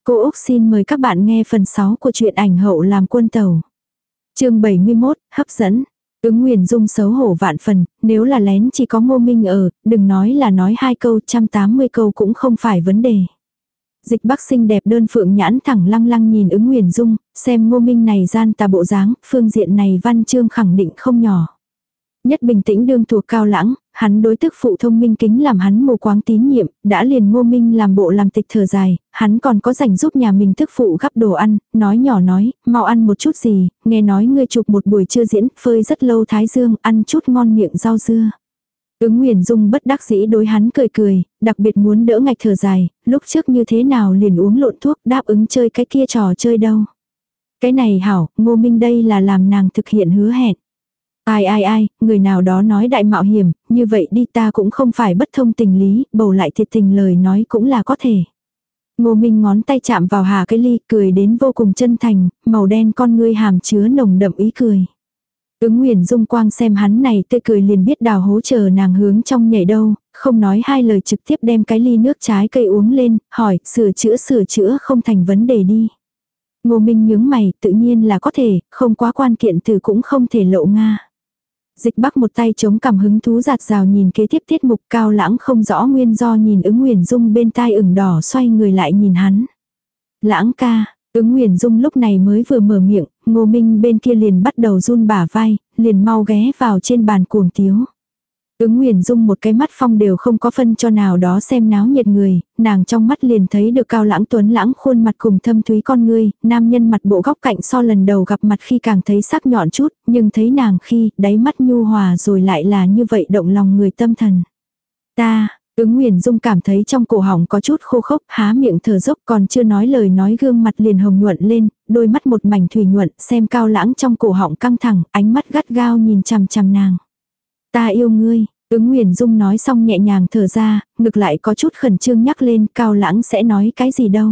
Cô Úc xin mời các bạn nghe phần 6 của truyện ảnh hậu làm quân tẩu. Chương 71, hấp dẫn. Ứng Nguyền Dung xấu hổ vạn phần, nếu là lén chỉ có Ngô Minh ở, đừng nói là nói 2 câu, 180 câu cũng không phải vấn đề. Dịch Bắc xinh đẹp đơn phượng nhãn thẳng lăng lăng nhìn Ứng Nguyền Dung, xem Ngô Minh này gian tà bộ dáng, phương diện này văn chương khẳng định không nhỏ. Nhất bình tĩnh đương thuộc Cao Lãng, hắn đối tức phụ thông minh kính làm hắn mù quáng tín nhiệm, đã liền Ngô Minh làm bộ làm tịch thở dài, hắn còn có rảnh giúp nhà mình tức phụ gắp đồ ăn, nói nhỏ nói, mau ăn một chút gì, nghe nói ngươi chụp một buổi trưa diễn, phơi rất lâu thái dương, ăn chút ngon miệng rau dưa. Ứng Nguyền Dung bất đắc dĩ đối hắn cười cười, đặc biệt muốn đỡ ngạch thở dài, lúc trước như thế nào liền uống lộn thuốc đáp ứng chơi cái kia trò chơi đâu. Cái này hảo, Ngô Minh đây là làm nàng thực hiện hứa hẹn. Ai, người nào đó nói đại mạo hiểm, như vậy đi ta cũng không phải bất thông tình lý, bầu lại thiệt tình lời nói cũng là có thể. Ngô Minh ngón tay chạm vào Hà cái ly, cười đến vô cùng chân thành, màu đen con ngươi hàm chứa nồng đậm ý cười. Ứng Nguyền Dung quang xem hắn này tươi cười liền biết đào hố chờ nàng hướng trong nhảy đâu, không nói hai lời trực tiếp đem cái ly nước trái cây uống lên, hỏi, sửa chữa không thành vấn đề đi. Ngô Minh nhướng mày, tự nhiên là có thể, không quá quan kiện từ cũng không thể lộ Nga. Dịch Bắc một tay chống cằm hứng thú giạt rào nhìn kế tiếp tiết mục. Cao Lãng không rõ nguyên do nhìn Ứng Nguyền Dung bên tai ửng đỏ xoay người lại nhìn hắn. Lãng ca, Ứng Nguyền Dung lúc này mới vừa mở miệng, Ngô Minh bên kia liền bắt đầu run bả vai, liền mau ghé vào trên bàn cuồng tiếu. Ứng Nguyền Dung một cái mắt phong đều không có phân cho nào đó xem náo nhiệt người, nàng trong mắt liền thấy được Cao Lãng tuấn lãng khuôn mặt cùng thâm thúy con ngươi, nam nhân mặt bộ góc cạnh so lần đầu gặp mặt khi càng thấy sắc nhọn chút, nhưng thấy nàng khi đáy mắt nhu hòa rồi lại là như vậy động lòng người tâm thần. Ứng Nguyền Dung cảm thấy trong cổ họng có chút khô khốc, há miệng thở dốc còn chưa nói lời nói gương mặt liền hồng nhuận lên, đôi mắt một mảnh thủy nhuận xem Cao Lãng trong cổ họng căng thẳng, ánh mắt gắt gao nhìn chằm chằm nàng. Ta yêu ngươi. Ứng Nguyền Dung nói xong nhẹ nhàng thở ra, ngực lại có chút khẩn trương nhắc lên Cao Lãng sẽ nói cái gì đâu.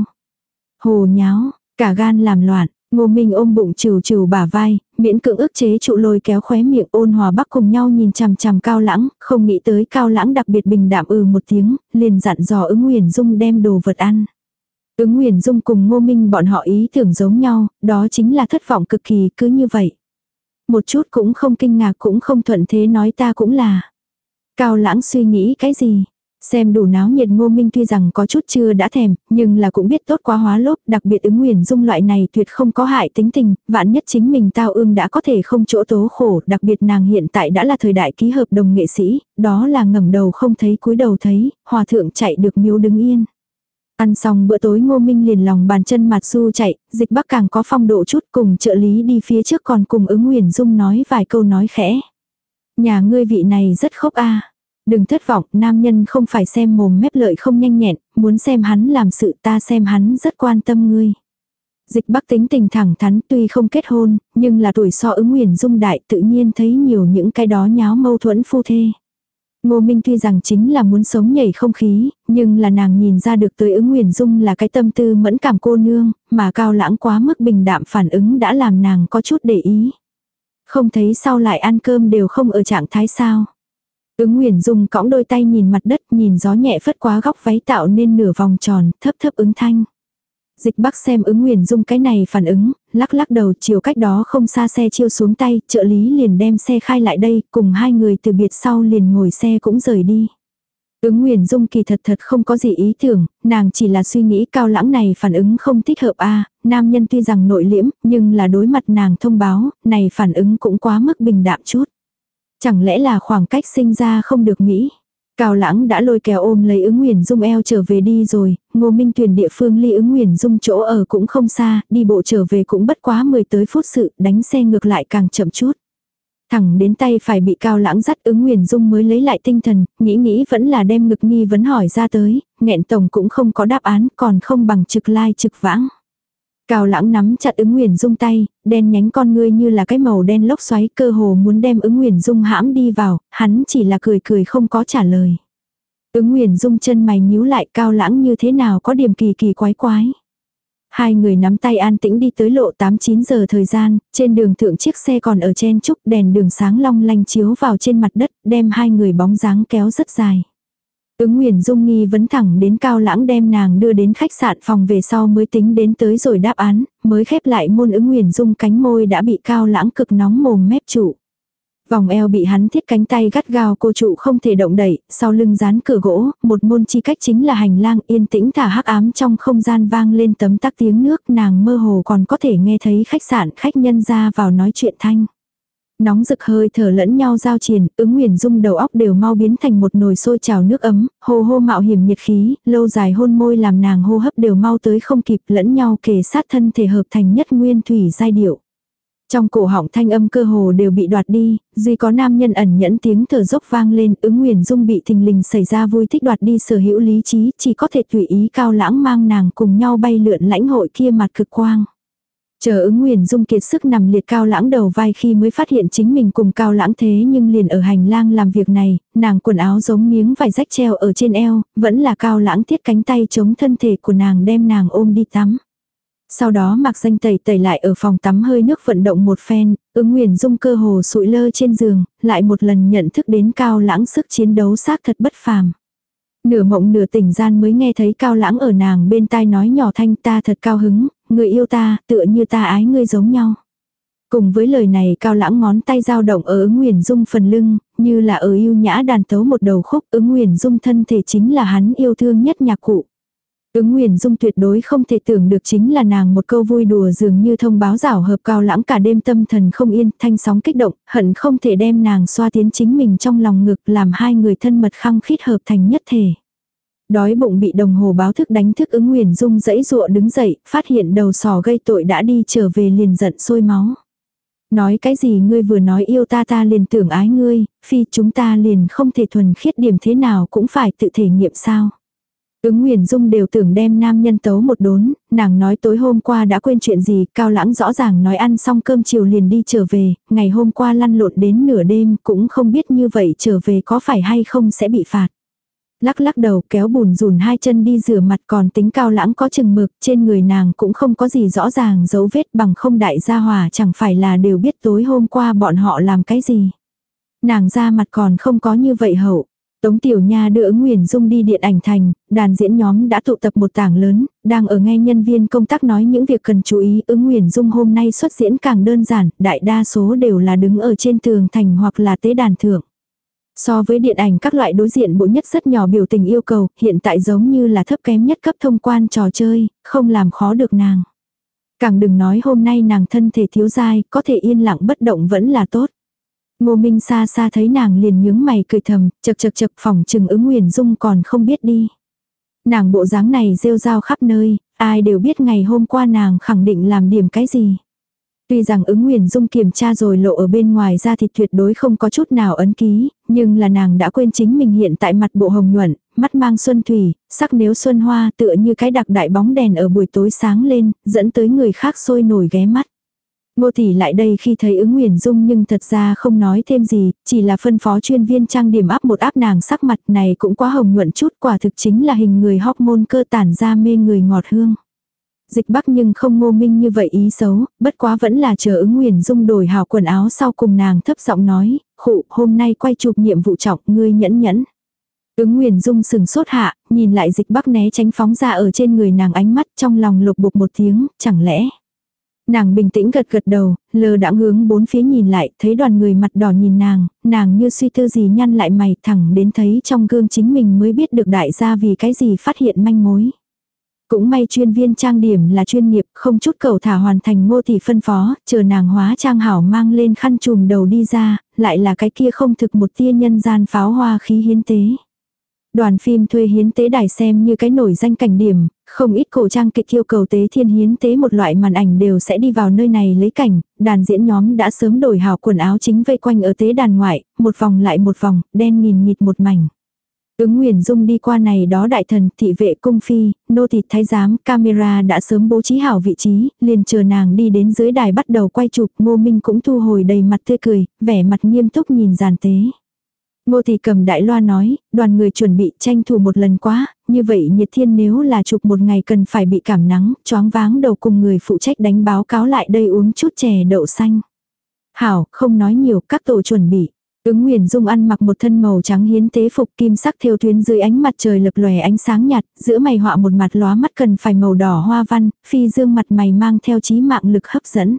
Hồ nháo, cả gan làm loạn, Ngô Minh ôm bụng trừ bả vai, miễn cưỡng ức chế trụ lôi kéo khóe miệng Ôn Hòa Bắc cùng nhau nhìn chằm chằm Cao Lãng, không nghĩ tới Cao Lãng đặc biệt bình đạm một tiếng, liền dặn dò Ứng Nguyền Dung đem đồ vật ăn. Ứng Nguyền Dung cùng Ngô Minh bọn họ ý tưởng giống nhau, đó chính là thất vọng cực kỳ cứ như vậy. Một chút cũng không kinh ngạc cũng không thuận thế nói ta cũng là. Cao Lãng suy nghĩ cái gì? Xem đủ náo nhiệt Ngô Minh tuy rằng có chút chưa đã thèm, nhưng là cũng biết tốt quá hóa lốp, đặc biệt Ứng Nguyền Dung loại này tuyệt không có hại tính tình, vạn nhất chính mình tao ương đã có thể không chỗ tố khổ, đặc biệt nàng hiện tại đã là thời đại ký hợp đồng nghệ sĩ, đó là ngẩng đầu không thấy cúi đầu thấy, hòa thượng chạy được miếu đứng yên. Ăn xong bữa tối Ngô Minh liền lòng bàn chân mặt su chạy, Dịch Bắc càng có phong độ chút cùng trợ lý đi phía trước còn cùng Ứng Nguyền Dung nói vài câu nói khẽ. Nhà ngươi vị này rất khốc a. Đừng thất vọng, nam nhân không phải xem mồm mép lợi không nhanh nhẹn, muốn xem hắn làm sự ta xem hắn rất quan tâm ngươi. Dịch Bắc tính tình thẳng thắn tuy không kết hôn, nhưng là tuổi so Ứng Nguyền Dung đại tự nhiên thấy nhiều những cái đó nháo mâu thuẫn phu thê. Ngô Minh tuy rằng chính là muốn sống nhảy không khí, nhưng là nàng nhìn ra được tới Ứng Nguyền Dung là cái tâm tư mẫn cảm cô nương, mà Cao Lãng quá mức bình đạm phản ứng đã làm nàng có chút để ý. Không thấy sau lại ăn cơm đều không ở trạng thái sao. Ứng Nguyền Dung cõng đôi tay nhìn mặt đất, nhìn gió nhẹ phất quá góc váy tạo nên nửa vòng tròn, thấp thấp ứng thanh. Dịch Bắc xem Ứng Nguyền Dung cái này phản ứng, lắc đầu chiều cách đó không xa xe chiêu xuống tay, trợ lý liền đem xe khai lại đây, cùng hai người từ biệt sau liền ngồi xe cũng rời đi. Ứng Nguyền Dung kỳ thật không có gì ý tưởng, nàng chỉ là suy nghĩ Cao Lãng này phản ứng không thích hợp nam nhân tuy rằng nội liễm, nhưng là đối mặt nàng thông báo, này phản ứng cũng quá mức bình đạm chút. Chẳng lẽ là khoảng cách sinh ra không được nghĩ. Cao Lãng đã lôi kéo ôm lấy Ứng Nguyền Dung eo trở về đi rồi, Ngô Minh tuyển địa phương ly Ứng Nguyền Dung chỗ ở cũng không xa, đi bộ trở về cũng bất quá 10 tới phút sự, đánh xe ngược lại càng chậm chút. Thẳng đến tay phải bị Cao Lãng dắt Ứng Nguyền Dung mới lấy lại tinh thần, nghĩ vẫn là đem ngực nghi vấn hỏi ra tới, nghẹn tổng cũng không có đáp án, còn không bằng trực lai trực vãng. Cao Lãng nắm chặt Ứng Nguyền Dung tay, đen nhánh con ngươi như là cái màu đen lốc xoáy cơ hồ muốn đem Ứng Nguyền Dung hãm đi vào, hắn chỉ là cười không có trả lời. Ứng Nguyền Dung chân mày nhíu lại Cao Lãng như thế nào có điểm kỳ quái. Hai người nắm tay an tĩnh đi tới lộ 8-9 giờ thời gian, trên đường thượng chiếc xe còn ở chen chúc đèn đường sáng long lanh chiếu vào trên mặt đất, đem hai người bóng dáng kéo rất dài. Ứng Nguyền Dung nghi vấn thẳng đến Cao Lãng đem nàng đưa đến khách sạn phòng về sau mới tính đến tới rồi đáp án, mới khép lại môn. Ứng Nguyền Dung cánh môi đã bị Cao Lãng cực nóng mồm mép trụ. Vòng eo bị hắn thiết cánh tay gắt gao cô trụ không thể động đậy, sau lưng dán cửa gỗ, một môn chi cách chính là hành lang yên tĩnh thả hắc ám, trong không gian vang lên tấm tắc tiếng nước, nàng mơ hồ còn có thể nghe thấy khách sạn khách nhân ra vào nói chuyện thanh. Nóng rực hơi thở lẫn nhau giao triền, Ứng Nguyền Dung đầu óc đều mau biến thành một nồi sôi trào nước ấm, hô hô mạo hiểm nhiệt khí, lâu dài hôn môi làm nàng hô hấp đều mau tới không kịp, lẫn nhau kề sát thân thể hợp thành nhất nguyên thủy giai điệu. Trong cổ họng thanh âm cơ hồ đều bị đoạt đi, duy có nam nhân ẩn nhẫn tiếng thở dốc vang lên. Ứng Nguyền Dung bị thình lình xảy ra vui thích đoạt đi sở hữu lý trí, chỉ có thể tùy ý Cao Lãng mang nàng cùng nhau bay lượn lãnh hội kia mặt cực quang. Chờ Ứng Nguyền Dung kiệt sức nằm liệt Cao Lãng đầu vai khi mới phát hiện chính mình cùng Cao Lãng thế nhưng liền ở hành lang làm việc này, nàng quần áo giống miếng vải rách treo ở trên eo, vẫn là Cao Lãng thiết cánh tay chống thân thể của nàng đem nàng ôm đi tắm. Sau đó mặc danh tẩy lại ở phòng tắm hơi nước vận động một phen, Ứng Nguyền Dung cơ hồ sụi lơ trên giường, lại một lần nhận thức đến Cao Lãng sức chiến đấu xác thật bất phàm. Nửa mộng nửa tỉnh gian mới nghe thấy Cao Lãng ở nàng bên tai nói nhỏ thanh, ta thật cao hứng, người yêu ta, tựa như ta ái ngươi giống nhau. Cùng với lời này Cao Lãng ngón tay dao động ở Ứng Nguyền Dung phần lưng, như là ở yêu nhã đàn tấu một đầu khúc. Ứng Nguyền Dung thân thể chính là hắn yêu thương nhất nhạc cụ. Ứng Nguyền Dung tuyệt đối không thể tưởng được chính là nàng một câu vui đùa dường như thông báo giảo hợp Cao Lãng cả đêm tâm thần không yên, thanh sóng kích động, hận không thể đem nàng xoa tiến chính mình trong lòng ngực, làm hai người thân mật khăng khít hợp thành nhất thể. Đói bụng bị đồng hồ báo thức đánh thức, Ứng Nguyền Dung giãy giụa đứng dậy, phát hiện đầu sỏ gây tội đã đi trở về liền giận sôi máu. Nói cái gì ngươi vừa nói yêu ta ta liền tưởng ái ngươi, phi chúng ta liền không thể thuần khiết điểm thế nào cũng phải tự thể nghiệm sao. Ứng Nguyền Dung đều tưởng đem nam nhân tấu một đốn, nàng nói tối hôm qua đã quên chuyện gì, Cao Lãng rõ ràng nói ăn xong cơm chiều liền đi trở về, ngày hôm qua lăn lộn đến nửa đêm cũng không biết như vậy trở về có phải hay không sẽ bị phạt. Lắc lắc đầu kéo bùn rùn hai chân đi rửa mặt, còn tính Cao Lãng có chừng mực, trên người nàng cũng không có gì rõ ràng dấu vết, bằng không đại gia hòa chẳng phải là đều biết tối hôm qua bọn họ làm cái gì. Nàng ra mặt còn không có như vậy hậu. Tống Tiểu Nha đưa Ứng Nguyền Dung đi điện ảnh thành, đàn diễn nhóm đã tụ tập một tảng lớn, đang ở nghe nhân viên công tác nói những việc cần chú ý. Ứng Nguyền Dung hôm nay xuất diễn càng đơn giản, đại đa số đều là đứng ở trên tường thành hoặc là tế đàn thượng. So với điện ảnh các loại đối diện bộ nhất rất nhỏ biểu tình yêu cầu, hiện tại giống như là thấp kém nhất cấp thông quan trò chơi, không làm khó được nàng. Càng đừng nói hôm nay nàng thân thể thiếu dai, có thể yên lặng bất động vẫn là tốt. Ngô Minh xa xa thấy nàng liền nhướng mày cười thầm, chật phỏng chừng Ứng Nguyền Dung còn không biết đi. Nàng bộ dáng này rêu rao khắp nơi, ai đều biết ngày hôm qua nàng khẳng định làm điểm cái gì. Tuy rằng Ứng Nguyền Dung kiểm tra rồi lộ ở bên ngoài ra thì tuyệt đối không có chút nào ấn ký, nhưng là nàng đã quên chính mình hiện tại mặt bộ hồng nhuận, mắt mang xuân thủy, sắc nếu xuân hoa, tựa như cái đặc đại bóng đèn ở buổi tối sáng lên, dẫn tới người khác sôi nổi ghé mắt. Ngô tỷ lại đây khi thấy Ứng Nguyền Dung nhưng thật ra không nói thêm gì, chỉ là phân phó chuyên viên trang điểm áp một áp nàng sắc mặt này cũng quá hồng nhuận chút, quả thực chính là hình người hormone cơ tản ra mê người ngọt hương. Dịch Bắc nhưng không Ngô Minh như vậy ý xấu, bất quá vẫn là chờ Ứng Nguyền Dung đổi hào quần áo sau cùng nàng thấp giọng nói, khụ hôm nay quay chụp nhiệm vụ trọng, ngươi nhẫn nhẫn. Ứng Nguyền Dung sừng sốt hạ, nhìn lại Dịch Bắc né tránh phóng ra ở trên người nàng ánh mắt, trong lòng lục bục một tiếng, chẳng lẽ. Nàng bình tĩnh gật gật đầu, lờ đãng hướng bốn phía nhìn lại, thấy đoàn người mặt đỏ nhìn nàng như suy tư gì nhăn lại mày, thẳng đến thấy trong gương chính mình mới biết được đại gia vì cái gì phát hiện manh mối. Cũng may chuyên viên trang điểm là chuyên nghiệp, không chút cầu thả hoàn thành Ngô tỷ phân phó, chờ nàng hóa trang hảo mang lên khăn trùm đầu đi ra, lại là cái kia không thực một tia nhân gian pháo hoa khí hiến tế. Đoàn phim thuê hiến tế đài xem như cái nổi danh cảnh điểm, không ít cổ trang kịch yêu cầu tế thiên hiến tế một loại màn ảnh đều sẽ đi vào nơi này lấy cảnh, đàn diễn nhóm đã sớm đổi hào quần áo chính vây quanh ở tế đàn ngoại, một vòng lại một vòng, đen nghìn nghịt một mảnh. Ứng Nguyền Dung đi qua này đó đại thần, thị vệ cung phi, nô tỳ thái giám, camera đã sớm bố trí hảo vị trí, liền chờ nàng đi đến dưới đài bắt đầu quay chụp. Ngô Minh cũng thu hồi đầy mặt tươi cười, vẻ mặt nghiêm túc nhìn giàn tế. Ngô tỷ cầm đại loa nói, đoàn người chuẩn bị tranh thủ một lần quá, như vậy nhiệt thiên nếu là chụp một ngày cần phải bị cảm nắng, choáng váng đầu cùng người phụ trách đánh báo cáo lại đây uống chút chè đậu xanh. Hảo, không nói nhiều, các tổ chuẩn bị. Ứng Nguyền Dung ăn mặc một thân màu trắng hiến tế phục, kim sắc thêu tuyến dưới ánh mặt trời lập lòe ánh sáng nhạt, giữa mày họa một mặt lóa mắt cần phải màu đỏ hoa văn, phi dương mặt mày mang theo chí mạng lực hấp dẫn.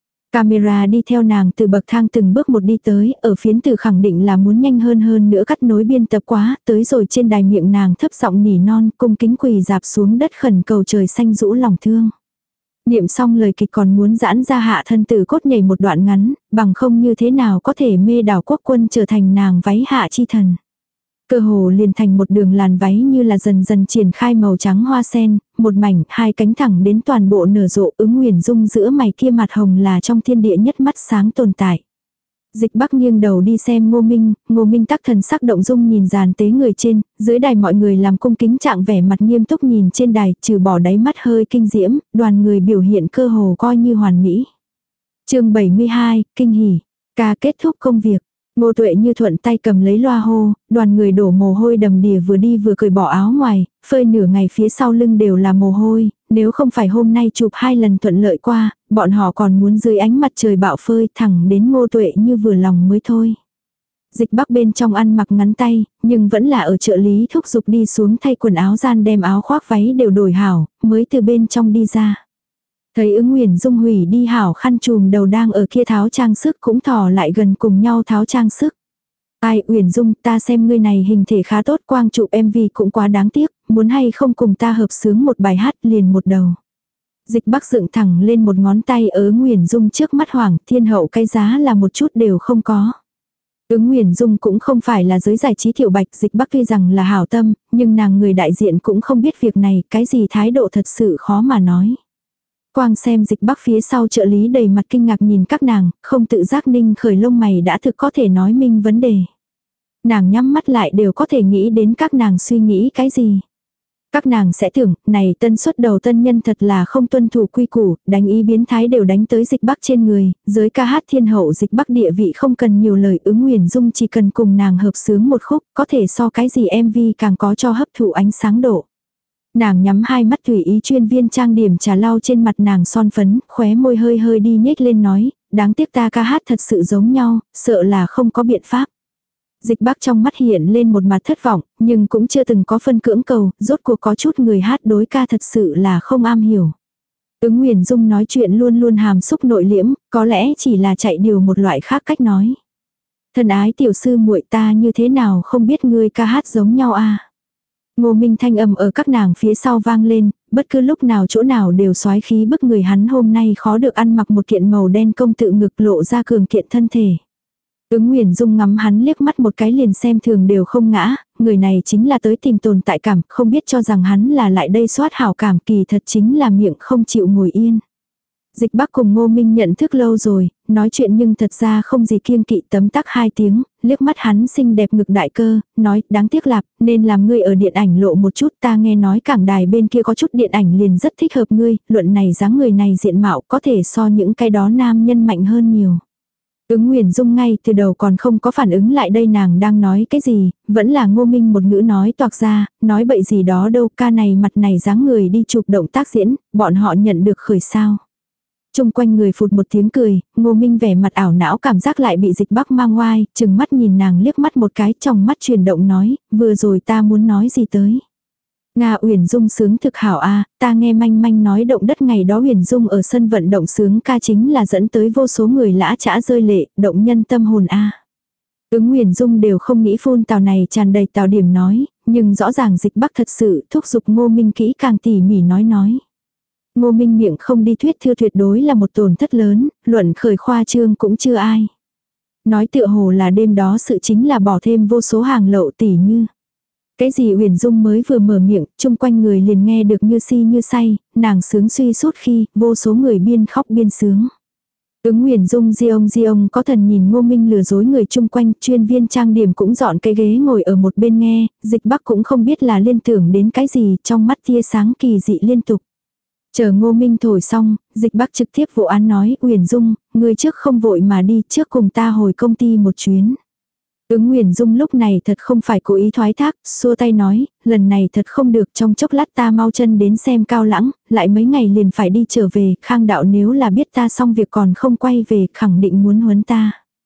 Camera đi theo nàng từ bậc thang từng bước một đi tới, ở phiến từ khẳng định là muốn nhanh hơn nữa cắt nối biên tập quá, tới rồi trên đài miệng nàng thấp giọng nỉ non, cung kính quỳ dạp xuống đất khẩn cầu trời xanh rũ lòng thương. Niệm xong lời kịch còn muốn giãn ra hạ thân tử cốt nhảy một đoạn ngắn, bằng không như thế nào có thể mê đảo quốc quân trở thành nàng váy hạ chi thần. Cơ hồ liền thành một đường làn váy như là dần dần triển khai màu trắng hoa sen, một mảnh, hai cánh thẳng đến toàn bộ nở rộ. Ứng Nguyền Dung giữa mày kia mặt hồng là trong thiên địa nhất mắt sáng tồn tại. Dịch Bắc nghiêng đầu đi xem Ngô Minh tắc thần sắc động dung nhìn dàn tế người trên, dưới đài mọi người làm cung kính trạng vẻ mặt nghiêm túc nhìn trên đài, trừ bỏ đáy mắt hơi kinh diễm, đoàn người biểu hiện cơ hồ coi như hoàn mỹ. Chương 72, kinh hỉ. Ca kết thúc công việc. Ngô Tuệ như thuận tay cầm lấy loa hô, đoàn người đổ mồ hôi đầm đìa vừa đi vừa cởi bỏ áo ngoài, phơi nửa ngày phía sau lưng đều là mồ hôi, nếu không phải hôm nay chụp 2 lần thuận lợi qua, bọn họ còn muốn dưới ánh mặt trời bạo phơi thẳng đến Ngô Tuệ như vừa lòng mới thôi. Dịch Bắc bên trong ăn mặc ngắn tay, nhưng vẫn là ở trợ lý thúc giục đi xuống thay quần áo gian đem áo khoác váy đều đổi hảo, mới từ bên trong đi ra. Thấy Ứng Nguyền Dung hủy đi hảo khăn trùm đầu đang ở kia tháo trang sức cũng thò lại gần cùng nhau tháo trang sức. Ai Uyển Dung, ta xem ngươi này hình thể khá tốt, quang chụp MV cũng quá đáng tiếc, muốn hay không cùng ta hợp sướng một bài hát liền một đầu. Dịch Bắc dựng thẳng lên một ngón tay ở Ứng Nguyền Dung trước mắt Hoàng Thiên Hậu, cái giá là một chút đều không có. Ứng Nguyền Dung cũng không phải là giới giải trí thiệu bạch, Dịch Bắc tuy rằng là hảo tâm, nhưng nàng người đại diện cũng không biết việc này, cái gì thái độ thật sự khó mà nói. Quang xem Dịch Bắc phía sau trợ lý đầy mặt kinh ngạc nhìn các nàng, không tự giác ninh khởi lông mày đã thực có thể nói minh vấn đề. Nàng nhắm mắt lại đều có thể nghĩ đến các nàng suy nghĩ cái gì. Các nàng sẽ tưởng, này tân xuất đầu tân nhân thật là không tuân thủ quy củ, đánh ý biến thái đều đánh tới Dịch Bắc trên người, giới ca hát thiên hậu Dịch Bắc địa vị không cần nhiều lời, Ứng Nguyền Dung chỉ cần cùng nàng hợp sướng một khúc, có thể so cái gì MV càng có cho hấp thụ ánh sáng độ. Nàng nhắm hai mắt tùy ý chuyên viên trang điểm trà lau trên mặt nàng son phấn, khóe môi hơi hơi đi nhếch lên nói, đáng tiếc ta ca hát thật sự giống nhau, sợ là không có biện pháp. Dịch Bắc trong mắt hiện lên một mặt thất vọng, nhưng cũng chưa từng có phân cưỡng cầu, rốt cuộc có chút người hát đối ca thật sự là không am hiểu. Ứng Nguyền Dung nói chuyện luôn luôn hàm xúc nội liễm, có lẽ chỉ là chạy điều một loại khác cách nói. Thân ái tiểu sư muội, ta như thế nào không biết ngươi ca hát giống nhau a. Ngô Minh thanh âm ở các nàng phía sau vang lên, bất cứ lúc nào chỗ nào đều soái khí bức người, hắn hôm nay khó được ăn mặc một kiện màu đen công tự ngực lộ ra cường kiện thân thể. Ứng Nguyền Dung ngắm hắn liếc mắt một cái liền xem thường đều không ngã, người này chính là tới tìm tồn tại cảm, không biết cho rằng hắn là lại đây soát hảo cảm, kỳ thật chính là miệng không chịu ngồi yên. Dịch Bắc cùng Ngô Minh nhận thức lâu rồi, nói chuyện nhưng thật ra không gì kiêng kỵ, tấm tắc 2 tiếng, liếc mắt hắn xinh đẹp ngực đại cơ, nói đáng tiếc lạp, nên làm ngươi ở điện ảnh lộ một chút, ta nghe nói cảng đài bên kia có chút điện ảnh liền rất thích hợp ngươi, luận này dáng người này diện mạo có thể so những cái đó nam nhân mạnh hơn nhiều. Ứng Nguyền Dung ngay từ đầu còn không có phản ứng lại đây nàng đang nói cái gì, vẫn là Ngô Minh một ngữ nói toạc ra, nói bậy gì đó đâu, ca này mặt này dáng người đi chụp động tác diễn, bọn họ nhận được khởi sao. Trung quanh người phụt một tiếng cười, Ngô Minh vẻ mặt ảo não cảm giác lại bị Dịch Bắc mang oai, chừng mắt nhìn nàng liếc mắt một cái, trong mắt chuyển động nói, vừa rồi ta muốn nói gì tới. Nga Uyển Dung sướng thực hảo a, ta nghe manh manh nói động đất ngày đó Uyển Dung ở sân vận động sướng ca chính là dẫn tới vô số người lã chã rơi lệ, động nhân tâm hồn a. Ứng Uyển Dung đều không nghĩ phun tào này tràn đầy tào điểm nói, nhưng rõ ràng Dịch Bắc thật sự thúc giục Ngô Minh kỹ càng tỉ mỉ nói. Ngô Minh miệng không đi thuyết thư tuyệt đối là một tổn thất lớn, luận khởi khoa trương cũng chưa ai. Nói tựa hồ là đêm đó sự chính là bỏ thêm vô số hàng lậu tỉ như. Cái gì Uyển Dung mới vừa mở miệng, chung quanh người liền nghe được như si như say, nàng sướng suy sút khi, vô số người biên khóc biên sướng. Ứng Uyển Dung di ông có thần nhìn Ngô Minh lừa dối người chung quanh, chuyên viên trang điểm cũng dọn cái ghế ngồi ở một bên nghe, Dịch Bắc cũng không biết là liên tưởng đến cái gì, trong mắt tia sáng kỳ dị liên tục. Chờ Ngô Minh thổi xong, Dịch Bắc trực tiếp vụ án nói, Uyển Dung, ngươi trước không vội mà đi, trước cùng ta hồi công ty một chuyến. Ứng Uyển Dung lúc này thật không phải cố ý thoái thác, xua tay nói, lần này thật không được, trong chốc lát ta mau chân đến xem Cao Lãng, lại mấy ngày liền phải đi trở về, Khang đạo nếu là biết ta xong việc còn không quay về, khẳng định muốn huấn ta.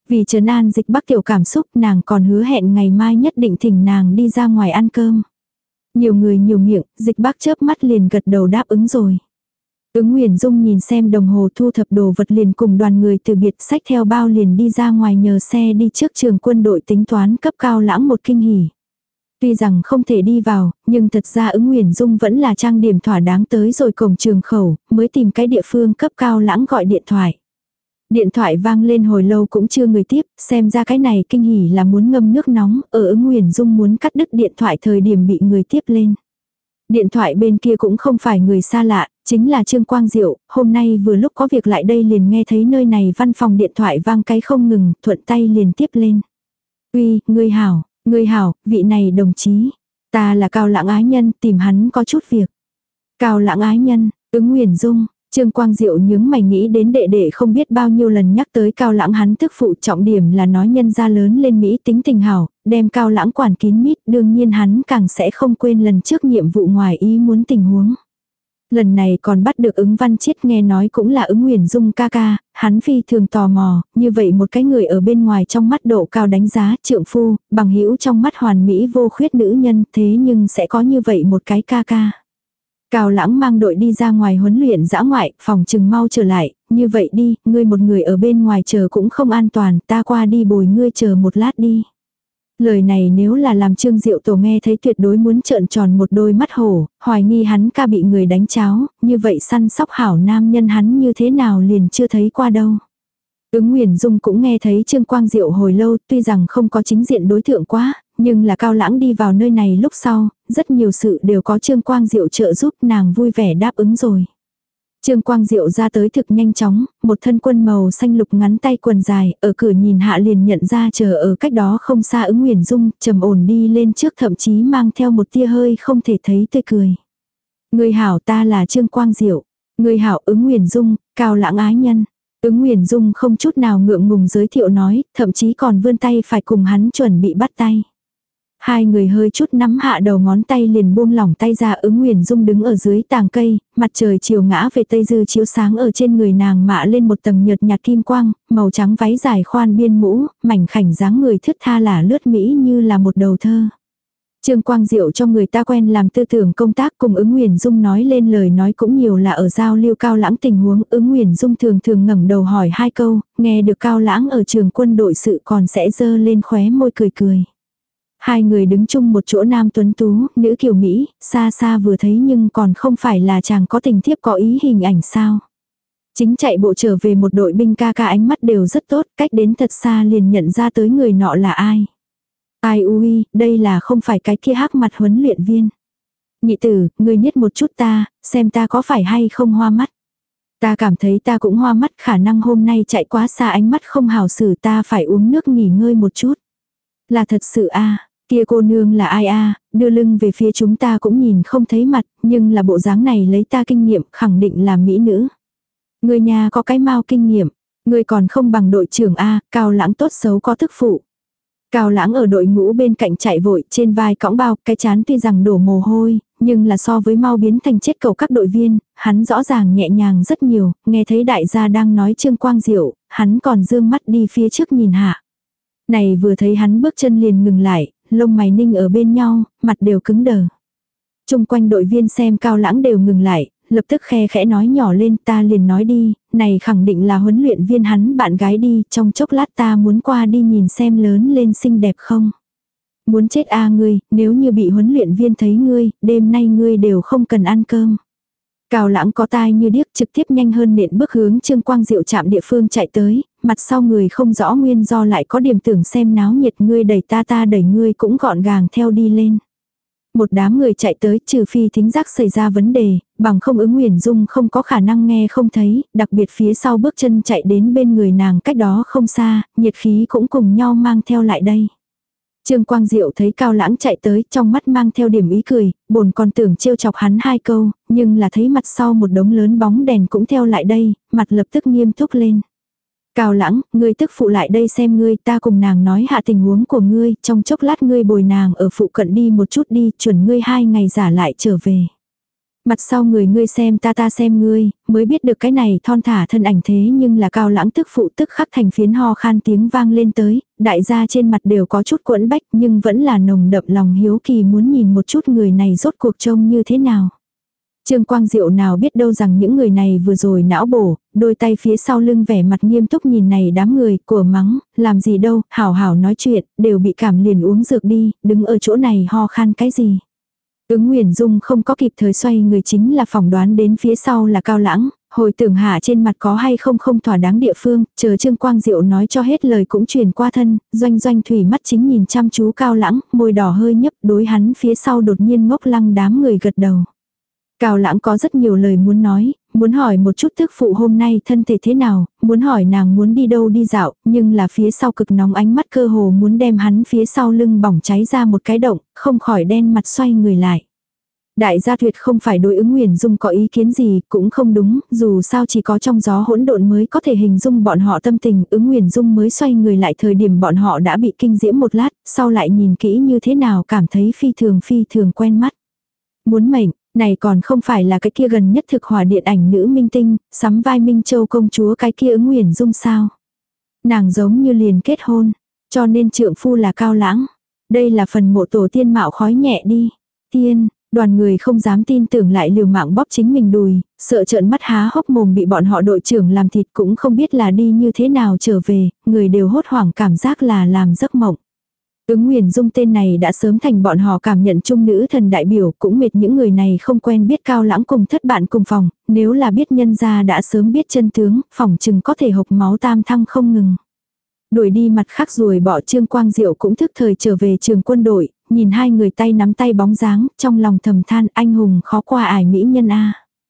Vì trấn an Dịch Bắc tiểu cảm xúc, nàng còn hứa hẹn ngày mai nhất định thỉnh nàng đi ra ngoài ăn cơm. Nhiều người nhiều miệng, Dịch Bắc chớp mắt liền gật đầu đáp ứng rồi. Ứng Nguyền Dung nhìn xem đồng hồ thu thập đồ vật liền cùng đoàn người từ biệt, xách theo bao liền đi ra ngoài nhờ xe đi trước trường quân đội tính toán cấp Cao Lãng một kinh hỉ. Tuy rằng không thể đi vào, nhưng thật ra Ứng Nguyền Dung vẫn là trang điểm thỏa đáng tới rồi cổng trường khẩu, mới tìm cái địa phương cấp Cao Lãng gọi điện thoại. Điện thoại vang lên hồi lâu cũng chưa người tiếp, xem ra cái này kinh hỉ là muốn ngâm nước nóng, ở Ứng Nguyền Dung muốn cắt đứt điện thoại thời điểm bị người tiếp lên. Điện thoại bên kia cũng không phải người xa lạ, chính là Trương Quang Diệu, hôm nay vừa lúc có việc lại đây liền nghe thấy nơi này văn phòng điện thoại vang cái không ngừng, thuận tay liền tiếp lên. Uy, ngươi hảo, vị này đồng chí, ta là Cao Lãng ái nhân, tìm hắn có chút việc. Cao Lãng ái nhân, Ứng Nguyền Dung. Trương Quang Diệu nhướng mày nghĩ đến đệ đệ không biết bao nhiêu lần nhắc tới Cao Lãng hắn tức phụ, trọng điểm là nói nhân gia lớn lên Mỹ tính tình hảo, đem Cao Lãng quản kín mít, đương nhiên hắn càng sẽ không quên lần trước nhiệm vụ ngoài ý muốn tình huống. Lần này còn bắt được Ứng Văn Chiết, nghe nói cũng là Ứng Nguyền Dung ca ca, hắn phi thường tò mò, như vậy một cái người ở bên ngoài trong mắt độ cao đánh giá trượng phu, bằng hữu trong mắt hoàn mỹ vô khuyết nữ nhân, thế nhưng sẽ có như vậy một cái ca ca. Cao Lãng mang đội đi ra ngoài huấn luyện dã ngoại, phòng trừng mau trở lại, như vậy đi, ngươi một người ở bên ngoài chờ cũng không an toàn, ta qua đi bồi ngươi chờ một lát đi. Lời này nếu là làm Trương Diệu Tổ nghe thấy tuyệt đối muốn trợn tròn một đôi mắt hổ, hoài nghi hắn ca bị người đánh cháo, như vậy săn sóc hảo nam nhân hắn như thế nào liền chưa thấy qua đâu. Ứng Nguyền Dung cũng nghe thấy Trương Quang Diệu hồi lâu, tuy rằng không có chính diện đối thượng quá, nhưng là Cao Lãng đi vào nơi này lúc sau, rất nhiều sự đều có Trương Quang Diệu trợ giúp, nàng vui vẻ đáp ứng rồi. Trương Quang Diệu ra tới thực nhanh chóng, một thân quân màu xanh lục ngắn tay quần dài, ở cửa nhìn hạ liền nhận ra chờ ở cách đó không xa Ứng Nguyền Dung, trầm ổn đi lên trước thậm chí mang theo một tia hơi không thể thấy tươi cười. Người hảo, ta là Trương Quang Diệu. Người hảo, Ứng Nguyền Dung, Cao Lãng ái nhân. Ứng Nguyền Dung không chút nào ngượng ngùng giới thiệu nói, thậm chí còn vươn tay phải cùng hắn chuẩn bị bắt tay. Hai người hơi chút nắm hạ đầu ngón tay liền buông lỏng tay ra. Ứng Nguyền Dung đứng ở dưới tàng cây, mặt trời chiều ngã về tây dư chiếu sáng ở trên người nàng mạ lên một tầng nhợt nhạt kim quang, màu trắng váy dài khoan biên mũ, mảnh khảnh dáng người thướt tha là lướt mỹ như là một đầu thơ. Trương Quang Diệu cho người ta quen làm tư tưởng công tác, cùng Ứng Nguyền Dung nói lên lời nói cũng nhiều là ở giao lưu Cao Lãng tình huống. Ứng Nguyền Dung thường thường ngẩng đầu hỏi hai câu, nghe được Cao Lãng ở trường quân đội sự còn sẽ dơ lên khóe môi cười cười. Hai người đứng chung một chỗ, nam tuấn tú, nữ kiều Mỹ, xa xa vừa thấy nhưng còn không phải là chàng có tình thiếp có ý hình ảnh sao. Chính chạy bộ trở về một đội binh ca ca ánh mắt đều rất tốt, cách đến thật xa liền nhận ra tới người nọ là ai. Ai ui, đây là không phải cái kia hắc mặt huấn luyện viên. Nhị tử, ngươi nhất một chút ta, xem ta có phải hay không hoa mắt. Ta cảm thấy ta cũng hoa mắt, khả năng hôm nay chạy quá xa ánh mắt không hảo xử, ta phải uống nước nghỉ ngơi một chút. Là thật sự a, kia cô nương là ai a, đưa lưng về phía chúng ta cũng nhìn không thấy mặt, nhưng là bộ dáng này lấy ta kinh nghiệm khẳng định là mỹ nữ. Người nhà có cái mau kinh nghiệm, người còn không bằng đội trưởng a, Cao Lãng tốt xấu có thức phụ. Cao Lãng ở đội ngũ bên cạnh chạy vội, trên vai cõng bao, cái chán tuy rằng đổ mồ hôi, nhưng là so với mau biến thành chết cầu các đội viên, hắn rõ ràng nhẹ nhàng rất nhiều, nghe thấy đại gia đang nói Trương Quang Diệu, hắn còn dương mắt đi phía trước nhìn hạ. Này vừa thấy hắn bước chân liền ngừng lại, lông mày ninh ở bên nhau, mặt đều cứng đờ. Chung quanh đội viên xem Cao Lãng đều ngừng lại, lập tức khe khẽ nói nhỏ lên, ta liền nói đi, này khẳng định là huấn luyện viên hắn bạn gái đi, trong chốc lát ta muốn qua đi nhìn xem lớn lên xinh đẹp không. Muốn chết a ngươi, nếu như bị huấn luyện viên thấy ngươi, đêm nay ngươi đều không cần ăn cơm. Cao Lãng có tai như điếc, trực tiếp nhanh hơn nện bước hướng Trương Quang Diệu chạm địa phương chạy tới, mặt sau người không rõ nguyên do lại có điểm tưởng xem náo nhiệt, ngươi đẩy ta đẩy ngươi cũng gọn gàng theo đi lên. Một đám người chạy tới, trừ phi thính giác xảy ra vấn đề, bằng không Ứng Nguyền Dung không có khả năng nghe không thấy, đặc biệt phía sau bước chân chạy đến bên người nàng cách đó không xa, nhiệt khí cũng cùng nhau mang theo lại đây. Trương Quang Diệu thấy Cao Lãng chạy tới, trong mắt mang theo điểm ý cười, bồn còn tưởng trêu chọc hắn hai câu, nhưng là thấy mặt sau một đống lớn bóng đèn cũng theo lại đây, mặt lập tức nghiêm túc lên. Cao Lãng, ngươi tức phụ lại đây xem ngươi, ta cùng nàng nói hạ tình huống của ngươi, trong chốc lát ngươi bồi nàng ở phụ cận đi một chút đi, chuẩn ngươi 2 ngày giả lại trở về. Mặt sau người ngươi xem ta xem ngươi, mới biết được cái này thon thả thân ảnh thế nhưng là Cao Lãng tức phụ tức khắc thành phiến ho khan tiếng vang lên tới, đại gia trên mặt đều có chút quẫn bách nhưng vẫn là nồng đậm lòng hiếu kỳ muốn nhìn một chút người này rốt cuộc trông như thế nào. Trương Quang Diệu nào biết đâu rằng những người này vừa rồi não bổ, đôi tay phía sau lưng vẻ mặt nghiêm túc nhìn này đám người, của mắng, làm gì đâu, hảo hảo nói chuyện, đều bị cảm liền uống dược đi, đứng ở chỗ này ho khan cái gì. Ứng Nguyền Dung không có kịp thời xoay người chính là phỏng đoán đến phía sau là Cao Lãng, hồi tưởng hạ trên mặt có hay không không thỏa đáng địa phương, chờ Trương Quang Diệu nói cho hết lời cũng truyền qua thân, Doanh Doanh thủy mắt chính nhìn chăm chú Cao Lãng, môi đỏ hơi nhấp đối hắn phía sau đột nhiên ngốc lăng đám người gật đầu. Cao Lãng có rất nhiều lời muốn nói, muốn hỏi một chút tức phụ hôm nay thân thể thế nào, muốn hỏi nàng muốn đi đâu đi dạo, nhưng là phía sau cực nóng ánh mắt cơ hồ muốn đem hắn phía sau lưng bỏng cháy ra một cái động, không khỏi đen mặt xoay người lại. Đại gia Tuyệt không phải đối Ứng Nguyền Dung có ý kiến gì, cũng không đúng, dù sao chỉ có trong gió hỗn độn mới có thể hình dung bọn họ tâm tình, Ứng Nguyền Dung mới xoay người lại thời điểm bọn họ đã bị kinh diễm một lát, sau lại nhìn kỹ như thế nào cảm thấy phi thường quen mắt. Muốn mệnh, này còn không phải là cái kia gần nhất thực hỏa điện ảnh nữ minh tinh, sắm vai Minh Châu công chúa cái kia Ứng Nguyền Dung sao. Nàng giống như liền kết hôn, cho nên trượng phu là Cao Lãng. Đây là phần mộ tổ tiên mạo khói nhẹ đi. Tiên, đoàn người không dám tin tưởng lại liều mạng bóp chính mình đùi, sợ trợn mắt há hốc mồm bị bọn họ đội trưởng làm thịt cũng không biết là đi như thế nào trở về, người đều hốt hoảng cảm giác là làm giấc mộng. Ứng Nguyền Dung tên này đã sớm thành bọn họ cảm nhận chung nữ thần đại biểu, cũng mệt những người này không quen biết Cao Lãng cùng thất bạn cùng phòng, nếu là biết nhân gia đã sớm biết chân tướng, phòng chừng có thể hộc máu tam thăng không ngừng. Đuổi đi mặt khác rồi bỏ Trương Quang Diệu cũng thức thời trở về trường quân đội, nhìn hai người tay nắm tay bóng dáng, trong lòng thầm than anh hùng khó qua ải mỹ nhân a.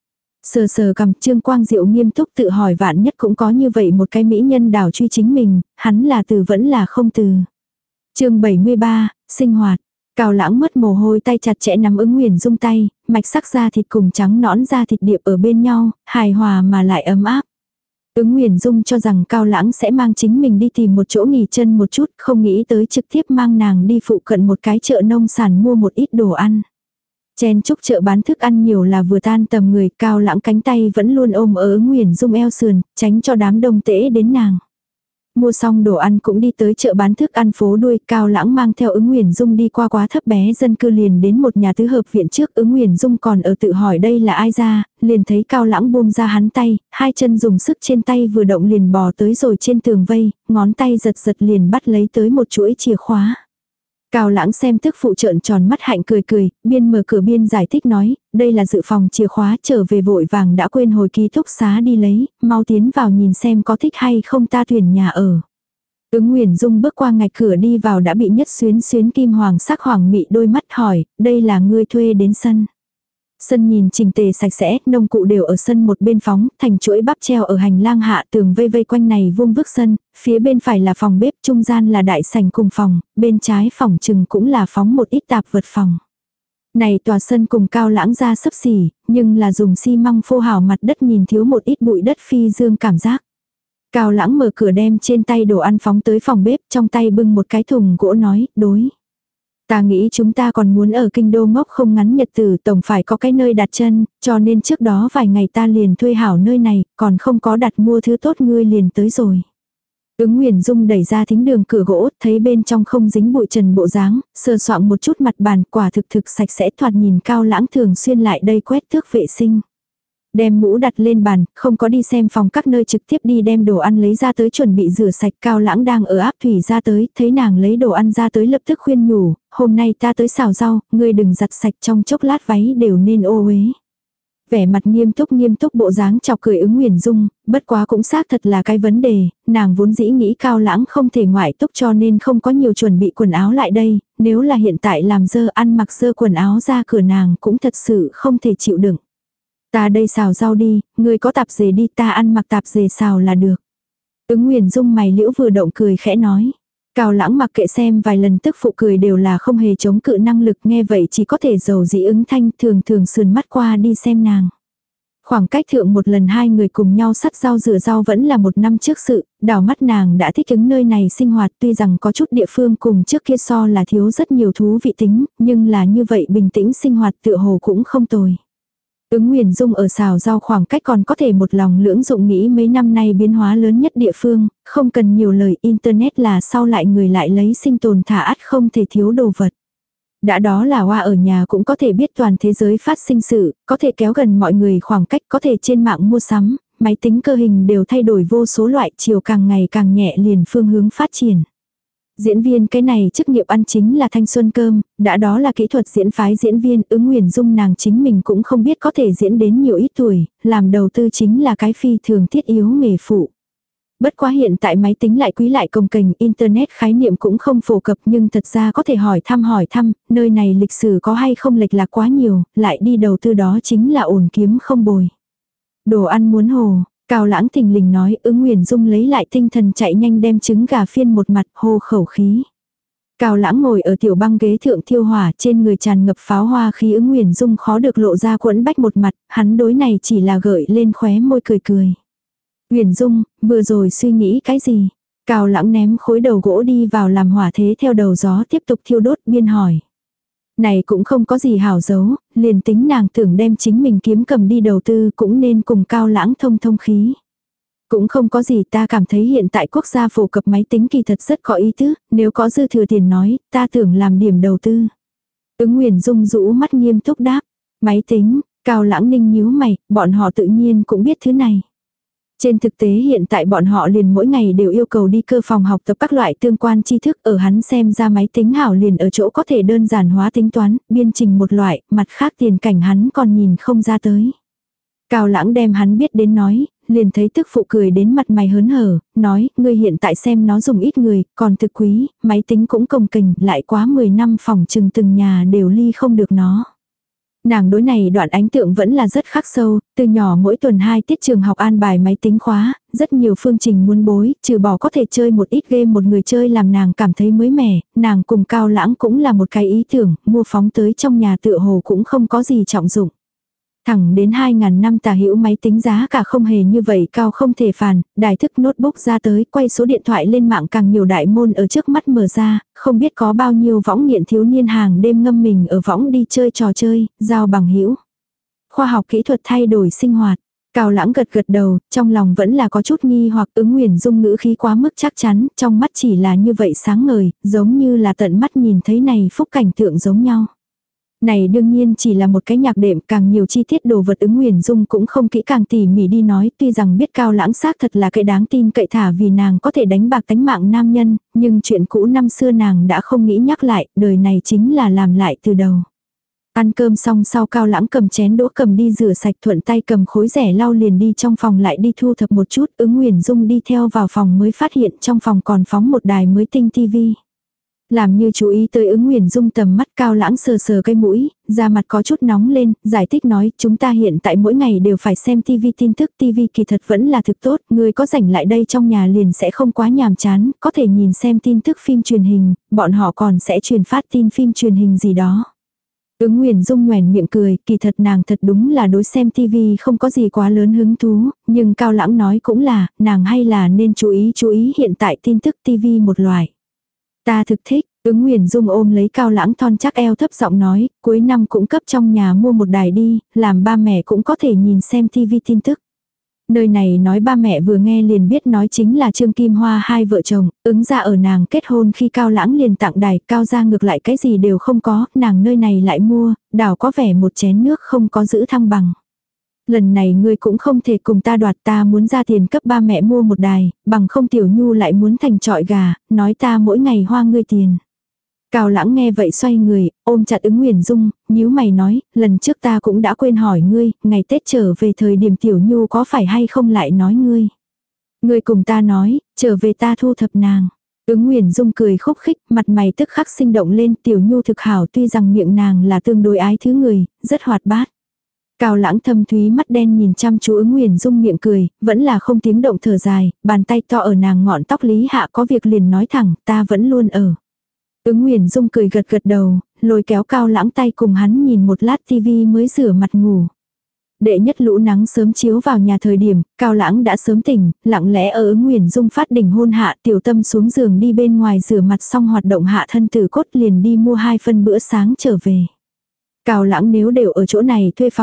Sờ sờ cầm Trương Quang Diệu nghiêm túc tự hỏi vạn nhất cũng có như vậy một cái mỹ nhân đảo truy chính mình, hắn là từ vẫn là không từ. Chương 73, sinh hoạt. Cao Lãng mất mồ hôi tay chặt chẽ nắm Ứng Nguyền Dung tay, mạch sắc da thịt cùng trắng nõn da thịt điệp ở bên nhau, hài hòa mà lại ấm áp. Ứng Nguyền Dung cho rằng Cao Lãng sẽ mang chính mình đi tìm một chỗ nghỉ chân một chút, không nghĩ tới trực tiếp mang nàng đi phụ cận một cái chợ nông sản mua một ít đồ ăn. Chen chúc chợ bán thức ăn nhiều là vừa tan tầm người, Cao Lãng cánh tay vẫn luôn ôm ở Ứng Nguyền Dung eo sườn, tránh cho đám đông tễ đến nàng. Mua xong đồ ăn cũng đi tới chợ bán thức ăn phố đuôi, Cao Lãng mang theo Ứng Nguyền Dung đi qua quá thấp bé dân cư liền đến một nhà tứ hợp viện trước, Ứng Nguyền Dung còn ở tự hỏi đây là ai ra, liền thấy Cao Lãng buông ra hắn tay, hai chân dùng sức trên tay vừa động liền bò tới rồi trên tường vây, ngón tay giật giật liền bắt lấy tới một chuỗi chìa khóa. Cao Lãng xem tức phụ trợn tròn mắt hạnh cười, biên mở cửa biên giải thích nói, đây là dự phòng chìa khóa trở về vội vàng đã quên hồi ký túc xá đi lấy, mau tiến vào nhìn xem có thích hay không ta tuyển nhà ở. Ứng Nguyền Dung bước qua ngạch cửa đi vào đã bị nhất xuyến kim hoàng sắc hoàng mị đôi mắt hỏi, đây là ngươi thuê đến sân. Sân nhìn chỉnh tề sạch sẽ, nông cụ đều ở sân một bên phóng, thành chuỗi bắp treo ở hành lang hạ tường vây quanh này vuông vức sân, phía bên phải là phòng bếp, trung gian là đại sảnh cùng phòng, bên trái phòng chừng cũng là phóng một ít tạp vật phòng. Này tòa sân cùng Cao Lãng ra xấp xỉ, nhưng là dùng xi măng phô hào mặt đất nhìn thiếu một ít bụi đất phi dương cảm giác. Cao Lãng mở cửa đem trên tay đồ ăn phóng tới phòng bếp, trong tay bưng một cái thùng gỗ nói, đối. Ta nghĩ chúng ta còn muốn ở kinh đô ngốc không ngắn nhật tử tổng phải có cái nơi đặt chân, cho nên trước đó vài ngày ta liền thuê hảo nơi này, còn không có đặt mua thứ tốt ngươi liền tới rồi. Ứng Nguyền Dung đẩy ra thính đường cửa gỗ, thấy bên trong không dính bụi trần bộ dáng, sờ soạng một chút mặt bàn, quả thực sạch sẽ thoạt nhìn Cao Lãng thường xuyên lại đây quét tước vệ sinh. Đem mũ đặt lên bàn, không có đi xem phòng các nơi trực tiếp đi đem đồ ăn lấy ra tới chuẩn bị rửa sạch. Cao Lãng đang ở áp thủy ra tới, thấy nàng lấy đồ ăn ra tới lập tức khuyên nhủ, hôm nay ta tới xào rau, ngươi đừng giặt sạch trong chốc lát váy đều nên ô uế. Vẻ mặt nghiêm túc bộ dáng chọc cười Ứng Nguyền Dung, bất quá cũng xác thật là cái vấn đề, nàng vốn dĩ nghĩ Cao Lãng không thể ngoại túc cho nên không có nhiều chuẩn bị quần áo lại đây, nếu là hiện tại làm dơ ăn mặc dơ quần áo ra cửa nàng cũng thật sự không thể chịu đựng. Ta đây xào rau đi, ngươi có tạp dề đi ta ăn mặc tạp dề xào là được. Ứng Nguyền Dung mày liễu vừa động cười khẽ nói. Cao Lãng mặc kệ xem vài lần tức phụ cười đều là không hề chống cự năng lực nghe vậy chỉ có thể dầu dĩ ứng thanh thường sườn mắt qua đi xem nàng. Khoảng cách thượng một lần hai người cùng nhau sắt rau rửa rau vẫn là một năm trước sự, đảo mắt nàng đã thích ứng nơi này sinh hoạt tuy rằng có chút địa phương cùng trước kia so là thiếu rất nhiều thú vị tính, nhưng là như vậy bình tĩnh sinh hoạt tựa hồ cũng không tồi. Ứng Nguyền Dung ở xào rau khoảng cách còn có thể một lòng lưỡng dụng nghĩ mấy năm nay biến hóa lớn nhất địa phương, không cần nhiều lời, internet là sau lại người lại lấy sinh tồn thả ắt không thể thiếu đồ vật. Đã đó là Hoa ở nhà cũng có thể biết toàn thế giới phát sinh sự, có thể kéo gần mọi người khoảng cách, có thể trên mạng mua sắm, máy tính cơ hình đều thay đổi vô số loại, chiều càng ngày càng nhẹ liền phương hướng phát triển. Diễn viên cái này chức nghiệp ăn chính là thanh xuân cơm, đã đó là kỹ thuật diễn phái diễn viên, Ứng Nguyền Dung nàng chính mình cũng không biết có thể diễn đến nhiều ít tuổi, làm đầu tư chính là cái phi thường thiết yếu nghề phụ. Bất quá hiện tại máy tính lại quý lại công kềnh, internet khái niệm cũng không phổ cập nhưng thật ra có thể hỏi thăm, nơi này lịch sử có hay không lệch lạc quá nhiều, lại đi đầu tư đó chính là ổn kiếm không bồi. Đồ ăn muốn hồ. Cao Lãng thình lình nói, Ứng Nguyền Dung lấy lại tinh thần chạy nhanh đem trứng gà phiên một mặt hô khẩu khí. Cao Lãng ngồi ở tiểu băng ghế thượng thiêu hỏa, trên người tràn ngập pháo hoa khi Ứng Nguyền Dung khó được lộ ra quẫn bách một mặt, hắn đối này chỉ là gợi lên khóe môi cười cười. Nguyền Dung, vừa rồi suy nghĩ cái gì? Cao Lãng ném khối đầu gỗ đi vào làm hỏa thế theo đầu gió tiếp tục thiêu đốt biên hỏi. Này cũng không có gì hảo giấu, liền tính nàng tưởng đem chính mình kiếm cầm đi đầu tư cũng nên cùng Cao Lãng thông khí. Cũng không có gì, ta cảm thấy hiện tại quốc gia phổ cập máy tính kỳ thật rất có ý tứ, nếu có dư thừa tiền nói, ta tưởng làm điểm đầu tư. Ứng Nguyền Dung rũ mắt nghiêm túc đáp, máy tính, Cao Lãng ninh nhíu mày, bọn họ tự nhiên cũng biết thứ này. Trên thực tế hiện tại bọn họ liền mỗi ngày đều yêu cầu đi cơ phòng học tập các loại tương quan tri thức, ở hắn xem ra máy tính hảo liền ở chỗ có thể đơn giản hóa tính toán, biên trình một loại, mặt khác tiền cảnh hắn còn nhìn không ra tới. Cao Lãng đem hắn biết đến nói, liền thấy tức phụ cười đến mặt mày hớn hở, nói, ngươi hiện tại xem nó dùng ít người, còn thực quý, máy tính cũng công kềnh, lại quá 10 năm phòng chừng từng nhà đều ly không được nó. Nàng đối này đoạn ấn tượng vẫn là rất khắc sâu, từ nhỏ mỗi tuần 2 tiết trường học an bài máy tính khóa, rất nhiều phương trình muốn bối, trừ bỏ có thể chơi một ít game một người chơi làm nàng cảm thấy mới mẻ, nàng cùng Cao Lãng cũng là một cái ý tưởng, mua phóng tới trong nhà tựa hồ cũng không có gì trọng dụng. Thẳng đến 2000 năm tà hữu máy tính giá cả không hề như vậy cao không thể phàn, đài thức notebook ra tới, quay số điện thoại lên mạng càng nhiều đại môn ở trước mắt mở ra, không biết có bao nhiêu võng nghiện thiếu niên hàng đêm ngâm mình ở võng đi chơi trò chơi, giao bằng hữu. Khoa học kỹ thuật thay đổi sinh hoạt. Cao Lãng gật gật đầu, trong lòng vẫn là có chút nghi hoặc Ứng Nguyền Dung ngữ khí quá mức chắc chắn, trong mắt chỉ là như vậy sáng ngời, giống như là tận mắt nhìn thấy này phúc cảnh tượng giống nhau. Này đương nhiên chỉ là một cái nhạc đệm, càng nhiều chi tiết đồ vật Ứng Nguyền Dung cũng không kỹ càng tỉ mỉ đi nói, tuy rằng biết Cao Lãng xác thật là cái đáng tin cậy thả vì nàng có thể đánh bạc tánh mạng nam nhân, nhưng chuyện cũ năm xưa nàng đã không nghĩ nhắc lại, đời này chính là làm lại từ đầu. Ăn cơm xong sau Cao Lãng cầm chén đũa cầm đi rửa sạch, thuận tay cầm khối rẻ lau liền đi trong phòng lại đi thu thập một chút, Ứng Nguyền Dung đi theo vào phòng mới phát hiện trong phòng còn phóng một đài mới tinh tivi. Làm như chú ý tới Ứng Nguyền Dung tầm mắt, Cao Lãng sờ sờ cái mũi, da mặt có chút nóng lên, giải thích nói, chúng ta hiện tại mỗi ngày đều phải xem tivi tin tức, tivi kỳ thật vẫn là thực tốt, người có rảnh lại đây trong nhà liền sẽ không quá nhàm chán, có thể nhìn xem tin tức phim truyền hình, bọn họ còn sẽ truyền phát tin phim truyền hình gì đó. Ứng Nguyền Dung nhoẻn miệng cười, kỳ thật nàng thật đúng là đối xem tivi không có gì quá lớn hứng thú, nhưng Cao Lãng nói cũng là, nàng hay là nên chú ý hiện tại tin tức tivi một loại. Ta thực thích, Ứng Nguyền Dung ôm lấy Cao Lãng thon chắc eo thấp giọng nói, cuối năm cũng cấp trong nhà mua một đài đi, làm ba mẹ cũng có thể nhìn xem tivi tin tức. Nơi này nói ba mẹ vừa nghe liền biết nói chính là Trương Kim Hoa hai vợ chồng, Ứng ra ở nàng kết hôn khi Cao Lãng liền tặng đài, Cao ra ngược lại cái gì đều không có, nàng nơi này lại mua, đảo có vẻ một chén nước không có giữ thăng bằng. Lần này ngươi cũng không thể cùng ta đoạt, ta muốn ra tiền cấp ba mẹ mua một đài, bằng không Tiểu Nhu lại muốn thành trọi gà, nói ta mỗi ngày hoa ngươi tiền. Cao Lãng nghe vậy xoay người, ôm chặt Ứng Nguyền Dung, nhíu mày nói, lần trước ta cũng đã quên hỏi ngươi, ngày Tết trở về thời điểm Tiểu Nhu có phải hay không lại nói ngươi. Ngươi cùng ta nói, trở về ta thu thập nàng. Ứng Nguyền Dung cười khúc khích, mặt mày tức khắc sinh động lên, Tiểu Nhu thực hảo tuy rằng miệng nàng là tương đối ái thứ người, rất hoạt bát. Cao Lãng thâm thúy mắt đen nhìn chăm chú Ứng Nguyền Dung miệng cười, vẫn là không tiếng động thở dài, bàn tay to ở nàng ngọn tóc lý hạ có việc liền nói thẳng, ta vẫn luôn ở. Ứng Nguyền Dung cười gật gật đầu, lôi kéo Cao Lãng tay cùng hắn nhìn một lát tivi mới rửa mặt ngủ. Đệ nhất lũ nắng sớm chiếu vào nhà thời điểm, Cao Lãng đã sớm tỉnh, lặng lẽ ở Ứng Nguyền Dung phát đỉnh hôn hạ, Tiểu Tâm xuống giường đi bên ngoài rửa mặt xong hoạt động hạ thân tử cốt liền đi mua 2 phân bữa sáng trở về. Cao Lãng nếu đều ở chỗ này thuê phòng,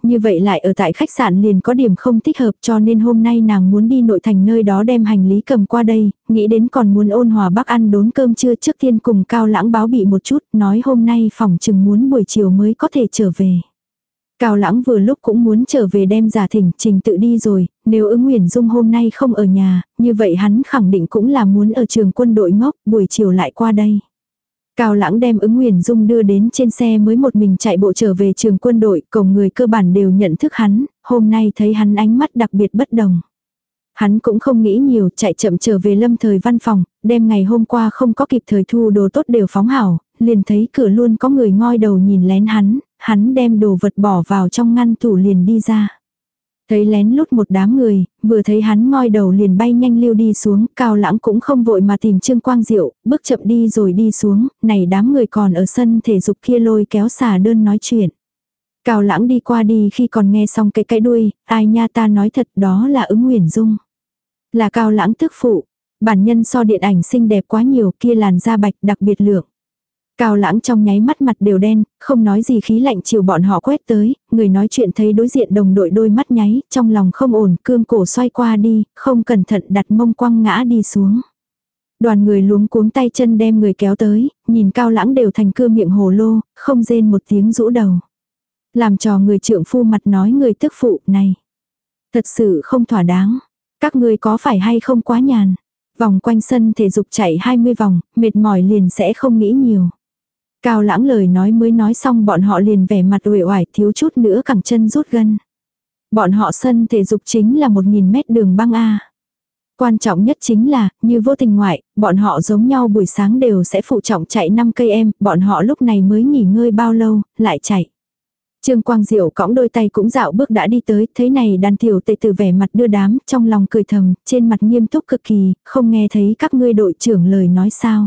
như vậy lại ở tại khách sạn liền có điểm không thích hợp, cho nên hôm nay nàng muốn đi nội thành nơi đó đem hành lý cầm qua đây, nghĩ đến còn muốn Ôn Hòa Bắc ăn đốn cơm trưa trước tiên cùng Cao Lãng báo bị một chút, nói hôm nay phòng chừng muốn buổi chiều mới có thể trở về. Cao Lãng vừa lúc cũng muốn trở về đem Giả Thỉnh Trình tự đi rồi, nếu Ứng Uyển Dung hôm nay không ở nhà, như vậy hắn khẳng định cũng là muốn ở trường quân đội ngốc, buổi chiều lại qua đây. Cao Lãng đem Ứng Uyển Dung đưa đến trên xe mới một mình chạy bộ trở về trường quân đội, cổng người cơ bản đều nhận thức hắn, hôm nay thấy hắn ánh mắt đặc biệt bất đồng. Hắn cũng không nghĩ nhiều, chạy chậm trở về Lâm Thời văn phòng, đem ngày hôm qua không có kịp thời thu đồ tốt đều phóng hảo, liền thấy cửa luôn có người ngoi đầu nhìn lén hắn đem đồ vật bỏ vào trong ngăn tủ liền đi ra. Thấy lén lút một đám người, vừa thấy hắn ngoi đầu liền bay nhanh lưu đi xuống, Cao Lãng cũng không vội mà tìm Trương Quang Diệu, bước chậm đi rồi đi xuống, này đám người còn ở sân thể dục kia lôi kéo xà đơn nói chuyện. Cao Lãng đi qua đi khi còn nghe xong cái đuôi, ai nha ta nói thật đó là Ứng Uyển Dung. Là Cao Lãng tức phụ, bản nhân so điện ảnh xinh đẹp quá nhiều kia làn da bạch đặc biệt lượng. Cao Lãng trong nháy mắt mặt đều đen, không nói gì khí lạnh chiều bọn họ quét tới, người nói chuyện thấy đối diện đồng đội đôi mắt nháy, trong lòng không ổn, cương cổ xoay qua đi, không cẩn thận đặt mông quăng ngã đi xuống. Đoàn người luống cuống tay chân đem người kéo tới, nhìn Cao Lãng đều thành cưa miệng hồ lô, không rên một tiếng rũ đầu. Làm trò người trượng phu mặt nói người tức phụ này. Thật sự không thỏa đáng. Các ngươi có phải hay không quá nhàn. Vòng quanh sân thể dục chạy 20 vòng, mệt mỏi liền sẽ không nghĩ nhiều. Cao Lãng lời nói mới nói xong bọn họ liền vẻ mặt uể oải thiếu chút nữa cẳng chân rút gân. Bọn họ sân thể dục chính là 1000 mét đường băng A. Quan trọng nhất chính là, như vô tình ngoại, bọn họ giống nhau buổi sáng đều sẽ phụ trọng chạy 5 km, bọn họ lúc này mới nghỉ ngơi bao lâu, lại chạy. Trương Quang Diệu cõng đôi tay cũng dạo bước đã đi tới, thấy này đàn tiểu tệ từ vẻ mặt đưa đám, trong lòng cười thầm, trên mặt nghiêm túc cực kỳ, không nghe thấy các ngươi đội trưởng lời nói sao.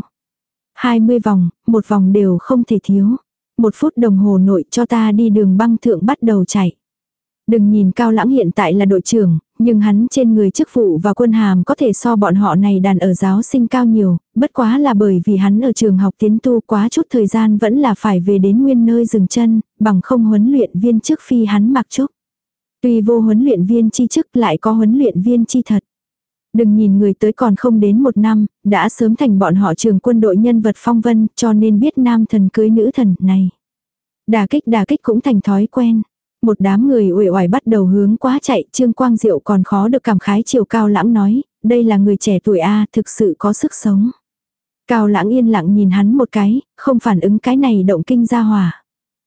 20 vòng, một vòng đều không thể thiếu. 1 phút đồng hồ nội cho ta đi đường băng thượng bắt đầu chạy. Đừng nhìn Cao Lãng hiện tại là đội trưởng, nhưng hắn trên người chức vụ và quân hàm có thể so bọn họ này đàn ở giáo sinh cao nhiều, bất quá là bởi vì hắn ở trường học tiến tu quá chút thời gian vẫn là phải về đến nguyên nơi dừng chân, bằng không huấn luyện viên chức phi hắn mặc trúc. Tuy vô huấn luyện viên chi chức lại có huấn luyện viên chi thật. Đừng nhìn người tới còn không đến 1 năm, đã sớm thành bọn họ trường quân đội nhân vật phong vân, cho nên biết nam thần cưới nữ thần này. Đả kích cũng thành thói quen. Một đám người uể oải bắt đầu hướng quá chạy, Trương Quang Diệu còn khó được cảm khái chiều Cao Lãng nói, đây là người trẻ tuổi A, thực sự có sức sống. Cao Lãng yên lặng nhìn hắn một cái, không phản ứng cái này động kinh ra hỏa.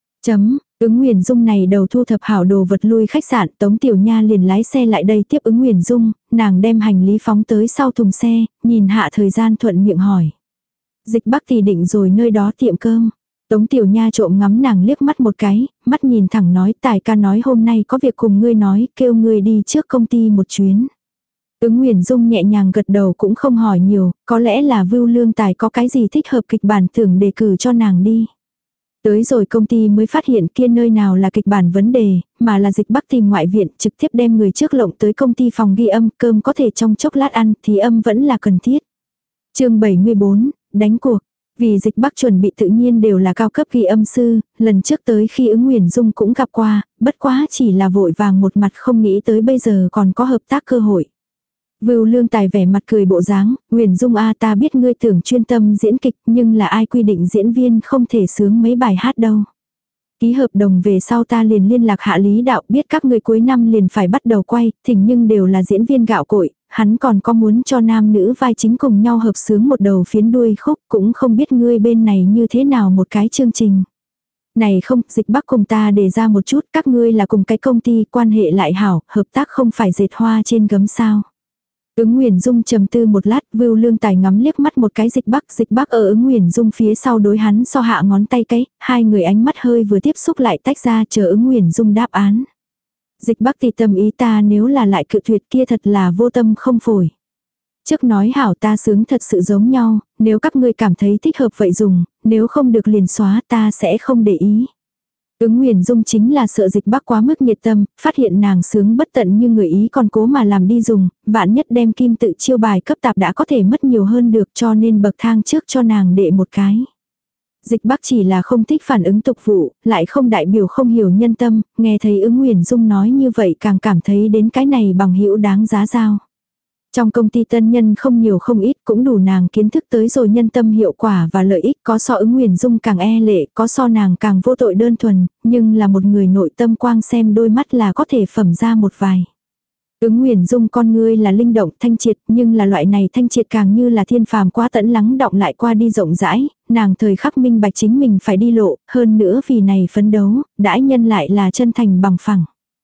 Ứng Uyển Dung này đầu thu thập hảo đồ vật lui khách sạn, Tống Tiểu Nha liền lái xe lại đây tiếp Ứng Uyển Dung, nàng đem hành lý phóng tới sau thùng xe, nhìn hạ thời gian thuận miệng hỏi. Dịch Bắc thì định rồi nơi đó tiệm cơm. Tống Tiểu Nha trộm ngắm nàng liếc mắt một cái, mắt nhìn thẳng nói Tài ca nói hôm nay có việc cùng ngươi nói, kêu ngươi đi trước công ty một chuyến. Ứng Uyển Dung nhẹ nhàng gật đầu cũng không hỏi nhiều, có lẽ là Vưu Lương Tài có cái gì thích hợp kịch bản tưởng đề cử cho nàng đi. Tới rồi công ty mới phát hiện kia nơi nào là kịch bản vấn đề, mà là Dịch Bắc tìm ngoại viện trực tiếp đem người trước lộng tới công ty phòng ghi âm, cơm có thể trong chốc lát ăn thì âm vẫn là cần thiết. Chương 74, đánh cuộc. Vì Dịch Bắc chuẩn bị tự nhiên đều là cao cấp ghi âm sư, lần trước tới khi Ứng Uyển Dung cũng gặp qua, bất quá chỉ là vội vàng một mặt không nghĩ tới bây giờ còn có hợp tác cơ hội. Vưu Lương Tài vẻ mặt cười bộ dáng, Uyển Dung a ta biết ngươi tưởng chuyên tâm diễn kịch nhưng là ai quy định diễn viên không thể sướng mấy bài hát đâu. Ký hợp đồng về sau ta liền liên lạc Hạ Lý Đạo biết các ngươi cuối năm liền phải bắt đầu quay, thỉnh nhưng đều là diễn viên gạo cội, hắn còn có muốn cho nam nữ vai chính cùng nhau hợp sướng một đầu phiến đuôi khúc cũng không biết ngươi bên này như thế nào một cái chương trình. Này không, Dịch Bắc cùng ta đề ra một chút, các ngươi là cùng cái công ty quan hệ lại hảo, hợp tác không phải dệt hoa trên gấm sao. Ứng Uyển Dung trầm tư một lát, Vưu Lương Tài ngắm liếc mắt một cái Dịch Bắc ở Ứng Uyển Dung phía sau đối hắn so hạ ngón tay cái, hai người ánh mắt hơi vừa tiếp xúc lại tách ra chờ Ứng Uyển Dung đáp án. Dịch Bắc thì tâm ý ta nếu là lại cự tuyệt kia thật là vô tâm không phổi. Trước nói hảo ta sướng thật sự giống nhau, nếu các ngươi cảm thấy thích hợp vậy dùng, nếu không được liền xóa ta sẽ không để ý. Ứng Uyển Dung chính là sợ Dịch Bắc quá mức nhiệt tâm, phát hiện nàng sướng bất tận như người ý còn cố mà làm đi dùng, vạn nhất đem kim tự chiêu bài cấp tạp đã có thể mất nhiều hơn được cho nên bậc thang trước cho nàng đệ một cái. Dịch Bắc chỉ là không thích phản ứng tục vụ, lại không đại biểu không hiểu nhân tâm, nghe thấy Ứng Huyền Dung nói như vậy càng cảm thấy đến cái này bằng hữu đáng giá giao. Trong công ty tân nhân không nhiều không ít cũng đủ nàng kiến thức tới rồi nhân tâm hiệu quả và lợi ích, có so Ứng Huyền Dung càng e lệ, có so nàng càng vô tội đơn thuần, nhưng là một người nội tâm quang xem đôi mắt là có thể phẩm ra một vài. Ứng Huyền Dung con ngươi là linh động thanh triệt, nhưng là loại này thanh triệt càng như là thiên phàm quá tẫn lắng đọng lại qua đi rộng rãi, nàng thời khắc minh bạch chính mình phải đi lộ, hơn nữa vì này phấn đấu, đãi nhân lại là chân thành bằng phẳng.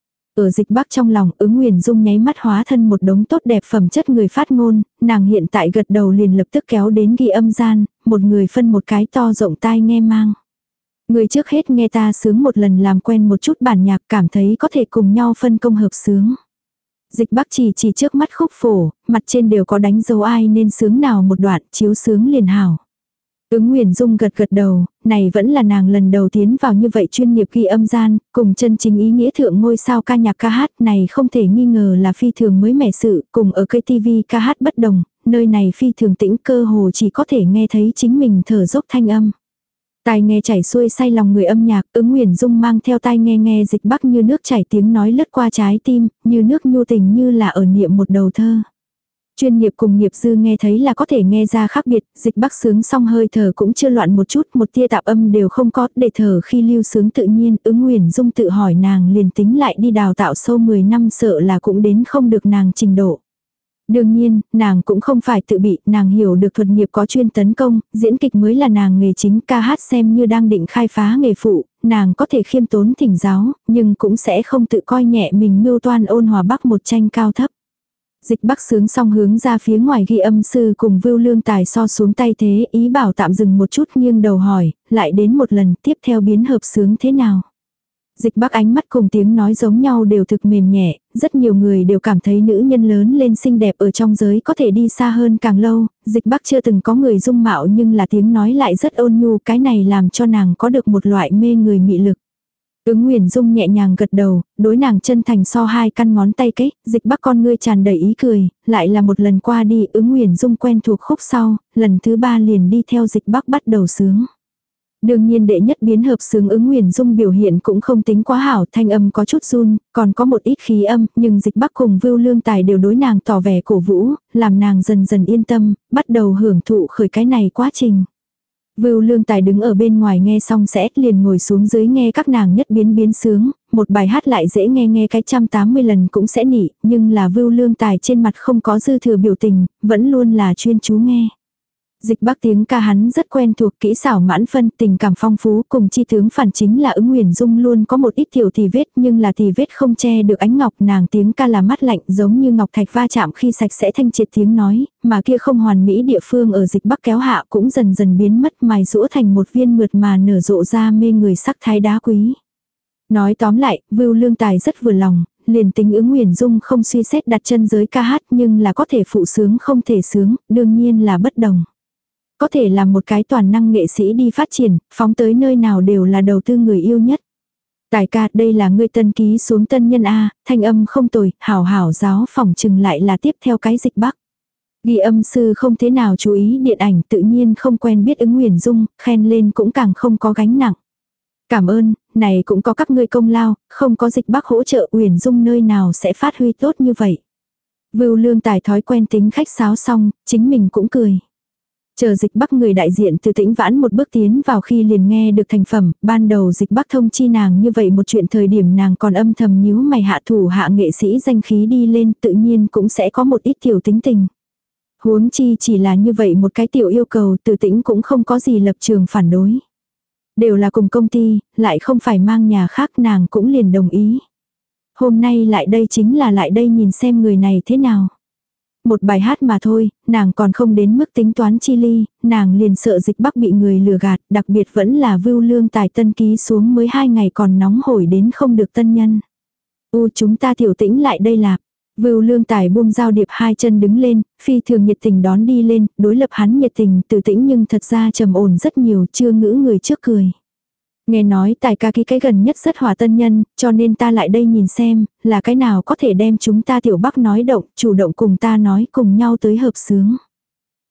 Ở Dịch Bắc trong lòng, Ứng Huyền Dung nháy mắt hóa thân một đống tốt đẹp phẩm chất người phát ngôn, nàng hiện tại gật đầu liền lập tức kéo đến ghi âm gian, một người phân một cái to rộng tai nghe mang. Người trước hết nghe ta sướng một lần làm quen một chút bản nhạc, cảm thấy có thể cùng nhau phân công hợp sướng. Dịch Bắc chỉ trước mắt khúc phổ, mặt trên đều có đánh dấu ai nên sướng nào một đoạn, chiếu sướng liền hảo. Ứng Huyền Dung gật đầu, này vẫn là nàng lần đầu tiến vào như vậy chuyên nghiệp ghi âm gian, cùng chân chính ý nghĩa thượng ngôi sao ca nhạc ca hát này không thể nghi ngờ là phi thường mới mẻ sự, cùng ở cây TV ca hát bất đồng, nơi này phi thường tĩnh cơ hồ chỉ có thể nghe thấy chính mình thở dốc thanh âm. Tai nghe chảy xuôi say lòng người âm nhạc, Ứng Huyền Dung mang theo tai nghe Dịch Bắc như nước chảy tiếng nói lướt qua trái tim, như nước nhu tình như là ở niệm một đầu thơ. Chuyên nghiệp cùng nghiệp dư nghe thấy là có thể nghe ra khác biệt, Dịch Bắc sướng xong hơi thở cũng chưa loạn một chút, một tia tạp âm đều không có, để thở khi lưu sướng tự nhiên. Ứng Huyền Dung tự hỏi nàng liền tính lại đi đào tạo sâu 10 năm sợ là cũng đến không được nàng trình độ. Đương nhiên, nàng cũng không phải tự bị, nàng hiểu được thuật nghiệp có chuyên tấn công, diễn kịch mới là nàng nghề chính, ca hát xem như đang định khai phá nghề phụ, nàng có thể khiêm tốn thỉnh giáo, nhưng cũng sẽ không tự coi nhẹ mình mưu toan ôn hòa bắc một tranh cao thấp. Dịch Bắc sướng xong hướng ra phía ngoài ghi âm sư cùng Vưu Lương Tài so xuống tay thế, ý bảo tạm dừng một chút, nghiêng đầu hỏi, lại đến một lần tiếp theo biến hợp sướng thế nào. Dịch Bắc ánh mắt cùng tiếng nói giống nhau đều thực mềm nhẹ, rất nhiều người đều cảm thấy nữ nhân lớn lên xinh đẹp ở trong giới có thể đi xa hơn càng lâu, Dịch Bắc chưa từng có người dung mạo nhưng là tiếng nói lại rất ôn nhu, cái này làm cho nàng có được một loại mê người mị lực. Ứng Huyền Dung nhẹ nhàng gật đầu, đối nàng chân thành so hai căn ngón tay kết, Dịch Bắc con ngươi tràn đầy ý cười, lại là một lần qua đi, Ứng Huyền Dung quen thuộc khúc sau, lần thứ 3 liền đi theo Dịch Bắc bắt đầu sướng. Đương nhiên đệ nhất biến hợp sướng Ứng Huyền Dung biểu hiện cũng không tính quá hảo, thanh âm có chút run, còn có một ít khí âm, nhưng Dịch Bắc cùng Vưu Lương Tài đều đối nàng tỏ vẻ cổ vũ, làm nàng dần dần yên tâm, bắt đầu hưởng thụ khởi cái này quá trình. Vưu Lương Tài đứng ở bên ngoài nghe xong sẽ liền ngồi xuống dưới nghe các nàng nhất biến sướng, một bài hát lại dễ nghe cái 180 lần cũng sẽ nỉ, nhưng là Vưu Lương Tài trên mặt không có dư thừa biểu tình, vẫn luôn là chuyên chú nghe. Dịch Bắc tiếng ca hắn rất quen thuộc, kỹ xảo mãn phân, tình cảm phong phú, cùng chi tướng phản chính là Ứng Huyền Dung luôn có một ít tiểu tì vết, nhưng là tì vết không che được ánh ngọc, nàng tiếng ca là mát lạnh giống như ngọc thạch va chạm khi sạch sẽ thanh triệt tiếng nói, mà kia không hoàn mỹ địa phương ở Dịch Bắc kéo hạ cũng dần dần biến mất, mài rũa thành một viên mượt mà nở rộ ra mê người sắc thái đá quý. Nói tóm lại, Vưu Lương Tài rất vừa lòng, liền tính Ứng Huyền Dung không suy xét đặt chân giới ca hát nhưng là có thể phụ sướng không thể sướng, đương nhiên là bất đồng. Có thể làm một cái toàn năng nghệ sĩ đi phát triển, phóng tới nơi nào đều là đầu tư người yêu nhất. Tài ca, đây là ngươi tân ký xuống tân nhân A, thanh âm không tồi, hảo giáo phỏng chừng lại là tiếp theo cái Dịch Bắc. Ghi âm sư không thế nào chú ý điện ảnh, tự nhiên không quen biết Ứng Huyền Dung, khen lên cũng càng không có gánh nặng. Cảm ơn, này cũng có các ngươi công lao, không có Dịch Bắc hỗ trợ Huyền Dung nơi nào sẽ phát huy tốt như vậy. Vưu Lương Tài thói quen tính khách sáo xong, chính mình cũng cười. Chờ Dịch Bắc người đại diện từ Tĩnh Vãn một bước tiến vào khi liền nghe được thành phẩm, ban đầu Dịch Bắc thông chi nàng như vậy một chuyện thời điểm nàng còn âm thầm nhíu mày hạ thủ hạ nghệ sĩ danh khí đi lên, tự nhiên cũng sẽ có một ít tiểu tính tình. Huống chi chỉ là như vậy một cái tiểu yêu cầu, Từ Tĩnh cũng không có gì lập trường phản đối. Đều là cùng công ty, lại không phải mang nhà khác, nàng cũng liền đồng ý. Hôm nay lại đây chính là lại đây nhìn xem người này thế nào. Một bài hát mà thôi, nàng còn không đến mức tính toán chi ly, nàng liền sợ Dịch Bắc bị người lừa gạt, đặc biệt vẫn là Vưu Lương Tài tân ký xuống mới 2 ngày còn nóng hổi đến không được tân nhân. Chúng ta Tiểu Tĩnh lại đây lạp. Vưu Lương Tài buông dao điệp hai chân đứng lên, phi thường nhiệt tình đón đi lên, đối lập hắn nhiệt tình Từ Tĩnh nhưng thật ra trầm ổn rất nhiều, chưa ngữ người trước cười. Nghe nói Tài ca ký cái gần nhất rất hòa tân nhân, cho nên ta lại đây nhìn xem, là cái nào có thể đem chúng ta Tiểu Bắc nói động, chủ động cùng ta nói cùng nhau tới hợp sướng.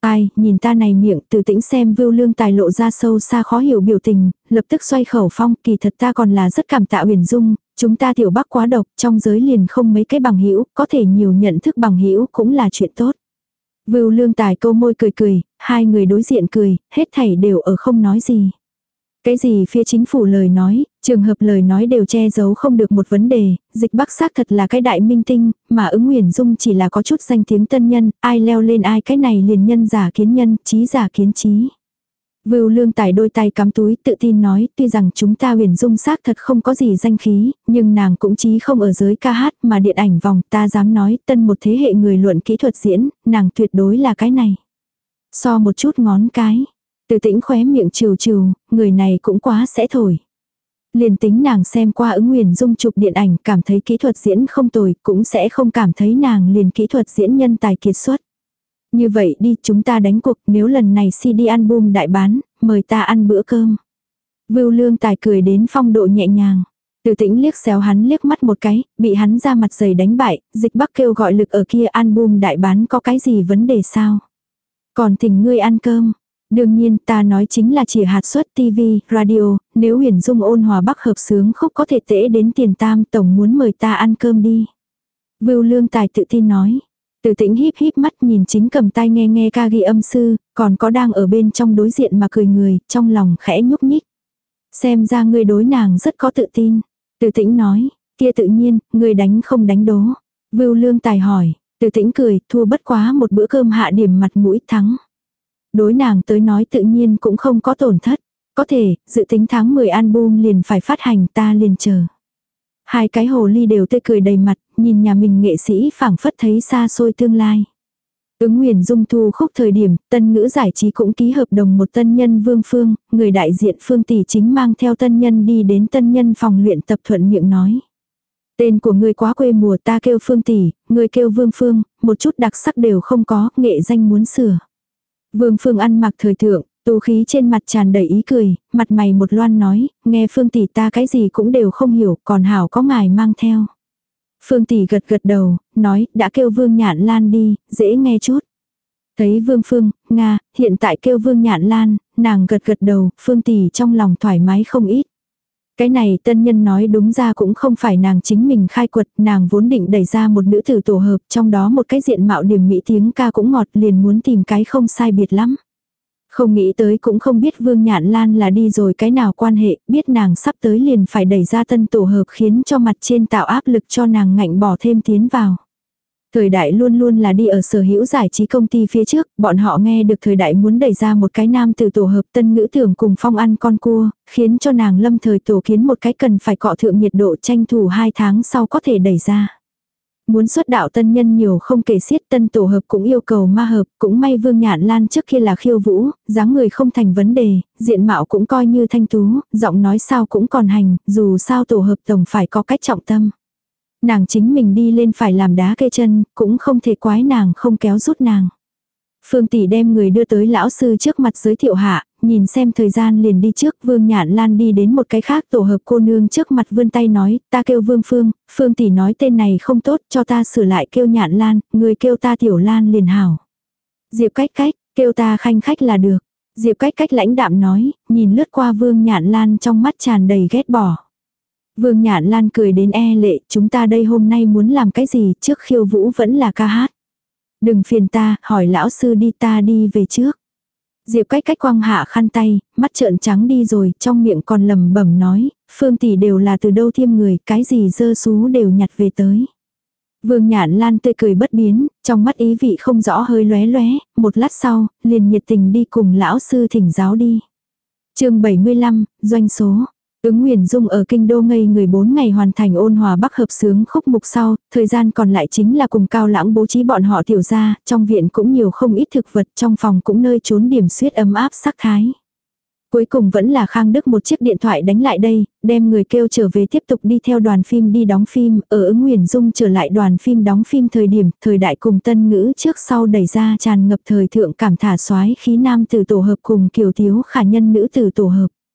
Ai, nhìn ta này miệng, Từ Tĩnh xem Vưu Lương Tài lộ ra sâu xa khó hiểu biểu tình, lập tức xoay khẩu phong, kỳ thật ta còn là rất cảm tạ Huyền Dung, chúng ta tiểu Bắc quá độc, trong giới liền không mấy cái bằng hữu, có thể nhiều nhận thức bằng hữu cũng là chuyện tốt. Vưu Lương Tài câu môi cười cười, hai người đối diện cười, hết thảy đều ở không nói gì. Cái gì phía chính phủ lời nói, trường hợp lời nói đều che giấu không được một vấn đề, Dịch Bắc xác thật là cái đại minh tinh, mà ứng Huyền Dung chỉ là có chút danh tiếng tân nhân, ai leo lên ai cái này liền nhân giả kiến nhân, trí giả kiến trí. Vưu Lương Tài đôi tay cắm túi tự tin nói, tuy rằng chúng ta Huyền Dung xác thật không có gì danh khí, nhưng nàng cũng chí không ở giới ca hát mà điện ảnh vòng, ta dám nói tân một thế hệ người luận kỹ thuật diễn, nàng tuyệt đối là cái này. So một chút ngón cái. Từ Tĩnh khóe miệng trừ trừ, người này cũng quá sẽ thổi. Liền tính nàng xem qua ứng Huyền Dung chụp điện ảnh cảm thấy kỹ thuật diễn không tồi, cũng sẽ không cảm thấy nàng liền kỹ thuật diễn nhân tài kiệt xuất. Như vậy đi chúng ta đánh cuộc, nếu lần này CD album đại bán, mời ta ăn bữa cơm. Vưu Lương Tài cười đến phong độ nhẹ nhàng. Từ Tĩnh liếc xéo hắn liếc mắt một cái, bị hắn ra mặt dày đánh bại, Dịch Bắc kêu gọi lực ở kia album đại bán có cái gì vấn đề sao? Còn thỉnh ngươi ăn cơm. Đương nhiên ta nói chính là chỉ hạt suất TV, radio, nếu Huyền Dung ôn hòa Bắc hợp sướng khúc có thể tễ đến tiền tam tổng muốn mời ta ăn cơm đi. Vưu Lương Tài tự tin nói. Từ Tĩnh híp híp mắt nhìn chính cầm tay nghe nghe ca ghi âm sư, còn có đang ở bên trong đối diện mà cười người, trong lòng khẽ nhúc nhích. Xem ra ngươi đối nàng rất có tự tin. Từ Tĩnh nói, kia tự nhiên, ngươi đánh không đánh đố. Vưu Lương Tài hỏi, Từ Tĩnh cười, thua bất quá một bữa cơm hạ điểm mặt mũi thắng. Đối nàng tới nói tự nhiên cũng không có tổn thất. Có thể, dự tính tháng 10 album liền phải phát hành ta liền chờ. Hai cái hồ ly đều tươi cười đầy mặt, nhìn nhà mình nghệ sĩ phảng phất thấy xa xôi tương lai. Ứng Huyền Dung thu khúc thời điểm, Tân Ngữ Giải trí cũng ký hợp đồng một tân nhân Vương Phương, người đại diện Phương Tỷ chính mang theo tân nhân đi đến tân nhân phòng luyện tập thuận miệng nói. Tên của người quá quê mùa ta kêu Phương Tỷ, người kêu Vương Phương, một chút đặc sắc đều không có, nghệ danh muốn sửa. Vương Phương ăn mặc thời thượng, tú khí trên mặt tràn đầy ý cười, mặt mày một loan nói, nghe Phương Tỷ ta cái gì cũng đều không hiểu, còn hảo có ngài mang theo. Phương Tỷ gật gật đầu, nói, đã kêu Vương Nhạn Lan đi, dễ nghe chút. Thấy Vương Phương, Nga, hiện tại kêu Vương Nhạn Lan, nàng gật gật đầu, Phương Tỷ trong lòng thoải mái không ít. Cái này tân nhân nói đúng ra cũng không phải nàng chính mình khai quật, nàng vốn định đẩy ra một nữ tử tổ hợp, trong đó một cái diện mạo điểm mỹ tiếng ca cũng ngọt liền muốn tìm cái không sai biệt lắm. Không nghĩ tới cũng không biết Vương Nhạn Lan là đi rồi cái nào quan hệ, biết nàng sắp tới liền phải đẩy ra tân tổ hợp khiến cho mặt trên tạo áp lực cho nàng ngạnh bỏ thêm tiến vào. Thời đại luôn luôn là đi ở sở hữu giải trí công ty phía trước, bọn họ nghe được thời đại muốn đẩy ra một cái nam từ tổ hợp Tân Ngữ tưởng cùng Phong ăn con cua, khiến cho nàng lâm thời tổ kiến một cái cần phải cọ thượng nhiệt độ tranh thủ 2 tháng sau có thể đẩy ra. Muốn xuất đạo tân nhân nhiều không kể xiết, tân tổ hợp cũng yêu cầu ma hợp, cũng may Vương Nhạn Lan trước kia là khiêu vũ, dáng người không thành vấn đề, diện mạo cũng coi như thanh tú, giọng nói sao cũng còn hành, dù sao tổ hợp tổng phải có cách trọng tâm. Nàng chính mình đi lên phải làm đá kê chân, cũng không thể quái nàng không kéo rút nàng. Phương Tỷ đem người đưa tới lão sư trước mặt giới thiệu hạ, nhìn xem thời gian liền đi trước. Vương Nhạn Lan đi đến một cái khác tổ hợp cô nương trước mặt vươn tay nói, ta kêu Vương Phương, Phương Tỷ nói tên này không tốt, cho ta sửa lại kêu Nhạn Lan, người kêu ta Tiểu Lan liền hảo. Diệp Cách Cách, kêu ta Khanh Khách là được. Diệp Cách Cách lãnh đạm nói, nhìn lướt qua Vương Nhạn Lan trong mắt tràn đầy ghét bỏ. Vương Nhạn Lan cười đến e lệ, chúng ta đây hôm nay muốn làm cái gì, trước khiêu vũ vẫn là ca hát. Đừng phiền ta, hỏi lão sư đi, ta đi về trước. Diệp Cách Cách quăng hạ khăn tay, mắt trợn trắng đi rồi, trong miệng còn lẩm bẩm nói, Phương Tỷ đều là từ đâu thiêm người, cái gì dơ xú đều nhặt về tới. Vương Nhạn Lan tươi cười bất biến, trong mắt ý vị không rõ hơi lóe lóe, một lát sau, liền nhiệt tình đi cùng lão sư thỉnh giáo đi. Chương 75, doanh số. Ứng Huyền Dung ở kinh đô ngây người 4 ngày hoàn thành ôn hòa Bắc hợp sướng khúc mục sau, thời gian còn lại chính là cùng Cao Lãng bố trí bọn họ tiểu gia, trong viện cũng nhiều không ít thực vật, trong phòng cũng nơi trốn điểm suyết ấm áp sắc thái. Cuối cùng vẫn là Khang Đức một chiếc điện thoại đánh lại đây, đem người kêu trở về tiếp tục đi theo đoàn phim đi đóng phim, ở Ứng Huyền Dung trở lại đoàn phim đóng phim thời điểm, thời đại cùng Tân Ngữ trước sau đẩy ra tràn ngập thời thượng cảm thả soái khí nam tử tổ hợp cùng kiều thiếu khả nhân nữ tử tổ hợp.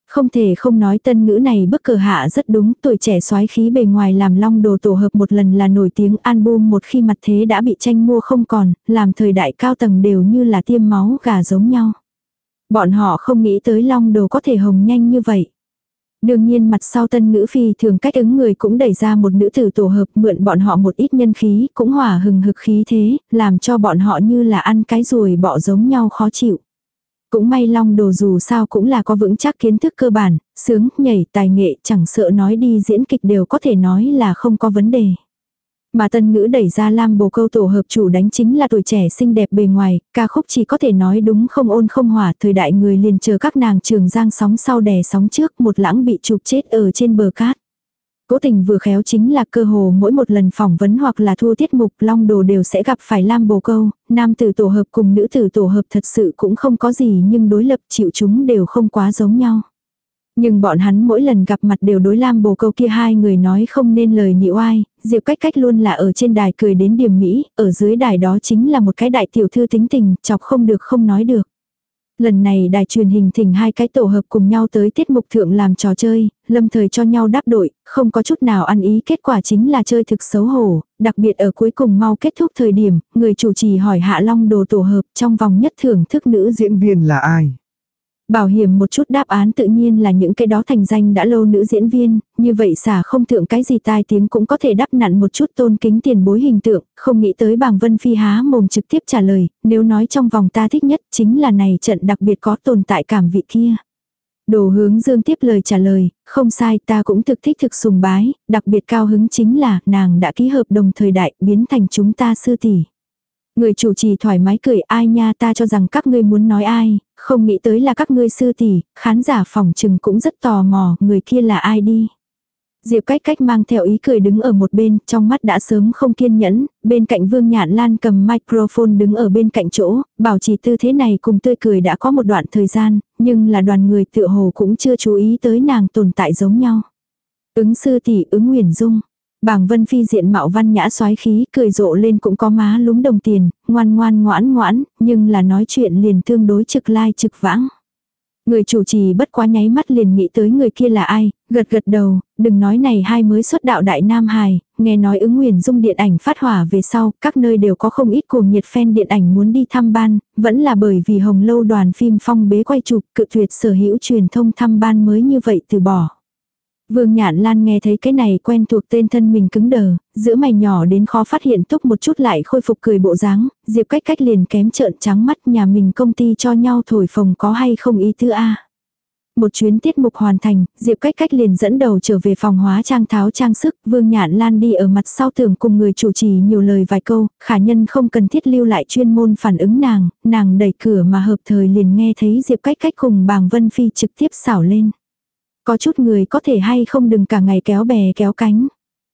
Không thể không nói tân ngữ này bức cờ hạ rất đúng, tuổi trẻ soái khí bề ngoài làm Long Đồ tổ hợp một lần là nổi tiếng album một khi mặt thế đã bị tranh mua không còn, làm thời đại cao tầng đều như là tiêm máu gà giống nhau. Bọn họ không nghĩ tới Long Đồ có thể hồng nhanh như vậy. Đương nhiên mặt sau tân ngữ phi thường cách ứng người cũng đẩy ra một nữ tử tổ hợp mượn bọn họ một ít nhân khí, cũng hỏa hừng hực khí thế, làm cho bọn họ như là ăn cái ruồi bọ giống nhau khó chịu. Cũng may Long Đồ dù sao cũng là có vững chắc kiến thức cơ bản, sướng, nhảy, tài nghệ, chẳng sợ nói đi diễn kịch đều có thể nói là không có vấn đề. Mà tân ngữ đẩy ra Lam Bồ Câu tổ hợp chủ đánh chính là tuổi trẻ xinh đẹp bề ngoài, ca khúc chỉ có thể nói đúng không ôn không hỏa, thời đại người liền chờ các nàng Trường Giang sóng sau đè sóng trước, một lãng bị chụp chết ở trên bờ cát. Cố tình vừa khéo chính là cơ hồ mỗi một lần phỏng vấn hoặc là thu tiết mục Long Đồ đều sẽ gặp phải Lam Bồ Câu, nam tử tổ hợp cùng nữ tử tổ hợp thật sự cũng không có gì nhưng đối lập chịu chúng đều không quá giống nhau. Nhưng bọn hắn mỗi lần gặp mặt đều đối Lam Bồ Câu kia hai người nói không nên lời nịu ai, Diệp Cách Cách luôn là ở trên đài cười đến điềm mỹ, ở dưới đài đó chính là một cái đại tiểu thư tính tình, chọc không được không nói được. Lần này đài truyền hình thỉnh hai cái tổ hợp cùng nhau tới tiết mục thượng làm trò chơi, lâm thời cho nhau đáp đội, không có chút nào ăn ý, kết quả chính là chơi thực xấu hổ, đặc biệt ở cuối cùng mau kết thúc thời điểm, người chủ trì hỏi Hạ Long Đồ tổ hợp trong vòng nhất thưởng thức nữ diễn viên là ai. Bảo hiểm một chút đáp án tự nhiên là những cái đó thành danh đã lâu nữ diễn viên, như vậy xả không thượng cái gì tai tiếng cũng có thể đắp nặn một chút tôn kính tiền bối hình tượng, không nghĩ tới Bàng Vân Phi há mồm trực tiếp trả lời, nếu nói trong vòng ta thích nhất chính là này trận đặc biệt có tồn tại cảm vị kia. Đồ Hướng Dương tiếp lời trả lời, không sai ta cũng thực thích thực sùng bái, đặc biệt cao hứng chính là nàng đã ký hợp đồng thời đại biến thành chúng ta sư tỷ. Người chủ trì thoải mái cười ai nha ta cho rằng các ngươi muốn nói ai, không nghĩ tới là các ngươi sư tỷ, khán giả phòng trừng cũng rất tò mò người kia là ai đi. Diệp Cách Cách mang theo ý cười đứng ở một bên, trong mắt đã sớm không kiên nhẫn, bên cạnh Vương Nhạn Lan cầm microphone đứng ở bên cạnh chỗ, bảo trì tư thế này cùng tươi cười đã có một đoạn thời gian, nhưng là đoàn người tựa hồ cũng chưa chú ý tới nàng tồn tại giống nhau. Ứng sư tỷ Ứng Nguyền Dung. Bàng Vân Phi diện mạo văn nhã soái khí, cười rộ lên cũng có má lúm đồng tiền, ngoan ngoan ngoãn ngoãn, nhưng là nói chuyện liền tương đối trực lai trực vãng. Người chủ trì bất quá nháy mắt liền nghĩ tới người kia là ai, gật gật đầu, đừng nói này hai mới xuất đạo đại nam hài, nghe nói Ứng Nguyền Dung điện ảnh phát hỏa về sau, các nơi đều có không ít cuồng nhiệt fan điện ảnh muốn đi thăm ban, vẫn là bởi vì Hồng Lâu đoàn phim phong bế quay chụp, cự tuyệt sở hữu truyền thông thăm ban mới như vậy từ bỏ. Vương Nhạn Lan nghe thấy cái này quen thuộc tên thân mình cứng đờ, giữa mày nhỏ đến khó phát hiện túc một chút lại khôi phục cười bộ dáng, Diệp Cách Cách liền kém trợn trắng mắt nhà mình công ty cho nhau thổi phồng có hay không ý tứ a. Một chuyến tiết mục hoàn thành, Diệp Cách Cách liền dẫn đầu trở về phòng hóa trang tháo trang sức, Vương Nhạn Lan đi ở mặt sau tường cùng người chủ trì nhiều lời vài câu, khả nhân không cần thiết lưu lại chuyên môn phản ứng nàng đẩy cửa mà hợp thời liền nghe thấy Diệp Cách Cách cùng Bàng Vân Phi trực tiếp xảo lên. Có chút người có thể hay không đừng cả ngày kéo bè kéo cánh.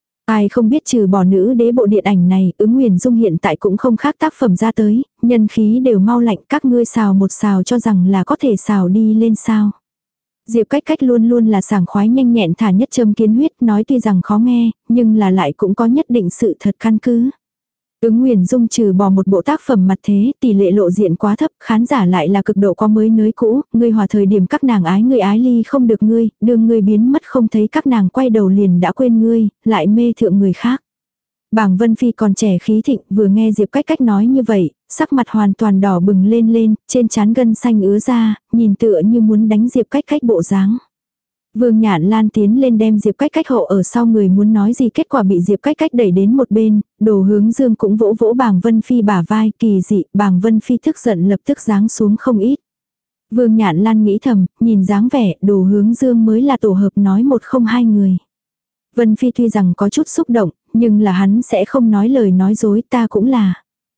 Ai không biết trừ bỏ nữ đế bộ điện ảnh này, Ứng Nguyền Dung hiện tại cũng không khác tác phẩm ra tới, nhân khí đều mau lạnh các ngươi xào một xào cho rằng là có thể xào đi lên sao. Diệp Cách Cách luôn luôn là sảng khoái nhanh nhẹn thả nhất châm kiến huyết, nói tuy rằng khó nghe, nhưng là lại cũng có nhất định sự thật căn cứ. Ứng Nguyền Dung trừ bỏ một bộ tác phẩm mặt thế, tỷ lệ lộ diện quá thấp, khán giả lại là cực độ có mới nới cũ, ngươi hòa thời điểm các nàng ái người ái ly không được ngươi, đương ngươi biến mất không thấy các nàng quay đầu liền đã quên ngươi, lại mê thượng người khác. Bàng Vân Phi còn trẻ khí thịnh, vừa nghe Diệp Cách Cách nói như vậy, sắc mặt hoàn toàn đỏ bừng lên, trên trán gân xanh ứa ra, nhìn tựa như muốn đánh Diệp Cách Cách bộ dáng. Vương Nhạn Lan tiến lên đem Diệp Cách Cách hộ ở sau người muốn nói gì kết quả bị Diệp Cách Cách đẩy đến một bên, Đồ Hướng Dương cũng vỗ vỗ Bàng Vân Phi bả vai, kỳ dị, Bàng Vân Phi tức giận lập tức giáng xuống không ít. Vương Nhạn Lan nghĩ thầm, nhìn dáng vẻ, Đồ Hướng Dương mới là tổ hợp nói một không hai người. Vân Phi tuy rằng có chút xúc động, nhưng là hắn sẽ không nói lời nói dối, ta cũng là.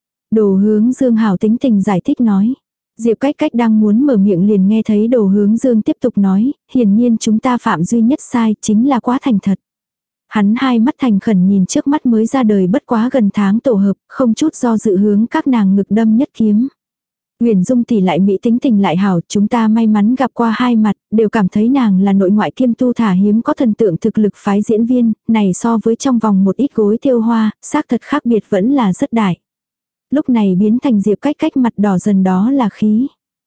Đồ Hướng Dương hảo tính tình giải thích nói. Diệp Cách Cách đang muốn mở miệng liền nghe thấy Đồ Hướng Dương tiếp tục nói, hiển nhiên chúng ta phạm duy nhất sai chính là quá thành thật. Hắn hai mắt thành khẩn nhìn trước mắt mới ra đời bất quá gần tháng tổ hợp, không chút do dự hướng các nàng ngực đâm nhất kiếm. Nguyền Dung tỷ lại mỹ tính tình lại hảo, chúng ta may mắn gặp qua hai mặt, đều cảm thấy nàng là nội ngoại kiêm tu thả hiếm có thần tượng thực lực phái diễn viên, này so với trong vòng một ít gối thêu hoa, xác thật khác biệt vẫn là rất đại. Lúc này biến thành Diệp Cách Cách mặt đỏ dần đó là khí.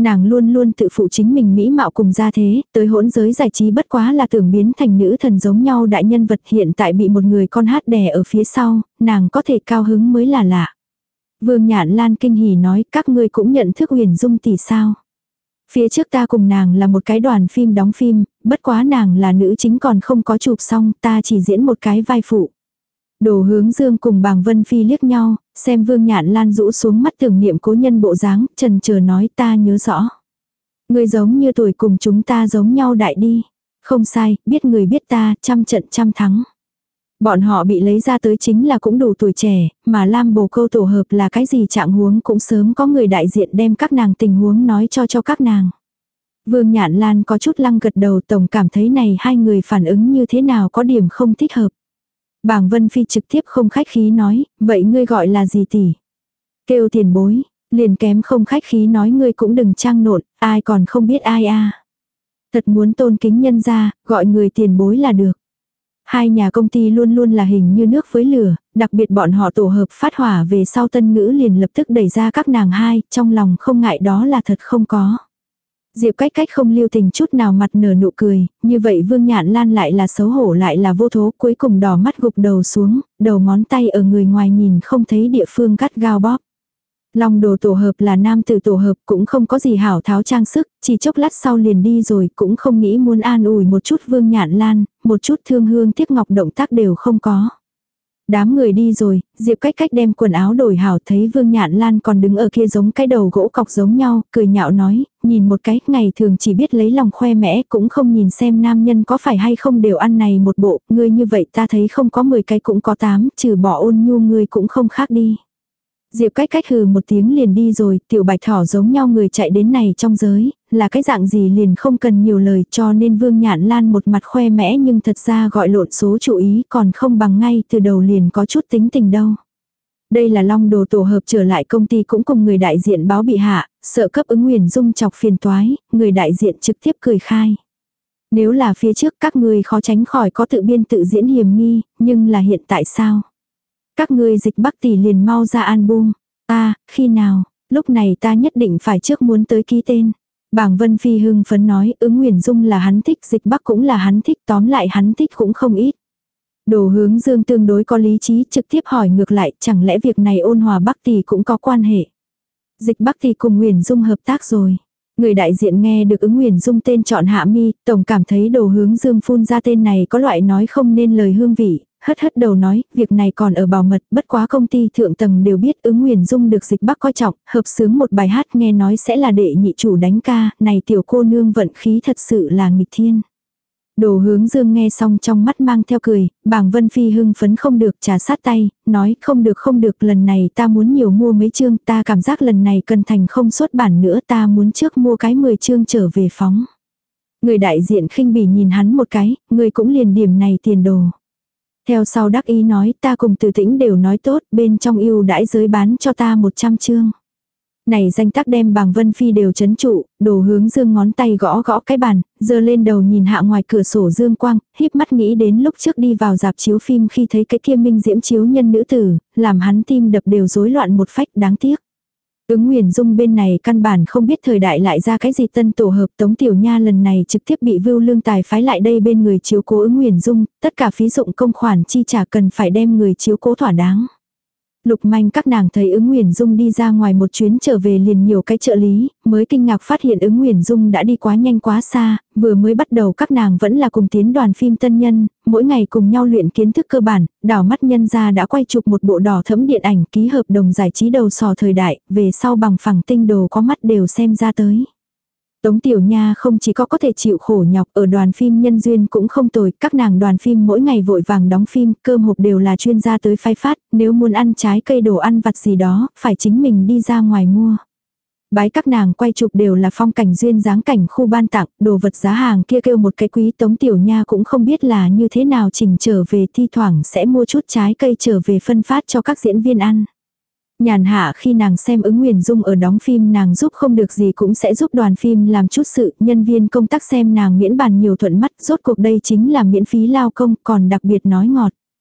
Nàng luôn luôn tự phụ chính mình mỹ mạo cùng gia thế, tới hỗn giới giải trí bất quá là tưởng biến thành nữ thần giống nhau đại nhân vật, hiện tại bị một người con hát đè ở phía sau, nàng có thể cao hứng mới là lạ. Vương Nhạn Lan kinh hỉ nói, các ngươi cũng nhận thức Huyền Dung tỷ sao? Phía trước ta cùng nàng là một cái đoàn phim đóng phim, bất quá nàng là nữ chính còn không có chụp xong, ta chỉ diễn một cái vai phụ. Đồ Hướng Dương cùng Bàng Vân Phi liếc nhau, xem Vương Nhạn Lan rũ xuống mắt tưởng niệm cố nhân bộ dáng, chần chờ nói, ta nhớ rõ. Người giống như tuổi cùng chúng ta giống nhau đại đi. Không sai, biết người biết ta, trăm trận trăm thắng. Bọn họ bị lấy ra tới chính là cũng đủ tuổi trẻ, mà Lam Bồ Câu tổ hợp là cái gì trạng huống cũng sớm có người đại diện đem các nàng tình huống nói cho các nàng. Vương Nhạn Lan có chút lăng gật đầu, tổng cảm thấy này hai người phản ứng như thế nào có điểm không thích hợp. Bàng Vân Phi trực tiếp không khách khí nói, vậy ngươi gọi là gì tỷ? Kêu tiền bối, liền kém không khách khí nói ngươi cũng đừng trang nộn, ai còn không biết ai a. Thật muốn tôn kính nhân gia, gọi người tiền bối là được. Hai nhà công ty luôn luôn là hình như nước với lửa, đặc biệt bọn họ tổ hợp phát hỏa về sau Tân Ngữ liền lập tức đẩy ra các nàng hai, trong lòng không ngại đó là thật không có. Diệp Cách Cách không lưu tình chút nào mặt nở nụ cười, như vậy Vương Nhạn Lan lại là xấu hổ lại là vô thố, cuối cùng đỏ mắt gục đầu xuống, đầu ngón tay ở người ngoài nhìn không thấy địa phương gắt gao bóp. Long Đồ tổ hợp là nam tử tổ hợp cũng không có gì hảo tháo trang sức, chỉ chốc lát sau liền đi rồi cũng không nghĩ muốn an ủi một chút Vương Nhạn Lan, một chút thương hương tiếc ngọc động tác đều không có. Đám người đi rồi, Diệp Cách Cách đem quần áo đổi hảo thấy Vương Nhạn Lan còn đứng ở kia giống cái đầu gỗ cọc giống nhau, cười nhạo nói, nhìn một cái, ngày thường chỉ biết lấy lòng khoe mẽ cũng không nhìn xem nam nhân có phải hay không đều ăn này một bộ, ngươi như vậy ta thấy không có 10 cái cũng có 8, trừ bỏ Ôn Nhu ngươi cũng không khác đi. Diệp Cách Cách hừ một tiếng liền đi rồi, tiểu bạch thỏ giống nhau người chạy đến này trong giới, là cái dạng gì liền không cần nhiều lời cho nên Vương Nhạn Lan một mặt khoe mẽ nhưng thật ra gọi lộn số chú ý còn không bằng ngay từ đầu liền có chút tính tình đâu. Đây là Long Đồ tổ hợp trở lại công ty cũng cùng người đại diện báo bị hạ, sợ cấp ứng Huyền Dung chọc phiền toái, người đại diện trực tiếp cười khai. Nếu là phía trước các ngươi khó tránh khỏi có tự biên tự diễn hiểm nghi, nhưng là hiện tại sao? Các ngươi Dịch Bắc tỷ liền mau ra album. Khi nào, lúc này ta nhất định phải trước muốn tới ký tên. Bàng Vân Phi hưng phấn nói, ứng Huyền Dung là hắn thích, Dịch Bắc cũng là hắn thích, tóm lại hắn thích cũng không ít. Đồ Hướng Dương tương đối có lý trí trực tiếp hỏi ngược lại, chẳng lẽ việc này Ôn Hòa Bắc tỷ cũng có quan hệ. Dịch Bắc tỷ cùng Huyền Dung hợp tác rồi. Người đại diện nghe được ứng Huyền Dung tên chọn hạ mi, tổng cảm thấy Đồ Hướng Dương phun ra tên này có loại nói không nên lời hương vị. Hất hất đầu nói, việc này còn ở bảo mật, bất quá công ty thượng tầng đều biết ứng Huyền Dung được Dịch Bắc coi trọng, hợp xướng một bài hát nghe nói sẽ là đệ nhị chủ đánh ca, này tiểu cô nương vận khí thật sự là nghịch thiên. Đồ Hướng Dương nghe xong trong mắt mang theo cười, Bàng Vân Phi hưng phấn không được trà sát tay, nói không được lần này ta muốn nhiều mua mấy chương, ta cảm giác lần này cần thành không xuất bản nữa ta muốn trước mua cái 10 chương trở về phóng. Người đại diện khinh bỉ nhìn hắn một cái, người cũng liền điểm này tiền đồ. Theo sau đắc ý nói ta cùng Từ Tĩnh đều nói tốt, bên trong ưu đãi giới bán cho ta 100 chương. Này danh tác đem Bàng Vân Phi đều chấn trụ, Đồ Hướng Dương ngón tay gõ gõ cái bàn, giơ lên đầu nhìn hạ ngoài cửa sổ dương quang, híp mắt nghĩ đến lúc trước đi vào dạp chiếu phim khi thấy cái kia minh diễm chiếu nhân nữ tử, làm hắn tim đập đều rối loạn một phách đáng tiếc. Ứng Huyền Dung bên này căn bản không biết thời đại lại ra cái gì tân tổ hợp, Tống Tiểu Nha lần này trực tiếp bị Vưu Lương Tài phái lại đây bên người chiếu cố ứng Huyền Dung, tất cả phí dụng công khoản chi trả cần phải đem người chiếu cố thỏa đáng. Lục Manh các nàng thấy ứng Huyền Dung đi ra ngoài một chuyến trở về liền nhiều cái trợ lý, mới kinh ngạc phát hiện ứng Huyền Dung đã đi quá nhanh quá xa, vừa mới bắt đầu các nàng vẫn là cùng tiến đoàn phim tân nhân, mỗi ngày cùng nhau luyện kiến thức cơ bản, đảo mắt nhân ra đã quay chụp một bộ đỏ thẫm điện ảnh ký hợp đồng giải trí đầu sò thời đại, về sau bằng phẳng tinh đồ có mắt đều xem ra tới. Tống Tiểu Nha không chỉ có thể chịu khổ nhọc ở đoàn phim nhân duyên cũng không tồi, các nàng đoàn phim mỗi ngày vội vàng đóng phim, cơm hộp đều là chuyên gia tới phái phát, nếu muốn ăn trái cây đồ ăn vặt gì đó, phải chính mình đi ra ngoài mua. Bái các nàng quay chụp đều là phong cảnh duyên dáng cảnh khu ban tặng, đồ vật giá hàng kia kêu một cái quý, Tống Tiểu Nha cũng không biết là như thế nào chỉnh trở về, thi thoảng sẽ mua chút trái cây trở về phân phát cho các diễn viên ăn. Nhàn hạ khi nàng xem ứng Huyền Dung ở đóng phim nàng giúp không được gì cũng sẽ giúp đoàn phim làm chút sự, nhân viên công tác xem nàng miễn bàn nhiều thuận mắt, rốt cuộc đây chính là miễn phí lao công còn đặc biệt nói ngọt.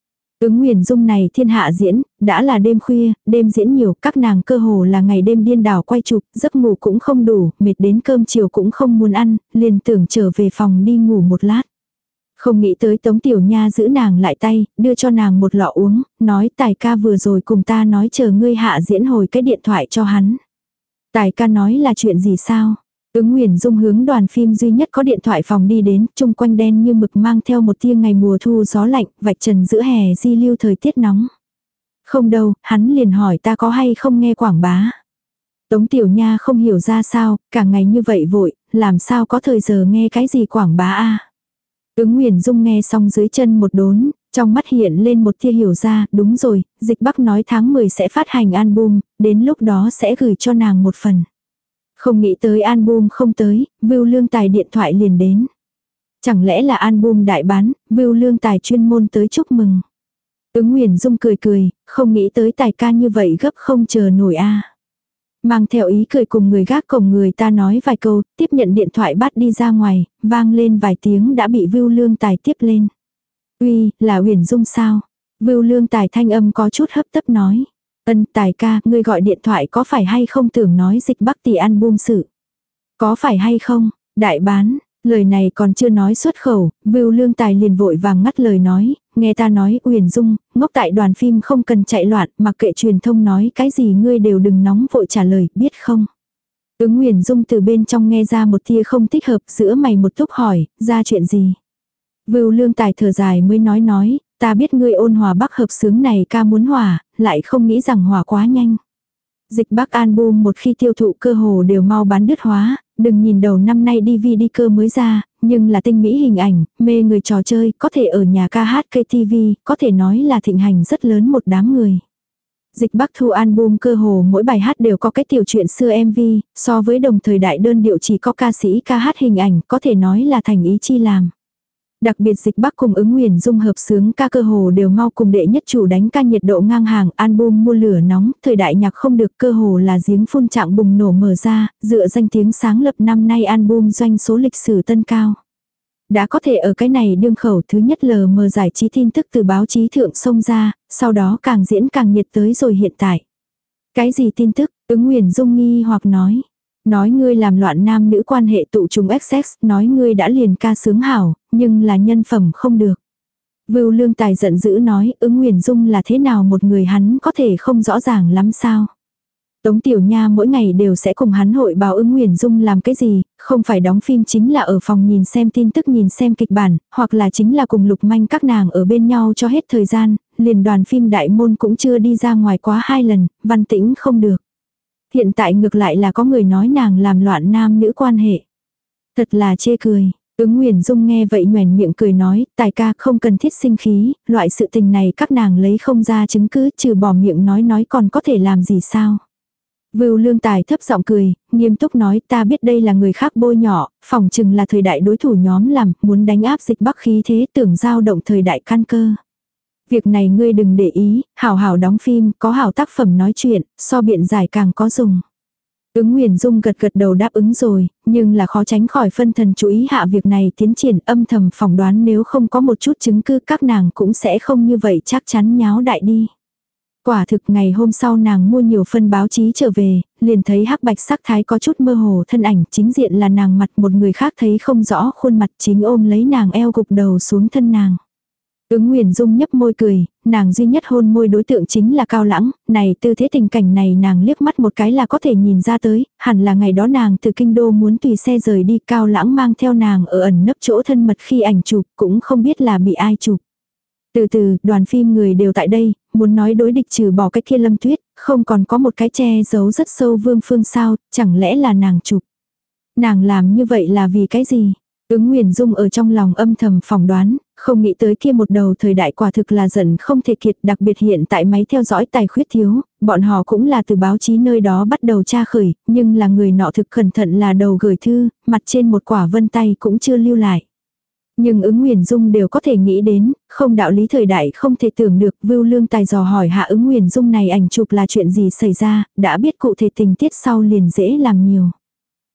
Ứng Nguyền Dung này thiên hạ diễn, đã là đêm khuya, đêm diễn nhiều, các nàng cơ hồ là ngày đêm điên đảo quay chụp, giấc ngủ cũng không đủ, mệt đến cơm chiều cũng không muốn ăn, liền tưởng trở về phòng đi ngủ một lát. Không nghĩ tới Tống Tiểu Nha giữ nàng lại tay, đưa cho nàng một lọ uống, nói Tài ca vừa rồi cùng ta nói chờ ngươi hạ diễn hồi cái điện thoại cho hắn. Tài ca nói là chuyện gì sao? Ứng Nguyền Dung hướng đoàn phim duy nhất có điện thoại phòng đi đến, chung quanh đen như mực mang theo một tia ngày mùa thu gió lạnh, vạch trần giữa hè di lưu thời tiết nóng. Không đâu, hắn liền hỏi ta có hay không nghe quảng bá. Tống Tiểu Nha không hiểu ra sao, cả ngày như vậy vội, làm sao có thời giờ nghe cái gì quảng bá a. Ứng Nguyền Dung nghe xong dưới chân một đốn, trong mắt hiện lên một tia hiểu ra, đúng rồi, Dịch Bắc nói tháng 10 sẽ phát hành album, đến lúc đó sẽ gửi cho nàng một phần. Không nghĩ tới album không tới, Vưu Lương Tài điện thoại liền đến. Chẳng lẽ là album đại bán, Vưu Lương Tài chuyên môn tới chúc mừng. Ứng Nguyền Dung cười cười, không nghĩ tới Tài ca như vậy gấp không chờ nổi a. Mang theo ý cười cùng người gác cổng người ta nói vài câu, tiếp nhận điện thoại bắt đi ra ngoài, vang lên vài tiếng đã bị Vưu Lương Tài tiếp lên. Uy, là Uyển Dung sao? Vưu Lương Tài thanh âm có chút hấp tấp nói. Ân Tài ca, ngươi gọi điện thoại có phải hay không tưởng nói Dịch Bắc tỷ album sự. Có phải hay không, đại bán, lời này còn chưa nói xuất khẩu, Vưu Lương Tài liền vội vàng ngắt lời nói, nghe ta nói Uyển Dung, ngốc tại đoàn phim không cần chạy loạn, mặc kệ truyền thông nói cái gì ngươi đều đừng nóng vội trả lời, biết không? Ứng Uyển Dung từ bên trong nghe ra một tia không thích hợp, giữa mày một túc hỏi, ra chuyện gì? Vưu Lương Tài thở dài mới nói, ta biết ngươi ôn hòa bắc hợp sướng này ca muốn hòa, lại không nghĩ rằng hòa quá nhanh. Dịch Bắc album một khi tiêu thụ cơ hồ đều mau bán đứt hóa, đừng nhìn đầu năm nay DVD cơ mới ra, nhưng là tinh mỹ hình ảnh, mê người trò chơi, có thể ở nhà ca hát KTV, có thể nói là thịnh hành rất lớn một đám người. Dịch Bắc thu album cơ hồ mỗi bài hát đều có cái tiểu chuyện xưa MV, so với đồng thời đại đơn điệu chỉ có ca sĩ ca hát hình ảnh, có thể nói là thành ý chi làm. Đặc biệt Dịch Bắc cùng Ứng Nguyền Dung hợp sướng ca cơ hồ đều mau cùng đệ nhất chủ đánh ca nhiệt độ ngang hàng, album mua lửa nóng, thời đại nhạc không được cơ hồ là giếng phun trạng bùng nổ mở ra, dựa danh tiếng sáng lập năm nay album doanh số lịch sử tân cao. Đã có thể ở cái này đương khẩu thứ nhất lờ mờ giải trí tin tức từ báo chí thượng xông ra, sau đó càng diễn càng nhiệt tới rồi hiện tại. Cái gì tin tức? Ứng Nguyền Dung nghi hoặc nói. Nói ngươi làm loạn nam nữ quan hệ tụ trùng XX, nói ngươi đã liền ca sướng hảo, nhưng là nhân phẩm không được. Vưu Lương Tài giận dữ nói, Ứng Nguyền Dung là thế nào một người hắn có thể không rõ ràng lắm sao. Tống Tiểu Nha mỗi ngày đều sẽ cùng hắn hội báo Ứng Nguyền Dung làm cái gì, không phải đóng phim chính là ở phòng nhìn xem tin tức nhìn xem kịch bản, hoặc là chính là cùng Lục Manh các nàng ở bên nhau cho hết thời gian, liền đoàn phim đại môn cũng chưa đi ra ngoài quá 2 lần, văn tĩnh không được. Hiện tại ngược lại là có người nói nàng làm loạn nam nữ quan hệ. Thật là chê cười. Ứng Nguyền Dung nghe vậy nhoẻn miệng cười nói, Tài ca không cần thiết sinh khí, loại sự tình này các nàng lấy không ra chứng cứ, trừ bỏ miệng nói còn có thể làm gì sao. Vưu Lương Tài thấp giọng cười, nghiêm túc nói ta biết đây là người khác bôi nhọ, phỏng chừng là thời đại đối thủ nhóm làm, muốn đánh áp Dịch Bắc khí thế tưởng giao động thời đại căn cơ. Việc này ngươi đừng để ý, hảo hảo đóng phim, có hảo tác phẩm nói chuyện, so biện giải càng có dùng. Ứng Nguyền Dung gật gật đầu đáp ứng rồi, nhưng là khó tránh khỏi phân thần chú ý hạ việc này tiến triển âm thầm phỏng đoán nếu không có một chút chứng cứ các nàng cũng sẽ không như vậy chắc chắn nháo đại đi. Quả thực ngày hôm sau nàng mua nhiều phân báo chí trở về, liền thấy hắc bạch sắc thái có chút mơ hồ thân ảnh chính diện là nàng mặt một người khác thấy không rõ khuôn mặt chính ôm lấy nàng eo gục đầu xuống thân nàng. Ứng Nguyền Dung nhấp môi cười, nàng duy nhất hôn môi đối tượng chính là Cao Lãng, này tư thế tình cảnh này nàng liếc mắt một cái là có thể nhìn ra tới, hẳn là ngày đó nàng từ kinh đô muốn tùy xe rời đi Cao Lãng mang theo nàng ở ẩn nấp chỗ thân mật khi ảnh chụp cũng không biết là bị ai chụp. Từ từ, đoàn phim người đều tại đây, muốn nói đối địch trừ bỏ cái kia Lâm Tuyết, không còn có một cái che giấu rất sâu Vương Phương sao, chẳng lẽ là nàng chụp. Nàng làm như vậy là vì cái gì? Ứng Nguyền Dung ở trong lòng âm thầm phỏng đoán, không nghĩ tới kia một đầu thời đại quả thực là giận không thể kiệt, đặc biệt hiện tại máy theo dõi tài khuyết thiếu, bọn họ cũng là từ báo chí nơi đó bắt đầu tra khởi, nhưng là người nọ thực cẩn thận là đầu gửi thư, mặt trên một quả vân tay cũng chưa lưu lại. Nhưng Ứng Nguyền Dung đều có thể nghĩ đến, không đạo lý thời đại không thể tưởng được. Vưu Lương Tài dò hỏi hạ Ứng Nguyền Dung này ảnh chụp là chuyện gì xảy ra, đã biết cụ thể tình tiết sau liền dễ làm nhiều.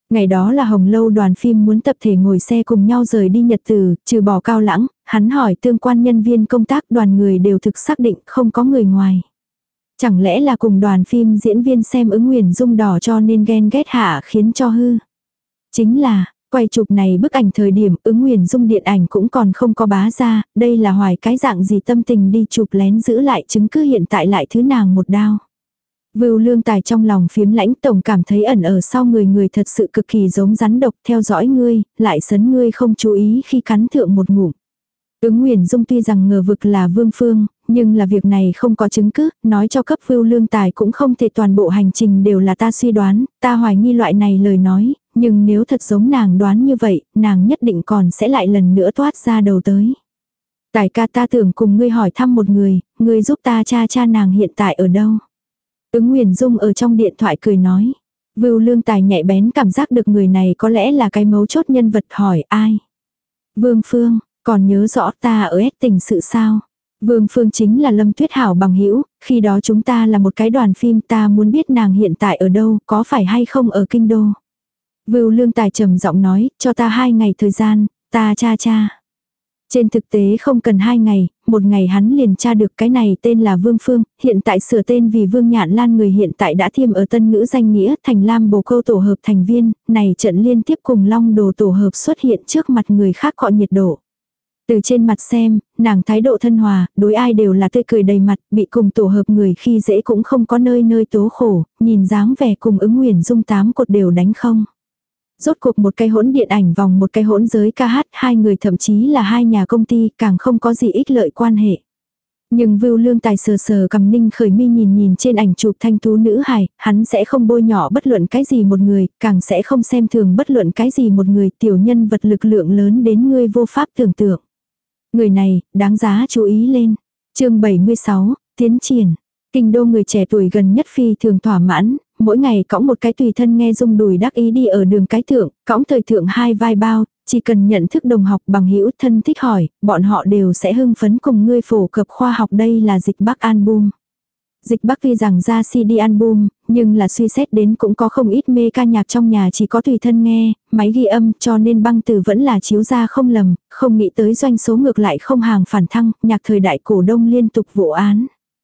Ngày đó là Hồng Lâu đoàn phim muốn tập thể ngồi xe cùng nhau rời đi Nhật Từ, trừ bỏ Cao Lãng, hắn hỏi tương quan nhân viên công tác đoàn người đều thực xác định không có người ngoài. Chẳng lẽ là cùng đoàn phim diễn viên xem Ứng Nguyền Dung đỏ cho nên ghen ghét hạ khiến cho hư. Chính là, quay chụp này bức ảnh thời điểm Ứng Nguyền Dung điện ảnh cũng còn không có bá ra, đây là hoài cái dạng gì tâm tình đi chụp lén giữ lại chứng cứ hiện tại lại thứ nàng một đao. Vưu Lương Tài trong lòng phiếm lãnh, tổng cảm thấy ẩn ở sau người thật sự cực kỳ giống rắn độc theo dõi ngươi, lại sấn ngươi không chú ý khi cắn thượng một ngụm. Ứng Nguyền Dung tuy rằng ngờ vực là Vương Phương, nhưng là việc này không có chứng cứ, nói cho cấp Vưu Lương Tài cũng không thể toàn bộ hành trình đều là ta suy đoán, ta hoài nghi loại này lời nói, nhưng nếu thật giống nàng đoán như vậy, nàng nhất định còn sẽ lại lần nữa toát ra đầu tới. Tài ca, ta tưởng cùng ngươi hỏi thăm một người, ngươi giúp ta cha nàng hiện tại ở đâu. Ứng Nguyền Dung ở trong điện thoại cười nói. Vưu Lương Tài nhạy bén cảm giác được người này có lẽ là cái mấu chốt nhân vật, hỏi ai. Vương Phương, còn nhớ rõ ta ở S tình sự sao? Vương Phương chính là Lâm Tuyết Hảo bằng hữu, khi đó chúng ta là một cái đoàn phim, ta muốn biết nàng hiện tại ở đâu, có phải hay không ở Kinh Đô. Vưu Lương Tài trầm giọng nói, cho ta 2 ngày thời gian, ta cha. Trên thực tế không cần 2 ngày, một ngày hắn liền tra được cái này tên là Vương Phương, hiện tại sửa tên vì Vương Nhạn Lan, người hiện tại đã thiêm ở Tân Ngữ danh nghĩa thành Lam Bồ Câu tổ hợp thành viên, này trận liên tiếp cùng Long Đồ tổ hợp xuất hiện trước mặt người khác cọ nhiệt độ. Từ trên mặt xem, nàng thái độ thân hòa, đối ai đều là tươi cười đầy mặt, bị cùng tổ hợp người khi dễ cũng không có nơi tố khổ, nhìn dáng vẻ cùng Ứng Nguyền Dung 8 cột đều đánh không. Rốt cuộc một cái hỗn điện ảnh vòng một cái hỗn giới ca hát, hai người thậm chí là hai nhà công ty, càng không có gì ích lợi quan hệ. Nhưng Vưu Lương Tài sờ cầm Ninh Khởi Mi nhìn trên ảnh chụp thanh tú nữ hài, hắn sẽ không bôi nhọ bất luận cái gì một người, càng sẽ không xem thường bất luận cái gì một người, tiểu nhân vật lực lượng lớn đến ngươi vô pháp tưởng tượng. Người này, đáng giá chú ý lên. Chương 76, tiến triển. Kinh đô người trẻ tuổi gần nhất phi thường thỏa mãn, mỗi ngày cõng một cái tùy thân nghe rung đùi đắc ý đi ở đường cái thượng, cõng thời thượng 2 vai bao, chỉ cần nhận thức đồng học bằng hữu thân thích hỏi, bọn họ đều sẽ hưng phấn cùng ngươi phổ cập khoa học. Đây là Dịch Bắc album. Dịch Bắc tuy rằng ra CD album, nhưng là suy xét đến cũng có không ít mê ca nhạc trong nhà chỉ có tùy thân nghe, máy ghi âm, cho nên băng từ vẫn là chiếu ra không lầm, không nghĩ tới doanh số ngược lại không hàng phản thăng, nhạc thời đại cổ đông liên tục vụ án.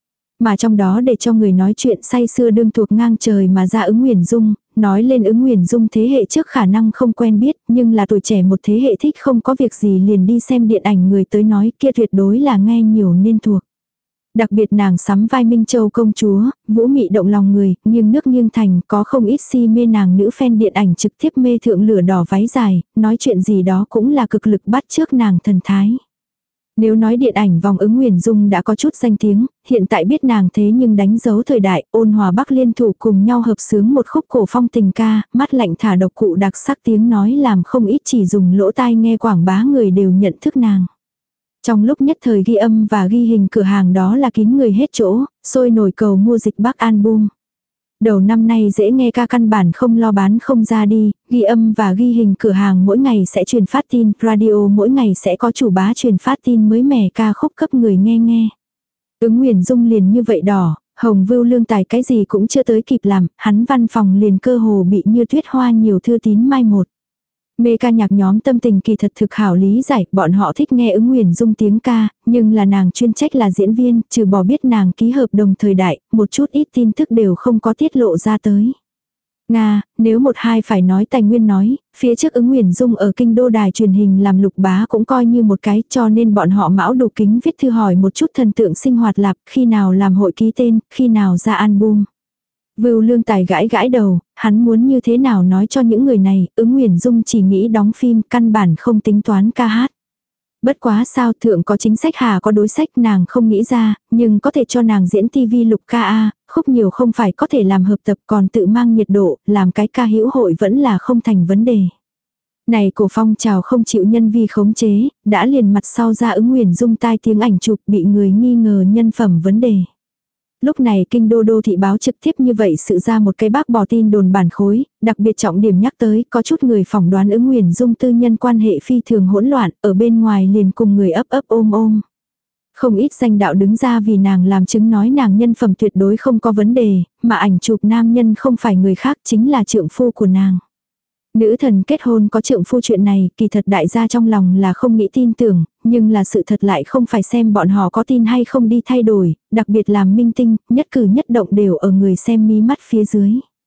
Mà trong đó để cho người nói chuyện say xưa đương thuộc ngang trời mà ra Ứng Nguyền Dung, nói lên Ứng Nguyền Dung thế hệ trước khả năng không quen biết, nhưng là tuổi trẻ một thế hệ thích không có việc gì liền đi xem điện ảnh người tới nói kia tuyệt đối là nghe nhiều nên thuộc. Đặc biệt nàng sắm vai Minh Châu công chúa, vũ mị động lòng người, nghiêng nước nghiêng thành, có không ít si mê nàng nữ fan điện ảnh trực tiếp mê thượng lửa đỏ váy dài, nói chuyện gì đó cũng là cực lực bắt chước nàng thần thái. Nếu nói điện ảnh vòng Ứng Nguyền Dung đã có chút danh tiếng, hiện tại biết nàng thế nhưng đánh dấu thời đại, Ôn Hòa Bắc liên thủ cùng nhau hợp xướng một khúc cổ phong tình ca, mắt lạnh thả độc cụ đặc sắc tiếng nói làm không ít chỉ dùng lỗ tai nghe quảng bá người đều nhận thức nàng. Trong lúc nhất thời ghi âm và ghi hình cửa hàng đó là kín người hết chỗ, sôi nổi cầu mua Dịch Bắc album. Đầu năm nay dễ nghe ca căn bản không lo bán không ra đi, ghi âm và ghi hình cửa hàng mỗi ngày sẽ truyền phát tin, radio mỗi ngày sẽ có chủ bá truyền phát tin mới mẻ ca khúc cấp người nghe. Ứng Nguyền Dung liền như vậy đỏ, Hồng Vưu Lương Tài cái gì cũng chưa tới kịp làm, hắn văn phòng liền cơ hồ bị Như Tuyết Hoa nhiều thư tín mai một. Mê ca nhạc nhóm tâm tình kỳ thật thực hảo lý giải, bọn họ thích nghe Ứng Nguyền Dung tiếng ca, nhưng là nàng chuyên trách là diễn viên, trừ bỏ biết nàng ký hợp đồng thời đại, một chút ít tin tức đều không có tiết lộ ra tới. Nga, nếu một hai phải nói tài nguyên nói, phía trước Ứng Nguyền Dung ở kinh đô đài truyền hình làm lục bá cũng coi như một cái, cho nên bọn họ mão đủ kính viết thư hỏi một chút thần tượng sinh hoạt lạp, khi nào làm hội ký tên, khi nào ra album. Vưu Lương Tài gãi đầu, hắn muốn như thế nào nói cho những người này, Ứng Nguyền Dung chỉ nghĩ đóng phim, căn bản không tính toán ca hát. Bất quá sao thượng có chính sách hà có đối sách nàng không nghĩ ra, nhưng có thể cho nàng diễn TV lục ca a, khúc nhiều không phải có thể làm hợp tập còn tự mang nhiệt độ, làm cái ca hữu hội vẫn là không thành vấn đề. Này cổ phong trào không chịu nhân vi khống chế, đã liền mặt sau ra Ứng Nguyền Dung tai tiếng ảnh chụp bị người nghi ngờ nhân phẩm vấn đề. Lúc này kinh đô đô thị báo trực tiếp như vậy sự ra một cái bác bỏ tin đồn bản khối, đặc biệt trọng điểm nhắc tới có chút người phỏng đoán Ứng Nguyền Dung tư nhân quan hệ phi thường hỗn loạn, ở bên ngoài liền cùng người ấp ôm. Không ít danh đạo đứng ra vì nàng làm chứng nói nàng nhân phẩm tuyệt đối không có vấn đề, mà ảnh chụp nam nhân không phải người khác chính là trượng phu của nàng. Nữ thần kết hôn có trượng phu chuyện này, kỳ thật đại gia trong lòng là không nghĩ tin tưởng, nhưng là sự thật lại không phải xem bọn họ có tin hay không đi thay đổi, đặc biệt làm minh tinh, nhất cử nhất động đều ở người xem mí mắt phía dưới.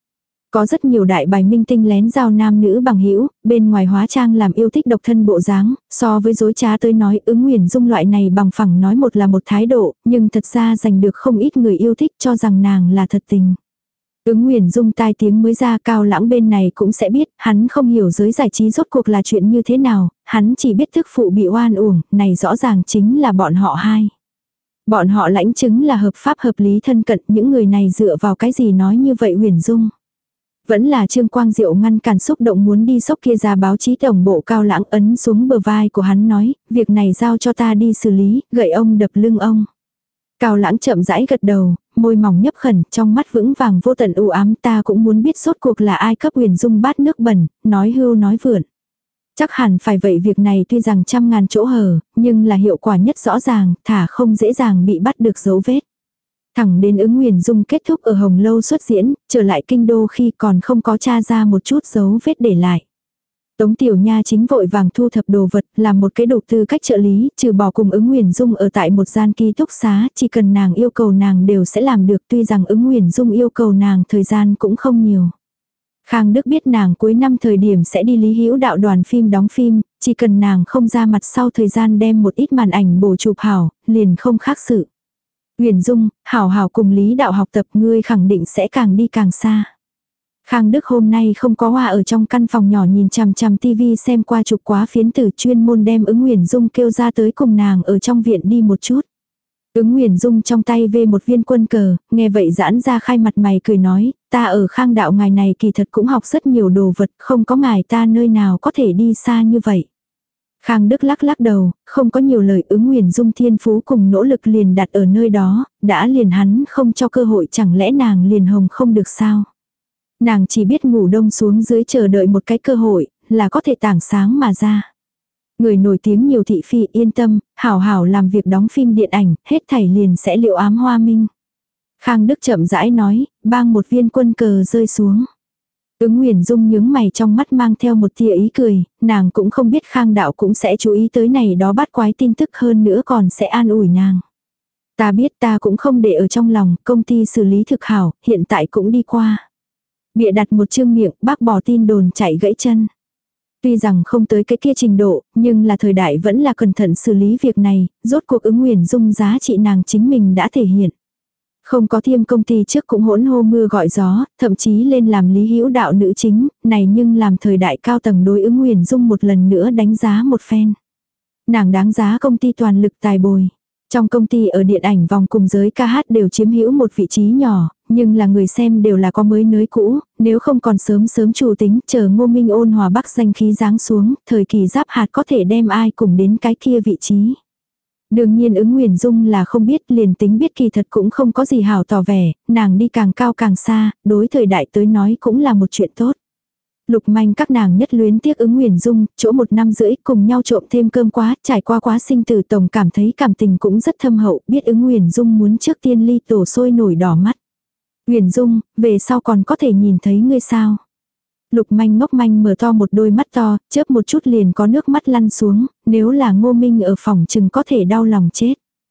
Có rất nhiều đại bài minh tinh lén giao nam nữ bằng hữu, bên ngoài hóa trang làm yêu thích độc thân bộ dáng, so với dối trá tới nói Ứng Nguyền Dung loại này bằng phẳng nói một là một thái độ, nhưng thật ra giành được không ít người yêu thích cho rằng nàng là thật tình. Ứng Nguyền Dung tai tiếng mới ra, Cao Lãng bên này cũng sẽ biết, hắn không hiểu giới giải trí rốt cuộc là chuyện như thế nào, hắn chỉ biết thức phụ bị oan uổng, này rõ ràng chính là bọn họ hai. Bọn họ lãnh chứng là hợp pháp hợp lý thân cận, những người này dựa vào cái gì nói như vậy Huyền Dung. Vẫn là Trương Quang Diệu ngăn cản xúc động muốn đi sốc kia ra báo chí tổng bộ. Cao Lãng ấn xuống bờ vai của hắn nói, việc này giao cho ta đi xử lý, gậy ông đập lưng ông. Cao Lãng chậm rãi gật đầu, môi mỏng nhấp khẩn, trong mắt vững vàng vô tận u ám, ta cũng muốn biết rốt cuộc là ai cấp Huyền Dung bát nước bẩn, nói hưu nói vượn. Chắc hẳn phải vậy, việc này tuy rằng trăm ngàn chỗ hở, nhưng là hiệu quả nhất rõ ràng, thả không dễ dàng bị bắt được dấu vết. Thẳng đến Ứng Nguyền Dung kết thúc ở Hồng Lâu xuất diễn, trở lại kinh đô khi còn không có tra ra một chút dấu vết để lại. Tống Tiểu Nha chính vội vàng thu thập đồ vật, làm một cái độc tư cách trợ lý, trừ bỏ cùng Ứng Nguyền Dung ở tại một gian ký túc xá, chỉ cần nàng yêu cầu nàng đều sẽ làm được, tuy rằng Ứng Nguyền Dung yêu cầu nàng thời gian cũng không nhiều. Khang Đức biết nàng cuối năm thời điểm sẽ đi Lý Hữu Đạo đoàn phim đóng phim, chỉ cần nàng không ra mặt sau thời gian đem một ít màn ảnh bổ chụp hảo, liền không khác sự. Huyền Dung, hảo hảo cùng Lý Đạo học tập, ngươi khẳng định sẽ càng đi càng xa. Khang Đức hôm nay không có hoa ở trong căn phòng nhỏ nhìn chằm chằm tivi xem qua chụp quá phiến tử, chuyên môn đem Ứng Huyền Dung kêu ra tới cùng nàng ở trong viện đi một chút. Ứng Huyền Dung trong tay vê một viên quân cờ, nghe vậy giãn ra khai mặt mày cười nói, ta ở Khang đạo ngài này kỳ thật cũng học rất nhiều đồ vật, không có ngài ta nơi nào có thể đi xa như vậy. Khang Đức lắc lắc đầu, không có nhiều lời. Ứng Huyền Dung thiên phú cùng nỗ lực liền đặt ở nơi đó, đã liền hắn không cho cơ hội, chẳng lẽ nàng liền hồng không được sao? Nàng chỉ biết ngủ đông xuống dưới chờ đợi một cái cơ hội, là có thể tảng sáng mà ra. Người nổi tiếng nhiều thị phi, yên tâm, hảo hảo làm việc đóng phim điện ảnh, hết thảy liền sẽ liệu ám hoa minh. Khang Đức chậm rãi nói, bang một viên quân cờ rơi xuống. Ứng Huyền Dung nhướng mày, trong mắt mang theo một tia ý cười, nàng cũng không biết Khang đạo cũng sẽ chú ý tới này đó bắt quái tin tức, hơn nữa còn sẽ an ủi nàng. Ta biết, ta cũng không để ở trong lòng, công ty xử lý thực hảo, hiện tại cũng đi qua. Bịa đặt một chương miệng, bác bỏ tin đồn chạy gãy chân. Tuy rằng không tới cái kia trình độ, nhưng là thời đại vẫn là cẩn thận xử lý việc này, rốt cuộc Ứng Huyền Dung giá trị nàng chính mình đã thể hiện. Không có Thiêm công ty trước cũng hỗn hô mưa gọi gió, thậm chí lên làm Lý Hữu Đạo nữ chính, này nhưng làm thời đại cao tầng đối Ứng Huyền Dung một lần nữa đánh giá một phen. Nàng đáng giá công ty toàn lực tài bồi. Trong công ty ở điện ảnh vòng cùng giới ca hát đều chiếm hữu một vị trí nhỏ, nhưng là người xem đều là có mới nới cũ, nếu không còn sớm chủ tính, chờ Ngô Minh ôn hòa bắc danh khí giáng xuống, thời kỳ giáp hạt có thể đem ai cùng đến cái kia vị trí. Đương nhiên Ứng Huyền Dung là không biết, liền tính biết kỳ thật cũng không có gì hảo tỏ vẻ, nàng đi càng cao càng xa, đối thời đại tới nói cũng là một chuyện tốt. Lục Manh các nàng nhất luyến tiếc Ứng Huyền Dung, chỗ 1 năm rưỡi cùng nhau trộm thêm cơm quá, trải qua quá sinh tử tổng cảm thấy cảm tình cũng rất thâm hậu, biết Ứng Huyền Dung muốn trước tiên ly tổ sôi nổi đỏ mắt. Huyền Dung, về sau còn có thể nhìn thấy ngươi sao? Lục Manh ngốc manh mở to một đôi mắt to, chớp một chút liền có nước mắt lăn xuống, nếu là Ngô Minh ở phòng chừng có thể đau lòng chết.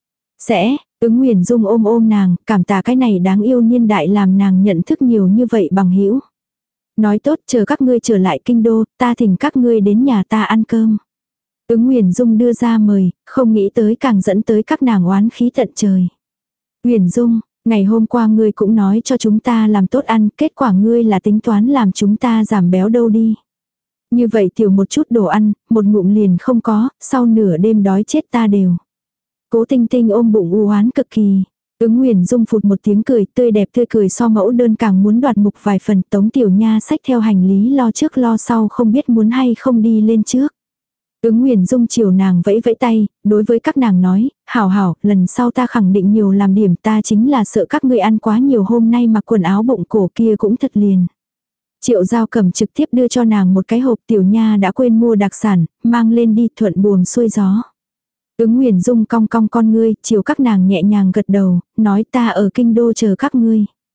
Sẽ, Ứng Huyền Dung ôm nàng, cảm tạ cái này đáng yêu niên đại làm nàng nhận thức nhiều như vậy bằng hữu. Nói tốt, chờ các ngươi trở lại kinh đô, ta thỉnh các ngươi đến nhà ta ăn cơm. Ứng Huyền Dung đưa ra mời, không nghĩ tới càng dẫn tới các nàng oán khí tận trời. Huyền Dung, ngày hôm qua ngươi cũng nói cho chúng ta làm tốt ăn, kết quả ngươi là tính toán làm chúng ta giảm béo đâu đi. Như vậy tiểu một chút đồ ăn, một ngụm liền không có, sau nửa đêm đói chết ta đều. Cố Tinh Tinh ôm bụng u oán cực kỳ. Ứng Huyền Dung phụt một tiếng cười, tươi đẹp tươi cười so mẫu đơn càng muốn đoạt mục vài phần. Tống Tiểu Nha xách theo hành lý lo trước lo sau không biết muốn hay không đi lên trước. Ứng Huyền Dung chiều nàng vẫy vẫy tay, đối với các nàng nói, hảo hảo, lần sau ta khẳng định nhiều làm điểm, ta chính là sợ các ngươi ăn quá nhiều, hôm nay mặc quần áo bụng cổ kia cũng thật liền. Triệu Giao Cầm trực tiếp đưa cho nàng một cái hộp, Tiểu Nha đã quên mua đặc sản, mang lên đi, thuận buồm xuôi gió. Ứng Huyền Dung cong cong con ngươi, chiều các nàng nhẹ nhàng gật đầu, nói ta ở kinh đô chờ các ngươi.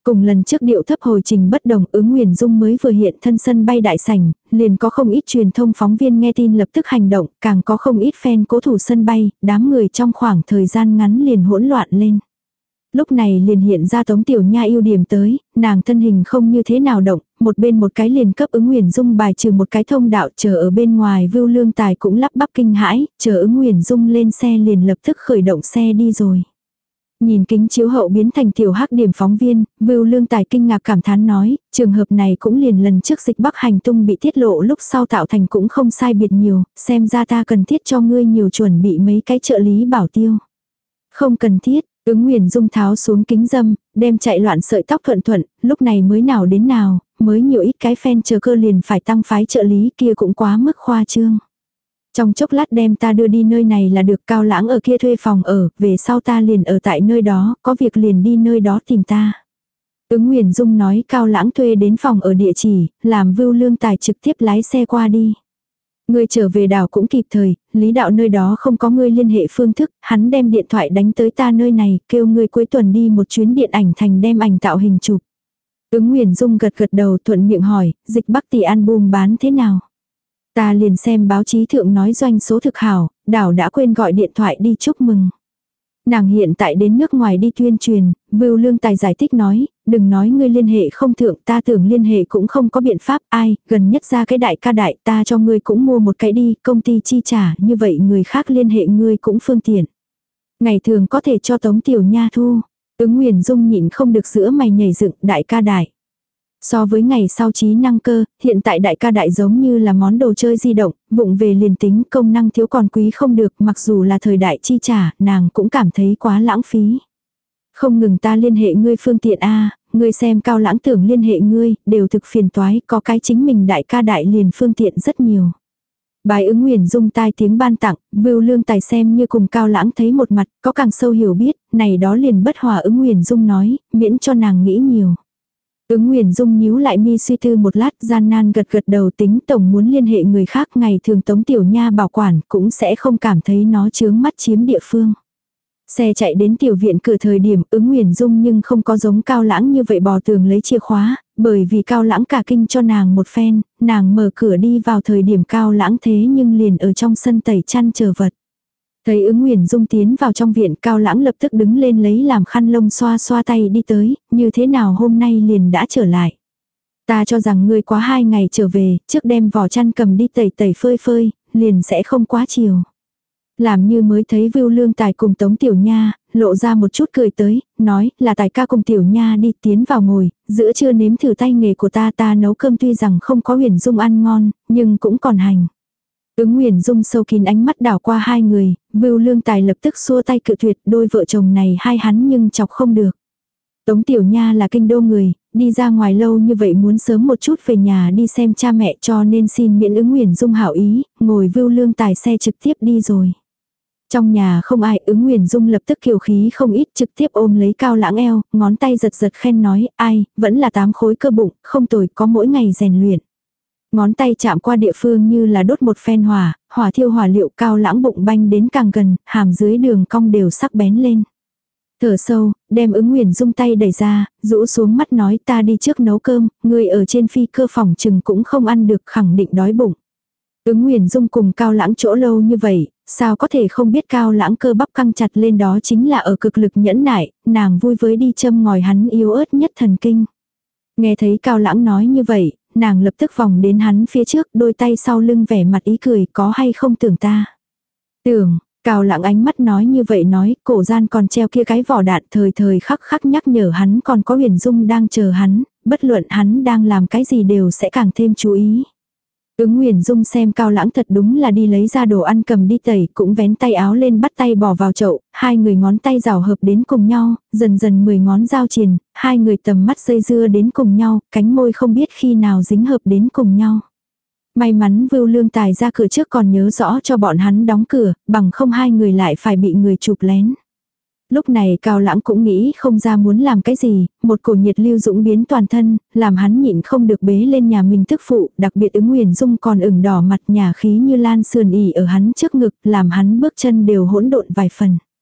Cùng lần trước điệu thấp hồi trình bất đồng, Ứng Nguyền Dung mới vừa hiện thân sân bay đại sảnh, liền có không ít truyền thông phóng viên nghe tin lập tức hành động, càng có không ít fan cố thủ sân bay, đám người trong khoảng thời gian ngắn liền hỗn loạn lên. Lúc này liền hiện ra Tống Tiểu Nha ưu điểm tới, nàng thân hình không như thế nào động, một bên một cái liền cấp Ứng Nguyền Dung bài trừ một cái thông đạo, chờ ở bên ngoài Vưu Lương Tài cũng lắp bắp kinh hãi, chờ Ứng Nguyền Dung lên xe liền lập tức khởi động xe đi rồi. Nhìn kính chiếu hậu biến thành tiểu hắc điểm phóng viên, Vưu Lương Tài kinh ngạc cảm thán nói, trường hợp này cũng liền lần trước dịch Bắc hành tung bị tiết lộ lúc sau tạo thành cũng không sai biệt nhiều, xem ra ta cần thiết cho ngươi nhiều chuẩn bị mấy cái trợ lý bảo tiêu. Không cần thiết, Ứng Nguyền Dung tháo xuống kính dâm, đem chạy loạn sợi tóc thuận thuận, lúc này mới nào đến nào, mới nhiều ít cái fan chờ cơ liền phải tăng phái trợ lý kia cũng quá mức khoa trương. Trong chốc lát đem ta đưa đi nơi này là được, Cao Lãng ở kia thuê phòng ở, về sau ta liền ở tại nơi đó, có việc liền đi nơi đó tìm ta. Ứng Nguyền Dung nói Cao Lãng thuê đến phòng ở địa chỉ, làm Vưu Lương Tài trực tiếp lái xe qua đi. Ngươi trở về đảo cũng kịp thời, Lý Đạo nơi đó không có ngươi liên hệ phương thức, hắn đem điện thoại đánh tới ta nơi này, kêu ngươi cuối tuần đi một chuyến điện ảnh thành đem ảnh tạo hình chụp. Ứng Nguyền Dung gật gật đầu thuận miệng hỏi, dịch Bắc tỷ album bán thế nào? Ta liền xem báo chí thượng nói doanh số thực hảo, đảo đã quên gọi điện thoại đi chúc mừng. Nàng hiện tại đến nước ngoài đi tuyên truyền, Vưu Lương Tài giải thích nói, đừng nói ngươi liên hệ không thượng, ta tưởng liên hệ cũng không có biện pháp, ai, gần nhất ra cái đại ca đại, ta cho ngươi cũng mua một cái đi, công ty chi trả, như vậy người khác liên hệ ngươi cũng phương tiện. Ngày thường có thể cho Tống Tiểu Nha thu. Ứng Nguyền Dung nhịn không được giữa mày nhảy dựng, đại ca đại. So với ngày sau trí năng cơ, hiện tại đại ca đại giống như là món đồ chơi di động, vụng về liền tính công năng thiếu còn quý không được, mặc dù là thời đại chi trả, nàng cũng cảm thấy quá lãng phí. Không ngừng ta liên hệ ngươi phương tiện a, ngươi xem Cao Lãng tưởng liên hệ ngươi, đều thực phiền toái, có cái chính mình đại ca đại liền phương tiện rất nhiều. Bài Ứng Nguyền Dung tai tiếng ban tặng, Vưu Lương Tài xem như cùng Cao Lãng thấy một mặt, có càng sâu hiểu biết, này đó liền bất hòa Ứng Nguyền Dung nói, miễn cho nàng nghĩ nhiều. Ứng Nguyền Dung nhíu lại mi suy tư một lát, gian nan gật gật đầu, tính tổng muốn liên hệ người khác, ngày thường Tống Tiểu Nha bảo quản cũng sẽ không cảm thấy nó chướng mắt chiếm địa phương. Xe chạy đến tiểu viện cửa thời điểm, Ứng Nguyền Dung nhưng không có giống Cao Lãng như vậy bò tường lấy chìa khóa, bởi vì Cao Lãng cả kinh cho nàng một phen, nàng mở cửa đi vào thời điểm Cao Lãng thế nhưng liền ở trong sân tẩy chăn chờ vật. Thấy Ứng Nguyền Dung tiến vào trong viện, Cao Lãng lập tức đứng lên lấy làm khăn lông xoa xoa tay đi tới, như thế nào hôm nay liền đã trở lại. Ta cho rằng ngươi quá 2 ngày trở về, trước đem vỏ chăn cầm đi tẩy tẩy phơi phơi, liền sẽ không quá chiều. Làm như mới thấy Vưu Lương Tài cùng Tống Tiểu Nha, lộ ra một chút cười tới, nói là Tài ca cùng Tiểu Nha đi tiến vào ngồi, giữa trưa nếm thử tay nghề của ta nấu cơm tuy rằng không có Huyền Dung ăn ngon, nhưng cũng còn hành. Ứng Nguyền Dung sâu kín ánh mắt đảo qua hai người, Vưu Lương Tài lập tức xua tay cự tuyệt, đôi vợ chồng này hai hắn nhưng chọc không được. Tống Tiểu Nha là kinh đô người, đi ra ngoài lâu như vậy muốn sớm một chút về nhà đi xem cha mẹ, cho nên xin miễn Ứng Nguyền Dung hảo ý, ngồi Vưu Lương Tài xe trực tiếp đi rồi. Trong nhà không ai, Ứng Nguyền Dung lập tức kiều khí không ít, trực tiếp ôm lấy Cao Lãng eo, ngón tay giật giật khen nói, ai, vẫn là 8 khối cơ bụng, không tồi, có mỗi ngày rèn luyện. Ngón tay chạm qua địa phương như là đốt một phen hỏa, hỏa thiêu hỏa liệu, Cao Lãng bụng banh đến càng gần, hàm dưới đường cong đều sắc bén lên. Thở sâu, đem Ứng Nguyền Dung tay đẩy ra, rũ xuống mắt nói ta đi trước nấu cơm, người ở trên phi cơ phòng chừng cũng không ăn được, khẳng định đói bụng. Ứng Nguyền Dung cùng Cao Lãng chỗ lâu như vậy, sao có thể không biết Cao Lãng cơ bắp căng chặt lên, đó chính là ở cực lực nhẫn nại, nàng vui với đi châm ngòi hắn yếu ớt nhất thần kinh. Nghe thấy Cao Lãng nói như vậy, nàng lập tức vòng đến hắn phía trước, đôi tay sau lưng vẻ mặt ý cười, có hay không tưởng ta. Tưởng, Cao Lãng ánh mắt nói như vậy nói, cổ gian còn treo kia cái vỏ đạn, thời thời khắc khắc nhắc nhở hắn còn có Huyền Dung đang chờ hắn, bất luận hắn đang làm cái gì đều sẽ càng thêm chú ý. Ứng Nguyền Dung xem Cao Lãng thật đúng là đi lấy ra đồ ăn cầm đi tẩy, cũng vén tay áo lên bắt tay bỏ vào chậu, hai người ngón tay rảo hợp đến cùng nhau, dần dần 10 ngón giao triền, hai người tầm mắt dây dưa đến cùng nhau, cánh môi không biết khi nào dính hợp đến cùng nhau. May mắn Vưu Lương Tài ra cửa trước còn nhớ rõ cho bọn hắn đóng cửa, bằng không hai người lại phải bị người chụp lén. Lúc này Cao Lãng cũng nghĩ không ra muốn làm cái gì, một cổ nhiệt lưu dũng biến toàn thân, làm hắn nhịn không được bế lên nhà mình tức phụ, đặc biệt Ứng Nguyền Dung còn ửng đỏ mặt, nhà khí như lan sườn ỉ ở hắn trước ngực, làm hắn bước chân đều hỗn độn vài phần.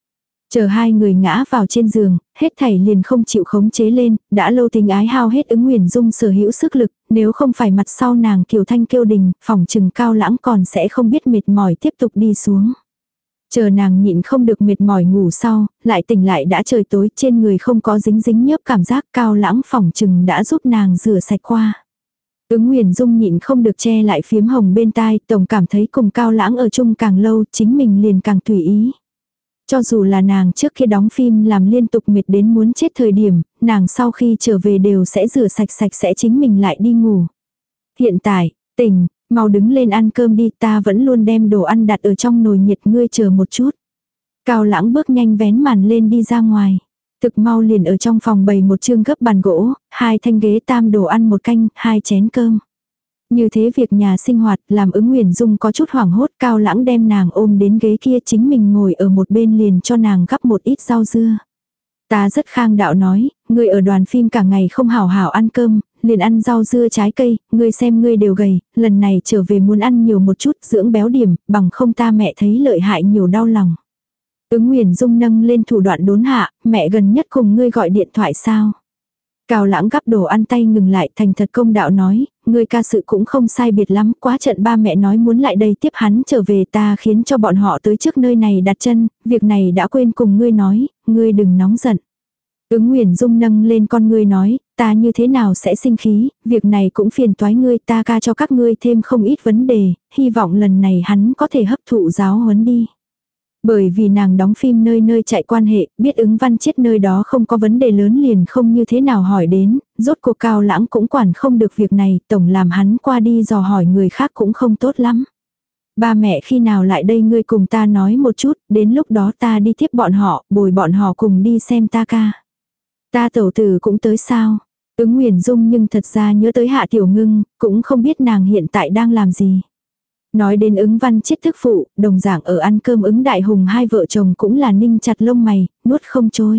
Chờ hai người ngã vào trên giường, hết thảy liền không chịu khống chế lên, đã lâu tình ái hao hết Ứng Nguyền Dung sở hữu sức lực, nếu không phải mặt sau nàng Kiều Thanh kêu đình, phỏng chừng Cao Lãng còn sẽ không biết mệt mỏi tiếp tục đi xuống. Chờ nàng nhịn không được mệt mỏi ngủ sau, lại tỉnh lại đã trời tối, trên người không có dính dính nhớp cảm giác, Cao Lãng phỏng chừng đã giúp nàng rửa sạch qua. Ứng Nguyền Dung nhịn không được che lại phiếm hồng bên tai, tổng cảm thấy cùng Cao Lãng ở chung càng lâu, chính mình liền càng tùy ý. Cho dù là nàng trước khi đóng phim làm liên tục mệt đến muốn chết thời điểm, nàng sau khi trở về đều sẽ rửa sạch sạch sẽ chính mình lại đi ngủ. Hiện tại, tỉnh, mau đứng lên ăn cơm đi, ta vẫn luôn đem đồ ăn đặt ở trong nồi nhiệt, ngươi chờ một chút. Cao Lãng bước nhanh vén màn lên đi ra ngoài. Thực mau liền ở trong phòng bày một chương gấp bàn gỗ, 2 thanh ghế, tam đồ ăn một canh, 2 chén cơm. Như thế việc nhà sinh hoạt làm Ứng Nguyền Dung có chút hoảng hốt, Cao Lãng đem nàng ôm đến ghế kia, chính mình ngồi ở một bên liền cho nàng gắp một ít rau dưa. Ta rất khang đạo nói, ngươi ở đoàn phim cả ngày không hảo hảo ăn cơm, liền ăn rau dưa trái cây, ngươi xem ngươi đều gầy, lần này trở về muốn ăn nhiều một chút, dưỡng béo điểm, bằng không ta mẹ thấy lợi hại nhiều đau lòng. Ứng Nguyền Dung nâng lên thủ đoạn đốn hạ, mẹ gần nhất cùng ngươi gọi điện thoại sao? Cao Lãng gắp đồ ăn tay ngừng lại, thành thật công đạo nói, ngươi ca sự cũng không sai biệt lắm, quá trận ba mẹ nói muốn lại đây tiếp hắn trở về, ta khiến cho bọn họ tới trước nơi này đặt chân, việc này đã quên cùng ngươi nói, ngươi đừng nóng giận. Ứng Nguyền Dung nâng lên con ngươi nói, ta như thế nào sẽ sinh khí, việc này cũng phiền toái ngươi, ta ca cho các ngươi thêm không ít vấn đề, hy vọng lần này hắn có thể hấp thụ giáo huấn đi. Bởi vì nàng đóng phim nơi nơi chạy quan hệ, biết Ứng Văn Chiết nơi đó không có vấn đề lớn liền không như thế nào hỏi đến, rốt cuộc Cao Lãng cũng quản không được việc này, tổng làm hắn qua đi dò hỏi người khác cũng không tốt lắm. Ba mẹ khi nào lại đây ngươi cùng ta nói một chút, đến lúc đó ta đi tiếp bọn họ, bồi bọn họ cùng đi xem ta ca. Ta tẩu tử cũng tới sao? Ứng Nguyền Dung nhưng thật ra nhớ tới Hạ Tiểu Ngưng, cũng không biết nàng hiện tại đang làm gì. Nói đến Ứng Văn Chiết thức phụ, đồng dạng ở ăn cơm Ứng Đại Hùng hai vợ chồng cũng là ninh chặt lông mày, nuốt không trôi.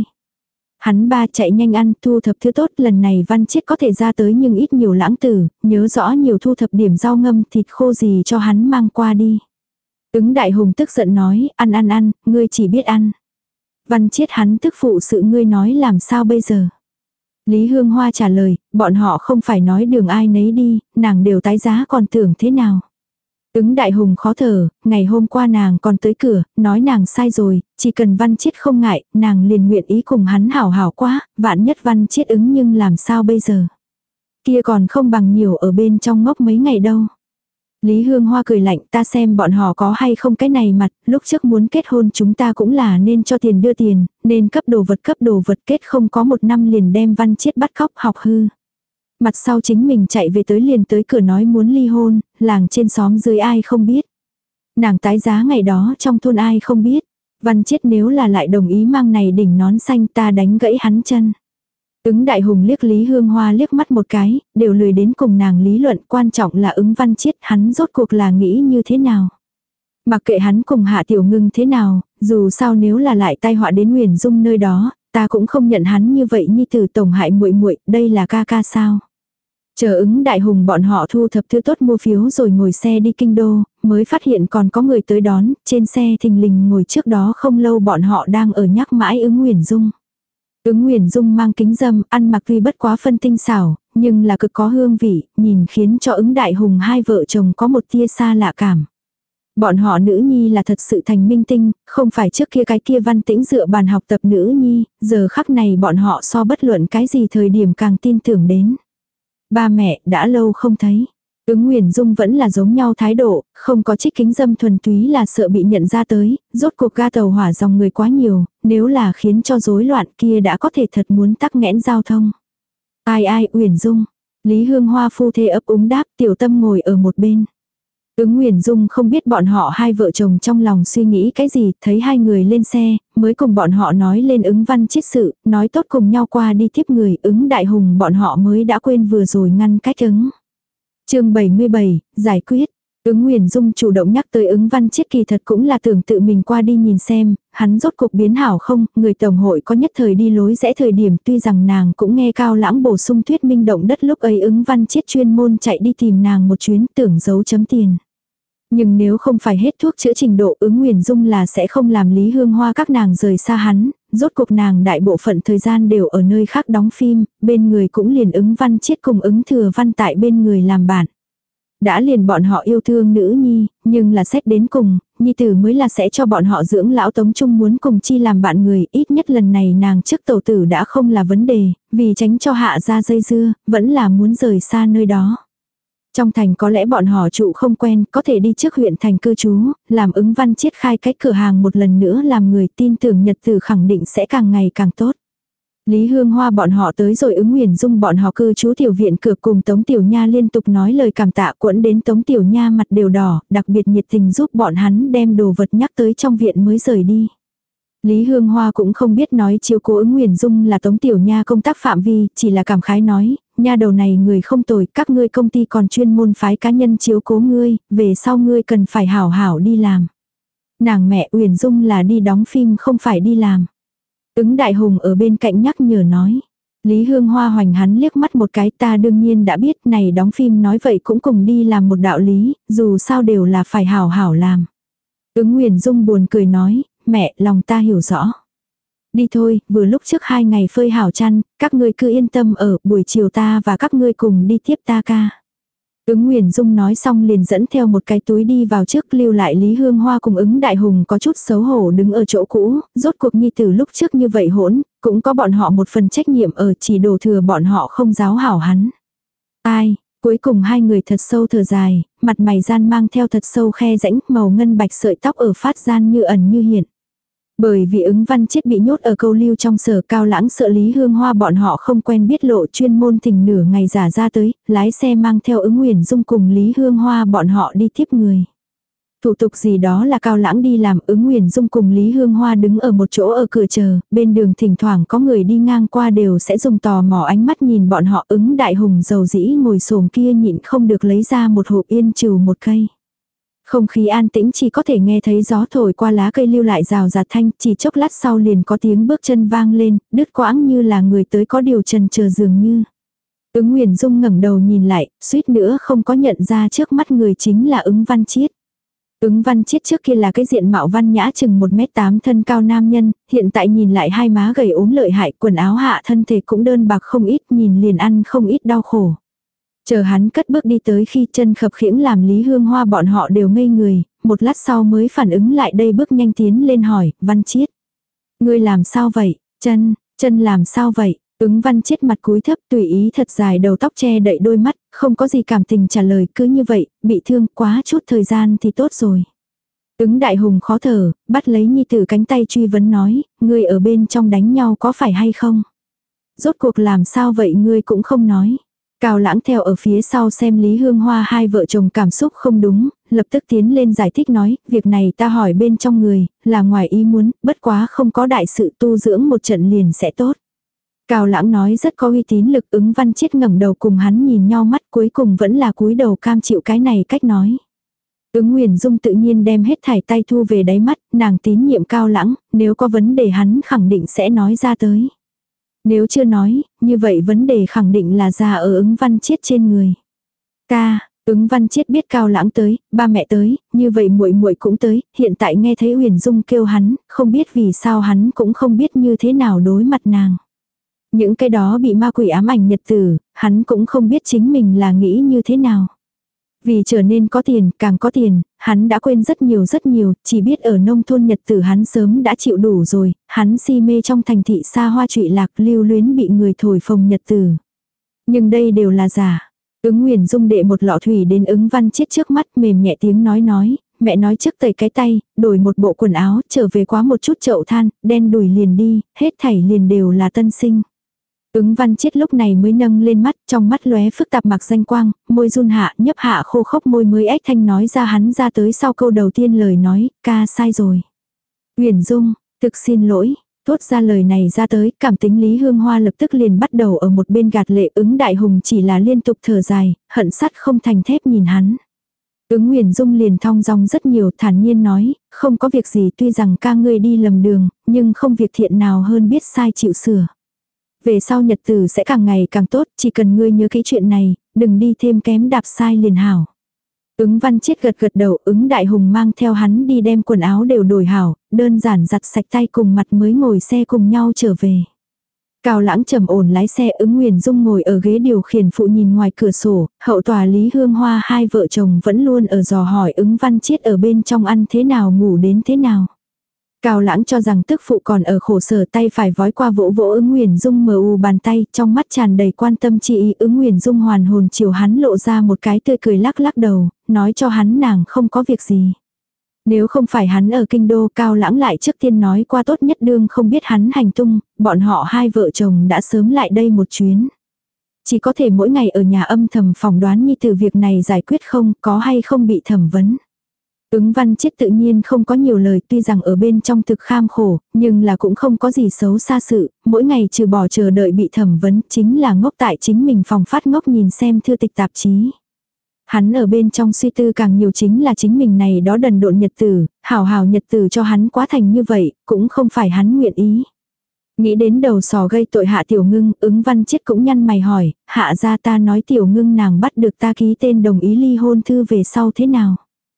Hắn ba chạy nhanh ăn, thu thập thứ tốt, lần này Văn Chiết có thể ra tới nhưng ít nhiều Lãng tử, nhớ rõ nhiều thu thập điểm rau ngâm thịt khô gì cho hắn mang qua đi. Ứng Đại Hùng tức giận nói, ăn, ngươi chỉ biết ăn. Văn Chiết hắn tức phụ sự ngươi nói làm sao bây giờ. Lý Hương Hoa trả lời, bọn họ không phải nói đường ai nấy đi, nàng đều tái giá còn tưởng thế nào. Ứng Đại Hùng khó thở, ngày hôm qua nàng còn tới cửa, nói nàng sai rồi, chỉ cần Văn Chiết không ngại, nàng liền nguyện ý cùng hắn hảo hảo quá, vạn nhất Văn Chiết ứng nhưng làm sao bây giờ. Kia còn không bằng nhiều ở bên trong ngốc mấy ngày đâu. Lý Hương Hoa cười lạnh, ta xem bọn họ có hay không cái này mặt, lúc trước muốn kết hôn chúng ta cũng là nên cho tiền đưa tiền, nên cấp đồ vật kết không có 1 năm liền đem Văn Chiết bắt cóc học hư. Mặt sau chính mình chạy về tới liền tới cửa nói muốn ly hôn, làng trên xóm dưới ai không biết. Nàng tái giá ngày đó trong thôn ai không biết. Văn Chiết nếu là lại đồng ý mang này đỉnh nón xanh ta đánh gãy hắn chân. Ứng Đại Hùng liếc Lý Hương Hoa liếc mắt một cái, đều lười đến cùng nàng lý luận, quan trọng là Ứng Văn Chiết hắn rốt cuộc là nghĩ như thế nào. Mặc kệ hắn cùng Hạ Tiểu Ngưng thế nào, dù sao nếu là lại tai họa đến Nguyền Dung nơi đó, ta cũng không nhận hắn như vậy nhi tử tổng hại muội muội, đây là ca ca sao. Chờ Ứng Đại Hùng bọn họ thu thập thứ tốt mua phiếu rồi ngồi xe đi kinh đô, mới phát hiện còn có người tới đón, trên xe thình lình ngồi trước đó không lâu bọn họ đang ở nhắc mãi Ứng Nguyền Dung. Ứng Nguyền Dung mang kính dâm, ăn mặc tuy bất quá phân tinh xảo, nhưng là cực có hương vị, nhìn khiến cho Ứng Đại Hùng hai vợ chồng có một tia xa lạ cảm. Bọn họ nữ nhi là thật sự thành minh tinh, không phải trước kia cái kia Văn Tĩnh dựa bàn học tập nữ nhi, giờ khắc này bọn họ so bất luận cái gì thời điểm càng tin tưởng đến. Ba mẹ đã lâu không thấy. Ứng Nguyền Dung vẫn là giống nhau thái độ, không có trích kính dâm thuần túy là sợ bị nhận ra tới, rốt cuộc ga tàu hỏa dòng người quá nhiều, nếu là khiến cho rối loạn kia đã có thể thật muốn tắc nghẽn giao thông. Ai Uyển Dung. Lý Hương Hoa phu thê ấp úng đáp, Tiểu Tâm ngồi ở một bên. Ứng Nguyền Dung không biết bọn họ hai vợ chồng trong lòng suy nghĩ cái gì, thấy hai người lên xe, mới cùng bọn họ nói lên Ứng Văn Chiết sự, nói tốt cùng nhau qua đi tiếp người, Ứng Đại Hùng bọn họ mới đã quên vừa rồi ngăn cách Ứng. Chương 77, giải quyết. Ứng Nguyền Dung chủ động nhắc tới Ứng Văn Chiết kỳ thật cũng là tưởng tự mình qua đi nhìn xem, hắn rốt cuộc biến hảo không, người tổng hội có nhất thời đi lối rẽ thời điểm, tuy rằng nàng cũng nghe Cao Lãng bổ sung thuyết minh động đất lúc ấy Ứng Văn Chiết chuyên môn chạy đi tìm nàng một chuyến tưởng giấu chấm tiền. Nhưng nếu không phải hết thuốc chữa trình độ, Ứng Nguyền Dung là sẽ không làm Lý Hương Hoa các nàng rời xa hắn, rốt cuộc nàng đại bộ phận thời gian đều ở nơi khác đóng phim, bên người cũng liền Ứng Văn Chiết cùng Ứng Thừa Văn tại bên người làm bạn. Đã liền bọn họ yêu thương nữ nhi, nhưng là xét đến cùng, nhi tử mới là sẽ cho bọn họ dưỡng lão. Tống Trung muốn cùng chi làm bạn người, ít nhất lần này nàng trước tẩu tử đã không là vấn đề, vì tránh cho hạ ra dây dưa, vẫn là muốn rời xa nơi đó. Trong thành có lẽ bọn họ trụ không quen, có thể đi trước huyện thành cư trú, làm Ứng Văn Chiết khai cái cửa hàng một lần nữa làm người, tin tưởng nhật tử khẳng định sẽ càng ngày càng tốt. Lý Hương Hoa bọn họ tới rồi, Ứng Nguyền Dung bọn họ cư trú tiểu viện cửa cùng Tống Tiểu Nha liên tục nói lời cảm tạ, quẫn đến Tống Tiểu Nha mặt đều đỏ, đặc biệt nhiệt tình giúp bọn hắn đem đồ vật nhắc tới trong viện mới rời đi. Lý Hương Hoa cũng không biết nói chiếu cố Ứng Nguyền Dung là Tống Tiểu Nha công tác phạm vi, chỉ là cảm khái nói, nha đầu này người không tồi, các ngươi công ty còn chuyên môn phái cá nhân chiếu cố ngươi, về sau ngươi cần phải hảo hảo đi làm. Nàng mẹ Uyển Dung là đi đóng phim không phải đi làm. Ứng Đại Hùng ở bên cạnh nhắc nhở nói. Lý Hương Hoa hoành hắn liếc mắt một cái, ta đương nhiên đã biết, này đóng phim nói vậy cũng cùng đi làm một đạo lý, dù sao đều là phải hảo hảo làm. Ứng Nguyền Dung buồn cười nói, mẹ, lòng ta hiểu rõ. Đi thôi, vừa lúc trước 2 ngày phơi hảo chăn, các ngươi cứ yên tâm ở, buổi chiều ta và các ngươi cùng đi tiếp ta ca. Ứng Nguyền Dung nói xong liền dẫn theo một cái túi đi vào trước, lưu lại Lý Hương Hoa cùng Ứng Đại Hùng có chút xấu hổ đứng ở chỗ cũ, rốt cuộc nhi tử lúc trước như vậy hỗn, cũng có bọn họ một phần trách nhiệm ở, chỉ đổ thừa bọn họ không giáo hảo hắn. Ai, cuối cùng hai người thật sâu thở dài, mặt mày gian mang theo thật sâu khe rãnh, màu ngân bạch sợi tóc ở phát gian như ẩn như hiện. Bởi vì Ứng Văn Chiết bị nhốt ở câu lưu trong Sở Cao Lãng, sợ Lý Hương Hoa bọn họ không quen biết lộ, chuyên môn thỉnh nửa ngày giả ra tới, lái xe mang theo Ứng Nguyền Dung cùng Lý Hương Hoa bọn họ đi tiếp người. Thủ tục gì đó là Cao Lãng đi làm, Ứng Nguyền Dung cùng Lý Hương Hoa đứng ở một chỗ ở cửa chờ, bên đường thỉnh thoảng có người đi ngang qua đều sẽ dùng tò mò ánh mắt nhìn bọn họ. Ứng Đại Hùng dầu dĩ ngồi xổm kia nhịn không được lấy ra một hộp yên trừ một cây. Không khí an tĩnh, chỉ có thể nghe thấy gió thổi qua lá cây lưu lại rào rạt thanh, chỉ chốc lát sau liền có tiếng bước chân vang lên, đứt quãng như là người tới có điều chần chờ dường như. Ứng Nguyền Dung ngẩng đầu nhìn lại, suýt nữa không có nhận ra trước mắt người chính là Ứng Văn Chiết. Ứng Văn Chiết trước kia là cái diện mạo văn nhã chừng 1m8 thân cao nam nhân, hiện tại nhìn lại hai má gầy ốm lợi hại, quần áo hạ thân thể cũng đơn bạc không ít, nhìn liền ăn không ít đau khổ. Chờ hắn cất bước đi tới khi chân khập khiễng làm Lý Hương Hoa bọn họ đều ngây người, một lát sau mới phản ứng lại đây, bước nhanh tiến lên hỏi, Văn Chiết. Ngươi làm sao vậy, chân làm sao vậy? Ứng Văn Chiết mặt cúi thấp, tùy ý thật dài đầu tóc che đậy đôi mắt, không có gì cảm tình trả lời, cứ như vậy, bị thương quá chút thời gian thì tốt rồi. Ứng Đại Hùng khó thở, bắt lấy nhi tử cánh tay truy vấn nói, ngươi ở bên trong đánh nhau có phải hay không? Rốt cuộc làm sao vậy ngươi cũng không nói. Cao Lãng theo ở phía sau xem Lý Hương Hoa hai vợ chồng cảm xúc không đúng, lập tức tiến lên giải thích nói, việc này ta hỏi bên trong người, là ngoài ý muốn, bất quá không có đại sự, tu dưỡng một trận liền sẽ tốt. Cao Lãng nói rất có uy tín lực. Ứng Văn Chiết ngẩng đầu cùng hắn nhìn nhau mắt, cuối cùng vẫn là cúi đầu cam chịu cái này cách nói. Ứng Nguyền Dung tự nhiên đem hết thảy tay thu về đáy mắt, nàng tín nhiệm Cao Lãng, nếu có vấn đề hắn khẳng định sẽ nói ra tới. Nếu chưa nói, như vậy vấn đề khẳng định là ra ở Ứng Văn Chiết trên người. Ứng Văn Chiết biết Cao Lãng tới, ba mẹ tới, như vậy muội muội cũng tới, hiện tại nghe thấy Uyển Dung kêu hắn, không biết vì sao hắn cũng không biết như thế nào đối mặt nàng. Những cái đó bị ma quỷ ám ảnh nhật tử, hắn cũng không biết chính mình là nghĩ như thế nào. Vì trở nên có tiền, càng có tiền, hắn đã quên rất nhiều, chỉ biết ở nông thôn nhật tử hắn sớm đã chịu đủ rồi, hắn si mê trong thành thị xa hoa trụy lạc, lưu luyến bị người thổi phồng nhật tử. Nhưng đây đều là giả. Ứng Nguyền Dung đệ một lọ thủy đến Ứng Văn Chiết trước mắt, mềm nhẹ tiếng nói, mẹ nói trước tẩy cái tay, đổi một bộ quần áo, trở về quá một chút chậu than, đen đùi liền đi, hết thảy liền đều là tân sinh. Ứng Văn Chiết lúc này mới nâng lên mắt, trong mắt lóe phức tạp mạc danh quang, môi run hạ, nhấp hạ khô khốc môi mới ếch thanh nói ra hắn ra tới sau câu đầu tiên lời nói, ca sai rồi. Uyển Dung, thực xin lỗi. Thốt ra lời này ra tới, cảm tính Lý Hương Hoa lập tức liền bắt đầu ở một bên gạt lệ. Ứng Đại Hùng chỉ là liên tục thở dài, hận sắt không thành thép nhìn hắn. Ứng Uyển Dung liền thong dong rất nhiều, thản nhiên nói, không có việc gì, tuy rằng ca ngươi đi lầm đường, nhưng không việc thiện nào hơn biết sai chịu sửa. Về sau nhật tử sẽ càng ngày càng tốt, chỉ cần ngươi nhớ kỹ chuyện này, đừng đi thêm kém đạp sai liền hảo. Ứng Văn Chiết gật gật đầu, Ứng Đại Hùng mang theo hắn đi đem quần áo đều đổi hảo, đơn giản giặt sạch tay cùng mặt mới ngồi xe cùng nhau trở về. Cao Lãng trầm ổn lái xe, Ứng Nguyền Dung ngồi ở ghế điều khiển phụ nhìn ngoài cửa sổ, hậu tòa Lý Hương Hoa hai vợ chồng vẫn luôn ở dò hỏi Ứng Văn Chiết ở bên trong ăn thế nào ngủ đến thế nào. Cao Lãng cho rằng tức phụ còn ở khổ sở, tay phải vói qua vỗ vỗ Ứng Nguyền Dung mờ u bàn tay, trong mắt tràn đầy quan tâm chi ý. Ứng Nguyền Dung hoàn hồn chiều hắn lộ ra một cái tươi cười lắc lắc đầu, nói cho hắn nàng không có việc gì. Nếu không phải hắn ở kinh đô, Cao Lãng lại trước tiên nói qua tốt nhất đương không biết hắn hành tung, bọn họ hai vợ chồng đã sớm lại đây một chuyến. Chỉ có thể mỗi ngày ở nhà âm thầm phỏng đoán nhi tử việc này giải quyết không, có hay không bị thẩm vấn. Ứng Văn Chiết tự nhiên không có nhiều lời, tuy rằng ở bên trong thực kham khổ, nhưng là cũng không có gì xấu xa sự, mỗi ngày trừ bỏ chờ đợi bị thẩm vấn chính là ngốc tại chính mình phòng phát ngốc nhìn xem thư tịch tạp chí. Hắn ở bên trong suy tư càng nhiều chính là chính mình này đó đần độn nhật tử, hảo hảo nhật tử cho hắn quá thành như vậy, cũng không phải hắn nguyện ý. Nghĩ đến đầu sò gây tội Hạ Tiểu Ngưng, Ứng Văn Chiết cũng nhăn mày hỏi, Hạ gia ta nói Tiểu Ngưng nàng bắt được ta ký tên đồng ý ly hôn thư về sau thế nào.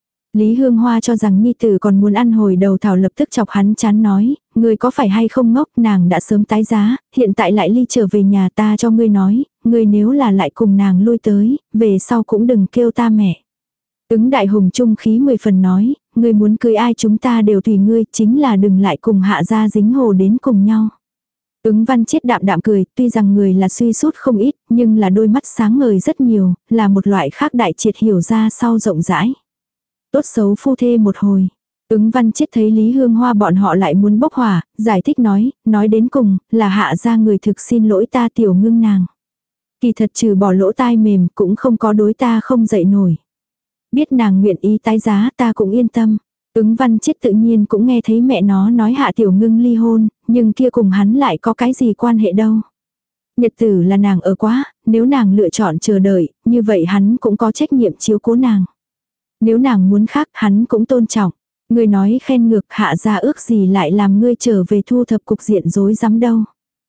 Lý Hương Hoa cho rằng nhi tử còn muốn ăn hồi đầu thảo, lập tức chọc hắn chán nói, ngươi có phải hay không ngốc, nàng đã sớm tái giá, hiện tại lại ly trở về nhà, ta cho ngươi nói, ngươi nếu là lại cùng nàng lui tới, về sau cũng đừng kêu ta mẹ. Ứng Đại Hùng trung khí 10 phần nói, ngươi muốn cưới ai chúng ta đều tùy ngươi, chính là đừng lại cùng Hạ gia dính hồ đến cùng nhau. Ứng Văn Chiết đạm đạm cười, tuy rằng người là suy sút không ít, nhưng là đôi mắt sáng ngời rất nhiều, là một loại khác đại triệt hiểu ra sau rộng rãi. Tốt xấu phu thê một hồi. Ứng Văn Chiết thấy Lý Hương Hoa bọn họ lại muốn bốc hỏa, giải thích nói đến cùng, là Hạ gia người thực xin lỗi ta Tiểu Ngưng nàng. Kỳ thật trừ bỏ lỗ tai mềm cũng không có đối ta không dậy nổi. Biết nàng nguyện ý tái giá ta cũng yên tâm. Ứng Văn Chiết tự nhiên cũng nghe thấy mẹ nó nói Hạ Tiểu Ngưng ly hôn, nhưng kia cùng hắn lại có cái gì quan hệ đâu. Nhật tử là nàng ở quá, nếu nàng lựa chọn chờ đợi, như vậy hắn cũng có trách nhiệm chiếu cố nàng. Nếu nàng muốn khác hắn cũng tôn trọng. Ngươi nói khen ngược Hạ gia ước gì lại làm ngươi trở về thu thập cục diện rối rắm đâu.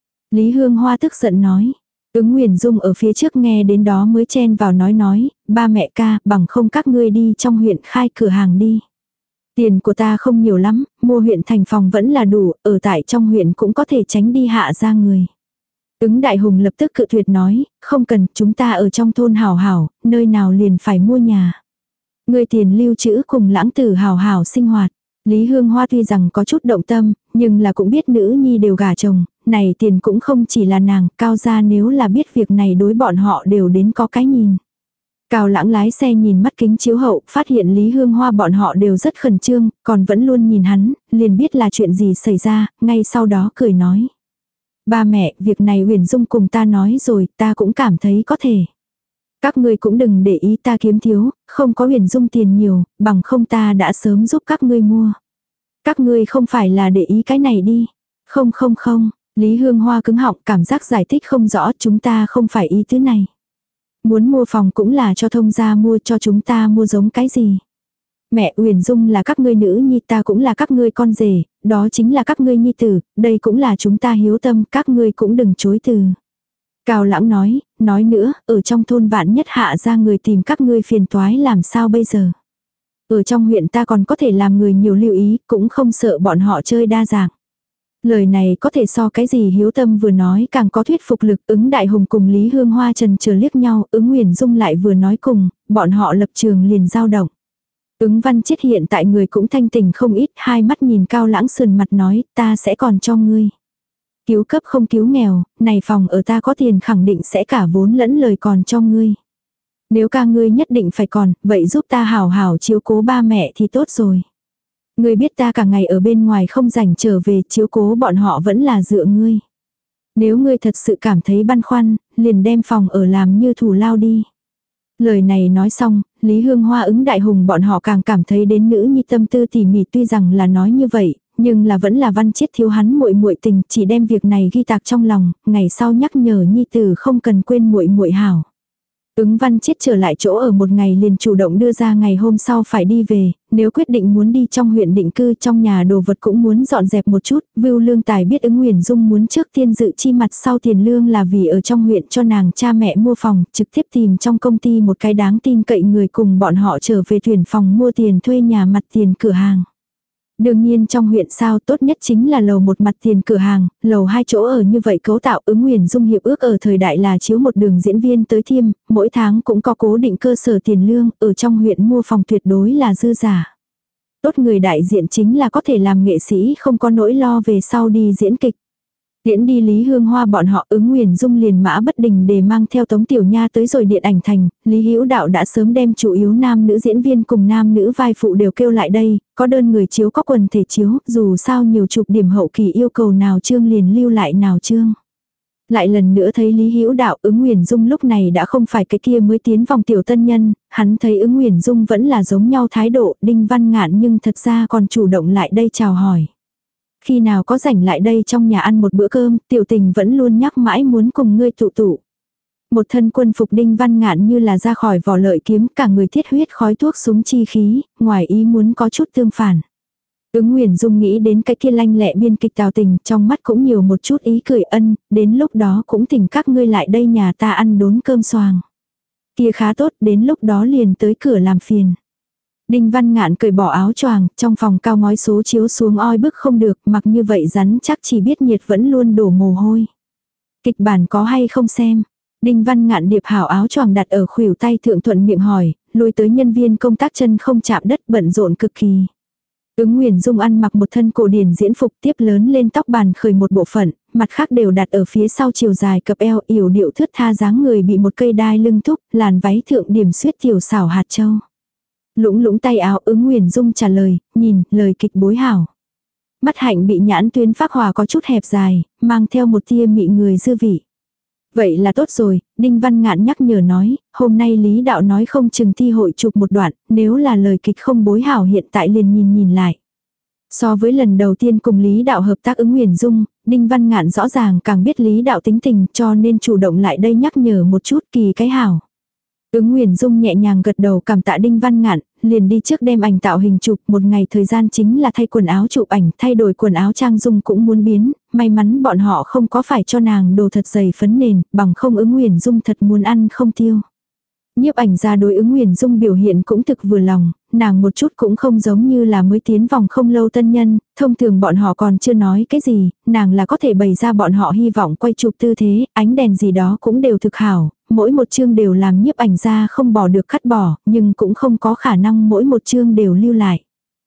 Lý Hương Hoa tức giận nói. Ứng Nguyền Dung ở phía trước nghe đến đó mới chen vào nói, ba mẹ ca, bằng không các ngươi đi trong huyện khai cửa hàng đi. Tiền của ta không nhiều lắm, mua huyện thành phòng vẫn là đủ, ở tại trong huyện cũng có thể tránh đi Hạ gia người. Ứng Đại Hùng lập tức cự tuyệt nói, không cần, chúng ta ở trong thôn hảo hảo, nơi nào liền phải mua nhà. Người tiền lưu trữ cùng Lãng tử hảo hảo sinh hoạt. Lý Hương Hoa tuy rằng có chút động tâm, nhưng là cũng biết nữ nhi đều gả chồng, này tiền cũng không chỉ là nàng, Cao gia nếu là biết việc này đối bọn họ đều đến có cái nhìn. Cao Lãng lái xe nhìn mắt kính chiếu hậu, phát hiện Lý Hương Hoa bọn họ đều rất khẩn trương, còn vẫn luôn nhìn hắn, liền biết là chuyện gì xảy ra, ngay sau đó cười nói. Ba mẹ, việc này Huyền Dung cùng ta nói rồi, ta cũng cảm thấy có thể. Các ngươi cũng đừng để ý ta kiếm thiếu, không có Huyền Dung tiền nhiều, bằng không ta đã sớm giúp các ngươi mua. Các ngươi không phải là để ý cái này đi. Không, Lý Hương Hoa cứng họng, cảm giác giải thích không rõ, chúng ta không phải ý thứ này. Muốn mua phòng cũng là cho thông gia mua, cho chúng ta mua giống cái gì. Mẹ, Huyền Dung là các ngươi nữ nhi, ta cũng là các ngươi con rể, đó chính là các ngươi nhi tử, đây cũng là chúng ta hiếu tâm, các ngươi cũng đừng chối từ. Cao Lãng nói nữa, ở trong thôn vạn nhất Hạ gia người tìm các ngươi phiền toái làm sao bây giờ. Ở trong huyện ta còn có thể làm người nhiều lưu ý, cũng không sợ bọn họ chơi đa dạng. Lời này có thể so cái gì hiếu tâm vừa nói càng có thuyết phục lực. Ứng Đại Hùng cùng Lý Hương Hoa trần chờ liếc nhau, Ứng Huyền Dung lại vừa nói cùng, bọn họ lập trường liền dao động. Ứng Văn Chiết hiện tại người cũng thanh tỉnh không ít, hai mắt nhìn Cao Lãng sườn mặt nói, ta sẽ còn cho ngươi. Cứu cấp không cứu nghèo, này phòng ở ta có tiền khẳng định sẽ cả vốn lẫn lời còn cho ngươi. Nếu ca ngươi nhất định phải còn, vậy giúp ta hảo hảo chiếu cố ba mẹ thì tốt rồi. Ngươi biết ta cả ngày ở bên ngoài không rảnh trở về, chiếu cố bọn họ vẫn là dựa ngươi. Nếu ngươi thật sự cảm thấy băn khoăn, liền đem phòng ở làm như thù lao đi. Lời này nói xong, Lý Hương Hoa Ứng Đại Hùng bọn họ càng cảm thấy đến nữ nhi tâm tư tỉ mỉ, tuy rằng là nói như vậy, nhưng là vẫn là Văn Chiết thiếu hắn muội muội tình, chỉ đem việc này ghi tạc trong lòng, ngày sau nhắc nhở nhi tử không cần quên muội muội hảo. Ứng Văn Chiết trở lại chỗ ở một ngày liền chủ động đưa ra ngày hôm sau phải đi về, nếu quyết định muốn đi trong huyện định cư trong nhà đồ vật cũng muốn dọn dẹp một chút. Vưu Lương Tài biết Ứng Nguyền Dung muốn trước tiên dự chi mặt sau tiền lương là vì ở trong huyện cho nàng cha mẹ mua phòng, trực tiếp tìm trong công ty một cái đáng tin cậy người cùng bọn họ trở về tuyển phòng mua tiền thuê nhà mặt tiền cửa hàng. Đương nhiên trong huyện sao tốt nhất chính là lầu một mặt tiền cửa hàng, lầu 2 chỗ ở như vậy cấu tạo. Ứng Nguyền Dung hiệp ước ở thời đại là chiếu một đường diễn viên tới Thiêm, mỗi tháng cũng có cố định cơ sở tiền lương, ở trong huyện mua phòng tuyệt đối là dư giả. Tốt người đại diện chính là có thể làm nghệ sĩ không có nỗi lo về sau đi diễn kịch. Tiễn đi Lý Hương Hoa bọn họ, Ứng Nguyền Dung liền mã bất đình để mang theo Tống Tiểu Nha tới rồi điện ảnh thành. Lý Hữu Đạo đã sớm đem chủ yếu nam nữ diễn viên cùng nam nữ vai phụ đều kêu lại đây, có đơn người chiếu có quần thể chiếu, dù sao nhiều chục điểm hậu kỳ yêu cầu nào chương liền lưu lại nào chương. Lại lần nữa thấy Lý Hữu Đạo, Ứng Nguyền Dung lúc này đã không phải cái kia mới tiến vòng tiểu tân nhân, hắn thấy Ứng Nguyền Dung vẫn là giống nhau thái độ. Đinh Văn Ngạn nhưng thật ra còn chủ động lại đây chào hỏi. Khi nào có rảnh lại đây trong nhà ăn một bữa cơm, tiểu tình vẫn luôn nhắc mãi muốn cùng ngươi tụ tụ. Một thân quân phục Đinh Văn Ngạn như là ra khỏi vỏ lợi kiếm, cả người thiết huyết khói thuốc súng chi khí, ngoài ý muốn có chút tương phản. Ứng Nguyền Dung nghĩ đến cái kia lanh lẹ biên kịch Tào Tình, trong mắt cũng nhiều một chút ý cười ân, đến lúc đó cũng thỉnh các ngươi lại đây nhà ta ăn đốn cơm xoàng. Kia khá tốt, đến lúc đó liền tới cửa làm phiền. Đinh Văn Ngạn cởi bỏ áo choàng, trong phòng cao ngói số chiếu xuống oi bức không được, mặc như vậy rắn chắc chỉ biết nhiệt vẫn luôn đổ mồ hôi. Kịch bản có hay không xem? Đinh Văn Ngạn điệp hảo áo choàng đặt ở khuỷu tay thượng thuận miệng hỏi, lùi tới nhân viên công tác chân không chạm đất bận rộn cực kỳ. Ứng Nguyền Dung ăn mặc một thân cổ điển diễn phục tiếp lớn lên tóc bàn khởi một bộ phận, mặt khác đều đặt ở phía sau chiều dài cập eo, yểu điệu thướt tha dáng người bị một cây đai lưng thúc, làn váy thượng điểm xuyết tiểu xảo hạt châu. Lũng lũng tay áo, Ứng Nguyền Dung trả lời, nhìn, lời kịch bối hảo. Mắt hạnh bị nhãn tuyến phác hòa có chút hẹp dài, mang theo một tia mị người dư vị. Vậy là tốt rồi, Đinh Văn Ngạn nhắc nhở nói, hôm nay Lý Đạo nói không chừng thi hội chụp một đoạn, nếu là lời kịch không bối hảo hiện tại liền nhìn lại. So với lần đầu tiên cùng Lý Đạo hợp tác Ứng Nguyền Dung, Đinh Văn Ngạn rõ ràng càng biết Lý Đạo tính tình cho nên chủ động lại đây nhắc nhở một chút kỳ cái hảo. Ứng Nguyền Dung nhẹ nhàng gật đầu cảm tạ Đinh Văn Ngạn, liền đi trước đem ảnh tạo hình chụp, một ngày thời gian chính là thay quần áo chụp ảnh, thay đổi quần áo trang dung cũng muốn biến, may mắn bọn họ không có phải cho nàng đồ thật dày phấn nền, bằng không Ứng Nguyền Dung thật muốn ăn không tiêu. Nhiếp ảnh ra đối Ứng Nguyền Dung biểu hiện cũng thực vừa lòng, nàng một chút cũng không giống như là mới tiến vòng không lâu tân nhân, thông thường bọn họ còn chưa nói cái gì, nàng là có thể bày ra bọn họ hy vọng quay chụp tư thế, ánh đèn gì đó cũng đều thực hảo, mỗi một chương đều làm nhiếp ảnh ra không bỏ được cắt bỏ, nhưng cũng không có khả năng mỗi một chương đều lưu lại.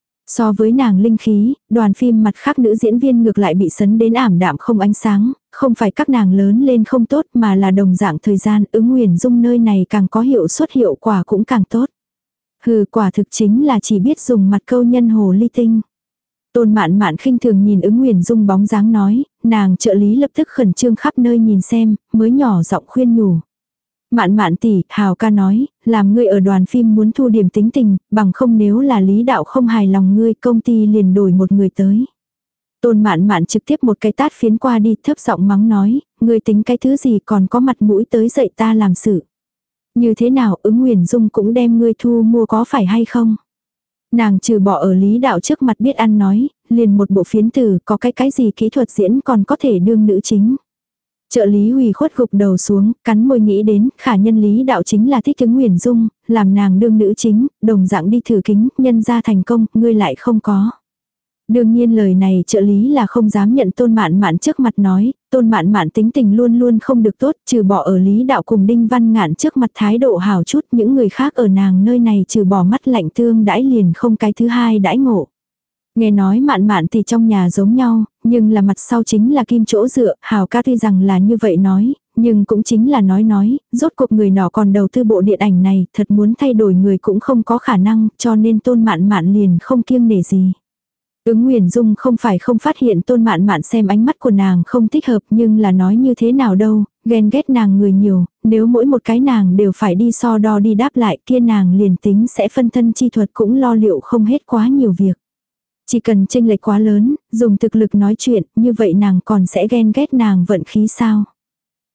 So với nàng linh khí, đoàn phim mặt khác nữ diễn viên ngược lại bị sấn đến ảm đạm không ánh sáng, không phải các nàng lớn lên không tốt mà là đồng dạng thời gian. Ứng Nguyền Dung nơi này càng có hiệu suất hiệu quả cũng càng tốt. Hừ, quả thực chính là chỉ biết dùng mặt câu nhân hồ ly tinh. Tôn Mạn Mạn khinh thường nhìn Ứng Nguyền Dung bóng dáng nói, nàng trợ lý lập tức khẩn trương khắp nơi nhìn xem, mới nhỏ giọng khuyên nhủ. Mạn Mạn tỷ, Hào ca nói, làm ngươi ở đoàn phim muốn thu điểm tính tình, bằng không nếu là Lý Đạo không hài lòng ngươi, công ty liền đổi một người tới. Tôn Mạn Mạn trực tiếp một cái tát phiến qua đi, thấp giọng mắng nói, ngươi tính cái thứ gì còn có mặt mũi tới dạy ta làm sự. Như thế nào, Ứng Nguyền Dung cũng đem ngươi thu mua có phải hay không? Nàng trừ bỏ ở Lý Đạo trước mặt biết ăn nói, liền một bộ phiến từ, có cái gì kỹ thuật diễn còn có thể đương nữ chính. Trợ lý Hủy khuất gục đầu xuống, cắn môi nghĩ đến, khả nhân Lý Đạo chính là thích Ứng Nguyền Dung, làm nàng đương nữ chính, đồng dạng đi thử kính, nhân ra thành công, ngươi lại không có. Đương nhiên lời này trợ lý là không dám nhận Tôn Mạn Mạn trước mặt nói, Tôn Mạn Mạn tính tình luôn luôn không được tốt, trừ bỏ ở Lý Đạo cùng Đinh Văn Ngạn trước mặt thái độ hảo chút, những người khác ở nàng nơi này trừ bỏ mắt lạnh tương đãi liền không cái thứ hai đãi ngộ. Nghe nói Mạn Mạn thì trong nhà giống nhau, nhưng là mặt sau chính là kim chỗ dựa, Hào ca tuy rằng là như vậy nói, nhưng cũng chính là nói, rốt cuộc người nọ còn đầu tư bộ điện ảnh này, thật muốn thay đổi người cũng không có khả năng, cho nên Tôn Mạn Mạn liền không kiêng nể gì. Ứng Nguyền Dung không phải không phát hiện Tôn Mạn Mạn xem ánh mắt của nàng không thích hợp, nhưng là nói như thế nào đâu, ghen ghét nàng người nhiều, nếu mỗi một cái nàng đều phải đi so đo đi đáp lại kia nàng liền tính sẽ phân thân chi thuật cũng lo liệu không hết quá nhiều việc. Chỉ cần chênh lệch quá lớn, dùng thực lực nói chuyện, như vậy nàng còn sẽ ghen ghét nàng vận khí sao?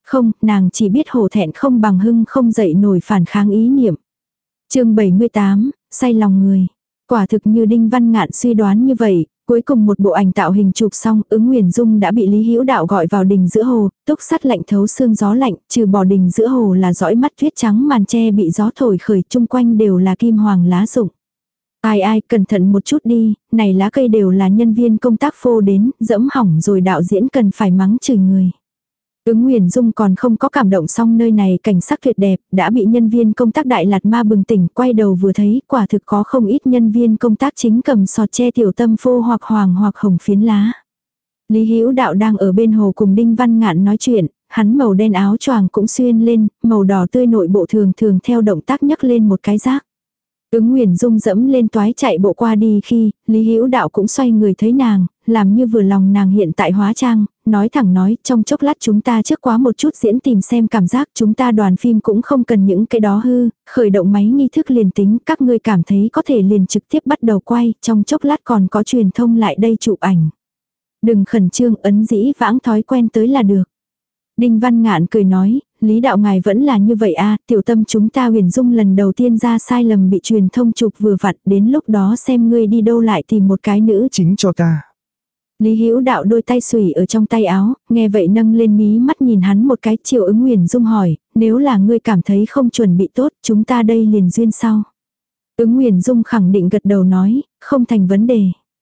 Không, nàng chỉ biết hổ thẹn không bằng hưng không dậy nổi phản kháng ý niệm. Chương 78, say lòng người. Quả thực như Đinh Văn Ngạn suy đoán như vậy, cuối cùng một bộ ảnh tạo hình chụp xong, Ứng Nguyền Dung đã bị Lý Hữu Đạo gọi vào đình giữa hồ, túc sắt lạnh thấu xương gió lạnh, trừ bỏ đình giữa hồ là dõi mắt tuyết trắng màn tre bị gió thổi khởi, chung quanh đều là kim hoàng lá rụng. Ai ai, cẩn thận một chút đi, này lá cây đều là nhân viên công tác phô đến, dẫm hỏng rồi đạo diễn cần phải mắng chửi người. Ứng Nguyền Dung còn không có cảm động xong nơi này cảnh sắc tuyệt đẹp, đã bị nhân viên công tác Đại Lạt Ma bừng tỉnh, quay đầu vừa thấy, quả thực có không ít nhân viên công tác chính cầm sọt che tiểu tâm phô hoặc hoàng hoặc hồng phiến lá. Lý Hữu Đạo đang ở bên hồ cùng Đinh Văn Ngạn nói chuyện, hắn màu đen áo choàng cũng xuyên lên, màu đỏ tươi nội bộ thường thường theo động tác nhấc lên một cái rác. Ứng Nguyền Dung dẫm lên toái chạy bộ qua đi khi, Lý Hữu Đạo cũng xoay người thấy nàng, làm như vừa lòng nàng hiện tại hóa trang, nói thẳng nói, trong chốc lát chúng ta trước quá một chút diễn tìm xem cảm giác, chúng ta đoàn phim cũng không cần những cái đó hư, khởi động máy nghi thức liền tính, các ngươi cảm thấy có thể liền trực tiếp bắt đầu quay, trong chốc lát còn có truyền thông lại đây chụp ảnh. Đừng khẩn trương, ấn dĩ vãng thói quen tới là được. Đinh Văn Ngạn cười nói, Lý đạo ngài vẫn là như vậy à, tiểu tâm chúng ta Huyền Dung lần đầu tiên ra sai lầm bị truyền thông chụp vừa vặn, đến lúc đó xem ngươi đi đâu lại tìm một cái nữ chính cho ta. Lý Hữu Đạo đôi tay xùy ở trong tay áo, nghe vậy nâng lên mí mắt nhìn hắn một cái, chiều Ứng Nguyền Dung hỏi, nếu là ngươi cảm thấy không chuẩn bị tốt, chúng ta đây liền duyên sau. Ứng Nguyền Dung khẳng định gật đầu nói, không thành vấn đề.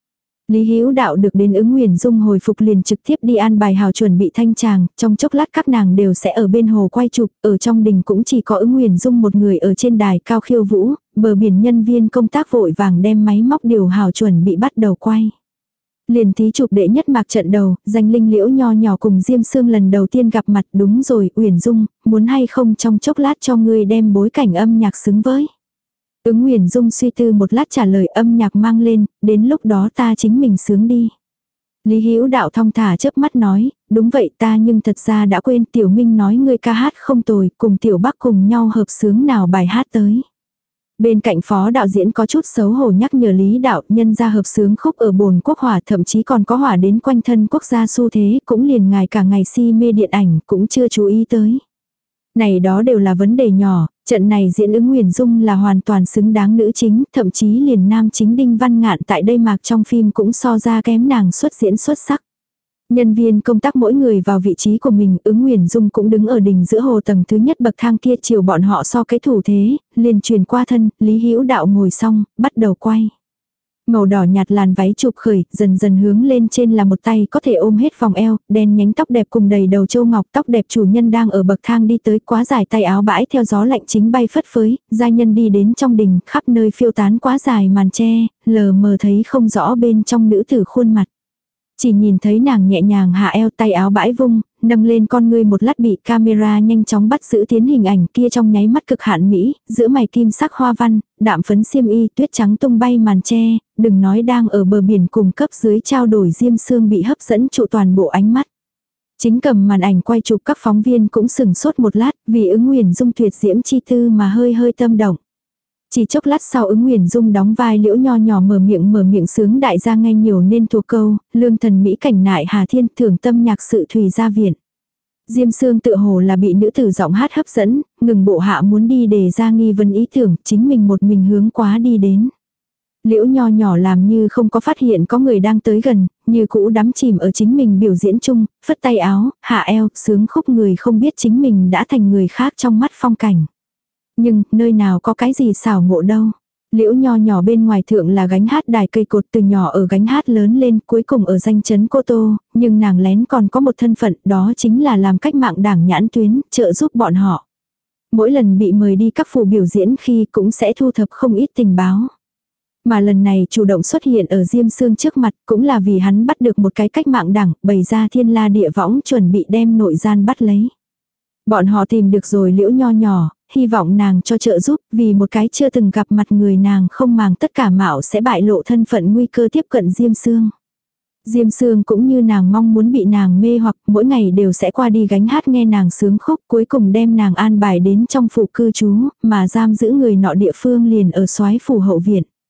Lý Hữu Đạo được đến Ứng Nguyền Dung hồi phục liền trực tiếp đi an bài hào chuẩn bị thanh tràng, trong chốc lát các nàng đều sẽ ở bên hồ quay chụp, ở trong đình cũng chỉ có Ứng Nguyền Dung một người ở trên đài cao khiêu vũ, bờ biển nhân viên công tác vội vàng đem máy móc điều hào chuẩn bị bắt đầu quay. Liền thí chụp đệ nhất mạc trận đầu, danh Linh Liễu nho nhỏ cùng Diêm Sương lần đầu tiên gặp mặt, đúng rồi, Uyển Dung, muốn hay không trong chốc lát cho ngươi đem bối cảnh âm nhạc xứng với. Ứng Nguyền Dung suy tư một lát trả lời, âm nhạc mang lên, đến lúc đó ta chính mình sướng đi. Lý Hữu Đạo thong thả chớp mắt nói, đúng vậy ta nhưng thật ra đã quên, Tiểu Minh nói ngươi ca hát không tồi, cùng Tiểu Bắc cùng nhau hợp sướng nào bài hát tới. Bên cạnh phó đạo diễn có chút xấu hổ nhắc nhở Lý Đạo, nhân ra hợp sướng khúc ở bồn quốc hỏa, thậm chí còn có hỏa đến quanh thân quốc gia xu thế, cũng liền ngài cả ngày si mê điện ảnh cũng chưa chú ý tới. Này đó đều là vấn đề nhỏ, trận này diễn Ứng Nguyền Dung là hoàn toàn xứng đáng nữ chính, thậm chí liền nam chính Đinh Văn Ngạn tại đây mạc trong phim cũng so ra kém nàng xuất diễn xuất sắc. Nhân viên công tác mỗi người vào vị trí của mình, Ứng Nguyền Dung cũng đứng ở đỉnh giữa hồ tầng thứ nhất bậc thang kia, chiều bọn họ so cái thủ thế, liền truyền qua thân, Lý Hữu Đạo ngồi xong, bắt đầu quay. Màu đỏ nhạt làn váy chụp khởi, dần dần hướng lên trên là một tay có thể ôm hết vòng eo, đen nhánh tóc đẹp cùng đầy đầu châu ngọc, tóc đẹp chủ nhân đang ở bậc thang đi tới, quá dài tay áo bãi theo gió lạnh chính bay phất phới, giai nhân đi đến trong đình, khắp nơi phiêu tán quá dài màn tre, lờ mờ thấy không rõ bên trong nữ tử khuôn mặt. Chỉ nhìn thấy nàng nhẹ nhàng hạ eo, tay áo bãi vung, nâng lên con ngươi một lát bị camera nhanh chóng bắt giữ tiến hình ảnh kia trong nháy mắt cực hạn mỹ, giữa mày kim sắc hoa văn, đạm phấn xiêm y, tuyết trắng tung bay màn tre, đừng nói đang ở bờ biển cùng cấp dưới trao đổi Diêm Sương bị hấp dẫn trụ toàn bộ ánh mắt. Chính cầm màn ảnh quay chụp các phóng viên cũng sừng sốt một lát, vì Ứng Nguyền Dung tuyệt diễm chi tư mà hơi hơi tâm động. Chỉ chốc lát sau Ứng Nguyền Dung đóng vai Liễu nho nhỏ mở miệng sướng đại gia ngay nhiều nên thuộc câu, lương thần mỹ cảnh nại Hà Thiên, thưởng tâm nhạc sự Thùy gia viện. Diêm Sương tự hồ là bị nữ tử giọng hát hấp dẫn, ngừng bộ hạ muốn đi để ra nghi vấn ý tưởng, chính mình một mình hướng quá đi đến. Liễu nho nhỏ làm như không có phát hiện có người đang tới gần, như cũ đắm chìm ở chính mình biểu diễn chung, phất tay áo, hạ eo, sướng khúc người không biết chính mình đã thành người khác trong mắt phong cảnh. Nhưng, nơi nào có cái gì xảo ngộ đâu. Liễu nho nhỏ bên ngoài thượng là gánh hát đài cây cột, từ nhỏ ở gánh hát lớn lên, cuối cùng ở danh chấn Cô Tô, nhưng nàng lén còn có một thân phận, đó chính là làm cách mạng đảng nhãn tuyến, trợ giúp bọn họ. Mỗi lần bị mời đi các phủ biểu diễn khi cũng sẽ thu thập không ít tình báo. Mà lần này chủ động xuất hiện ở Diêm Sương trước mặt cũng là vì hắn bắt được một cái cách mạng đảng, bày ra thiên la địa võng chuẩn bị đem nội gian bắt lấy. Bọn họ tìm được rồi Liễu nho nhỏ, hy vọng nàng cho trợ giúp, vì một cái chưa từng gặp mặt người nàng không màng tất cả mạo sẽ bại lộ thân phận nguy cơ tiếp cận Diêm Sương. Diêm Sương cũng như nàng mong muốn bị nàng mê hoặc mỗi ngày đều sẽ qua đi gánh hát nghe nàng sướng khúc, cuối cùng đem nàng an bài đến trong phủ cư trú, mà giam giữ người nọ địa phương liền ở soái phủ hậu viện.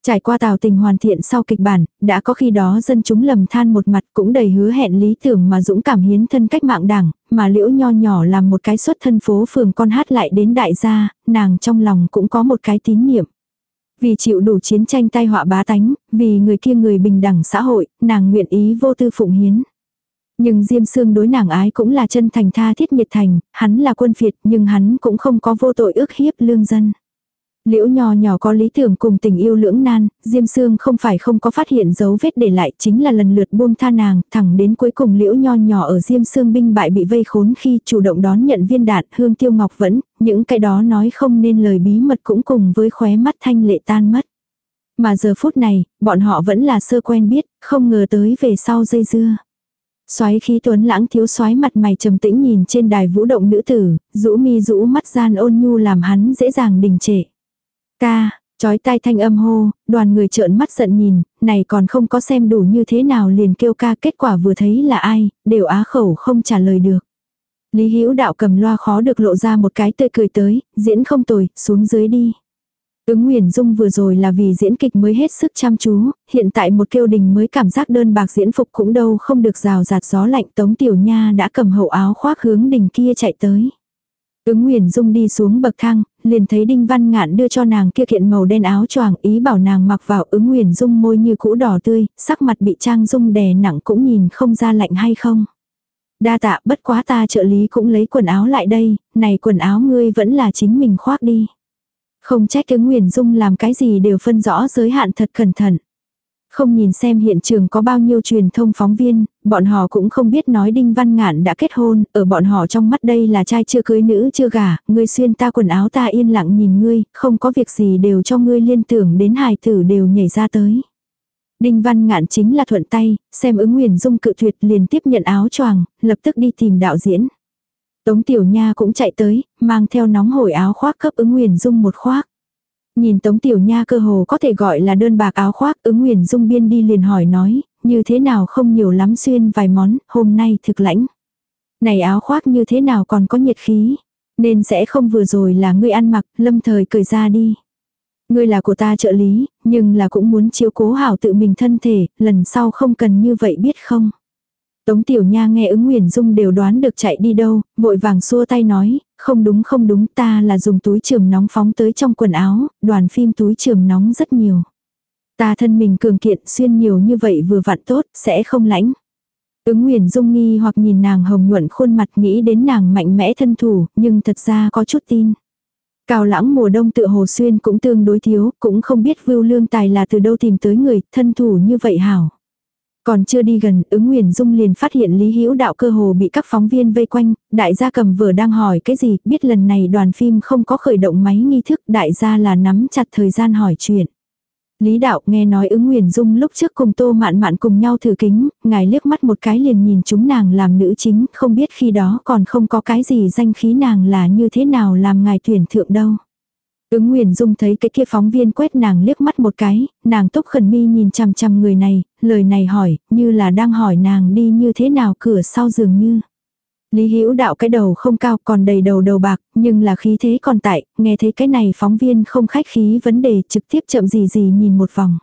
Trải qua Tào Tình hoàn thiện sau kịch bản, đã có khi đó dân chúng lầm than một mặt cũng đầy hứa hẹn lý tưởng mà dũng cảm hiến thân cách mạng đảng, mà Liễu Nho nhỏ làm một cái xuất thân phố phường con hát lại đến đại gia, nàng trong lòng cũng có một cái tín niệm. Vì chịu đủ chiến tranh tai họa bá tánh, vì người kia người bình đẳng xã hội, nàng nguyện ý vô tư phụng hiến. Nhưng Diêm Sương đối nàng ái cũng là chân thành tha thiết nhiệt thành, hắn là quân phiệt nhưng hắn cũng không có vô tội ức hiếp lương dân. Liễu Nho nhỏ có lý tưởng cùng tình yêu lưỡng nan, Diêm Sương không phải không có phát hiện dấu vết để lại, chính là lần lượt buông tha nàng, thẳng đến cuối cùng Liễu Nho nhỏ ở Diêm Sương binh bại bị vây khốn khi chủ động đón nhận viên đạn Hương Tiêu Ngọc Vẫn, những cái đó nói không nên lời bí mật cũng cùng với khóe mắt thanh lệ tan mất. Mà giờ phút này, bọn họ vẫn là sơ quen biết, không ngờ tới về sau dây dưa. Soái khí tuấn lãng thiếu soái mặt mày trầm tĩnh nhìn trên đài vũ động nữ tử, rũ mi rũ mắt gian ôn nhu làm hắn dễ dàng đình trệ. Ca, chói tai thanh âm hô, đoàn người trợn mắt giận nhìn, này còn không có xem đủ như thế nào liền kêu ca, kết quả vừa thấy là ai, đều á khẩu không trả lời được. Lý Hữu Đạo cầm loa khó được lộ ra một cái tươi cười tới, diễn không tồi, xuống dưới đi. Ứng Nguyền Dung vừa rồi là vì diễn kịch mới hết sức chăm chú, hiện tại một kêu đình mới cảm giác đơn bạc diễn phục cũng đâu không được rào rạt gió lạnh. Tống Tiểu Nha đã cầm hậu áo khoác hướng đình kia chạy tới. Ứng Nguyền Dung đi xuống bậc thang, liền thấy Đinh Văn Ngạn đưa cho nàng kia kiện màu đen áo choàng, ý bảo nàng mặc vào. Ứng Nguyền Dung môi như cũ đỏ tươi, sắc mặt bị Trang Dung đè nặng cũng nhìn không ra lạnh hay không. Đa tạ, bất quá ta trợ lý cũng lấy quần áo lại đây, này quần áo ngươi vẫn là chính mình khoác đi. Không trách Ứng Nguyền Dung làm cái gì đều phân rõ giới hạn thật cẩn thận. Không nhìn xem hiện trường có bao nhiêu truyền thông phóng viên, bọn họ cũng không biết nói Đinh Văn Ngạn đã kết hôn, ở bọn họ trong mắt đây là trai chưa cưới nữ chưa gả, ngươi xuyên ta quần áo ta yên lặng nhìn ngươi, không có việc gì đều cho ngươi liên tưởng đến hài tử đều nhảy ra tới. Đinh Văn Ngạn chính là thuận tay, xem Ứng Nguyền Dung cự tuyệt liền tiếp nhận áo choàng, lập tức đi tìm đạo diễn. Tống Tiểu Nha cũng chạy tới, mang theo nóng hổi áo khoác cấp Ứng Nguyền Dung một khoác. Nhìn Tống Tiểu Nha cơ hồ có thể gọi là đơn bạc áo khoác, Ứng Nguyền Dung biên đi liền hỏi nói, như thế nào không nhiều lắm xuyên vài món, hôm nay thực lãnh. Này áo khoác như thế nào còn có nhiệt khí, nên sẽ không vừa rồi là ngươi ăn mặc, lâm thời cởi ra đi. Ngươi là của ta trợ lý, nhưng là cũng muốn chiếu cố hảo tự mình thân thể, lần sau không cần như vậy biết không. Tống Tiểu Nha nghe Ứng Nguyền Dung đều đoán được chạy đi đâu, vội vàng xua tay nói, không đúng ta là dùng túi chườm nóng phóng tới trong quần áo, đoàn phim túi chườm nóng rất nhiều. Ta thân mình cường kiện xuyên nhiều như vậy vừa vặn tốt, sẽ không lãnh. Ứng Nguyền Dung nghi hoặc nhìn nàng hồng nhuận khuôn mặt nghĩ đến nàng mạnh mẽ thân thủ, nhưng thật ra có chút tin. Cao Lãng mùa đông tựa hồ xuyên cũng tương đối thiếu, cũng không biết Vưu Lương Tài là từ đâu tìm tới người, thân thủ như vậy hảo. Còn chưa đi gần, Ứng Nguyền Dung liền phát hiện Lý Hữu Đạo cơ hồ bị các phóng viên vây quanh, đại gia cầm vở đang hỏi cái gì, biết lần này đoàn phim không có khởi động máy nghi thức, đại gia là nắm chặt thời gian hỏi chuyện. Lý Đạo nghe nói Ứng Nguyền Dung lúc trước cùng Tô Mạn Mạn cùng nhau thử kính, ngài liếc mắt một cái liền nhìn chúng nàng làm nữ chính, không biết khi đó còn không có cái gì danh khí nàng là như thế nào làm ngài tuyển thượng đâu. Ứng Nguyền Dung thấy cái kia phóng viên quét nàng liếc mắt một cái, nàng túc khẩn mi nhìn chằm chằm người này, lời này hỏi, như là đang hỏi nàng đi như thế nào cửa sau dường như. Lý Hữu Đạo cái đầu không cao còn đầy đầu bạc, nhưng là khí thế còn tại, nghe thấy cái này phóng viên không khách khí vấn đề trực tiếp chậm gì nhìn một vòng.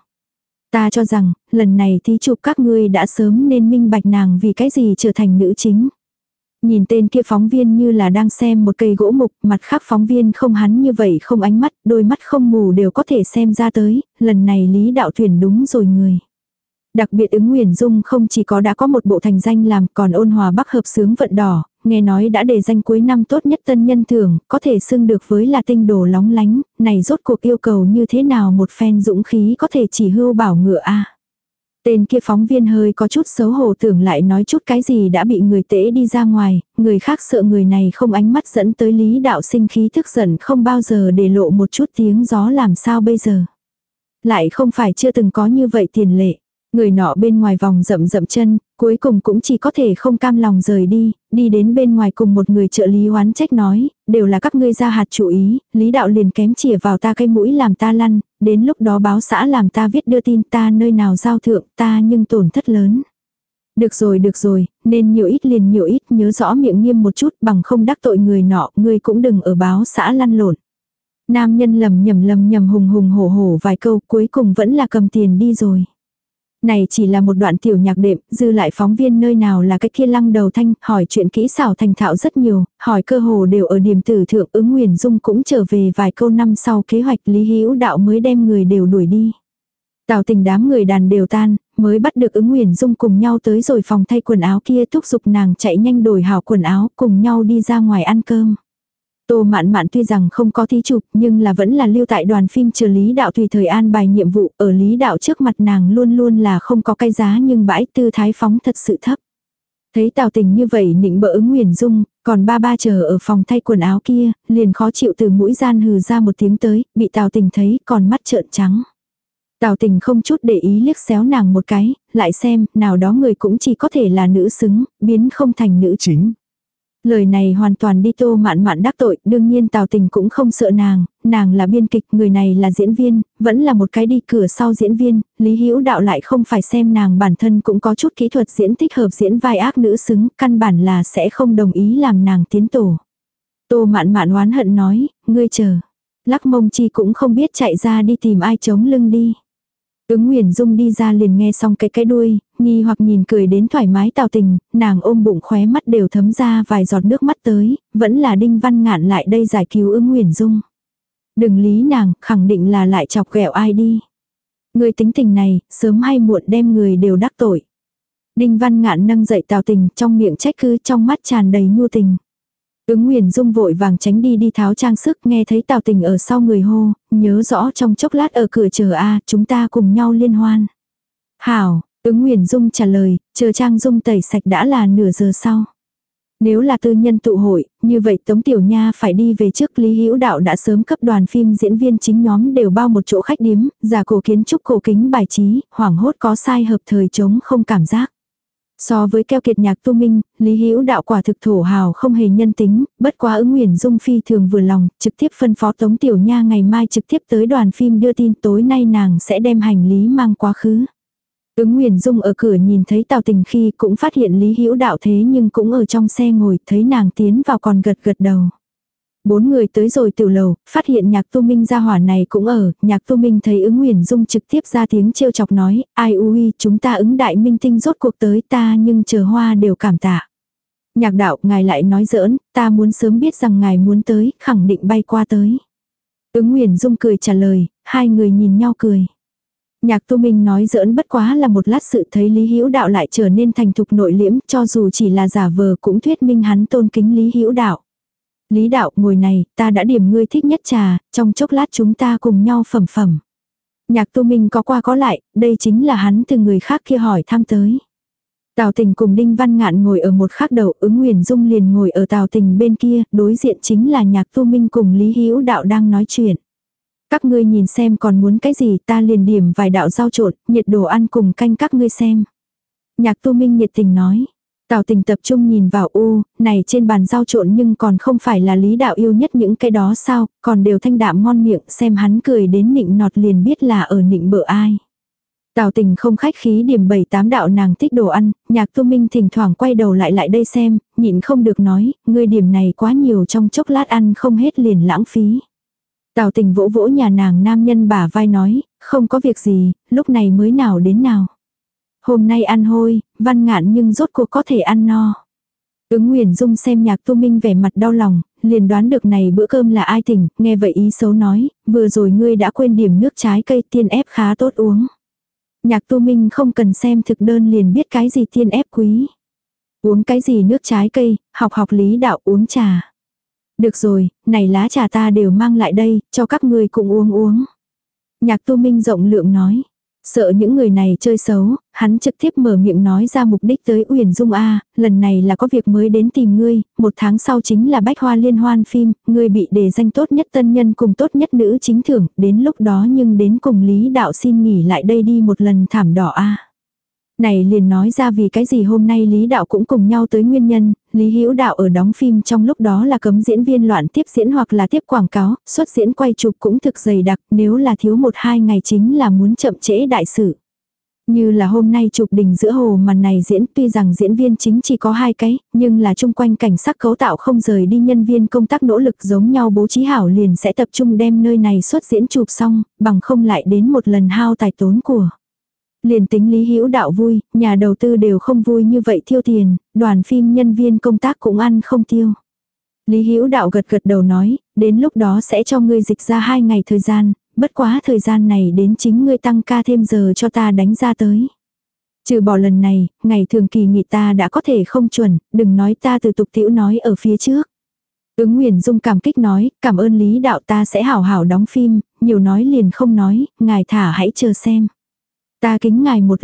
Ta cho rằng, lần này thí chụp các ngươi đã sớm nên minh bạch nàng vì cái gì trở thành nữ chính. Nhìn tên kia phóng viên như là đang xem một cây gỗ mục, mặt khác phóng viên không hắn như vậy không ánh mắt, đôi mắt không mù đều có thể xem ra tới, lần này Lý Đạo tuyển đúng rồi người. Đặc biệt Ứng Nguyền Dung không chỉ đã có một bộ thành danh làm, còn Ôn Hòa Bắc hợp xướng vận đỏ, nghe nói đã đề danh cuối năm tốt nhất tân nhân thưởng, có thể xưng được với là tinh đồ lóng lánh, này rốt cuộc yêu cầu như thế nào một phen dũng khí có thể chỉ hưu bảo ngựa a. Tên kia phóng viên hơi có chút xấu hổ tưởng lại nói chút cái gì đã bị người tễ đi ra ngoài, người khác sợ người này không ánh mắt dẫn tới Lý Đạo sinh khí tức giận không bao giờ để lộ một chút tiếng gió làm sao bây giờ. Lại không phải chưa từng có như vậy tiền lệ. Người nọ bên ngoài vòng rậm chân, cuối cùng cũng chỉ có thể không cam lòng rời đi đến bên ngoài cùng một người trợ lý oán trách nói, đều là các ngươi ra hạt chủ ý, Lý Đạo liền kém chìa vào ta cái mũi làm ta lăn, đến lúc đó báo xã làm ta viết đưa tin ta nơi nào giao thượng ta nhưng tổn thất lớn. Được rồi, nên nhiều ít liền nhiều ít, nhớ rõ miệng nghiêm một chút bằng không đắc tội người nọ, ngươi cũng đừng ở báo xã lăn lộn. Nam nhân lầm nhầm hùng hùng hổ hổ vài câu cuối cùng vẫn là cầm tiền đi rồi. Này chỉ là một đoạn tiểu nhạc đệm, dư lại phóng viên nơi nào là cái kia lăng đầu thanh, hỏi chuyện kỹ xảo thành thạo rất nhiều, hỏi cơ hồ đều ở điểm tử thượng. Ứng Nguyền Dung cũng trở về vài câu năm sau kế hoạch Lý Hữu Đạo mới đem người đều đuổi đi. Tào Tình đám người đàn đều tan, mới bắt được Ứng Nguyền Dung cùng nhau tới rồi phòng thay quần áo kia thúc giục nàng chạy nhanh đổi hảo quần áo cùng nhau đi ra ngoài ăn cơm. Tô Mạn Mạn tuy rằng không có thí chụp nhưng là vẫn là lưu tại đoàn phim chờ Lý Đạo tùy thời an bài nhiệm vụ, ở Lý Đạo trước mặt nàng luôn luôn là không có cái giá nhưng bãi tư thái phóng thật sự thấp. Thấy Tào Tình như vậy nịnh bợ Ứng Nguyền Dung, còn ba chờ ở phòng thay quần áo kia, liền khó chịu từ mũi gian hừ ra một tiếng tới, bị Tào Tình thấy còn mắt trợn trắng. Tào Tình không chút để ý liếc xéo nàng một cái, lại xem, nào đó người cũng chỉ có thể là nữ xứng, biến không thành nữ chính. Lời này hoàn toàn đi Tô Mạn Mạn đắc tội, đương nhiên Tào Tình cũng không sợ nàng là biên kịch, người này là diễn viên, vẫn là một cái đi cửa sau diễn viên, Lý Hữu Đạo lại không phải xem nàng bản thân cũng có chút kỹ thuật diễn thích hợp diễn vai ác nữ xứng, căn bản là sẽ không đồng ý làm nàng tiến tổ. Tô Mạn Mạn oán hận nói, ngươi chờ. Lắc mông chi cũng không biết chạy ra đi tìm ai chống lưng đi. Ứng Nguyền Dung đi ra liền nghe xong cái đuôi, nghi hoặc nhìn cười đến thoải mái Tào Tình, nàng ôm bụng khóe mắt đều thấm ra vài giọt nước mắt tới, vẫn là Đinh Văn Ngạn lại đây giải cứu Ứng Nguyền Dung. Đừng lý nàng, khẳng định là lại chọc ghẹo ai đi. Người tính tình này, sớm hay muộn đem người đều đắc tội. Đinh Văn Ngạn nâng dậy Tào Tình, trong miệng trách cứ, trong mắt tràn đầy nhu tình. Ứng Nguyền Dung vội vàng tránh đi tháo trang sức, nghe thấy Tào Tình ở sau người hô, nhớ rõ trong chốc lát ở cửa chờ chúng ta cùng nhau liên hoan. Hảo, Ứng Nguyền Dung trả lời, chờ trang dung tẩy sạch đã là nửa giờ sau. Nếu là tư nhân tụ hội, như vậy Tống Tiểu Nha phải đi về trước. Lý Hữu Đạo đã sớm cấp đoàn phim diễn viên chính nhóm đều bao một chỗ khách điếm, giả cổ kiến trúc cổ kính bài trí, hoảng hốt có sai hợp thời trống không cảm giác. So với keo kiệt Nhạc Tu Minh, Lý Hữu Đạo quả thực thổ hào không hề nhân tính, bất quá Ứng Nguyền Dung phi thường vừa lòng, trực tiếp phân phó Tống Tiểu Nha ngày mai trực tiếp tới đoàn phim đưa tin, tối nay nàng sẽ đem hành lý mang quá khứ. Ứng Nguyền Dung ở cửa nhìn thấy Tào Tình khi cũng phát hiện Lý Hữu Đạo thế nhưng cũng ở trong xe ngồi, thấy nàng tiến vào còn gật gật đầu. 4 người tới rồi tiểu lầu, phát hiện Nhạc Tu Minh gia hỏa này cũng ở, Nhạc Tu Minh thấy Ứng Nguyền Dung trực tiếp ra tiếng trêu chọc nói, ai ui, chúng ta Ứng đại minh tinh rốt cuộc tới ta nhưng chờ hoa đều cảm tạ. Nhạc đạo, ngài lại nói giỡn, ta muốn sớm biết rằng ngài muốn tới, khẳng định bay qua tới. Ứng Nguyền Dung cười trả lời, hai người nhìn nhau cười. Nhạc Tu Minh nói giỡn bất quá là một lát sự, thấy Lý Hữu Đạo lại trở nên thành thục nội liễm, cho dù chỉ là giả vờ cũng thuyết minh hắn tôn kính Lý Hữu Đạo. Lý Đạo, ngồi này, ta đã điểm ngươi thích nhất trà, trong chốc lát chúng ta cùng nhau phẩm phẩm. Nhạc Tu Minh có qua có lại, đây chính là hắn từ người khác kia hỏi thăm tới. Tào Tình cùng Đinh Văn Ngạn ngồi ở một khác đầu, Ứng Nguyền Dung liền ngồi ở Tào Tình bên kia, đối diện chính là Nhạc Tu Minh cùng Lý Hữu Đạo đang nói chuyện. Các ngươi nhìn xem còn muốn cái gì, ta liền điểm vài đạo rau trộn, nhiệt đồ ăn cùng canh các ngươi xem. Nhạc Tu Minh nhiệt tình nói. Tào Tình tập trung nhìn vào này trên bàn rau trộn nhưng còn không phải là Lý Đạo yêu nhất những cái đó sao, còn đều thanh đạm ngon miệng, xem hắn cười đến nịnh nọt liền biết là ở nịnh bợ ai. Tào Tình không khách khí điểm 7-8 đạo nàng thích đồ ăn, Nhạc Tu Minh thỉnh thoảng quay đầu lại đây xem, nhịn không được nói, ngươi điểm này quá nhiều trong chốc lát ăn không hết liền lãng phí. Tào Tình vỗ vỗ nhà nàng nam nhân bả vai nói, không có việc gì, lúc này mới nào đến nào. Hôm nay ăn hôi, Văn Ngạn nhưng rốt cuộc có thể ăn no. Ứng Nguyền Dung xem Nhạc Tu Minh vẻ mặt đau lòng, liền đoán được này bữa cơm là ai thỉnh, nghe vậy ý xấu nói, vừa rồi ngươi đã quên điểm nước trái cây tiên ép khá tốt uống. Nhạc Tu Minh không cần xem thực đơn liền biết cái gì tiên ép quý. Uống cái gì nước trái cây, học Lý Đạo uống trà. Được rồi, này lá trà ta đều mang lại đây, cho các ngươi cùng uống. Nhạc Tu Minh rộng lượng nói. Sợ những người này chơi xấu, hắn trực tiếp mở miệng nói ra mục đích tới Uyển Dung lần này là có việc mới đến tìm ngươi, 1 tháng sau chính là Bách Hoa Liên Hoan phim, ngươi bị đề danh tốt nhất tân nhân cùng tốt nhất nữ chính thưởng, đến lúc đó nhưng đến cùng Lý Đạo xin nghỉ lại đây đi một lần thảm đỏ Này liền nói ra vì cái gì hôm nay Lý Đạo cũng cùng nhau tới nguyên nhân, Lý Hữu Đạo ở đóng phim trong lúc đó là cấm diễn viên loạn tiếp diễn hoặc là tiếp quảng cáo, xuất diễn quay chụp cũng thực dày đặc, nếu là thiếu 1-2 ngày chính là muốn chậm trễ đại sự. Như là hôm nay chụp đình giữa hồ màn này diễn, tuy rằng diễn viên chính chỉ có 2 cái, nhưng là chung quanh cảnh sắc cấu tạo không rời đi, nhân viên công tác nỗ lực giống nhau bố trí hảo liền sẽ tập trung đem nơi này xuất diễn chụp xong, bằng không lại đến một lần hao tài tốn của. Liền tính Lý Hữu Đạo vui, nhà đầu tư đều không vui như vậy tiêu tiền, đoàn phim nhân viên công tác cũng ăn không tiêu. Lý Hữu Đạo gật gật đầu nói, đến lúc đó sẽ cho ngươi dịch ra 2 ngày thời gian, bất quá thời gian này đến chính ngươi tăng ca thêm giờ cho ta đánh ra tới. Trừ bỏ lần này, ngày thường kỳ nghỉ ta đã có thể không chuẩn, đừng nói ta từ tục tĩu nói ở phía trước. Ứng Nguyền Dung cảm kích nói, cảm ơn Lý Đạo, ta sẽ hảo hảo đóng phim, nhiều nói liền không nói, ngài thả hãy chờ xem. Ta kính ngài một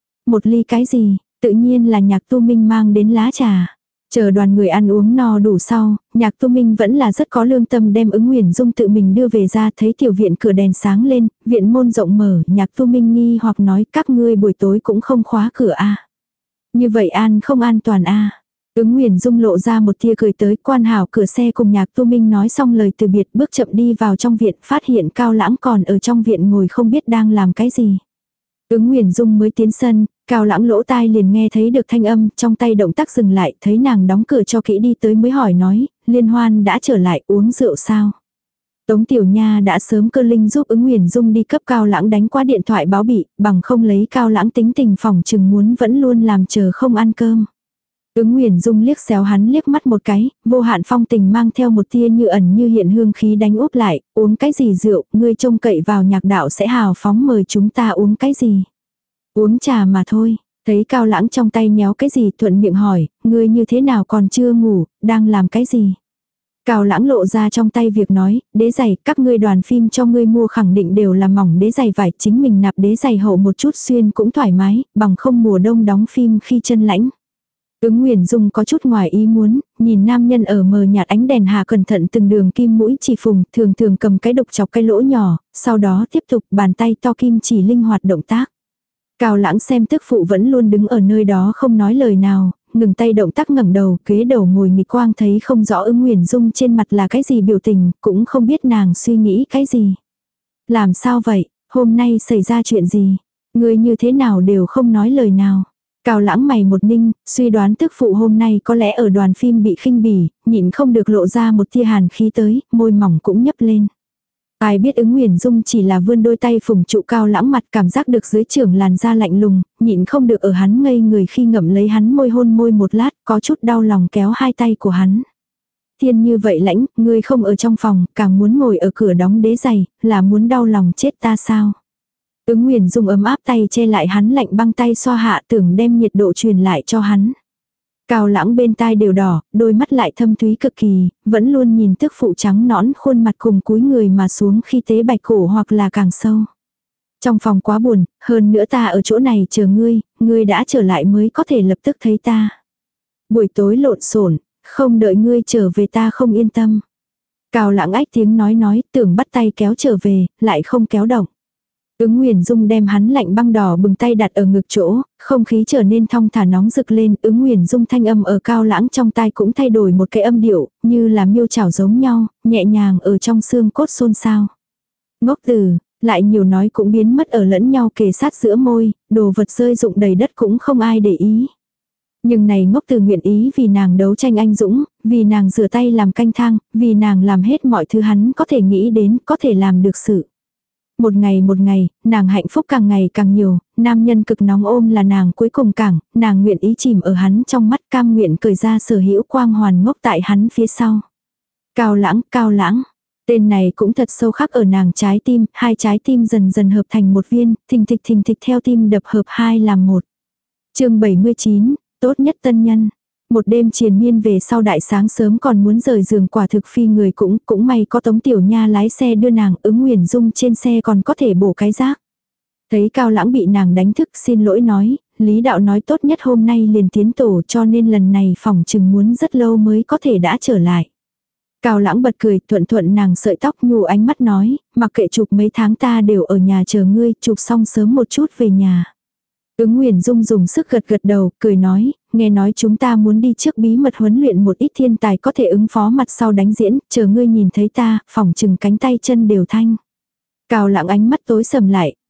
ly cái gì, tự nhiên là Nhạc Tu Minh mang đến lá trà. Chờ đoàn người ăn uống no đủ sau, Nhạc Tu Minh vẫn là rất có lương tâm đem Ứng Nguyền Dung tự mình đưa về ra, thấy tiểu viện cửa đèn sáng lên, viện môn rộng mở, Nhạc Tu Minh nghi hoặc nói các ngươi buổi tối cũng không khóa cửa a. Như vậy không an toàn a. Ứng Nguyền Dung lộ ra một tia cười tới, quan hảo cửa xe cùng Nhạc Tu Minh nói xong lời từ biệt, bước chậm đi vào trong viện, phát hiện Cao Lãng còn ở trong viện ngồi không biết đang làm cái gì. Ứng Nguyền Dung mới tiến sân, Cao Lãng lỗ tai liền nghe thấy được thanh âm, trong tay động tác dừng lại, thấy nàng đóng cửa cho kỹ đi tới mới hỏi nói, Liên Hoan đã trở lại, uống rượu sao? Tống Tiểu Nha đã sớm cơ linh giúp Ứng Nguyền Dung đi cấp Cao Lãng đánh qua điện thoại báo bị, bằng không lấy Cao Lãng tính tình phòng chừng muốn vẫn luôn làm chờ không ăn cơm. Ứng Nguyền Dung liếc xéo hắn liếc mắt một cái, Vô Hạn phong tình mang theo một tia như ẩn như hiện hương khí đánh úp lại, uống cái gì rượu, ngươi trông cậy vào Nhạc Đạo sẽ hào phóng mời chúng ta uống cái gì? Uống trà mà thôi. Thấy Cao Lãng trong tay nhéo cái gì thuận miệng hỏi, ngươi như thế nào còn chưa ngủ, đang làm cái gì? Cao Lãng lộ ra trong tay việc nói, đế giày, các ngươi đoàn phim cho ngươi mua khẳng định đều là mỏng đế giày vải, chính mình nạp đế giày hậu một chút xuyên cũng thoải mái, bằng không mùa đông đóng phim khi chân lãnh. Ứng Nguyền Dung có chút ngoài ý muốn, nhìn nam nhân ở mờ nhạt ánh đèn hà cẩn thận từng đường kim mũi chỉ phùng, thường thường cầm cái đục chọc cái lỗ nhỏ, sau đó tiếp tục bàn tay to kim chỉ linh hoạt động tác. Cao Lãng xem tức phụ vẫn luôn đứng ở nơi đó không nói lời nào, ngừng tay động tác ngẩng đầu, kế đầu ngồi nghịch quang thấy không rõ Ứng Nguyền Dung trên mặt là cái gì biểu tình, cũng không biết nàng suy nghĩ cái gì. Làm sao vậy, hôm nay xảy ra chuyện gì, người như thế nào đều không nói lời nào. Cao Lãng mày một ninh, suy đoán tức phụ hôm nay có lẽ ở đoàn phim bị khinh bỉ, nhịn không được lộ ra một tia hàn khí tới, môi mỏng cũng nhấp lên. Ai biết Ứng Nguyền Dung chỉ là vươn đôi tay phủng trụ Cao Lãng mặt, cảm giác được dưới trưởng làn da lạnh lùng, nhịn không được ở hắn ngây người khi ngậm lấy hắn môi hôn môi một lát, có chút đau lòng kéo hai tay của hắn. Thiên như vậy lãnh, ngươi không ở trong phòng, càng muốn ngồi ở cửa đóng đế giày, là muốn đau lòng chết ta sao? Ứng Nguyền Dung ấm áp tay che lại hắn lạnh băng tay xoa hạ, tưởng đem nhiệt độ truyền lại cho hắn. Cao Lãng bên tai đều đỏ, đôi mắt lại thâm thúy cực kỳ, vẫn luôn nhìn tức phụ trắng nõn khuôn mặt cùng cúi người mà xuống khi tế bạch cổ hoặc là càng sâu. Trong phòng quá buồn, hơn nữa ta ở chỗ này chờ ngươi, ngươi đã trở lại mới có thể lập tức thấy ta. Buổi tối lộn xộn, không đợi ngươi trở về ta không yên tâm. Cao Lãng ách tiếng nói tưởng bắt tay kéo trở về, lại không kéo động. Ứng Nguyền Dung đem hắn lạnh băng đỏ bừng tay đặt ở ngực chỗ, không khí trở nên thong thả nóng rực lên, Ứng Nguyền Dung thanh âm ở Cao Lãng trong tai cũng thay đổi một cái âm điệu, như là miêu chảo giống nhau, nhẹ nhàng ở trong xương cốt xôn xao. Ngốc tử, lại nhiều nói cũng biến mất ở lẫn nhau kề sát giữa môi, đồ vật rơi rụng đầy đất cũng không ai để ý. Nhưng này ngốc tử nguyện ý vì nàng đấu tranh anh dũng, vì nàng rửa tay làm canh thang, vì nàng làm hết mọi thứ hắn có thể nghĩ đến, có thể làm được sự. Một ngày, nàng hạnh phúc càng ngày càng nhiều, nam nhân cực nóng ôm là nàng cuối cùng cảng, nàng nguyện ý chìm ở hắn trong mắt, cam nguyện cởi ra sở hữu quang hoàn ngốc tại hắn phía sau. Cao Lãng, tên này cũng thật sâu khắc ở nàng trái tim, hai trái tim dần dần hợp thành một viên, thình thịch theo tim đập hợp hai làm một. Chương 79, tốt nhất tân nhân. Một đêm triền miên về sau đại sáng sớm còn muốn rời giường, quả thực phi người cũng may có Tống Tiểu Nha lái xe đưa nàng, Ứng Nguyền Dung trên xe còn có thể bổ cái rác. Thấy Cao Lãng bị nàng đánh thức xin lỗi nói, Lý Đạo nói tốt nhất hôm nay liền tiến tổ cho nên lần này phỏng chừng muốn rất lâu mới có thể đã trở lại. Cao Lãng bật cười thuận nàng sợi tóc nhù ánh mắt nói, mặc kệ chụp mấy tháng ta đều ở nhà chờ ngươi, chụp xong sớm một chút về nhà. Ứng Nguyền Dung dùng sức gật đầu, cười nói, nghe nói chúng ta muốn đi trước bí mật huấn luyện một ít thiên tài có thể ứng phó mặt sau đánh diễn, chờ ngươi nhìn thấy ta, phỏng chừng cánh tay chân đều thanh. Cao Lãng ánh mắt tối sầm lại,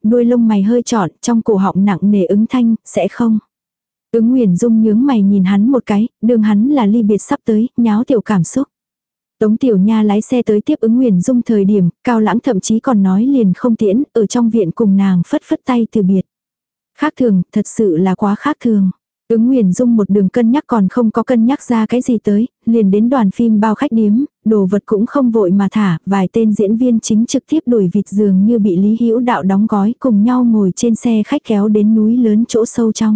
đuôi lông mày hơi trọn, trong cổ họng nặng nề ứng thanh, sẽ không. Ứng Nguyền Dung nhướng mày nhìn hắn một cái, đương hắn là ly biệt sắp tới, nháo tiểu cảm xúc. Tống Tiểu Nha lái xe tới tiếp Ứng Nguyền Dung thời điểm, Cao Lãng thậm chí còn nói liền không tiễn, ở trong viện cùng nàng phất phất tay từ biệt. Khác thường, thật sự là quá khác thường. Ứng Nguyền Dung một đường cân nhắc còn không có cân nhắc ra cái gì tới, liền đến đoàn phim bao khách điếm, đồ vật cũng không vội mà thả, vài tên diễn viên chính trực tiếp đuổi vịt giường như bị Lý Hữu Đạo đóng gói cùng nhau ngồi trên xe khách kéo đến núi lớn chỗ sâu trong.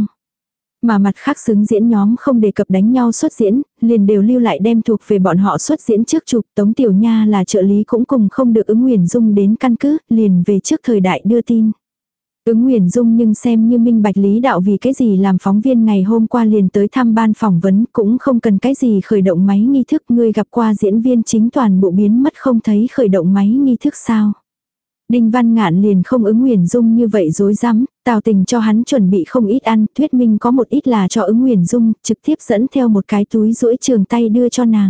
Mà mặt khác xứng diễn nhóm không đề cập đánh nhau xuất diễn, liền đều lưu lại đem thuộc về bọn họ xuất diễn trước chụp. Tống Tiểu Nha là trợ lý cũng cùng không được Ứng Nguyền Dung đến căn cứ, liền về trước thời đại đưa tin. Ứng Nguyền Dung nhưng xem như minh bạch Lý Đạo vì cái gì làm phóng viên ngày hôm qua liền tới thăm ban phỏng vấn, cũng không cần cái gì khởi động máy nghi thức. Người gặp qua diễn viên chính toàn bộ biến mất không thấy khởi động máy nghi thức sao. Đinh Văn Ngạn liền không Ứng Nguyền Dung như vậy dối rắm, Tào Tình cho hắn chuẩn bị không ít ăn, thuyết minh có một ít là cho Ứng Nguyền Dung, trực tiếp dẫn theo một cái túi duỗi trường tay đưa cho nàng.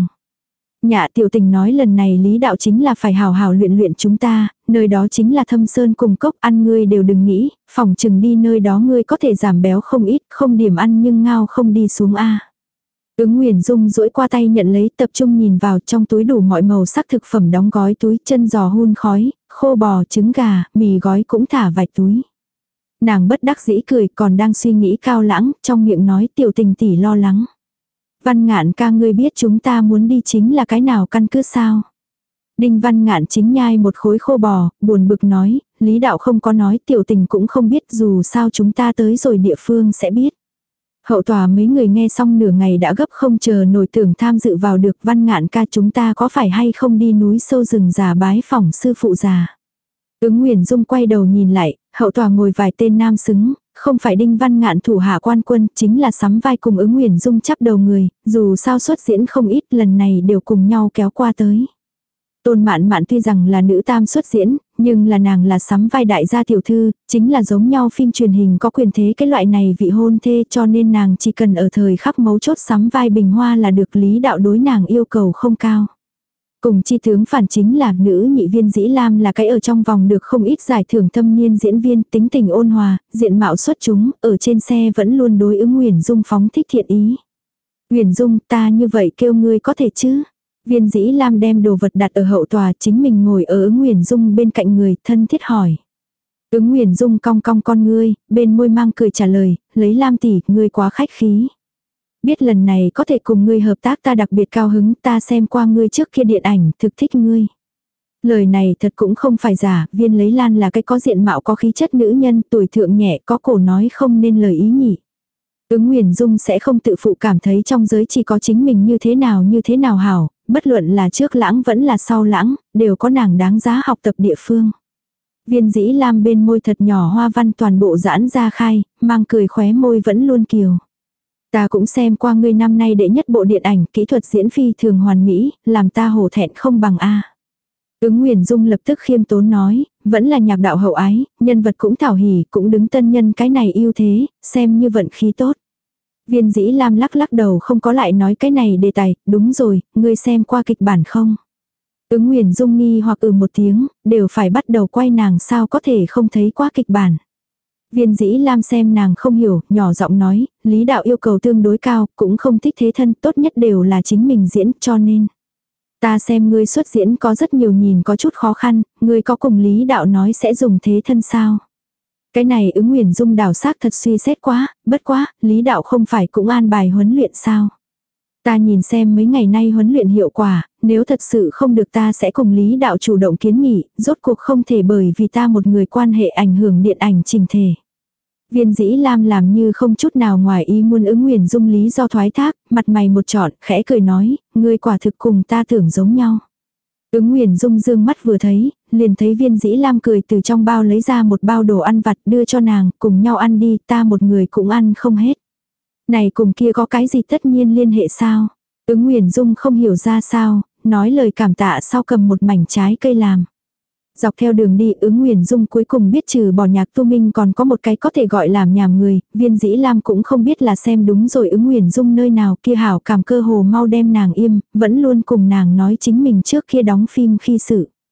Nhạ Tiểu Tình nói lần này Lý Đạo chính là phải hào hào luyện luyện chúng ta, nơi đó chính là thâm sơn cùng cốc, ăn ngươi đều đừng nghĩ, phòng chừng đi nơi đó ngươi có thể giảm béo không ít, không điểm ăn nhưng ngao không đi xuống a. Ứng Nguyền Dung duỗi qua tay nhận lấy, tập trung nhìn vào, trong túi đủ mọi màu sắc thực phẩm đóng gói, túi chân giò hun khói, khô bò, trứng gà, mì gói cũng thả vài túi. Nàng bất đắc dĩ cười, còn đang suy nghĩ Cao Lãng, trong miệng nói Tiểu Tình tỷ lo lắng. Văn Ngạn ca, ngươi biết chúng ta muốn đi chính là cái nào căn cứ sao? Đinh Văn Ngạn chính nhai một khối khô bò, buồn bực nói, Lý Đạo không có nói, Tiểu Tình cũng không biết, dù sao chúng ta tới rồi địa phương sẽ biết. Hậu tòa mấy người nghe xong nửa ngày đã gấp không chờ nổi tưởng tham dự vào được. Văn Ngạn ca, chúng ta có phải hay không đi núi sâu rừng già bái phỏng sư phụ già? Ứng Nguyền Dung quay đầu nhìn lại, hậu tòa ngồi vài tên nam xứng, không phải Đinh Văn Ngạn thủ hạ quan quân, chính là sắm vai cùng Ứng Nguyền Dung chắp đầu người, dù sao xuất diễn không ít, lần này đều cùng nhau kéo qua tới. Tôn Mạn Mạn tuy rằng là nữ tam xuất diễn, nhưng là nàng là sắm vai đại gia tiểu thư, chính là giống nhau phim truyền hình có quyền thế cái loại này vị hôn thê, cho nên nàng chỉ cần ở thời khắc mấu chốt sắm vai bình hoa là được. Lý Đạo đối nàng yêu cầu không cao. Cùng chi tướng phản chính là nữ nhị viên Dĩ Lam là cái ở trong vòng được không ít giải thưởng thâm niên diễn viên, tính tình ôn hòa, diện mạo xuất chúng, ở trên xe vẫn luôn đối Ứng Nguyền Dung phóng thích thiện ý. Nguyền Dung, ta như vậy kêu ngươi có thể chứ? Viên Dĩ Lam đem đồ vật đặt ở hậu tòa, chính mình ngồi ở Ứng Nguyền Dung bên cạnh người, thân thiết hỏi. Ứng Nguyền Dung cong cong con ngươi, bên môi mang cười trả lời, lấy Lam tỷ, ngươi quá khách khí. Biết lần này có thể cùng ngươi hợp tác ta đặc biệt cao hứng, ta xem qua ngươi trước kia điện ảnh, thực thích ngươi. Lời này thật cũng không phải giả, Viên Lấy Lan là cái có diện mạo có khí chất nữ nhân, tuổi thượng nhẹ, có cổ nói không nên lời ý nhỉ. Ứng Nguyền Dung sẽ không tự phụ cảm thấy trong giới chỉ có chính mình như thế nào hảo, bất luận là trước Lãng vẫn là sau Lãng, đều có nàng đáng giá học tập địa phương. Viên Dĩ Lam bên môi thật nhỏ hoa văn toàn bộ giãn ra khai, mang cười khóe môi vẫn luôn kiều. Ta cũng xem qua ngươi năm nay đệ nhất bộ điện ảnh, kỹ thuật diễn phi thường hoàn mỹ, làm ta hổ thẹn không bằng a. Ứng Nguyền Dung lập tức khiêm tốn nói, vẫn là nhạc đạo hậu ái, nhân vật cũng thảo hỉ, cũng đứng tân nhân cái này ưu thế, xem như vận khí tốt. Viên Dĩ Lam lắc lắc đầu không có lại nói cái này đề tài, đúng rồi, ngươi xem qua kịch bản không? Ứng Nguyền Dung nghi hoặc một tiếng, đều phải bắt đầu quay nàng sao có thể không thấy qua kịch bản. Viên Dĩ Lam xem nàng không hiểu, nhỏ giọng nói, Lý Đạo yêu cầu tương đối cao, cũng không thích thế thân, tốt nhất đều là chính mình diễn, cho nên. Ta xem ngươi xuất diễn có rất nhiều nhìn có chút khó khăn, ngươi có cùng Lý Đạo nói sẽ dùng thế thân sao? Cái này Ứng Nguyền Dung đảo xác thật suy xét quá, bất quá, Lý Đạo không phải cũng an bài huấn luyện sao? Ta nhìn xem mấy ngày nay huấn luyện hiệu quả, nếu thật sự không được ta sẽ cùng Lý Đạo chủ động kiến nghị, rốt cuộc không thể bởi vì ta một người quan hệ ảnh hưởng điện ảnh trình thể. Viên Dĩ Lam làm như không chút nào ngoài ý muốn Ứng Nguyền Dung lý do thoái thác, mặt mày một trọn, khẽ cười nói, ngươi quả thực cùng ta tưởng giống nhau. Ứng Nguyền Dung dương mắt vừa thấy, liền thấy Viên Dĩ Lam cười từ trong bao lấy ra một bao đồ ăn vặt đưa cho nàng, cùng nhau ăn đi, ta một người cũng ăn không hết. Này cùng kia có cái gì tất nhiên liên hệ sao? Ứng Nguyền Dung không hiểu ra sao, nói lời cảm tạ sau cầm một mảnh trái cây làm. Dọc theo đường đi Ứng Nguyền Dung cuối cùng biết trừ bỏ Nhạc Tu Minh còn có một cái có thể gọi làm nhảm người, Viên Dĩ Lam cũng không biết là xem đúng rồi Ứng Nguyền Dung nơi nào kia hảo cảm cơ hồ mau đem nàng im, vẫn luôn cùng nàng nói chính mình trước kia đóng phim khi sự.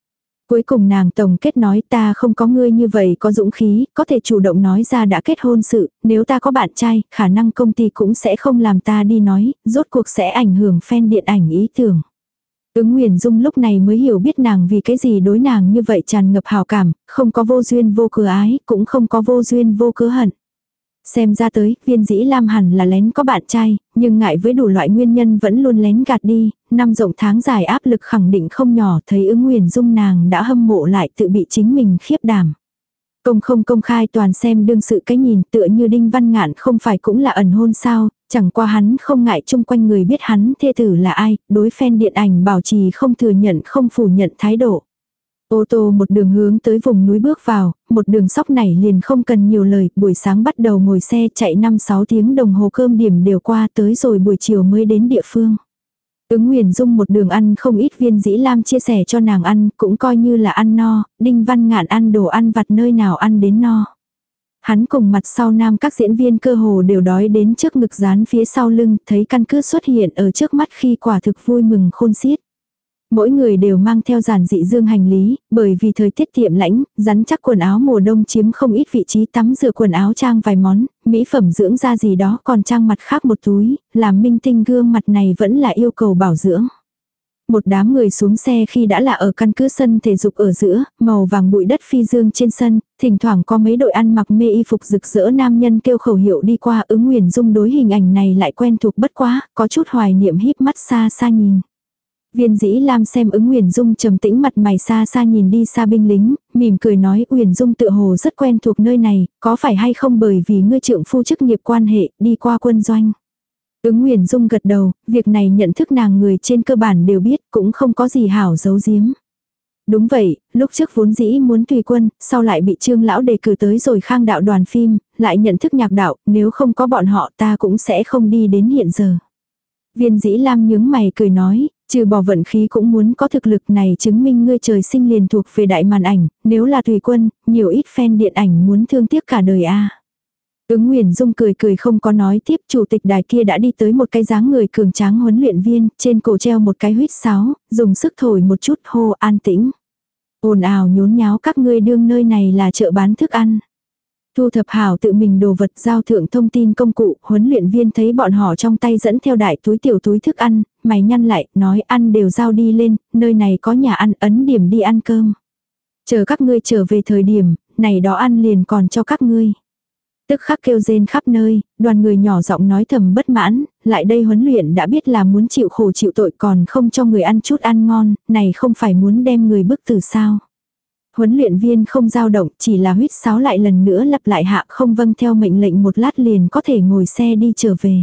Cuối cùng nàng tổng kết nói ta không có ngươi như vậy có dũng khí, có thể chủ động nói ra đã kết hôn sự, nếu ta có bạn trai, khả năng công ty cũng sẽ không làm ta đi nói, rốt cuộc sẽ ảnh hưởng fan điện ảnh ý tưởng. Ứng Nguyền Dung lúc này mới hiểu biết nàng vì cái gì đối nàng như vậy tràn ngập hào cảm, không có vô duyên vô cớ ái, cũng không có vô duyên vô cớ hận. Xem ra tới, Viên Dĩ Lam hẳn là lén có bạn trai, nhưng ngại với đủ loại nguyên nhân vẫn luôn lén gạt đi, năm rộng tháng dài áp lực khẳng định không nhỏ, thấy Ứng Nguyền Dung nàng đã hâm mộ lại tự bị chính mình khiếp đảm. Không công khai toàn xem đương sự cái nhìn tựa như Đinh Văn Ngạn không phải cũng là ẩn hôn sao, chẳng qua hắn không ngại chung quanh người biết hắn thê tử là ai, đối fan điện ảnh bảo trì không thừa nhận không phủ nhận thái độ. Ô tô một đường hướng tới vùng núi bước vào, một đường sóc này liền không cần nhiều lời, buổi sáng bắt đầu ngồi xe chạy 5-6 tiếng đồng hồ cơm điểm đều qua tới rồi buổi chiều mới đến địa phương. Ứng Nguyền Dung một đường ăn không ít Viên Dĩ Lam chia sẻ cho nàng ăn, cũng coi như là ăn no, Đinh Văn Ngạn ăn đồ ăn vặt nơi nào ăn đến no. Hắn cùng mặt sau nam các diễn viên cơ hồ đều đói đến trước ngực dán phía sau lưng, thấy căn cứ xuất hiện ở trước mắt khi quả thực vui mừng khôn xiết. Mỗi người đều mang theo giản dị dương hành lý, bởi vì thời tiết tiệm lãnh, rắn chắc quần áo mùa đông chiếm không ít vị trí tắm rửa quần áo trang vài món, mỹ phẩm dưỡng da gì đó còn trang mặt khác một túi, làm minh tinh gương mặt này vẫn là yêu cầu bảo dưỡng. Một đám người xuống xe khi đã là ở căn cứ sân thể dục ở giữa, màu vàng bụi đất phi dương trên sân, thỉnh thoảng có mấy đội ăn mặc mê y phục rực rỡ nam nhân kêu khẩu hiệu đi qua. Ứng Nguyền Dung đối hình ảnh này lại quen thuộc bất quá, có chút hoài niệm híp mắt xa xa nhìn. Viên Dĩ Lam xem Ứng Nguyền Dung trầm tĩnh mặt mày xa xa nhìn đi xa binh lính, mỉm cười nói Nguyền Dung tựa hồ rất quen thuộc nơi này, có phải hay không bởi vì ngươi trượng phu chức nghiệp quan hệ đi qua quân doanh. Ứng Nguyền Dung gật đầu, việc này nhận thức nàng người trên cơ bản đều biết, cũng không có gì hảo giấu giếm. Đúng vậy, lúc trước vốn dĩ muốn tùy quân, sau lại bị Trương lão đề cử tới rồi Khang đạo đoàn phim, lại nhận thức Nhạc đạo, nếu không có bọn họ ta cũng sẽ không đi đến hiện giờ. Viên Dĩ Lam nhướng mày cười nói, trừ bỏ vận khí cũng muốn có thực lực này chứng minh ngươi trời sinh liền thuộc về đại màn ảnh, nếu là tùy quân, nhiều ít fan điện ảnh muốn thương tiếc cả đời a. Ứng Nguyền Dung cười cười không có nói tiếp, chủ tịch đài kia đã đi tới một cái dáng người cường tráng huấn luyện viên, trên cổ treo một cái huýt sáo, dùng sức thổi một chút hô an tĩnh. Ồn ào nhốn nháo các ngươi đương nơi này là chợ bán thức ăn. Thu thập hảo tự mình đồ vật giao thượng thông tin công cụ, huấn luyện viên thấy bọn họ trong tay dẫn theo đại túi tiểu túi thức ăn, mày nhăn lại, nói ăn đều giao đi lên, nơi này có nhà ăn ấn điểm đi ăn cơm. Chờ các ngươi trở về thời điểm, này đó ăn liền còn cho các ngươi. Tức khắc kêu rên khắp nơi, đoàn người nhỏ giọng nói thầm bất mãn, lại đây huấn luyện đã biết là muốn chịu khổ chịu tội còn không cho người ăn chút ăn ngon, này không phải muốn đem người bức tử sao. Huấn luyện viên không dao động, chỉ là huýt sáo lại lần nữa lặp lại hạ không vâng theo mệnh lệnh một lát liền có thể ngồi xe đi trở về.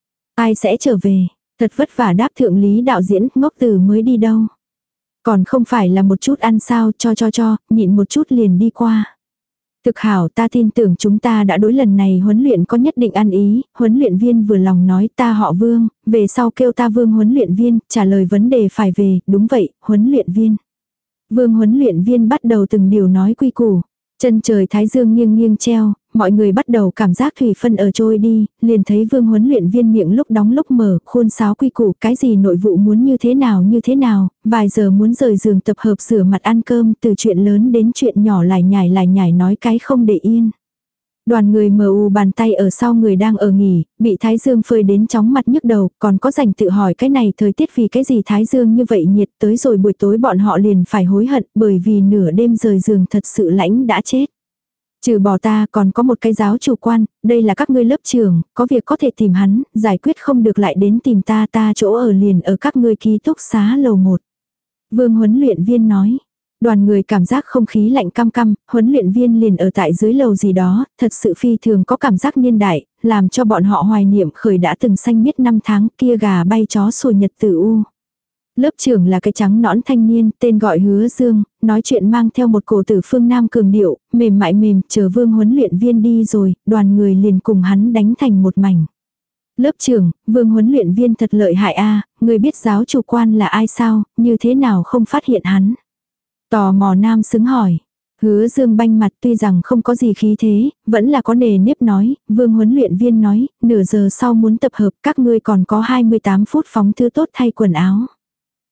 Ai sẽ trở về, thật vất vả đáp thượng lý đạo diễn, ngốc tử mới đi đâu. Còn không phải là một chút ăn sao cho, nhịn một chút liền đi qua. Thực hảo ta tin tưởng chúng ta đã đối lần này huấn luyện có nhất định ăn ý, huấn luyện viên vừa lòng nói ta họ Vương, về sau kêu ta Vương huấn luyện viên, trả lời vấn đề phải về, đúng vậy, huấn luyện viên. Vương huấn luyện viên bắt đầu từng điều nói quy củ. Chân trời thái dương nghiêng nghiêng treo, mọi người bắt đầu cảm giác thủy phân ở trôi đi, liền thấy Vương huấn luyện viên miệng lúc đóng lúc mở, khuôn sáo quy củ, cái gì nội vụ muốn như thế nào, vài giờ muốn rời giường tập hợp rửa mặt ăn cơm, từ chuyện lớn đến chuyện nhỏ lải nhải nói cái không để yên. Đoàn người mờ u bàn tay ở sau người đang ở nghỉ, bị thái dương phơi đến chóng mặt nhức đầu, còn có rảnh tự hỏi cái này thời tiết vì cái gì thái dương như vậy nhiệt, tới rồi buổi tối bọn họ liền phải hối hận bởi vì nửa đêm rời giường thật sự lãnh đã chết. Trừ bỏ ta còn có một cái giáo chủ quan, đây là các ngươi lớp trưởng, có việc có thể tìm hắn, giải quyết không được lại đến tìm ta chỗ ở liền ở các ngươi ký túc xá lầu 1. Vương huấn luyện viên nói. Đoàn người cảm giác không khí lạnh căm căm, huấn luyện viên liền ở tại dưới lầu gì đó, thật sự phi thường có cảm giác niên đại, làm cho bọn họ hoài niệm khởi đã từng xanh miết năm tháng kia gà bay chó sủa nhật tử u. Lớp trưởng là cái trắng nõn thanh niên, tên gọi Hứa Dương, nói chuyện mang theo một cổ tử phương nam cường điệu, mềm mại mềm, chờ Vương huấn luyện viên đi rồi, đoàn người liền cùng hắn đánh thành một mảnh. Lớp trưởng, Vương huấn luyện viên thật lợi hại a, người biết giáo chủ quan là ai sao, như thế nào không phát hiện hắn. Tò mò nam xứng hỏi. Hứa Dương banh mặt tuy rằng không có gì khí thế, vẫn là có nề nếp nói, Vương huấn luyện viên nói, nửa giờ sau muốn tập hợp các ngươi còn có 28 phút phóng thứ tốt thay quần áo.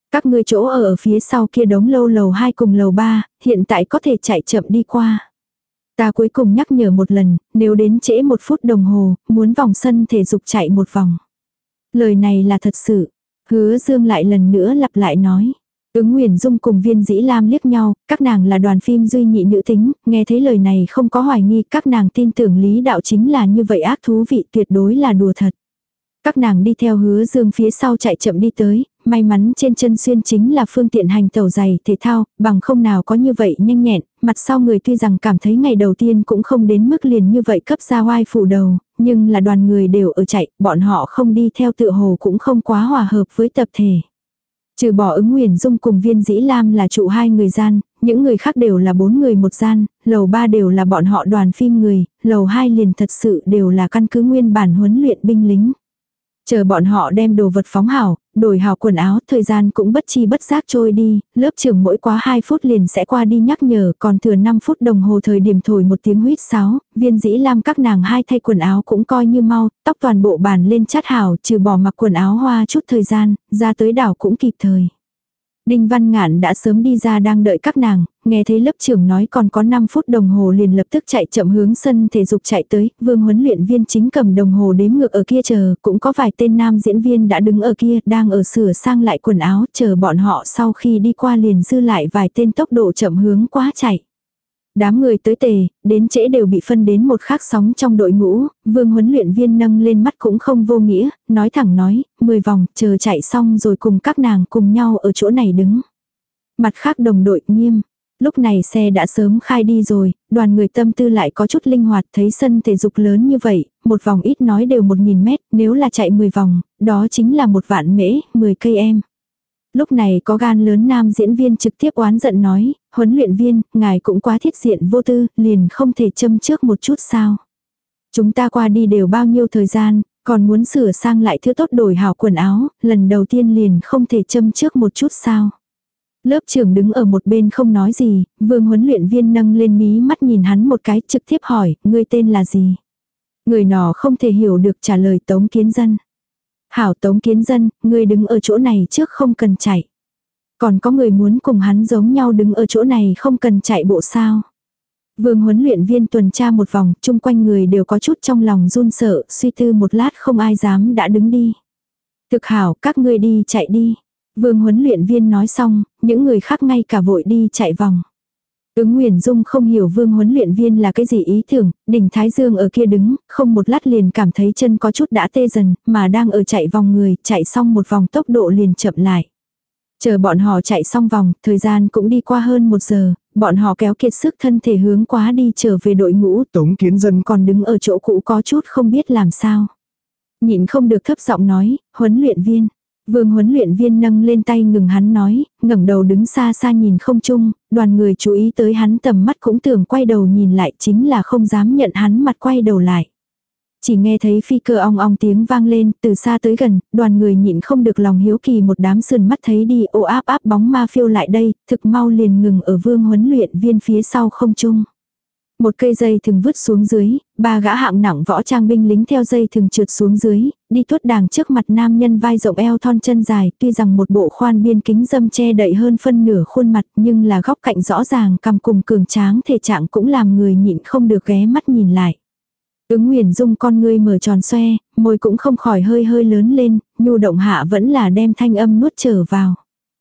Các ngươi chỗ ở phía sau kia đống lâu lầu 2 cùng lầu 3, hiện tại có thể chạy chậm đi qua. Ta cuối cùng nhắc nhở một lần, nếu đến trễ 1 phút đồng hồ, muốn vòng sân thể dục chạy một vòng. Lời này là thật sự. Hứa Dương lại lần nữa lặp lại nói. Ứng Nguyền Dung cùng Viên Dĩ Lam liếc nhau, các nàng là đoàn phim duy nhị nữ tính, nghe thấy lời này không có hoài nghi, các nàng tin tưởng Lý Đạo chính là như vậy, ác thú vị, tuyệt đối là đùa thật. Các nàng đi theo Hứa Dương phía sau chạy chậm đi tới, may mắn trên chân xuyên chính là phương tiện hành tẩu giày thể thao, bằng không nào có như vậy nhanh nhẹn, mặt sau người tuy rằng cảm thấy ngày đầu tiên cũng không đến mức liền như vậy cấp ra oai phủ đầu, nhưng là đoàn người đều ở chạy, bọn họ không đi theo tựa hồ cũng không quá hòa hợp với tập thể. Trừ bỏ Ứng Nguyền Dung cùng Viên Dĩ Lam là trụ 2 người gian, những người khác đều là 4 người một gian, lầu 3 đều là bọn họ đoàn phim người, lầu 2 liền thật sự đều là căn cứ nguyên bản huấn luyện binh lính. Chờ bọn họ đem đồ vật phóng hảo, đổi hảo quần áo, thời gian cũng bất chi bất giác trôi đi, lớp trưởng mỗi quá 2 phút liền sẽ qua đi nhắc nhở, còn thừa 5 phút đồng hồ thời điểm thổi một tiếng huýt sáo, Viên Dĩ Lam các nàng 2 thay quần áo cũng coi như mau, tóc toàn bộ bàn lên chát hảo, trừ bỏ mặc quần áo hoa chút thời gian, ra tới đảo cũng kịp thời. Đinh Văn Ngạn đã sớm đi ra đang đợi các nàng, nghe thấy lớp trưởng nói còn có 5 phút đồng hồ liền lập tức chạy chậm hướng sân thể dục chạy tới, Vương huấn luyện viên chính cầm đồng hồ đếm ngược ở kia chờ, cũng có vài tên nam diễn viên đã đứng ở kia, đang ở sửa sang lại quần áo, chờ bọn họ sau khi đi qua liền dư lại vài tên tốc độ chậm hướng quá chạy. Đám người tới tề, đến trễ đều bị phân đến một khác sóng trong đội ngũ, Vương huấn luyện viên nâng lên mắt cũng không vô nghĩa, nói thẳng nói, 10 vòng, chờ chạy xong rồi cùng các nàng cùng nhau ở chỗ này đứng. Mặt khác đồng đội nghiêm. Lúc này xe đã sớm khai đi rồi, đoàn người tâm tư lại có chút linh hoạt, thấy sân thể dục lớn như vậy, một vòng ít nói đều 1000 mét, nếu là chạy 10 vòng, đó chính là 1 vạn mễ, 10 cây em. Lúc này có gan lớn nam diễn viên trực tiếp oán giận nói, huấn luyện viên, ngài cũng quá thiết diện vô tư, liền không thể châm trước một chút sao. Chúng ta qua đi đều bao nhiêu thời gian, còn muốn sửa sang lại thứ tốt đổi hảo quần áo, lần đầu tiên liền không thể châm trước một chút sao. Lớp trưởng đứng ở một bên không nói gì, Vương huấn luyện viên nâng lên mí mắt nhìn hắn một cái trực tiếp hỏi, ngươi tên là gì? Người nọ không thể hiểu được trả lời Tống Kiến Dân. Hảo Tống Kiến Dân, ngươi đứng ở chỗ này trước không cần chạy. Còn có người muốn cùng hắn giống nhau đứng ở chỗ này không cần chạy bộ sao. Vương huấn luyện viên tuần tra một vòng, chung quanh người đều có chút trong lòng run sợ, suy tư một lát không ai dám đã đứng đi. Thực hảo, các ngươi đi chạy đi. Vương huấn luyện viên nói xong, những người khác ngay cả vội đi chạy vòng. Ứng Nguyền Dung không hiểu Vương huấn luyện viên là cái gì ý tưởng, đỉnh Thái Dương ở kia đứng, không một lát liền cảm thấy chân có chút đã tê dần, mà đang ở chạy vòng người, chạy xong một vòng tốc độ liền chậm lại. Chờ bọn họ chạy xong vòng, thời gian cũng đi qua hơn 1 giờ, bọn họ kéo kiệt sức thân thể hướng quá đi trở về đội ngũ. Tống Kiến Dân còn đứng ở chỗ cũ có chút không biết làm sao. Nhịn không được thấp giọng nói, huấn luyện viên. Vương huấn luyện viên nâng lên tay ngừng hắn nói, ngẩng đầu đứng xa xa nhìn không chung, đoàn người chú ý tới hắn tầm mắt cũng tưởng quay đầu nhìn lại, chính là không dám nhận hắn mặt quay đầu lại. Chỉ nghe thấy phi cơ ong ong tiếng vang lên, từ xa tới gần, đoàn người nhịn không được lòng hiếu kỳ, một đám sườn mắt thấy đi ô áp áp bóng ma phiêu lại đây, thực mau liền ngừng ở Vương huấn luyện viên phía sau không trung. Một cây dây thừng vứt xuống dưới, 3 gã hạng nặng võ trang binh lính theo dây thừng trượt xuống dưới, đi tuốt đàng trước mặt nam nhân vai rộng eo thon chân dài, tuy rằng một bộ khoan biên kính dâm che đậy hơn phân nửa khuôn mặt, nhưng là góc cạnh rõ ràng cằm cùng cường tráng thể trạng cũng làm người nhịn không được ghé mắt nhìn lại. Ứng Nguyền Dung con ngươi mở tròn xoe, môi cũng không khỏi hơi hơi lớn lên, nhu động hạ vẫn là đem thanh âm nuốt trở vào.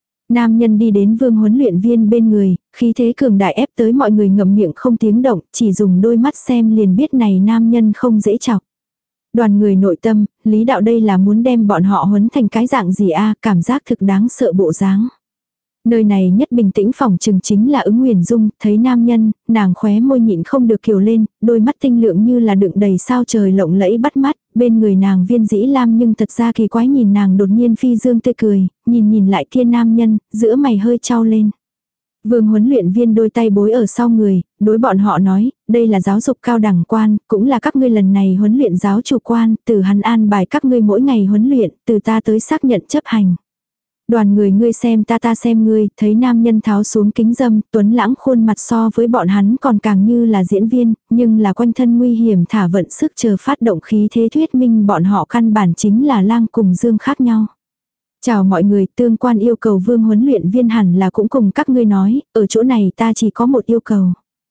Nam nhân đi đến Vương huấn luyện viên bên người, khí thế cường đại ép tới mọi người ngậm miệng không tiếng động, chỉ dùng đôi mắt xem liền biết này nam nhân không dễ chọc. Đoàn người nội tâm, Lý Đạo đây là muốn đem bọn họ huấn thành cái dạng gì a, cảm giác thực đáng sợ bộ dáng. Nơi này nhất bình tĩnh phòng trừng chính là Ứng Nguyền Dung, thấy nam nhân, nàng khóe môi nhịn không được kiều lên, đôi mắt tinh lượng như là đựng đầy sao trời lộng lẫy bắt mắt, bên người nàng Viên Dĩ Lam nhưng thật ra kỳ quái nhìn nàng đột nhiên phi dương tươi cười, nhìn lại kia nam nhân, giữa mày hơi trao lên. Vương huấn luyện viên đôi tay bối ở sau người, đối bọn họ nói, đây là giáo dục cao đẳng quan, cũng là các ngươi lần này huấn luyện giáo chủ quan, từ hắn an bài các ngươi mỗi ngày huấn luyện, từ ta tới xác nhận chấp hành. Đoàn người ngươi xem ta xem ngươi, thấy nam nhân tháo xuống kính dâm, tuấn lãng khuôn mặt so với bọn hắn còn càng như là diễn viên, nhưng là quanh thân nguy hiểm thả vận sức chờ phát động khí thế thuyết minh bọn họ căn bản chính là lang cùng dương khác nhau. Chào mọi người, tương quan yêu cầu Vương huấn luyện viên hẳn là cũng cùng các ngươi nói, ở chỗ này ta chỉ có một yêu cầu.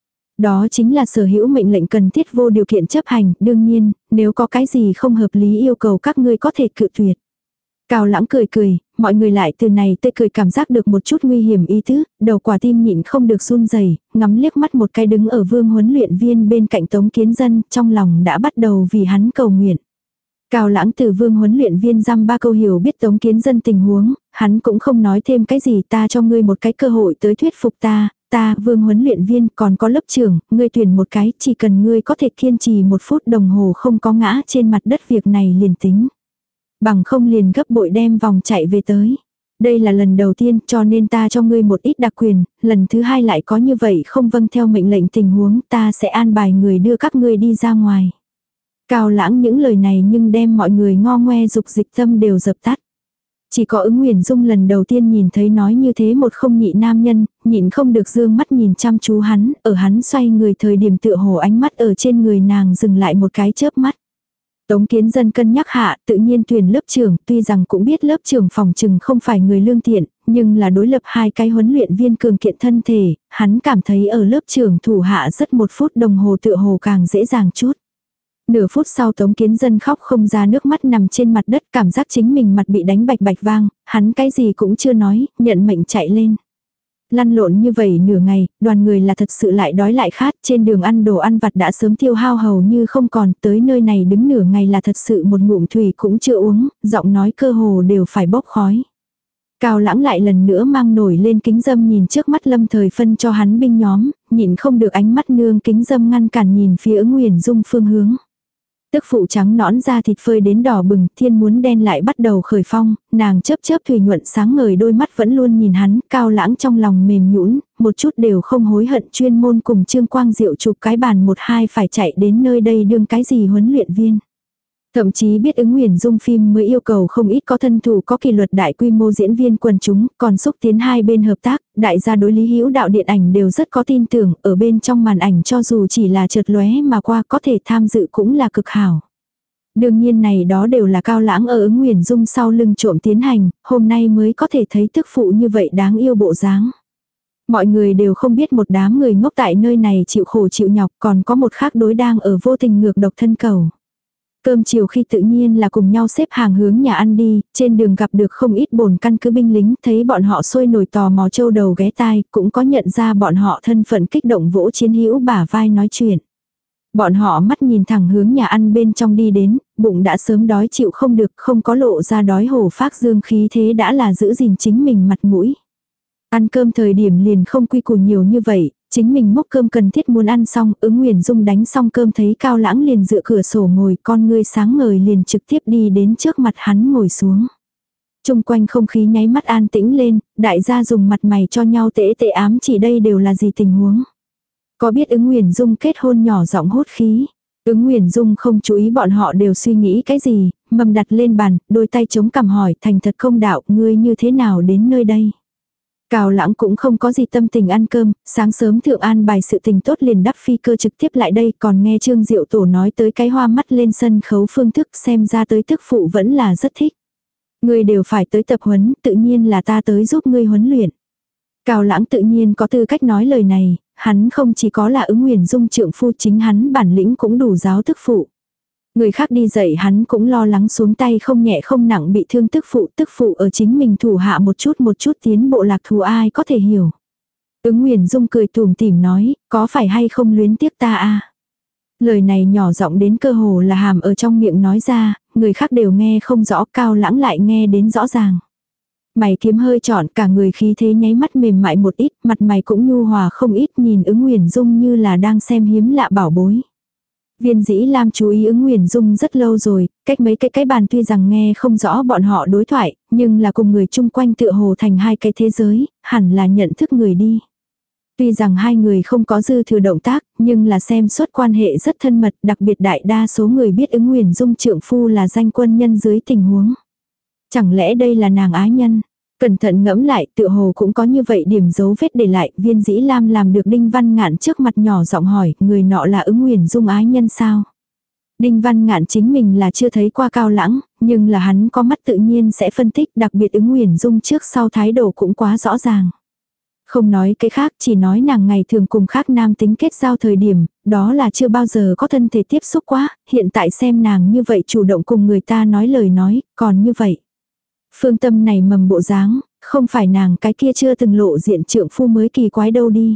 Đó chính là sở hữu mệnh lệnh cần thiết vô điều kiện chấp hành, đương nhiên, nếu có cái gì không hợp lý yêu cầu các ngươi có thể cự tuyệt. Cao Lãng cười cười, mọi người lại từ này tươi cười cảm giác được một chút nguy hiểm ý tứ, đầu quả tim nhịn không được run rẩy, ngắm liếc mắt một cái đứng ở Vương huấn luyện viên bên cạnh Tống Kiến Dân, trong lòng đã bắt đầu vì hắn cầu nguyện. Cao Lãng từ Vương huấn luyện viên dăm ba câu hiểu biết Tống Kiến Dân tình huống, hắn cũng không nói thêm cái gì, ta cho ngươi một cái cơ hội tới thuyết phục ta, Vương huấn luyện viên còn có lớp trưởng, ngươi tuyển một cái, chỉ cần ngươi có thể kiên trì 1 phút đồng hồ không có ngã trên mặt đất việc này liền tính. Bằng không liền gấp bội đem vòng chạy về tới. Đây là lần đầu tiên cho nên ta cho ngươi một ít đặc quyền, lần thứ 2 lại có như vậy không vâng theo mệnh lệnh tình huống ta sẽ an bài người đưa các ngươi đi ra ngoài. Cao Lãng những lời này nhưng đem mọi người ngo ngoe dục dịch tâm đều dập tắt. Chỉ có Ứng Huyền Dung lần đầu tiên nhìn thấy nói như thế một không nhị nam nhân, nhịn không được dương mắt nhìn chăm chú hắn, ở hắn xoay người thời điểm tựa hồ ánh mắt ở trên người nàng dừng lại một cái chớp mắt. Tống Kiến Dân cân nhắc hạ, tự nhiên tuyển lớp trưởng, tuy rằng cũng biết lớp trưởng phòng trừng không phải người lương thiện, nhưng là đối lập 2 cái huấn luyện viên cường kiện thân thể, hắn cảm thấy ở lớp trưởng thủ hạ rất 1 phút đồng hồ tựa hồ càng dễ dàng chút. Nửa phút sau Tống Kiến Dân khóc không ra nước mắt nằm trên mặt đất, cảm giác chính mình mặt bị đánh bạch bạch vang, hắn cái gì cũng chưa nói, nhận mệnh chạy lên. Lăn lộn như vậy nửa ngày, đoàn người là thật sự lại đói lại khát, trên đường ăn đồ ăn vặt đã sớm tiêu hao hầu như không còn, tới nơi này đứng nửa ngày là thật sự một ngụm thủy cũng chưa uống, giọng nói cơ hồ đều phải bốc khói. Cao Lãng lại lần nữa mang nổi lên kính dâm nhìn trước mắt Lâm Thời phân cho hắn binh nhóm, nhịn không được ánh mắt nương kính dâm ngăn cản nhìn phía Ứng Huyền Dung phương hướng. Tức phụ trắng nõn da thịt phơi đến đỏ bừng, thiên muốn đen lại bắt đầu khởi phong, nàng chớp chớp thủy nhuận sáng ngời đôi mắt vẫn luôn nhìn hắn, Cao Lãng trong lòng mềm nhũn, một chút đều không hối hận chuyên môn cùng Trương Quang Diệu chụp cái bàn 1-2 phải chạy đến nơi đây đương cái gì huấn luyện viên. Thậm chí biết Ứng Huyền Dung phim mới yêu cầu không ít có thân thủ có kỷ luật đại quy mô diễn viên quần chúng, còn xúc tiến hai bên hợp tác, đại gia đối Lý Hữu đạo điện ảnh đều rất có tin tưởng, ở bên trong màn ảnh cho dù chỉ là chợt lóe mà qua có thể tham dự cũng là cực hảo. Đương nhiên này đó đều là Cao Lãng ở Ứng Huyền Dung sau lưng trộm tiến hành, hôm nay mới có thể thấy tức phụ như vậy đáng yêu bộ dáng. Mọi người đều không biết một đám người ngốc tại nơi này chịu khổ chịu nhọc, còn có một khác đối đang ở vô tình ngược độc thân cầu. Cơm chiều khi tự nhiên là cùng nhau xếp hàng hướng nhà ăn đi, trên đường gặp được không ít bổn căn cứ binh lính, thấy bọn họ sôi nổi tò mò châu đầu ghé tai, cũng có nhận ra bọn họ thân phận kích động vỗ chiến hữu bả vai nói chuyện. Bọn họ mắt nhìn thẳng hướng nhà ăn bên trong đi đến, bụng đã sớm đói chịu không được, không có lộ ra đói hổ phác dương khí thế đã là giữ gìn chính mình mặt mũi. Ăn cơm thời điểm liền không quy củ nhiều như vậy, chính mình múc cơm cần thiết muốn ăn xong, Ứng Huyền Dung đánh xong cơm thấy Cao Lãng liền dựa cửa sổ ngồi, con ngươi sáng ngời liền trực tiếp đi đến trước mặt hắn ngồi xuống. Trung quanh không khí nháy mắt an tĩnh lên, đại gia dùng mặt mày cho nhau tễ tễ ám chỉ đây đều là gì tình huống. Có biết Ứng Huyền Dung kết hôn nhỏ giọng hốt khí. Ứng Huyền Dung không chú ý bọn họ đều suy nghĩ cái gì, mâm đặt lên bàn, đôi tay chống cằm hỏi thành thật công đạo, ngươi như thế nào đến nơi đây. Cao Lãng cũng không có gì tâm tình ăn cơm, sáng sớm thượng an bài sự tình tốt liền đắp phi cơ trực tiếp lại đây, còn nghe Trương Diệu Tổ nói tới cái hoa mắt lên sân khấu phương thức, xem ra tới tức phụ vẫn là rất thích. Ngươi đều phải tới tập huấn, tự nhiên là ta tới giúp ngươi huấn luyện. Cao Lãng tự nhiên có tư cách nói lời này, hắn không chỉ có là Ứng Huyền Dung trượng phu, chính hắn bản lĩnh cũng đủ giáo tức phụ. Người khác đi dạy hắn cũng lo lắng xuống tay không nhẹ không nặng bị thương tức phụ ở chính mình thủ hạ một chút tiến bộ lạc thù ai có thể hiểu. Ứng Huyền Dung cười tủm tỉm nói, có phải hay không luyến tiếc ta a? Lời này nhỏ giọng đến cơ hồ là hàm ở trong miệng nói ra, người khác đều nghe không rõ, Cao Lãng lại nghe đến rõ ràng. Mày kiếm hơi trọn, cả người khí thế nháy mắt mềm mại một ít, mặt mày cũng nhu hòa không ít, nhìn Ứng Huyền Dung như là đang xem hiếm lạ bảo bối. Viên Dĩ Lam chú ý Ứng Huyền Dung rất lâu rồi, cách mấy cái bàn tuy rằng nghe không rõ bọn họ đối thoại, nhưng là cùng người chung quanh tựa hồ thành hai cái thế giới, hẳn là nhận thức người đi. Tuy rằng hai người không có dư thừa động tác, nhưng là xem suốt quan hệ rất thân mật, đặc biệt đại đa số người biết Ứng Huyền Dung trượng phu là danh quân nhân dưới tình huống. Chẳng lẽ đây là nàng ái nhân? Cẩn thận ngẫm lại, tựa hồ cũng có như vậy điểm dấu vết để lại, Viên Dĩ Lam làm được Đinh Văn Ngạn trước mặt nhỏ giọng hỏi, người nọ là Ứng Huyền Dung ái nhân sao? Đinh Văn Ngạn chính mình là chưa thấy qua Cao Lãng, nhưng là hắn có mắt tự nhiên sẽ phân tích, đặc biệt Ứng Nguyền Dung trước sau thái độ cũng quá rõ ràng. Không nói cái khác, chỉ nói nàng ngày thường cùng khác nam tính kết giao thời điểm, đó là chưa bao giờ có thân thể tiếp xúc quá, hiện tại xem nàng như vậy chủ động cùng người ta nói lời nói, còn như vậy. Phương Tâm này mầm bộ dáng, không phải nàng cái kia chưa từng lộ diện trượng phu mới kỳ quái đâu đi.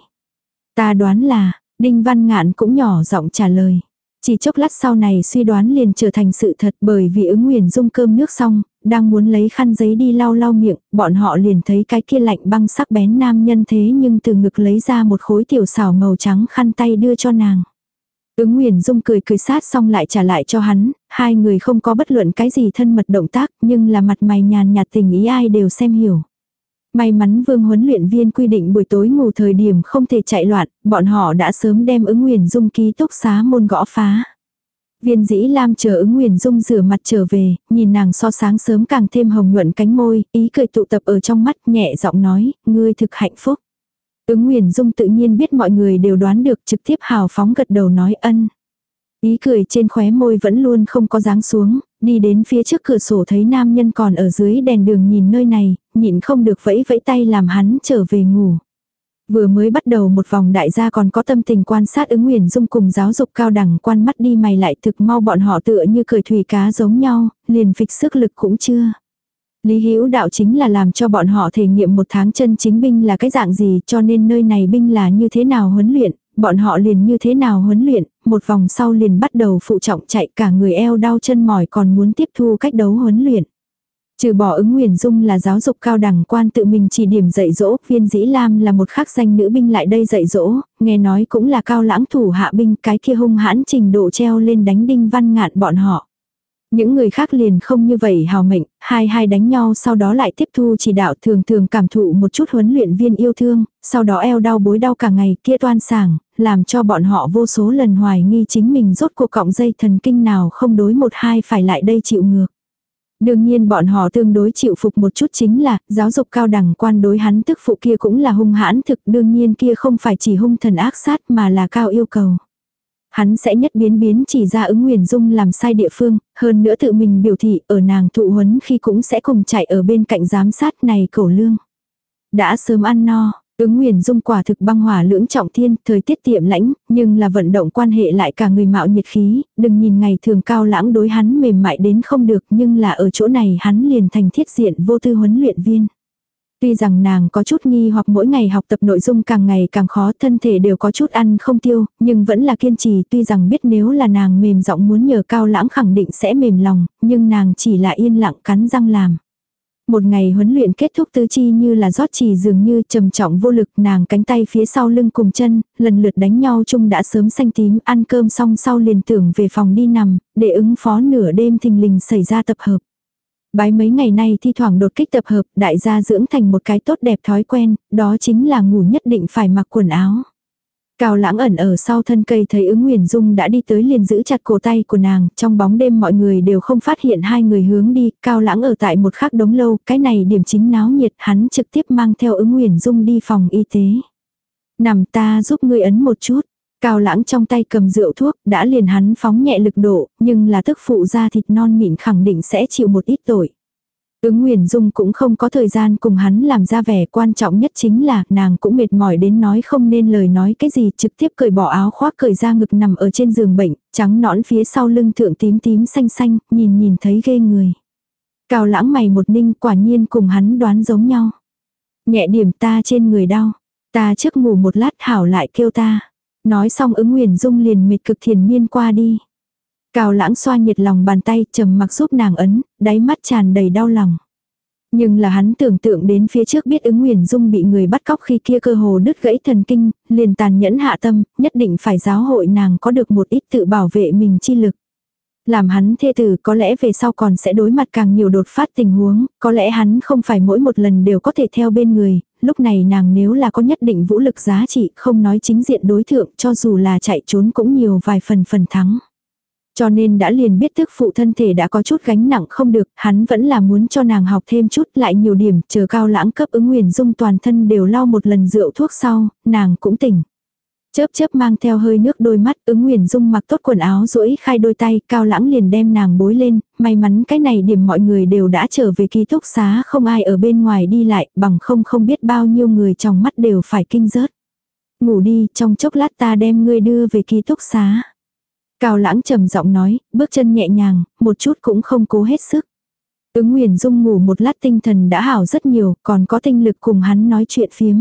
Ta đoán là, Đinh Văn Ngạn cũng nhỏ giọng trả lời. Chỉ chốc lát sau này suy đoán liền trở thành sự thật, bởi vì Ứng Nguyền Dung cơm nước xong, đang muốn lấy khăn giấy đi lau lau miệng, bọn họ liền thấy cái kia lạnh băng sắc bén nam nhân thế nhưng từ ngực lấy ra một khối tiểu xảo màu trắng khăn tay đưa cho nàng. Ứng Nguyền Dung cười cười sát xong lại trả lại cho hắn, hai người không có bất luận cái gì thân mật động tác, nhưng là mặt mày nhàn nhạt tình ý ai đều xem hiểu. May mắn Vương huấn luyện viên quy định buổi tối ngủ thời điểm không thể chạy loạn, bọn họ đã sớm đem Ứng Nguyền Dung ký túc xá môn gõ phá. Viên Dĩ Lam chờ Ứng Nguyền Dung rửa mặt trở về, nhìn nàng so sáng sớm càng thêm hồng nhuận cánh môi, ý cười tụ tập ở trong mắt, nhẹ giọng nói, ngươi thực hạnh phúc. Ứng Nguyền Dung tự nhiên biết mọi người đều đoán được, trực tiếp hào phóng gật đầu nói ân. Ý cười trên khóe môi vẫn luôn không có dáng xuống, đi đến phía trước cửa sổ thấy nam nhân còn ở dưới đèn đường nhìn nơi này, nhịn không được vẫy vẫy tay làm hắn trở về ngủ. Vừa mới bắt đầu một vòng đại gia còn có tâm tình quan sát Ứng Nguyền Dung cùng giáo dục cao đẳng quan mắt đi mày lại thực mau bọn họ tựa như cười thủy cá giống nhau, liền phịch sức lực cũng chưa. Lý Hữu Đạo chính là làm cho bọn họ thể nghiệm một tháng chân chính binh là cái dạng gì, cho nên nơi này binh là như thế nào huấn luyện, bọn họ liền như thế nào huấn luyện, một vòng sau liền bắt đầu phụ trọng chạy, cả người eo đau chân mỏi còn muốn tiếp thu cách đấu huấn luyện. Trừ bỏ Ứng Nguyền Dung là giáo dục cao đẳng quan tự mình chỉ điểm dạy dỗ, Viên Dĩ Lam là một khắc danh nữ binh lại đây dạy dỗ, nghe nói cũng là Cao Lãng thủ hạ binh, cái kia hung hãn trình độ treo lên đánh Đinh Văn Ngạn bọn họ. Những người khác liền không như vậy hào mệnh, hai đánh nhau sau đó lại tiếp thu chỉ đạo, thường thường cảm thụ một chút huấn luyện viên yêu thương, sau đó eo đau bối đau cả ngày kia toan sảng, làm cho bọn họ vô số lần hoài nghi chính mình rốt cuộc cọng dây thần kinh nào không đối một hai phải lại đây chịu ngược. Đương nhiên bọn họ tương đối chịu phục một chút chính là, giáo dục cao đẳng quan đối hắn tức phụ kia cũng là hung hãn thực, đương nhiên kia không phải chỉ hung thần ác sát mà là cao yêu cầu. Hắn sẽ nhất biến chỉ ra Ứng Nguyền Dung làm sai địa phương, hơn nữa tự mình biểu thị ở nàng thụ huấn khi cũng sẽ cùng chạy ở bên cạnh giám sát này Cẩu Lương. Đã sớm ăn no, Ứng Nguyền Dung quả thực băng hỏa lưỡng trọng thiên, thời tiết tiệm lãnh, nhưng là vận động quan hệ lại cả người mạo nhiệt khí, đừng nhìn ngày thường Cao Lãng đối hắn mềm mại đến không được, nhưng là ở chỗ này hắn liền thành thiết diện vô tư huấn luyện viên. Tuy rằng nàng có chút nghi hoặc mỗi ngày học tập nội dung càng ngày càng khó, thân thể đều có chút ăn không tiêu, nhưng vẫn là kiên trì, tuy rằng biết nếu là nàng mềm giọng muốn nhờ Cao Lãng khẳng định sẽ mềm lòng, nhưng nàng chỉ là yên lặng cắn răng làm. Một ngày huấn luyện kết thúc tứ chi như là rót trì dường như trầm trọng vô lực, nàng cánh tay phía sau lưng cùng chân, lần lượt đánh nhau chung đã sớm xanh tím, ăn cơm xong sau liền tưởng về phòng đi nằm, để ứng phó nửa đêm thình lình xảy ra tập hợp. Bái mấy ngày nay thi thoảng đột kích tập hợp, đại gia dưỡng thành một cái tốt đẹp thói quen, đó chính là ngủ nhất định phải mặc quần áo. Cao Lãng ẩn ở sau thân cây thấy Ứng Nguyền Dung đã đi tới liền giữ chặt cổ tay của nàng, trong bóng đêm mọi người đều không phát hiện hai người hướng đi, Cao Lãng ở tại một khắc đống lâu, cái này điểm chính náo nhiệt, hắn trực tiếp mang theo Ứng Nguyền Dung đi phòng y tế. Nằm ta giúp ngươi ấn một chút. Cao Lãng trong tay cầm rượu thuốc, đã liền hắn phóng nhẹ lực độ, nhưng là tức phụ da thịt non mịn khẳng định sẽ chịu một ít tội. Ứng Nguyền Dung cũng không có thời gian cùng hắn làm ra vẻ, quan trọng nhất chính là nàng cũng mệt mỏi đến nói không nên lời nói cái gì, trực tiếp cởi bỏ áo khoác cởi ra ngực nằm ở trên giường bệnh, trắng nõn phía sau lưng thượng tím tím xanh xanh, nhìn thấy ghê người. Cao Lãng mày một ninh, quả nhiên cùng hắn đoán giống nhau. Nhẹ điểm ta trên người đau, ta trước ngủ một lát hảo lại kêu ta. Nói xong Ứng Nguyền Dung liền mệt cực thiền miên qua đi. Cao Lãng xoa nhiệt lòng bàn tay, trầm mặc giúp nàng ấn, đáy mắt tràn đầy đau lòng. Nhưng là hắn tưởng tượng đến phía trước biết Ứng Nguyền Dung bị người bắt cóc khi kia cơ hồ đứt gãy thần kinh, liền tàn nhẫn hạ tâm, nhất định phải giáo hội nàng có được một ít tự bảo vệ mình chi lực. Làm hắn thê tử có lẽ về sau còn sẽ đối mặt càng nhiều đột phát tình huống, có lẽ hắn không phải mỗi một lần đều có thể theo bên người, lúc này nàng nếu là có nhất định vũ lực giá trị không nói chính diện đối thượng cho dù là chạy trốn cũng nhiều vài phần thắng. Cho nên đã liền biết tức phụ thân thể đã có chút gánh nặng không được, hắn vẫn là muốn cho nàng học thêm chút lại nhiều điểm, chờ Cao Lãng cấp Ứng Nguyền Dung toàn thân đều lau một lần rượu thuốc sau, nàng cũng tỉnh. Chớp chớp mang theo hơi nước đôi mắt, Ứng Nguyền Dung mặc tốt quần áo duỗi khai đôi tay, Cao Lãng liền đem nàng bối lên, may mắn cái này điểm mọi người đều đã trở về ký túc xá, không ai ở bên ngoài đi lại, bằng không biết bao nhiêu người trong mắt đều phải kinh rớt. Ngủ đi, trong chốc lát ta đem ngươi đưa về ký túc xá. Cao Lãng trầm giọng nói, bước chân nhẹ nhàng, một chút cũng không cố hết sức. Ứng Nguyền Dung ngủ một lát tinh thần đã hảo rất nhiều, còn có tinh lực cùng hắn nói chuyện phiếm.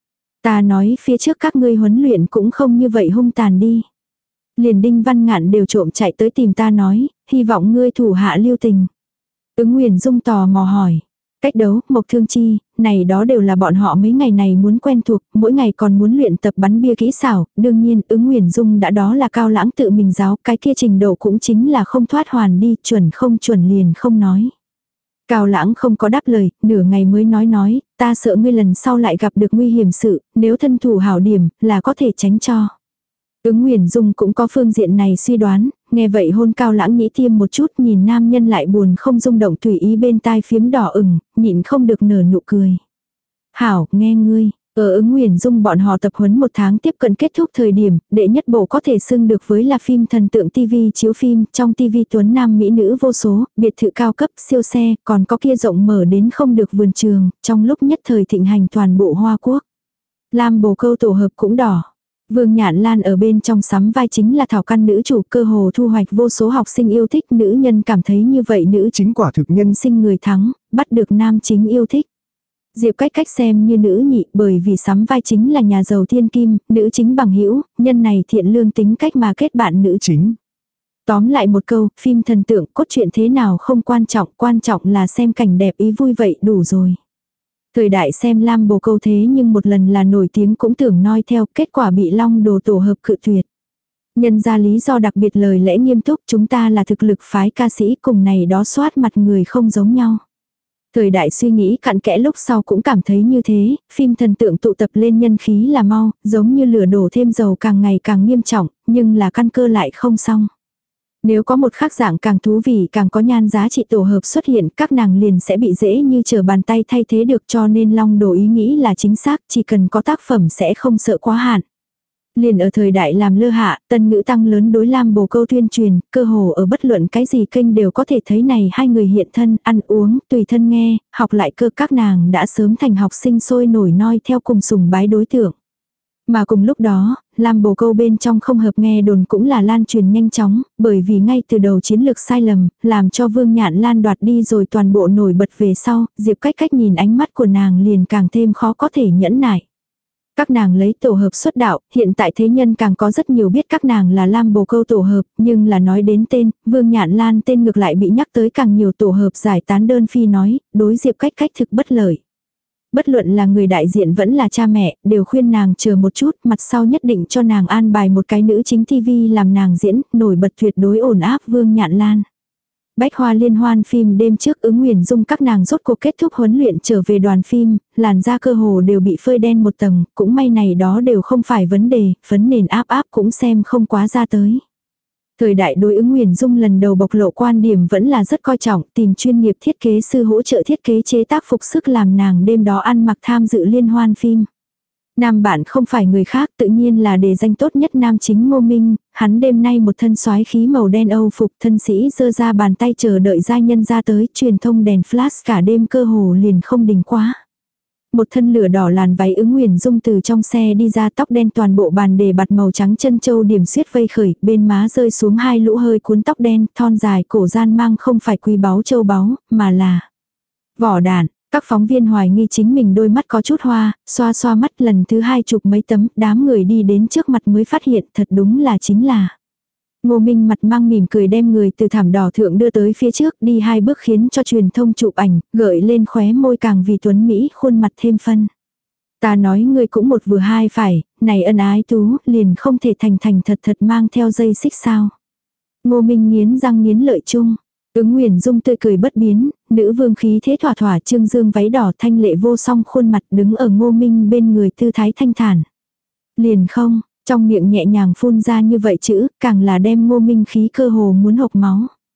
Ta nói phía trước các ngươi huấn luyện cũng không như vậy hung tàn đi. Liền Đinh Văn Ngạn đều trộm chạy tới tìm ta nói, hy vọng ngươi thủ hạ lưu tình. Ứng Nguyền Dung tò mò hỏi. Cách đấu, Mộc Thương Chi, này đó đều là bọn họ mấy ngày này muốn quen thuộc, mỗi ngày còn muốn luyện tập bắn bia kỹ xảo, đương nhiên Ứng Nguyền Dung đã đó là Cao Lãng tự mình giáo, cái kia trình độ cũng chính là không thoát hoàn đi, chuẩn không chuẩn liền không nói. Cao Lãng không có đáp lời, nửa ngày mới nói, ta sợ ngươi lần sau lại gặp được nguy hiểm sự, nếu thân thủ hảo điểm, là có thể tránh cho. Ứng Nguyền Dung cũng có phương diện này suy đoán, nghe vậy hôn Cao Lãng nhĩ tiêm một chút, nhìn nam nhân lại buồn không rung động tùy ý bên tai phiếm đỏ ửng, nhịn không được nở nụ cười. Hảo, nghe ngươi. Ở Ứng Nguyền Dung bọn họ tập huấn 1 tháng tiếp cận kết thúc thời điểm, đệ nhất bộ có thể xưng được với là phim thần tượng TV chiếu phim, trong TV tuấn nam mỹ nữ vô số, biệt thự cao cấp, siêu xe, còn có kia rộng mở đến không được vườn trường, trong lúc nhất thời thịnh hành toàn bộ Hoa Quốc. Lam Bồ Câu tổ hợp cũng đỏ. Vương Nhạn Lan ở bên trong sắm vai chính là thảo căn nữ chủ, cơ hồ thu hoạch vô số học sinh yêu thích, nữ nhân cảm thấy như vậy nữ chính quả thực nhân sinh người thắng, bắt được nam chính yêu thích. Diệp Cách Cách xem như nữ nhị, bởi vì sắm vai chính là nhà giàu thiên kim, nữ chính bằng hữu, nhân này thiện lương tính cách mà kết bạn nữ chính. Tóm lại một câu, phim thần tượng cốt truyện thế nào không quan trọng là xem cảnh đẹp ý vui vậy đủ rồi. Thời đại xem Lam Bồ Câu thế nhưng một lần là nổi tiếng cũng tưởng noi theo, kết quả bị Long Đồ tổ hợp cự tuyệt. Nhân ra lý do đặc biệt lời lẽ nghiêm túc, chúng ta là thực lực phái ca sĩ, cùng này đó soát mặt người không giống nhau. Thời đại suy nghĩ cặn kẽ lúc sau cũng cảm thấy như thế, phim thần tượng tụ tập lên nhân khí là mau, giống như lửa đổ thêm dầu càng ngày càng nghiêm trọng, nhưng là căn cơ lại không xong. Nếu có một khác dạng càng thú vị càng có nhan giá trị tổ hợp xuất hiện, các nàng liền sẽ bị dễ như trở bàn tay thay thế được, cho nên Long Đồ ý nghĩ là chính xác, chỉ cần có tác phẩm sẽ không sợ quá hạn. Liền ở thời đại làm lơ hạ, tân ngữ tăng lớn đối Lam Bồ Câu tuyên truyền, cơ hồ ở bất luận cái gì kênh đều có thể thấy này hai người hiện thân, ăn uống, tùy thân nghe, học lại cơ, các nàng đã sớm thành học sinh sôi nổi noi theo cùng sùng bái đối tượng. Mà cùng lúc đó, Lam Bồ Câu bên trong không hợp nghe đồn cũng là lan truyền nhanh chóng, bởi vì ngay từ đầu chiến lược sai lầm, làm cho Vương Nhạn Lan đoạt đi rồi toàn bộ nổi bật về sau, Diệp Cách Cách nhìn ánh mắt của nàng liền càng thêm khó có thể nhẫn nại. Các nàng lấy tổ hợp xuất đạo, hiện tại thế nhân càng có rất nhiều biết các nàng là Lam Bồ Câu tổ hợp, nhưng là nói đến tên, Vương Nhạn Lan tên ngược lại bị nhắc tới càng nhiều tổ hợp giải tán đơn phi nói, đối Diệp Cách Cách thực bất lợi. Bất luận là người đại diện vẫn là cha mẹ, đều khuyên nàng chờ một chút, mặt sau nhất định cho nàng an bài một cái nữ chính TV làm nàng diễn, nổi bật tuyệt đối ổn áp Vương Nhạn Lan. Bách Hoa liên hoan phim đêm trước Ứng Nguyền Dung các nàng rốt cuộc kết thúc huấn luyện trở về đoàn phim, làn da cơ hồ đều bị phơi đen một tầng, cũng may này đó đều không phải vấn đề, phấn nền áp cũng xem không quá ra tới. Thời đại đối Ứng Nguyền Dung lần đầu bộc lộ quan điểm vẫn là rất coi trọng, tìm chuyên nghiệp thiết kế sư hỗ trợ thiết kế chế tác phục sức làm nàng đêm đó ăn mặc tham dự liên hoan phim. Nam bạn không phải người khác, tự nhiên là đề danh tốt nhất nam chính Ngô Minh, hắn đêm nay một thân soái khí màu đen Âu phục, thân sĩ giơ ra bàn tay chờ đợi giai nhân ra tới, truyền thông đèn flash cả đêm cơ hồ liền không đình quá. Một thân lửa đỏ làn váy Ứng Nguyền Dung từ trong xe đi ra, tóc đen toàn bộ bàn để bạt màu trắng chân châu điểm xuyết vây khởi, bên má rơi xuống hai lũ hơi cuốn tóc đen, thon dài cổ gian mang không phải quý báu châu báu, mà là vỏ đạn. Các phóng viên hoài nghi chính mình đôi mắt có chút hoa, xoa xoa mắt lần thứ 2 chụp mấy tấm, đám người đi đến trước mặt mới phát hiện thật đúng là chính là. Ngô Minh mặt mang mỉm cười đem người từ thảm đỏ thượng đưa tới phía trước, đi 2 bước khiến cho truyền thông chụp ảnh, gợi lên khóe môi càng vì tuấn Mỹ khuôn mặt thêm phân. Ta nói ngươi cũng một vừa hai phải, này ân ái tú, liền không thể thành thật mang theo dây xích sao. Ngô Minh nghiến răng nghiến lợi chung. Ứng Nguyền Dung tươi cười bất biến, nữ vương khí thế thỏa thỏa, trương dương váy đỏ thanh lệ vô song khuôn mặt đứng ở Ngô Minh bên người tư thái thanh thản. Liền không, trong miệng nhẹ nhàng phun ra như vậy chữ, càng là đem Ngô Minh khí cơ hồ muốn hộc máu.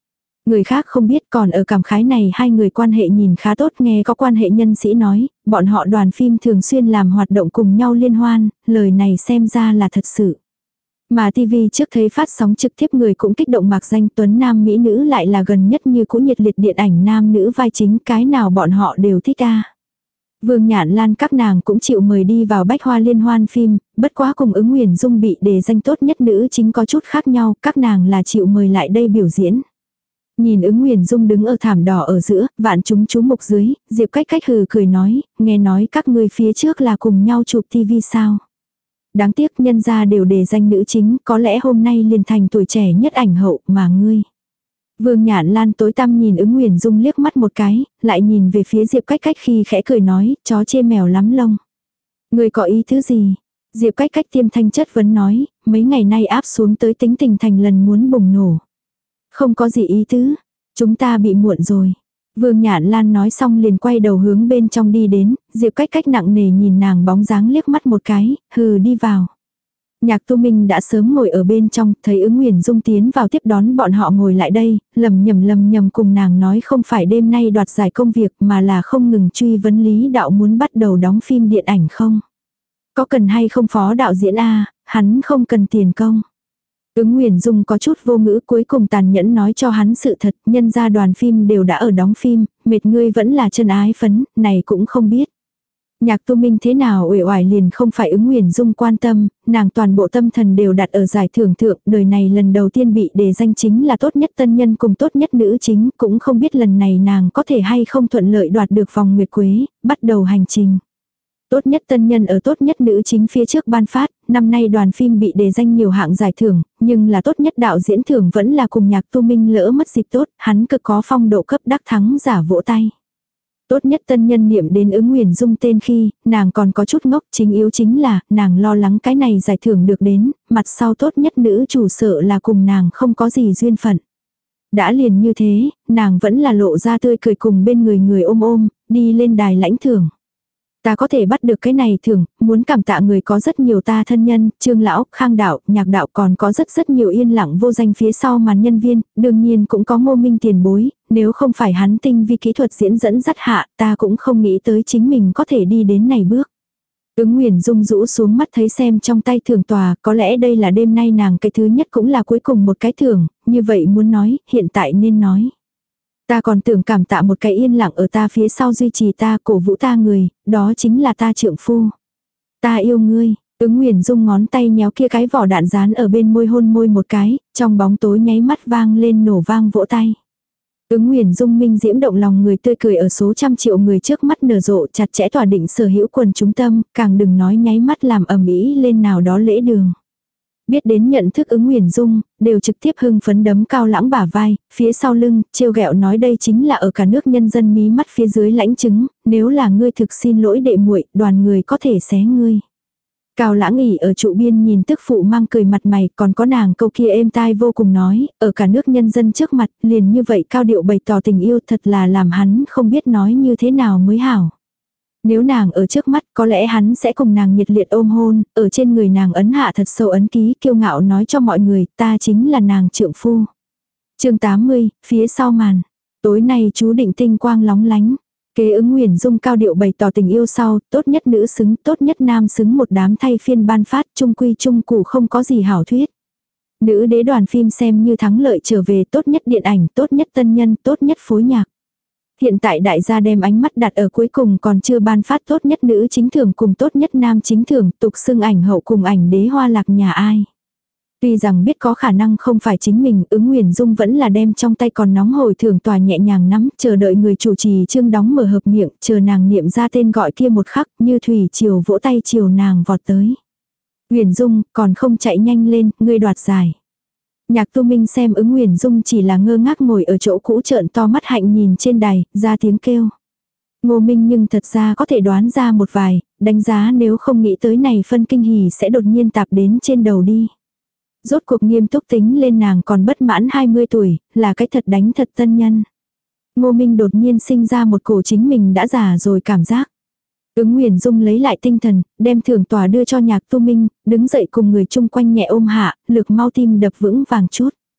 Người khác không biết, còn ở cảm khái này hai người quan hệ nhìn khá tốt, nghe có quan hệ nhân sĩ nói, bọn họ đoàn phim thường xuyên làm hoạt động cùng nhau liên hoan, lời này xem ra là thật sự. Mà TV trước thấy phát sóng trực tiếp người cũng kích động mạc danh tuấn nam mỹ nữ lại là gần nhất như cũ nhiệt liệt điện ảnh nam nữ vai chính, cái nào bọn họ đều thích a. Vương Nhạn Lan các nàng cũng chịu mời đi vào Bách Hoa liên hoan phim, bất quá cùng Ứng Nguyền Dung bị đề danh tốt nhất nữ chính có chút khác nhau, các nàng là chịu mời lại đây biểu diễn. Nhìn Ứng Nguyền Dung đứng ở thảm đỏ ở giữa, vạn chúng chú mục dưới, Diệp Cách Cách hừ cười nói, nghe nói các ngươi phía trước là cùng nhau chụp TV sao. Đáng tiếc nhân gia đều đề danh nữ chính, có lẽ hôm nay liền thành tuổi trẻ nhất ảnh hậu mà ngươi. Vương Nhạn Lan tối tăm nhìn Ứng Nguyền Dung liếc mắt một cái, lại nhìn về phía Diệp Cách Cách khi khẽ cười nói, chó chê mèo lắm lông. Ngươi có ý thứ gì? Diệp Cách Cách tiêm thanh chất vấn nói, mấy ngày nay áp xuống tới tính tình thành lần muốn bùng nổ. Không có gì ý tứ, chúng ta bị muộn rồi. Vương Nhạn Lan nói xong liền quay đầu hướng bên trong đi đến, Diệp Cách Cách nặng nề nhìn nàng bóng dáng liếc mắt một cái, hừ đi vào. Nhạc Tu Minh đã sớm ngồi ở bên trong, thấy Ứng Nguyền Dung tiến vào tiếp đón bọn họ ngồi lại đây, lầm nhầm cùng nàng nói không phải đêm nay đoạt giải công việc mà là không ngừng truy vấn Lý đạo muốn bắt đầu đóng phim điện ảnh không. Có cần hay không phó đạo diễn a, hắn không cần tiền công. Ứng Nguyền Dung có chút vô ngữ, cuối cùng tàn nhẫn nói cho hắn sự thật, nhân gia đoàn phim đều đã ở đóng phim, mệt ngươi vẫn là chân ái phấn, này cũng không biết. Nhạc Tu Minh thế nào uể oải liền không phải Ứng Nguyền Dung quan tâm, nàng toàn bộ tâm thần đều đặt ở giải thưởng thượng, đời này lần đầu tiên bị đề danh chính là tốt nhất tân nhân cùng tốt nhất nữ chính, cũng không biết lần này nàng có thể hay không thuận lợi đoạt được vòng nguyệt quế, bắt đầu hành trình. Tốt nhất tân nhân ở tốt nhất nữ chính phía trước ban phát, năm nay đoàn phim bị đề danh nhiều hạng giải thưởng, nhưng là tốt nhất đạo diễn thưởng vẫn là cùng Nhạc Tu Minh lỡ mất dịp tốt, hắn cực có phong độ cấp đắc thắng giả vỗ tay. Tốt nhất tân nhân niệm đến Ứng Nguyền Dung tên khi, nàng còn có chút ngốc, chính yếu chính là, nàng lo lắng cái này giải thưởng được đến, mặt sau tốt nhất nữ chủ sợ là cùng nàng không có gì duyên phận. Đã liền như thế, nàng vẫn là lộ ra tươi cười cùng bên người ôm, đi lên đài lãnh thưởng. Ta có thể bắt được cái này thưởng, muốn cảm tạ người có rất nhiều ta thân nhân, Trương lão, Khang đạo, Nhạc đạo, còn có rất nhiều yên lặng vô danh phía sau màn nhân viên, đương nhiên cũng có Ngô Minh tiền bối, nếu không phải hắn tinh vi kỹ thuật diễn dẫn dắt hạ, ta cũng không nghĩ tới chính mình có thể đi đến này bước. Ứng Nguyền Dung rũ xuống mắt thấy xem trong tay thưởng tòa, có lẽ đây là đêm nay nàng cái thứ nhất cũng là cuối cùng một cái thưởng, như vậy muốn nói, hiện tại nên nói. Ta còn tưởng cảm tạ một cái yên lặng ở ta phía sau duy trì ta, cổ vũ ta người, đó chính là ta trượng phu. Ta yêu ngươi. Ứng Nguyền Dung ngón tay nhéo kia cái vỏ đạn dán ở bên môi hôn môi một cái, trong bóng tối nháy mắt vang lên nổ vang vỗ tay. Ứng Nguyền Dung minh diễm động lòng người tươi cười ở số trăm triệu người trước mắt nở rộ, chặt chẽ tỏa định sở hữu quần chúng tâm, càng đừng nói nháy mắt làm ầm ĩ lên nào đó lễ đường. Biết đến nhận thức Ứng Nguyền Dung, đều trực tiếp hưng phấn đấm Cao Lãng bả vai, phía sau lưng, trêu ghẹo nói đây chính là ở cả nước nhân dân mí mắt phía dưới lãnh chứng, nếu là ngươi thực xin lỗi đệ muội, đoàn người có thể xé ngươi. Cao Lãng ỉ ở trụ biên nhìn tức phụ mang cười mặt mày, còn có nàng câu kia êm tai vô cùng nói, ở cả nước nhân dân trước mặt, liền như vậy cao điệu bày tỏ tình yêu thật là làm hắn không biết nói như thế nào mới hảo. Nếu nàng ở trước mắt có lẽ hắn sẽ cùng nàng nhiệt liệt ôm hôn, ở trên người nàng ấn hạ thật sâu ấn ký kiêu ngạo nói cho mọi người ta chính là nàng trượng phu. Chương 80, phía sau màn. Tối nay chú định tinh quang lóng lánh. Kế Ứng Nguyền Dung cao điệu bày tỏ tình yêu sau, tốt nhất nữ xứng, tốt nhất nam xứng một đám thay phiên ban phát trung quy trung cụ không có gì hảo thuyết. Nữ đế đoàn phim xem như thắng lợi trở về tốt nhất điện ảnh, tốt nhất tân nhân, tốt nhất phối nhạc. Hiện tại đại gia đem ánh mắt đặt ở cuối cùng còn chưa ban phát tốt nhất nữ chính thưởng cùng tốt nhất nam chính thưởng, tục xưng ảnh hậu cùng ảnh đế hoa lạc nhà ai. Tuy rằng biết có khả năng không phải chính mình, Ứng Nguyền Dung vẫn là đem trong tay còn nóng hổi thưởng tòa nhẹ nhàng nắm, chờ đợi người chủ trì chương đóng mở hợp miệng, chờ nàng niệm ra tên gọi kia một khắc, như thủy triều vỗ tay chiều nàng vọt tới. Nguyền Dung, còn không chạy nhanh lên, ngươi đoạt giải. Nhạc Tu Minh xem Ứng Nguyền Dung chỉ là ngơ ngác ngồi ở chỗ cũ trợn to mắt hạnh nhìn trên đài, ra tiếng kêu. Ngô Minh nhưng thật ra có thể đoán ra một vài, đánh giá nếu không nghĩ tới này phân kinh hỉ sẽ đột nhiên tạp đến trên đầu đi. Rốt cuộc nghiêm túc tính lên nàng còn bất mãn 20 tuổi, là cái thật đánh thật tân nhân. Ngô Minh đột nhiên sinh ra một cổ chính mình đã già rồi cảm giác. Ứng Nguyền Dung lấy lại tinh thần, đem thưởng tòa đưa cho Nhạc Tu Minh, đứng dậy cùng người chung quanh nhẹ ôm hạ, lực mau tim đập vững vàng chút.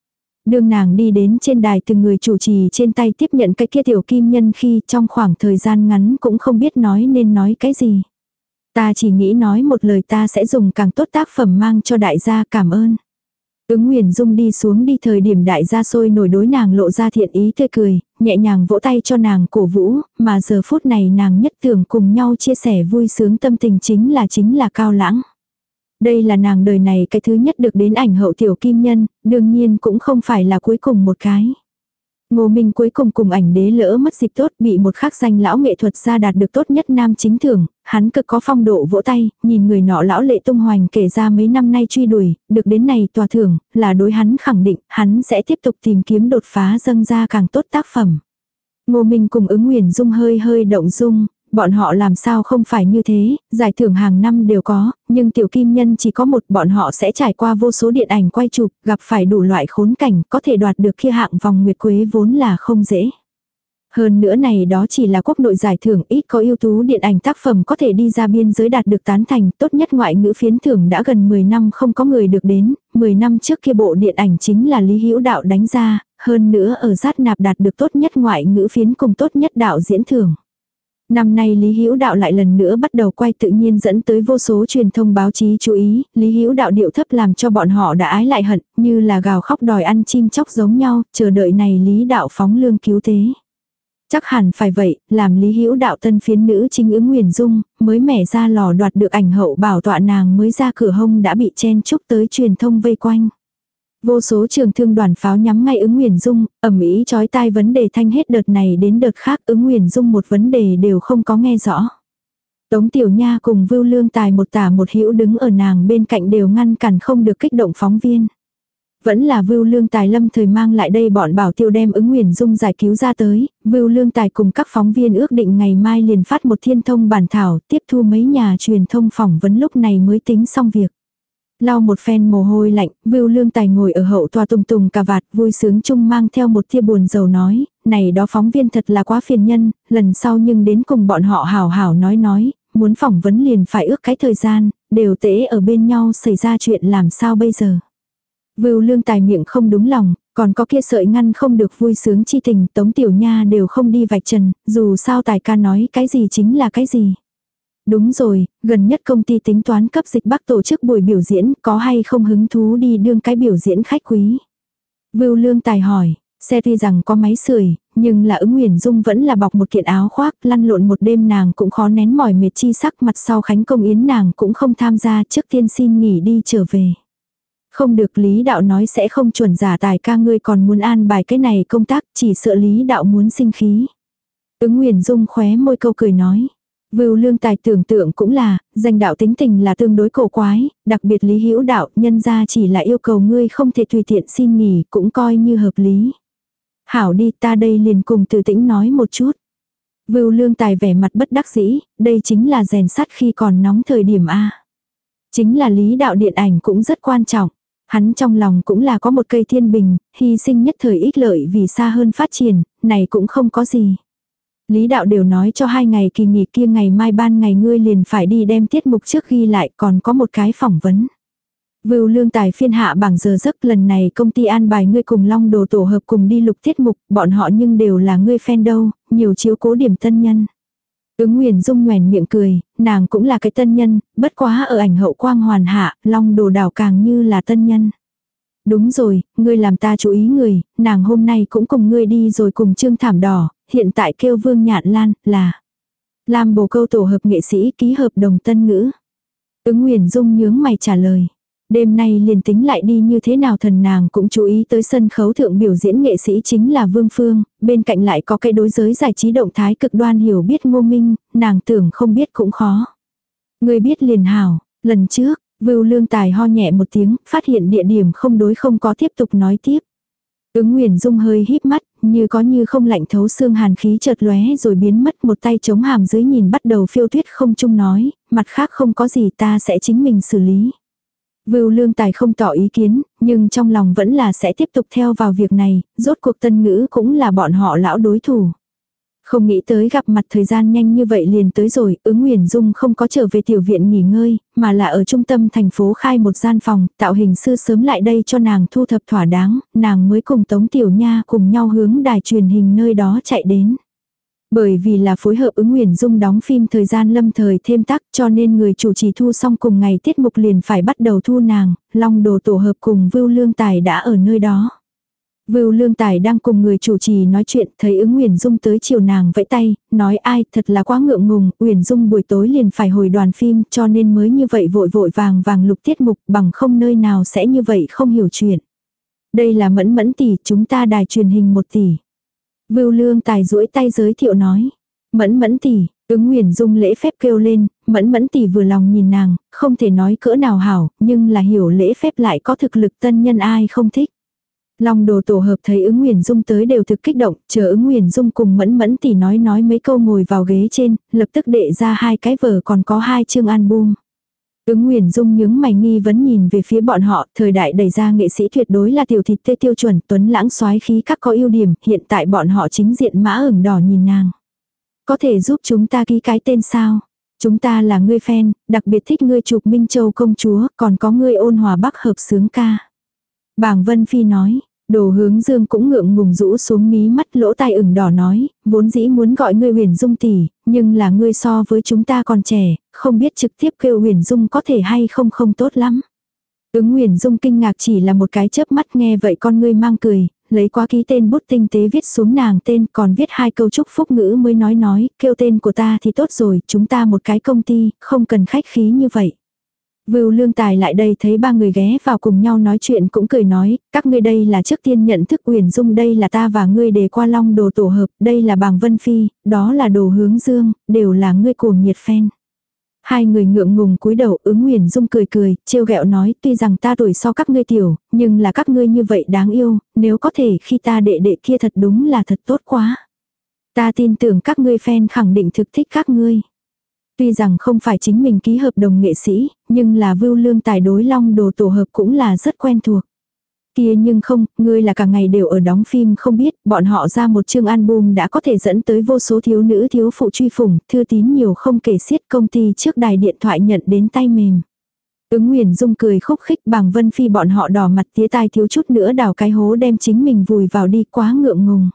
Đương nàng đi đến trên đài từng người chủ trì trên tay tiếp nhận cái kia tiểu kim nhân khi trong khoảng thời gian ngắn cũng không biết nói nên nói cái gì. Ta chỉ nghĩ nói một lời, ta sẽ dùng càng tốt tác phẩm mang cho đại gia, cảm ơn. Ứng Nguyền Dung đi xuống đi thời điểm đại gia sôi nổi đối nàng lộ ra thiện ý tươi cười, nhẹ nhàng vỗ tay cho nàng cổ vũ, mà giờ phút này nàng nhất tưởng cùng nhau chia sẻ vui sướng tâm tình chính là Cao Lãng. Đây là nàng đời này cái thứ nhất được đến ảnh hậu tiểu kim nhân, đương nhiên cũng không phải là cuối cùng một cái. Ngô Minh cuối cùng cùng ảnh đế lỡ mất dịp tốt, bị một khắc danh lão nghệ thuật gia đạt được tốt nhất nam chính thưởng, hắn cực có phong độ vỗ tay, nhìn người nọ lão lệ tung hoành kể ra mấy năm nay truy đuổi, được đến này tòa thưởng, là đối hắn khẳng định, hắn sẽ tiếp tục tìm kiếm đột phá dâng ra càng tốt tác phẩm. Ngô Minh cùng Ứng Nguyền Dung hơi động dung, bọn họ làm sao không phải như thế, giải thưởng hàng năm đều có, nhưng tiểu kim nhân chỉ có một, bọn họ sẽ trải qua vô số điện ảnh quay chụp, gặp phải đủ loại khốn cảnh, có thể đoạt được kia hạng vòng nguyệt quế vốn là không dễ. Hơn nữa này đó chỉ là quốc nội giải thưởng, ít có ưu tú điện ảnh tác phẩm có thể đi ra biên giới đạt được tán thành, tốt nhất ngoại ngữ phiến thưởng đã gần 10 năm không có người được đến, 10 năm trước kia bộ điện ảnh chính là Lý Hữu Đạo đánh ra, hơn nữa ở Giát Nạp đạt được tốt nhất ngoại ngữ phiến cùng tốt nhất đạo diễn thưởng. Năm nay Lý Hữu Đạo lại lần nữa bắt đầu quay, tự nhiên dẫn tới vô số truyền thông báo chí chú ý, Lý Hữu Đạo điệu thấp làm cho bọn họ đã ái lại hận, như là gào khóc đòi ăn chim chóc giống nhau, chờ đợi này Lý Đạo phóng lương cứu tế. Chắc hẳn phải vậy, làm Lý Hữu Đạo tân phiến nữ chính Ứng Nguyền Dung, mới mẻ ra lò đoạt được ảnh hậu bảo tọa nàng mới ra cửa hông đã bị chen chúc tới truyền thông vây quanh. Vô số trường thương đoàn pháo nhắm ngay Ứng Nguyền Dung, ầm ĩ chói tai vấn đề thanh hết đợt này đến đợt khác, Ứng Nguyền Dung một vấn đề đều không có nghe rõ. Tống Tiểu Nha cùng Vưu Lương Tài một tả một hữu đứng ở nàng bên cạnh đều ngăn cản không được kích động phóng viên. Vẫn là Vưu Lương Tài lâm thời mang lại đây bọn bảo tiêu đem Ứng Nguyền Dung giải cứu ra tới, Vưu Lương Tài cùng các phóng viên ước định ngày mai liền phát một thiên thông bản thảo, tiếp thu mấy nhà truyền thông phỏng vấn, lúc này mới tính xong việc. Lau một phen mồ hôi lạnh, Vưu Lương Tài ngồi ở hậu tòa tùng tùng cà vạt, vui sướng chung mang theo một tia buồn rầu nói, này đó phóng viên thật là quá phiền nhân, lần sau nhưng đến cùng bọn họ hảo hảo nói, muốn phỏng vấn liền phải ước cái thời gian, đều tễ ở bên nhau xảy ra chuyện làm sao bây giờ. Vưu Lương Tài miệng không đúng lòng, còn có kia sợi ngăn không được vui sướng chi tình, Tống Tiểu Nha đều không đi vạch trần, dù sao Tài ca nói cái gì chính là cái gì. Đúng rồi, gần nhất công ty tính toán cấp Dịch Bắc tổ chức buổi biểu diễn, có hay không hứng thú đi đương cái biểu diễn khách quý. Vưu Lương Tài hỏi, xe tuy rằng có máy sưởi, nhưng là Ứng Nguyền Dung vẫn là bọc một kiện áo khoác, lăn lộn một đêm nàng cũng khó nén mỏi mệt chi sắc, mặt sau khánh công yến nàng cũng không tham gia, trước tiên xin nghỉ đi trở về. Không được, Lý Đạo nói sẽ không chuẩn, giả Tài ca ngươi còn muốn an bài cái này công tác, chỉ sợ Lý Đạo muốn sinh khí. Ứng Nguyền Dung khóe môi câu cười nói. Vưu Lương Tài tưởng tượng cũng là, danh đạo tính tình là tương đối cổ quái, đặc biệt Lý Hữu Đạo, nhân ra chỉ là yêu cầu ngươi không thể tùy tiện xin nghỉ, cũng coi như hợp lý. Hảo đi, ta đây liền cùng Từ Tĩnh nói một chút. Vưu Lương Tài vẻ mặt bất đắc dĩ, đây chính là rèn sắt khi còn nóng thời điểm A. Chính là Lý Đạo điện ảnh cũng rất quan trọng. Hắn trong lòng cũng là có một cây thiên bình, hy sinh nhất thời ích lợi vì xa hơn phát triển, này cũng không có gì. Lý Đạo đều nói cho 2 ngày kỳ nghỉ kia, ngày mai ban ngày ngươi liền phải đi đem tiết mục trước ghi lại, còn có một cái phỏng vấn. Vưu Lương Tài phiên hạ bảng giờ giấc, lần này công ty an bài ngươi cùng Long Đồ tổ hợp cùng đi lục tiết mục, bọn họ nhưng đều là ngươi fan đâu, nhiều chiếu cố điểm tân nhân. Ứng Nguyền Dung nhoẻn miệng cười, nàng cũng là cái tân nhân, bất quá ở ảnh hậu quang hoàn hạ, Long Đồ đảo càng như là tân nhân. Đúng rồi, ngươi làm ta chú ý người, nàng hôm nay cũng cùng ngươi đi rồi cùng Trương Thảm Đỏ, hiện tại kêu Vương Nhạn Lan, là làm bồ câu tổ hợp nghệ sĩ ký hợp đồng tân ngữ. Ứng Nguyền Dung nhướng mày trả lời. Đêm nay liền tính lại đi như thế nào thần nàng cũng chú ý tới sân khấu thượng biểu diễn nghệ sĩ chính là Vương Phương, bên cạnh lại có cái đối giới giải trí động thái cực đoan hiểu biết Ngô Minh, nàng tưởng không biết cũng khó. Người biết liền hảo, lần trước, Vưu Lương Tài ho nhẹ một tiếng, phát hiện địa điểm không đối không có tiếp tục nói tiếp. Ứng Nguyền Dung hơi híp mắt, như có như không lạnh thấu xương hàn khí chợt lóe rồi biến mất, một tay chống hàm dưới nhìn bắt đầu phiêu tuyết không chung nói, mặt khác không có gì ta sẽ chính mình xử lý. Vưu Lương Tài không tỏ ý kiến, nhưng trong lòng vẫn là sẽ tiếp tục theo vào việc này, rốt cuộc tân ngữ cũng là bọn họ lão đối thủ. Không nghĩ tới gặp mặt thời gian nhanh như vậy liền tới rồi, Ứng Huyền Dung không có trở về tiểu viện nghỉ ngơi, mà là ở trung tâm thành phố khai một gian phòng, tạo hình sư sớm lại đây cho nàng thu thập thỏa đáng, nàng mới cùng Tống Tiểu Nha cùng nhau hướng đài truyền hình nơi đó chạy đến. Bởi vì là phối hợp Ứng Huyền Dung đóng phim thời gian lâm thời thêm tác cho nên người chủ trì thu xong cùng ngày tiết mục liền phải bắt đầu thu nàng, Long Đồ tổ hợp cùng Vưu Lương Tài đã ở nơi đó. Vưu Lương Tài đang cùng người chủ trì nói chuyện, thấy Ứng Huyền Dung tới chiều nàng vẫy tay, nói ai thật là quá ngượng ngùng, Huyền Dung buổi tối liền phải hồi đoàn phim cho nên mới như vậy vội vội vàng vàng lục tiết mục bằng không nơi nào sẽ như vậy không hiểu chuyện. Đây là Mẫn Mẫn tỷ, chúng ta đài truyền hình 1 tỷ. Vưu Lương Tài duỗi tay giới thiệu nói. Mẫn Mẫn tỷ, Ứng Huyền Dung lễ phép kêu lên, Mẫn Mẫn tỷ vừa lòng nhìn nàng, không thể nói cỡ nào hảo, nhưng là hiểu lễ phép lại có thực lực tân nhân ai không thích. Long Đồ tổ hợp thấy Ứng Huyền Dung tới đều thực kích động, chờ Ứng Huyền Dung cùng Mẫn Mẫn tỷ nói mấy câu ngồi vào ghế trên, lập tức đệ ra 2 cái vở còn có 2 chương album. Ứng Huyền Dung nhướng mày nghi vấn nhìn về phía bọn họ, thời đại đẩy ra nghệ sĩ tuyệt đối là tiểu thịt tê tiêu chuẩn, tuấn lãng soái khí các có ưu điểm, hiện tại bọn họ chính diện mã ửng đỏ nhìn nàng. Có thể giúp chúng ta ký cái tên sao? Chúng ta là ngươi fan, đặc biệt thích ngươi chụp Minh Châu công chúa, còn có ngươi ôn hòa bắc hợp sướng ca. Bàng Vân Phi nói, Đồ Hướng Dương cũng ngượng ngùng rũ xuống mí mắt lỗ tai ửng đỏ nói, vốn dĩ muốn gọi ngươi Huyền Dung tỷ, nhưng là ngươi so với chúng ta còn trẻ, không biết trực tiếp kêu Huyền Dung có thể hay không không tốt lắm. Ứng Huyền Dung kinh ngạc chỉ là một cái chớp mắt nghe vậy con ngươi mang cười, lấy quá ký tên bút tinh tế viết xuống nàng tên còn viết 2 câu chúc phúc ngữ mới nói, kêu tên của ta thì tốt rồi, chúng ta một cái công ty, không cần khách khí như vậy. Vưu Lương Tài lại đây thấy 3 người ghé vào cùng nhau nói chuyện cũng cười nói, các ngươi đây là trước tiên nhận thức Huyền Dung, đây là ta và ngươi đề qua Long Đồ tổ hợp, đây là Bàng Vân Phi, đó là Đồ Hướng Dương, đều là ngươi cuồng nhiệt fan. 2 người ngượng ngùng cúi đầu, Ứng Huyền Dung cười, trêu ghẹo nói, tuy rằng ta tuổi so các ngươi tiểu, nhưng là các ngươi như vậy đáng yêu, nếu có thể khi ta đệ đệ kia thật đúng là thật tốt quá. Ta tin tưởng các ngươi fan khẳng định thực thích các ngươi. Tuy rằng không phải chính mình ký hợp đồng nghệ sĩ, nhưng là Vưu Lương Tài đối Long Đồ tổ hợp cũng là rất quen thuộc. Kia nhưng không, ngươi là cả ngày đều ở đóng phim không biết, bọn họ ra một chương album đã có thể dẫn tới vô số thiếu nữ thiếu phụ truy phủng, thư tín nhiều không kể xiết, công ty trước đài điện thoại nhận đến tay mềm. Ứng Huyền Dung cười khúc khích, Bàng Vân Phi bọn họ đỏ mặt tía tai thiếu chút nữa đào cái hố đem chính mình vùi vào đi, quá ngượng ngùng.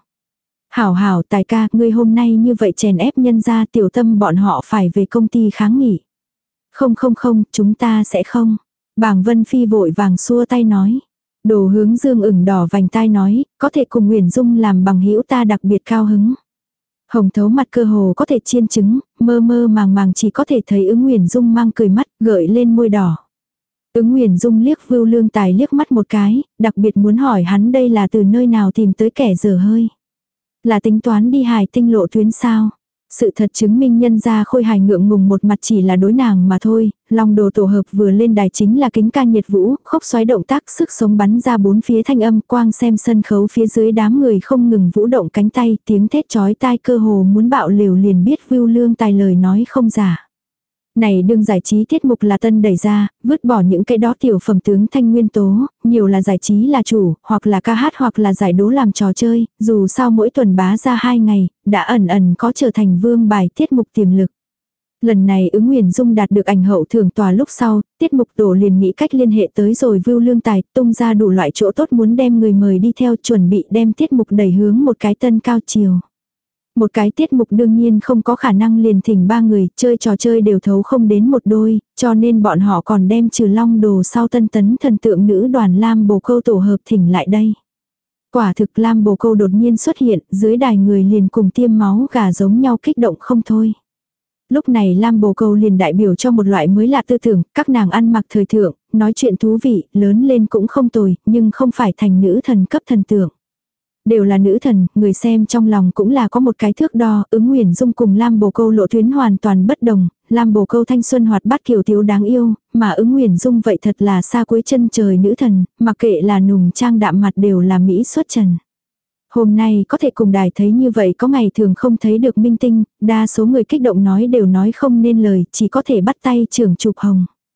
Hảo Tài ca, ngươi hôm nay như vậy chèn ép nhân ra, tiểu tâm bọn họ phải về công ty kháng nghỉ. Không, chúng ta sẽ không. Bàng Vân Phi vội vàng xua tay nói. Đồ Hướng Dương ửng đỏ vành tai nói, có thể cùng Huyền Dung làm bằng hữu ta đặc biệt cao hứng. Hồng thấu mặt cơ hồ có thể chiên trứng, mơ màng chỉ có thể thấy Ứng Huyền Dung mang cười mắt, gợi lên môi đỏ. Ứng Huyền Dung liếc Vưu Lương Tài liếc mắt một cái, đặc biệt muốn hỏi hắn đây là từ nơi nào tìm tới kẻ dở hơi. Là tính toán đi Hải Tinh lộ tuyến sao? Sự thật chứng minh nhân ra Khôi Hài ngượng ngùng một mặt chỉ là đối nàng mà thôi, Long Đồ tổ hợp vừa lên đài chính là kính ca nhiệt vũ, khốc xoáy động tác sức sống bắn ra 4 phía thanh âm, quang xem sân khấu phía dưới đám người không ngừng vũ động cánh tay, tiếng thét chói tai cơ hồ muốn bạo lều liền biết Vưu Lương Tài lời nói không giả. Này đương giải trí tiết mục là tân đẩy ra, vứt bỏ những cái đó tiểu phẩm tướng thanh nguyên tố, nhiều là giải trí là chủ, hoặc là ca hát hoặc là giải đố làm trò chơi, dù sao mỗi tuần bá ra 2 ngày, đã ẩn có trở thành vương bài tiết mục tiềm lực. Lần này Ứng Huyền Dung đạt được ảnh hậu thưởng tòa lúc sau, tiết mục tổ liền nghĩ cách liên hệ tới rồi Vưu Lương Tài, tung ra đủ loại chỗ tốt muốn đem người mời đi theo, chuẩn bị đem tiết mục đẩy hướng một cái tân cao chiều. Một cái tiết mục đương nhiên không có khả năng liền thỉnh 3 người, chơi trò chơi đều thấu không đến một đôi, cho nên bọn họ còn đem trừ Long Đồ sau tân tấn thần tượng nữ đoàn Lam Bồ Câu tổ hợp thỉnh lại đây. Quả thực Lam Bồ Câu đột nhiên xuất hiện, dưới đài người liền cùng tiêm máu gà giống nhau kích động không thôi. Lúc này Lam Bồ Câu liền đại biểu cho một loại mới lạ tư tưởng, các nàng ăn mặc thời thượng, nói chuyện thú vị, lớn lên cũng không tồi, nhưng không phải thành nữ thần cấp thần tượng. Đều là nữ thần, người xem trong lòng cũng là có một cái thước đo, Ứng Huyền Dung cùng Lam Bồ Câu lộ tuyến hoàn toàn bất đồng, Lam Bồ Câu thanh xuân hoạt bát kiều thiếu đáng yêu, mà Ứng Huyền Dung vậy thật là xa cuối chân trời nữ thần, mặc kệ là nùng trang đạm mặt đều là mỹ xuất trần. Hôm nay có thể cùng đài thấy như vậy có ngày thường không thấy được minh tinh, đa số người kích động nói đều nói không nên lời, chỉ có thể bắt tay trưởng chụp hồng.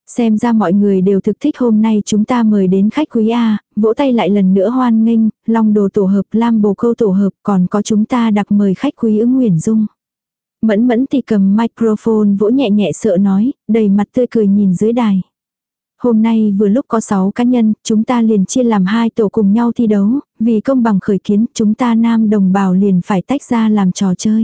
Xem ra mọi người đều thực thích hôm nay chúng ta mời đến khách quý A, vỗ tay lại lần nữa hoan nghênh, Long Đồ tổ hợp, Lam Bồ Câu tổ hợp, còn có chúng ta đặc mời khách quý Ứng Nguyễn Dung. Mẫn Mẫn thì cầm microphone vỗ nhẹ nhẹ sợ nói, đầy mặt tươi cười nhìn dưới đài. Hôm nay vừa lúc có 6 cá nhân, chúng ta liền chia làm 2 tổ cùng nhau thi đấu, vì công bằng khởi kiến, chúng ta nam đồng bào liền phải tách ra làm trò chơi.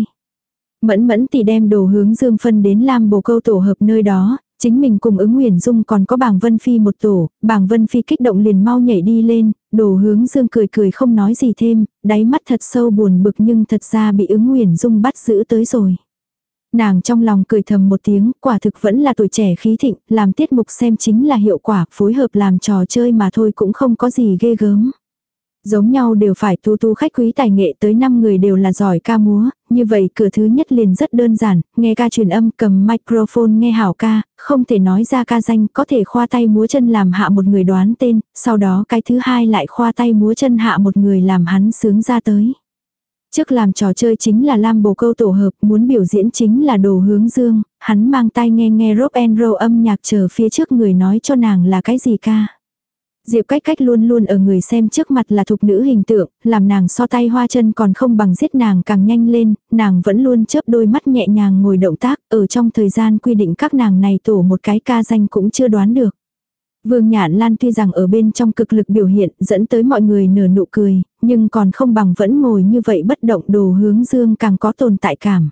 Mẫn Mẫn thì đem Đồ Hướng Dương phân đến Lam Bồ Câu tổ hợp nơi đó, chính mình cùng Ứng Nguyễn Dung còn có Bàng Vân Phi một tổ, Bàng Vân Phi kích động liền mau nhảy đi lên, Đồ Hướng Dương cười cười không nói gì thêm, đáy mắt thật sâu buồn bực nhưng thật ra bị Ứng Nguyễn Dung bắt giữ tới rồi. Nàng trong lòng cười thầm một tiếng, quả thực vẫn là tuổi trẻ khí thịnh, làm tiết mục xem chính là hiệu quả, phối hợp làm trò chơi mà thôi cũng không có gì ghê gớm. Giống nhau đều phải tu khách quý tài nghệ tới 5 người đều là giỏi ca múa, như vậy cửa thứ nhất liền rất đơn giản, nghe ca truyền âm cầm microphone nghe hảo ca, không thể nói ra ca danh, có thể khoa tay múa chân làm hạ một người đoán tên, sau đó cái thứ hai lại khoa tay múa chân hạ một người làm hắn sướng ra tới. Trước làm trò chơi chính là Lam Bồ Câu tổ hợp, muốn biểu diễn chính là Đồ Hướng Dương, hắn mang tai nghe rock and roll âm nhạc chờ phía trước người nói cho nàng là cái gì ca. Diệp Cách Cách luôn luôn ở người xem trước mặt là thục nữ hình tượng, làm nàng so tay hoa chân còn không bằng giết nàng càng nhanh lên, nàng vẫn luôn chớp đôi mắt nhẹ nhàng ngồi động tác, ở trong thời gian quy định các nàng này tổ một cái ca danh cũng chưa đoán được. Vương Nhạn Lan tuy rằng ở bên trong cực lực biểu hiện dẫn tới mọi người nở nụ cười, nhưng còn không bằng vẫn ngồi như vậy bất động. Đồ Hướng Dương càng có tồn tại cảm.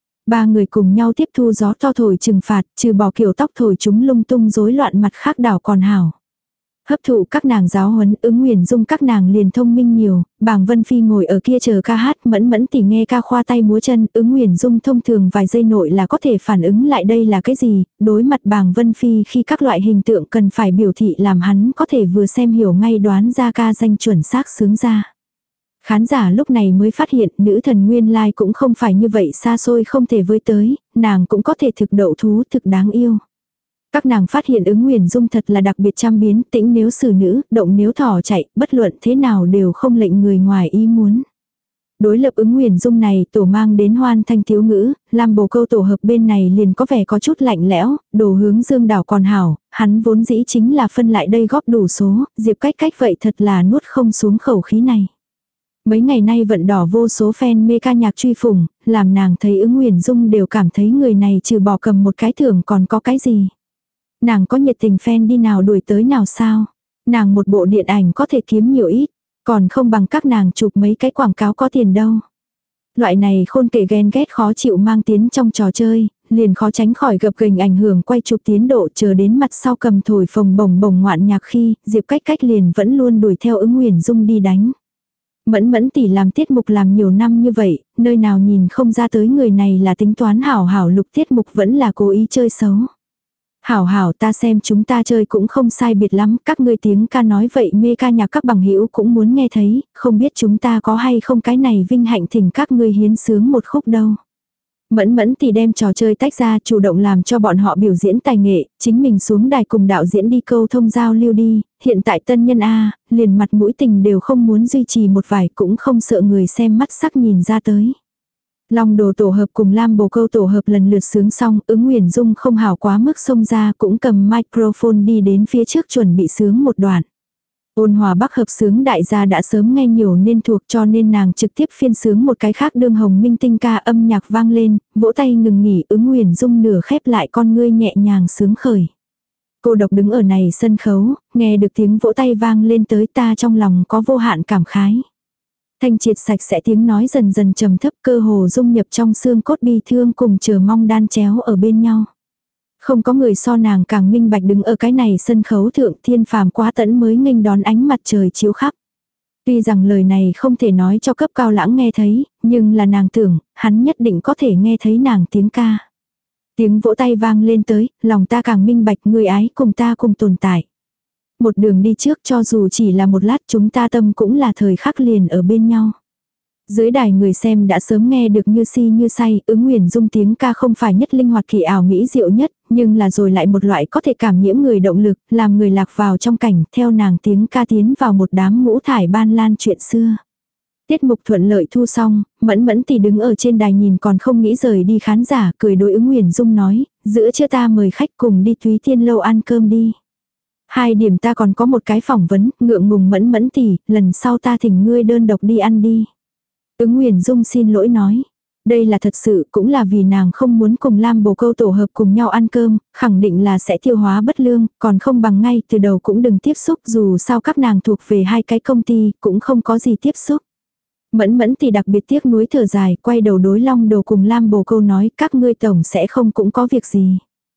3 người cùng nhau tiếp thu gió to thổi trừng phạt, trừ bỏ kiểu tóc thổi chúng lung tung rối loạn mặt khác đảo còn hảo. Hấp thụ các nàng giáo huấn, Ứng Nguyễn Dung các nàng liền thông minh nhiều, Bàng Vân Phi ngồi ở kia chờ ca hát, Mẫn Mẫn tỉ nghe ca khoa tay múa chân, Ứng Nguyễn Dung thông thường vài giây nội là có thể phản ứng lại đây là cái gì, đối mặt Bàng Vân Phi khi các loại hình tượng cần phải biểu thị làm hắn có thể vừa xem hiểu ngay đoán ra ca danh chuẩn xác sướng ra. Khán giả lúc này mới phát hiện nữ thần nguyên lai cũng không phải như vậy xa xôi không thể với tới, nàng cũng có thể thực đậu thú thực đáng yêu. Các nàng phát hiện Ứng Nguyễn Dung thật là đặc biệt trăm biến, tĩnh nếu xử nữ, động nếu thỏ chạy, bất luận thế nào đều không lệnh người ngoài ý muốn. Đối lập Ứng Nguyễn Dung này tổ mang đến Hoan Thanh thiếu ngữ, Lam Bồ Câu tổ hợp bên này liền có vẻ có chút lạnh lẽo, Đồ Hướng Dương đảo còn hảo, hắn vốn dĩ chính là phân lại đây góp đủ số, Diệp Cách Cách vậy thật là nuốt không xuống khẩu khí này. Mấy ngày nay vận đỏ vô số fan mê ca nhạc truy phủng, làm nàng thấy Ứng Nguyễn Dung đều cảm thấy người này trừ bỏ cầm một cái thưởng còn có cái gì. Nàng có nhiệt tình fan đi nào đuổi tới nào sao. Nàng một bộ điện ảnh có thể kiếm nhiều ít, còn không bằng các nàng chụp mấy cái quảng cáo có tiền đâu. Loại này khôn kể ghen ghét khó chịu mang tiến trong trò chơi, liền khó tránh khỏi gập ghềnh ảnh hưởng quay chụp tiến độ, chờ đến mặt sau cầm thổi phồng bồng bồng ngoạn nhạc khi Diệp Cách Cách liền vẫn luôn đuổi theo Ứng Nguyễn Dung đi đánh. Mẫn Mẫn tỉ làm tiết mục làm nhiều năm như vậy, nơi nào nhìn không ra tới người này là tính toán hảo hảo lục tiết mục vẫn là cố ý chơi xấu. Hảo hảo ta xem chúng ta chơi cũng không sai biệt lắm, các ngươi tiếng ca nói vậy mê ca nhạc các bằng hữu cũng muốn nghe thấy, không biết chúng ta có hay không cái này vinh hạnh thỉnh các ngươi hiến sướng một khúc đâu. Mẫn Mẫn thì đem trò chơi tách ra chủ động làm cho bọn họ biểu diễn tài nghệ, chính mình xuống đài cùng đạo diễn đi câu thông giao lưu đi, hiện tại tân nhân A, liền mặt mũi tình đều không muốn duy trì một vài cũng không sợ người xem mắt sắc nhìn ra tới. Long Đồ tổ hợp cùng Lam Bồ Câu tổ hợp lần lượt sướng xong, Ứng Nguyễn Dung không hảo quá mức xông ra cũng cầm microphone đi đến phía trước chuẩn bị sướng một đoạn. Ôn Hòa Bắc hợp sướng đại gia đã sớm nghe nhiều nên thuộc cho nên nàng trực tiếp phiên sướng một cái khác đương hồng minh tinh ca âm nhạc vang lên, vỗ tay ngừng nghỉ Ứng Nguyễn Dung nửa khép lại con ngươi nhẹ nhàng sướng khởi. Cô độc đứng ở này sân khấu, nghe được tiếng vỗ tay vang lên tới ta trong lòng có vô hạn cảm khái. Thanh triệt sạch sẽ tiếng nói dần dần trầm thấp cơ hồ dung nhập trong xương cốt bi thương cùng chờ mong đan chéo ở bên nhau. Không có người so nàng càng minh bạch đứng ở cái này sân khấu thượng thiên phàm quá tẫn mới nghênh đón ánh mặt trời chiếu khắp. Tuy rằng lời này không thể nói cho cấp cao lãng nghe thấy, nhưng là nàng tưởng, hắn nhất định có thể nghe thấy nàng tiếng ca. Tiếng vỗ tay vang lên tới, lòng ta càng minh bạch người ái cùng ta cùng tồn tại. Một đường đi trước cho dù chỉ là một lát chúng ta tâm cũng là thời khắc liền ở bên nhau. Dưới đài người xem đã sớm nghe được như si như say, Ứng Nguyễn Dung tiếng ca không phải nhất linh hoạt kỳ ảo mỹ diệu nhất, nhưng là rồi lại một loại có thể cảm nhiễm người động lực, làm người lạc vào trong cảnh, theo nàng tiếng ca tiến vào một đám ngũ thải ban lan chuyện xưa. Tiết mục thuận lợi thu xong, Mẫn Mẫn thì đứng ở trên đài nhìn còn không nghĩ rời đi khán giả, cười đối ứng Nguyền Dung nói, giữa trưa ta mời khách cùng đi Thúy Tiên lâu ăn cơm đi. 2 điểm ta còn có một cái phỏng vấn, ngượng ngùng Mẫn Mẫn tỷ, lần sau ta thỉnh ngươi đơn độc đi ăn đi. Ứng Nguyền Dung xin lỗi nói. Đây là thật sự cũng là vì nàng không muốn cùng Lam Bồ Câu tổ hợp cùng nhau ăn cơm, khẳng định là sẽ tiêu hóa bất lương, còn không bằng ngay từ đầu cũng đừng tiếp xúc, dù sao các nàng thuộc về 2 cái công ty, cũng không có gì tiếp xúc. Mẫn Mẫn thì đặc biệt tiếc nuối thở dài, quay đầu đối Long Đồ cùng Lam Bồ Câu nói các ngươi tổng sẽ không cũng có việc gì.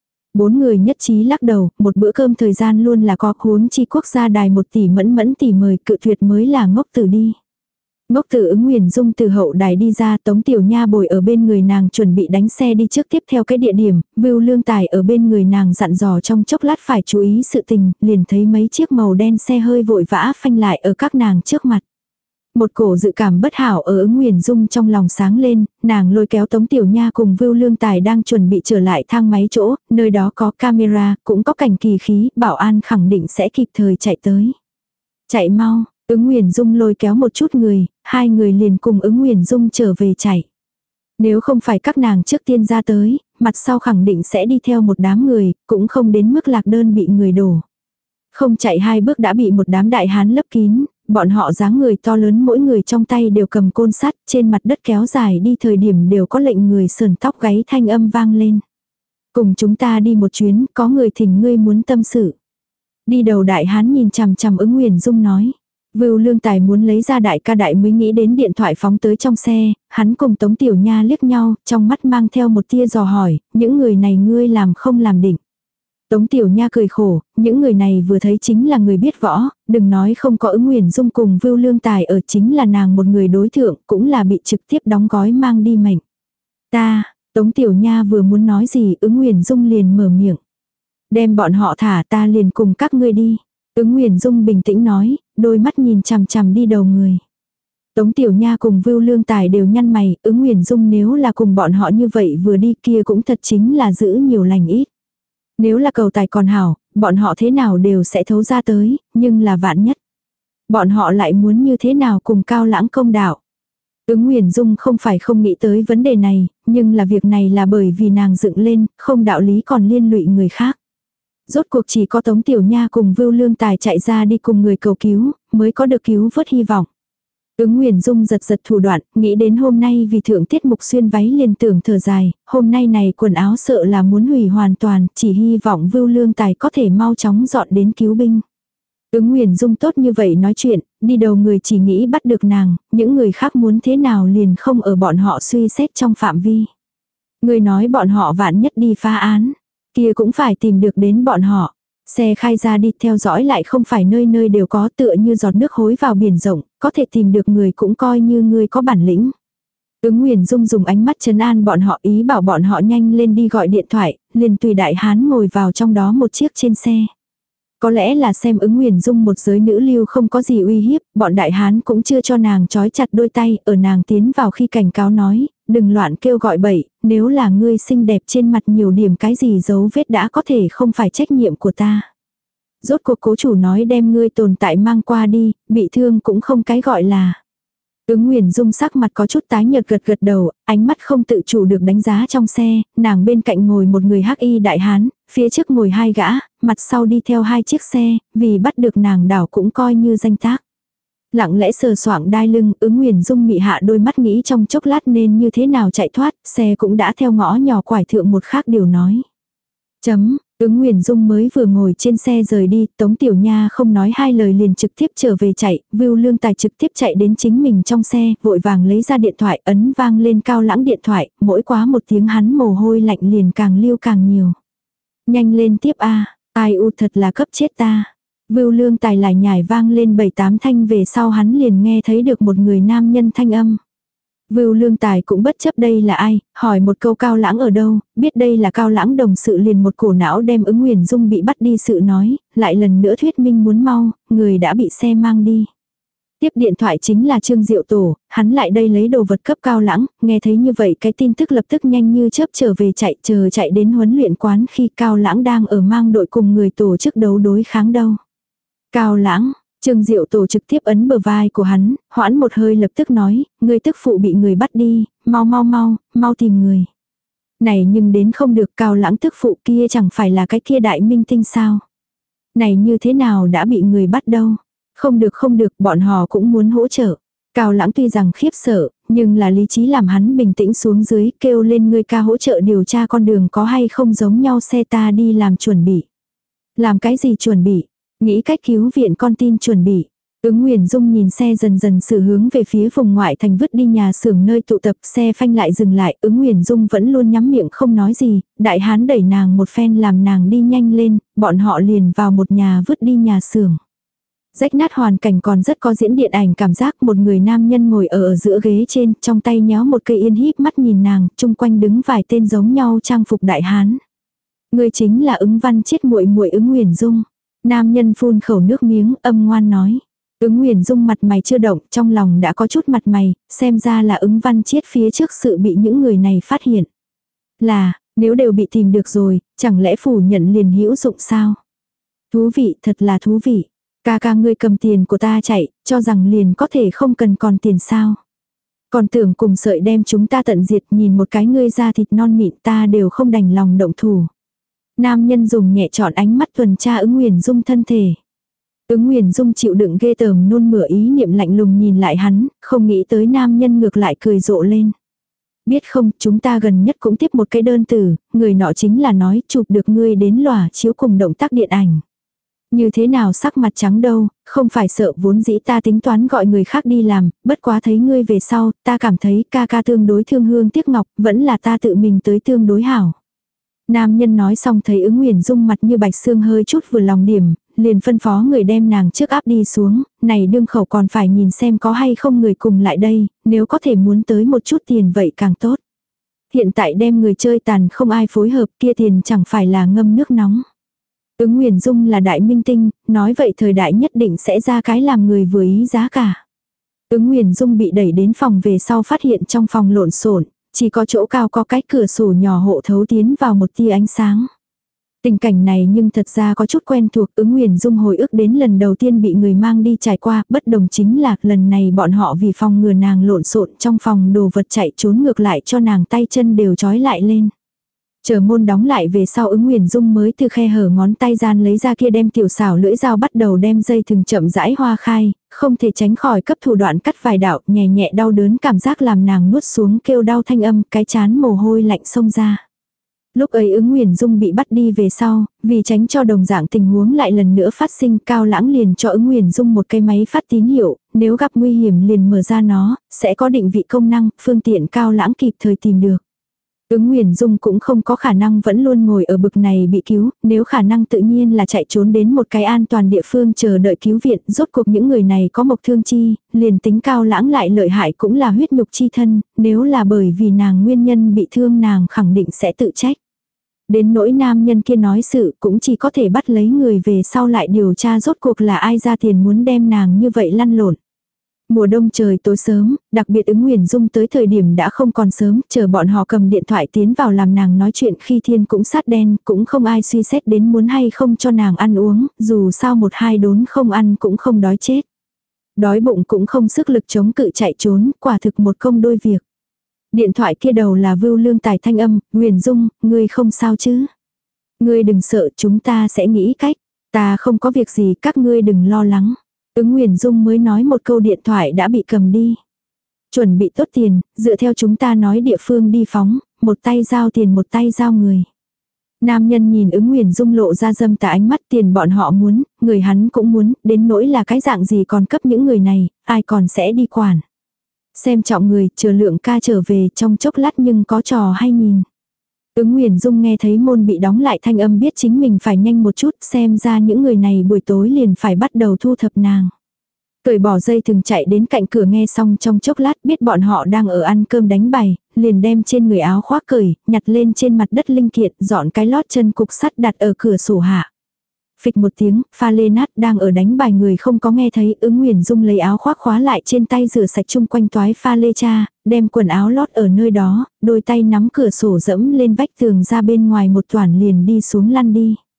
4 người nhất trí lắc đầu, một bữa cơm thời gian luôn là có, huống chi quốc gia đài 1 tỷ Mẫn Mẫn tỷ mời, cự tuyệt mới là ngốc tử đi. Ngốc Tử Ứng Nguyền Dung từ hậu đài đi ra, Tống Tiểu Nha bồi ở bên người nàng chuẩn bị đánh xe đi trước tiếp theo cái địa điểm, Vưu Lương Tài ở bên người nàng dặn dò trong chốc lát phải chú ý sự tình, liền thấy mấy chiếc màu đen xe hơi vội vã phanh lại ở các nàng trước mặt. Một cổ dự cảm bất hảo ở Ứng Nguyền Dung trong lòng sáng lên, nàng lôi kéo Tống Tiểu Nha cùng Vưu Lương Tài đang chuẩn bị trở lại thang máy chỗ, nơi đó có camera, cũng có cảnh kỳ khí, bảo an khẳng định sẽ kịp thời chạy tới. Chạy mau. Ứng Nguyền Dung lôi kéo một chút người, 2 người liền cùng Ứng Nguyền Dung trở về chạy. Nếu không phải các nàng trước tiên ra tới, mặt sau khẳng định sẽ đi theo một đám người, cũng không đến mức lạc đơn bị người đổ. Không chạy 2 bước đã bị một đám đại hán lấp kín, bọn họ dáng người to lớn mỗi người trong tay đều cầm côn sắt, trên mặt đất kéo dài đi thời điểm đều có lệnh người sờn tóc gáy thanh âm vang lên. Cùng chúng ta đi một chuyến, có người thỉnh ngươi muốn tâm sự. Đi đầu đại hán nhìn chằm chằm Ứng Nguyền Dung nói. Vưu Lương Tài muốn lấy ra đại ca đại mới nghĩ đến điện thoại phóng tới trong xe, hắn cùng Tống Tiểu Nha liếc nhau, trong mắt mang theo một tia dò hỏi, những người này ngươi làm không làm định. Tống Tiểu Nha cười khổ, những người này vừa thấy chính là người biết võ, đừng nói không có Ứng Nguyền Dung cùng Vưu Lương Tài ở chính là nàng một người đối thượng, cũng là bị trực tiếp đóng gói mang đi mệnh. Ta, Tống Tiểu Nha vừa muốn nói gì Ứng Nguyền Dung liền mở miệng. Đem bọn họ thả ta liền cùng các ngươi đi. Ứng Nguyền Dung bình tĩnh nói, đôi mắt nhìn chằm chằm đi đầu người. Tống Tiểu Nha cùng Vưu Lương Tài đều nhăn mày, Ứng Nguyền Dung nếu là cùng bọn họ như vậy vừa đi kia cũng thật chính là giữ nhiều lành ít. Nếu là cầu tài còn hảo, bọn họ thế nào đều sẽ thấu ra tới, nhưng là vạn nhất. Bọn họ lại muốn như thế nào cùng Cao Lãng công đạo. Ứng Nguyền Dung không phải không nghĩ tới vấn đề này, nhưng là việc này là bởi vì nàng dựng lên, không đạo lý còn liên lụy người khác. Rốt cuộc chỉ có Tống Tiểu Nha cùng Vưu Lương Tài chạy ra đi cùng người cầu cứu, mới có được cứu vớt hy vọng. Ứng Nguyền Dung giật giật thủ đoạn, nghĩ đến hôm nay vì thượng tiết mục xuyên váy liền tưởng thở dài, hôm nay này quần áo sợ là muốn hủy hoàn toàn, chỉ hy vọng Vưu Lương Tài có thể mau chóng dọn đến cứu binh. Ứng Nguyền Dung tốt như vậy nói chuyện, đi đầu người chỉ nghĩ bắt được nàng, những người khác muốn thế nào liền không ở bọn họ suy xét trong phạm vi. Người nói bọn họ vạn nhất đi phá án, kia cũng phải tìm được đến bọn họ. Xe khai ra đi theo dõi lại không phải nơi nơi đều có tựa như giọt nước hối vào biển rộng, có thể tìm được người cũng coi như người có bản lĩnh. Ứng Nguyền Dung dùng ánh mắt trấn an bọn họ ý bảo bọn họ nhanh lên đi gọi điện thoại, liền tùy đại hán ngồi vào trong đó một chiếc trên xe. Có lẽ là xem Ứng Nguyền Dung một giới nữ lưu không có gì uy hiếp, bọn đại hán cũng chưa cho nàng trói chặt đôi tay, ở nàng tiến vào khi cảnh cáo nói, đừng loạn kêu gọi bậy, nếu là ngươi xinh đẹp trên mặt nhiều điểm cái gì dấu vết đã có thể không phải trách nhiệm của ta. Rốt cuộc cố chủ nói đem ngươi tồn tại mang qua đi, bị thương cũng không cái gọi là. Ứng Nguyền Dung sắc mặt có chút tái nhợt gật gật đầu, ánh mắt không tự chủ được đánh giá trong xe, nàng bên cạnh ngồi một người hắc y đại hán, phía trước ngồi 2 gã, mặt sau đi theo 2 chiếc xe, vì bắt được nàng đảo cũng coi như danh tác. Lặng lẽ sờ soạng đai lưng, Ứng Nguyền Dung mị hạ đôi mắt nghĩ trong chốc lát nên như thế nào chạy thoát, xe cũng đã theo ngõ nhỏ quải thượng một khác điều nói. Ứng Nguyền Dung mới vừa ngồi trên xe rời đi, Tống Tiểu Nha không nói 2 lời liền trực tiếp trở về chạy, Vưu Lương Tài trực tiếp chạy đến chính mình trong xe, vội vàng lấy ra điện thoại, ấn vang lên Cao Lãng điện thoại, mỗi quá một tiếng hắn mồ hôi lạnh liền càng lưu càng nhiều. Nhanh lên tiếp a, ai u thật là cấp chết ta. Vưu Lương Tài lại nhảy vang lên 7-8 thanh về sau hắn liền nghe thấy được một người nam nhân thanh âm. Vưu Lương Tài cũng bất chấp đây là ai, hỏi một câu Cao Lãng ở đâu, biết đây là Cao Lãng đồng sự liền một cổ não đem Ứng Nguyền Dung bị bắt đi sự nói, lại lần nữa thuyết minh muốn mau, người đã bị xe mang đi. Tiếp điện thoại chính là Trương Diệu Tổ, hắn lại đây lấy đồ vật cấp Cao Lãng, nghe thấy như vậy cái tin tức lập tức nhanh như chớp trở về chạy đến huấn luyện quán khi Cao Lãng đang ở mang đội cùng người tổ chức đấu đối kháng đâu. Cao Lãng, Trương Diệu Tổ trực tiếp ấn bờ vai của hắn, hoãn một hơi lập tức nói, ngươi tức phụ bị người bắt đi, mau tìm người. Này nhưng đến không được, Cao Lãng tức phụ kia chẳng phải là cái kia đại minh tinh sao. Này như thế nào đã bị người bắt đâu. Không được, bọn họ cũng muốn hỗ trợ. Cao Lãng tuy rằng khiếp sợ, nhưng là lý trí làm hắn bình tĩnh xuống dưới, kêu lên ngươi ca hỗ trợ điều tra con đường có hay không giống nhau, xe ta đi làm chuẩn bị. Làm cái gì chuẩn bị? Nghĩ cách cứu viện con tin chuẩn bị. Ứng Nguyền Dung nhìn xe dần dần xử hướng về phía vùng ngoại thành vứt đi nhà xưởng nơi tụ tập, xe phanh lại dừng lại, Ứng Nguyền Dung vẫn luôn nhắm miệng không nói gì, đại hán đẩy nàng một phen làm nàng đi nhanh lên, bọn họ liền vào một nhà vứt đi nhà xưởng. Rách nát hoàn cảnh còn rất có diễn điện ảnh cảm giác, một người nam nhân ngồi ở giữa ghế trên, trong tay nhéo một cây yên híp mắt nhìn nàng, chung quanh đứng vài tên giống nhau trang phục đại hán. Người chính là Ứng Văn Chiết muội muội Ứng Nguyền Dung. Nam nhân phun khẩu nước miếng, âm ngoan nói. Ứng Nguyền Dung mặt mày chưa động, trong lòng đã có chút mặt mày, xem ra là Ứng Văn Chiết phía trước sự bị những người này phát hiện. Là, nếu đều bị tìm được rồi, chẳng lẽ phủ nhận liền hữu dụng sao? Thú vị, thật là thú vị. Ca ngươi cầm tiền của ta chạy, cho rằng liền có thể không cần còn tiền sao? Còn tưởng cùng sợi đem chúng ta tận diệt, nhìn một cái ngươi da thịt non mịn ta đều không đành lòng động thủ. Nam nhân dùng nhẹ trọn ánh mắt tuần tra Ứng Nguyền Dung thân thể. Ứng Nguyền Dung chịu đựng ghê tởm nôn mửa ý niệm lạnh lùng nhìn lại hắn, không nghĩ tới nam nhân ngược lại cười rộ lên. Biết không, chúng ta gần nhất cũng tiếp một cái đơn từ, người nọ chính là nói chụp được ngươi đến lòa chiếu cùng động tác điện ảnh. Như thế nào sắc mặt trắng đâu, không phải sợ, vốn dĩ ta tính toán gọi người khác đi làm, bất quá thấy ngươi về sau, ta cảm thấy ca tương đối thương hương tiếc ngọc, vẫn là ta tự mình tới tương đối hảo. Nam nhân nói xong thấy Ứng Nguyền Dung mặt như bạch xương hơi chút vừa lòng điểm, liền phân phó người đem nàng trước áp đi xuống, này đương khẩu còn phải nhìn xem có hay không người cùng lại đây, nếu có thể muốn tới một chút tiền vậy càng tốt. Hiện tại đem người chơi tàn không ai phối hợp, kia tiền chẳng phải là ngâm nước nóng. Ứng Nguyền Dung là đại minh tinh, nói vậy thời đại nhất định sẽ ra cái làm người vừa ý giá cả. Ứng Nguyền Dung bị đẩy đến phòng về sau phát hiện trong phòng lộn xộn, chỉ có chỗ cao có cái cửa sổ nhỏ hộ thấu tiến vào một tia ánh sáng. Tình cảnh này nhưng thật ra có chút quen thuộc, Ứng Nguyền Dung hồi ức đến lần đầu tiên bị người mang đi trải qua, bất đồng chính là lần này bọn họ vì phòng ngừa nàng lộn xộn trong phòng đồ vật chạy trốn ngược lại cho nàng tay chân đều trói lại lên. Chờ môn đóng lại về sau Ứng Nguyền Dung mới từ khe hở ngón tay gian lấy ra kia đem tiểu xảo lưỡi dao bắt đầu đem dây thừng chậm rãi hoa khai, không thể tránh khỏi cấp thủ đoạn cắt vài đạo, nhẹ nhẹ đau đớn cảm giác làm nàng nuốt xuống kêu đau thanh âm, cái chán mồ hôi lạnh xông ra. Lúc ấy Ứng Nguyền Dung bị bắt đi về sau, vì tránh cho đồng dạng tình huống lại lần nữa phát sinh, Cao Lãng liền cho Ứng Nguyền Dung một cái máy phát tín hiệu, nếu gặp nguy hiểm liền mở ra nó, sẽ có định vị công năng, phương tiện Cao Lãng kịp thời tìm được. Ứng Nguyền Dung cũng không có khả năng vẫn luôn ngồi ở bực này bị cứu, nếu khả năng tự nhiên là chạy trốn đến một cái an toàn địa phương chờ đợi cứu viện, rốt cuộc những người này có mộc thương chi, liền tính Cao Lãng lại lợi hại cũng là huyết nhục chi thân, nếu là bởi vì nàng nguyên nhân bị thương nàng khẳng định sẽ tự trách. Đến nỗi nam nhân kia nói sự cũng chỉ có thể bắt lấy người về sau lại điều tra rốt cuộc là ai ra tiền muốn đem nàng như vậy lăn lộn. Mùa đông trời tối sớm, đặc biệt Ứng Nguyền Dung tới thời điểm đã không còn sớm, chờ bọn họ cầm điện thoại tiến vào làm nàng nói chuyện khi thiên cũng sát đen, cũng không ai suy xét đến muốn hay không cho nàng ăn uống, dù sao một hai đốn không ăn cũng không đói chết. Đói bụng cũng không sức lực chống cự chạy trốn, quả thực một công đôi việc. Điện thoại kia đầu là Vưu Lương Tài thanh âm, Nguyền Dung, ngươi không sao chứ? Ngươi đừng sợ, chúng ta sẽ nghĩ cách. Ta không có việc gì, các ngươi đừng lo lắng. Ứng Nguyền Dung mới nói một câu điện thoại đã bị cầm đi. Chuẩn bị tốt tiền, dựa theo chúng ta nói địa phương đi phóng, một tay giao tiền một tay giao người. Nam nhân nhìn Ứng Nguyền Dung lộ ra dâm tà ánh mắt, tiền bọn họ muốn, người hắn cũng muốn, đến nỗi là cái dạng gì còn cấp những người này, ai còn sẽ đi quản. Xem trọng người, chờ Lượng ca trở về trong chốc lát nhưng có trò hay nhìn. Ứng Nguyền Dung nghe thấy môn bị đóng lại thanh âm biết chính mình phải nhanh một chút, xem ra những người này buổi tối liền phải bắt đầu thu thập nàng. Cởi bỏ dây thừng chạy đến cạnh cửa nghe xong trong chốc lát biết bọn họ đang ở ăn cơm đánh bài, liền đem trên người áo khoác cởi, nhặt lên trên mặt đất linh kiện, dọn cái lót chân cục sắt đặt ở cửa sổ hạ. Phịch một tiếng, pha lê nát đang ở đánh bài người không có nghe thấy, Ứng Nguyền Dung lấy áo khoác khóa lại trên tay rửa sạch chung quanh toái pha lê cha, đem quần áo lót ở nơi đó, đôi tay nắm cửa sổ dẫm lên vách tường ra bên ngoài một toản liền đi xuống lăn đi.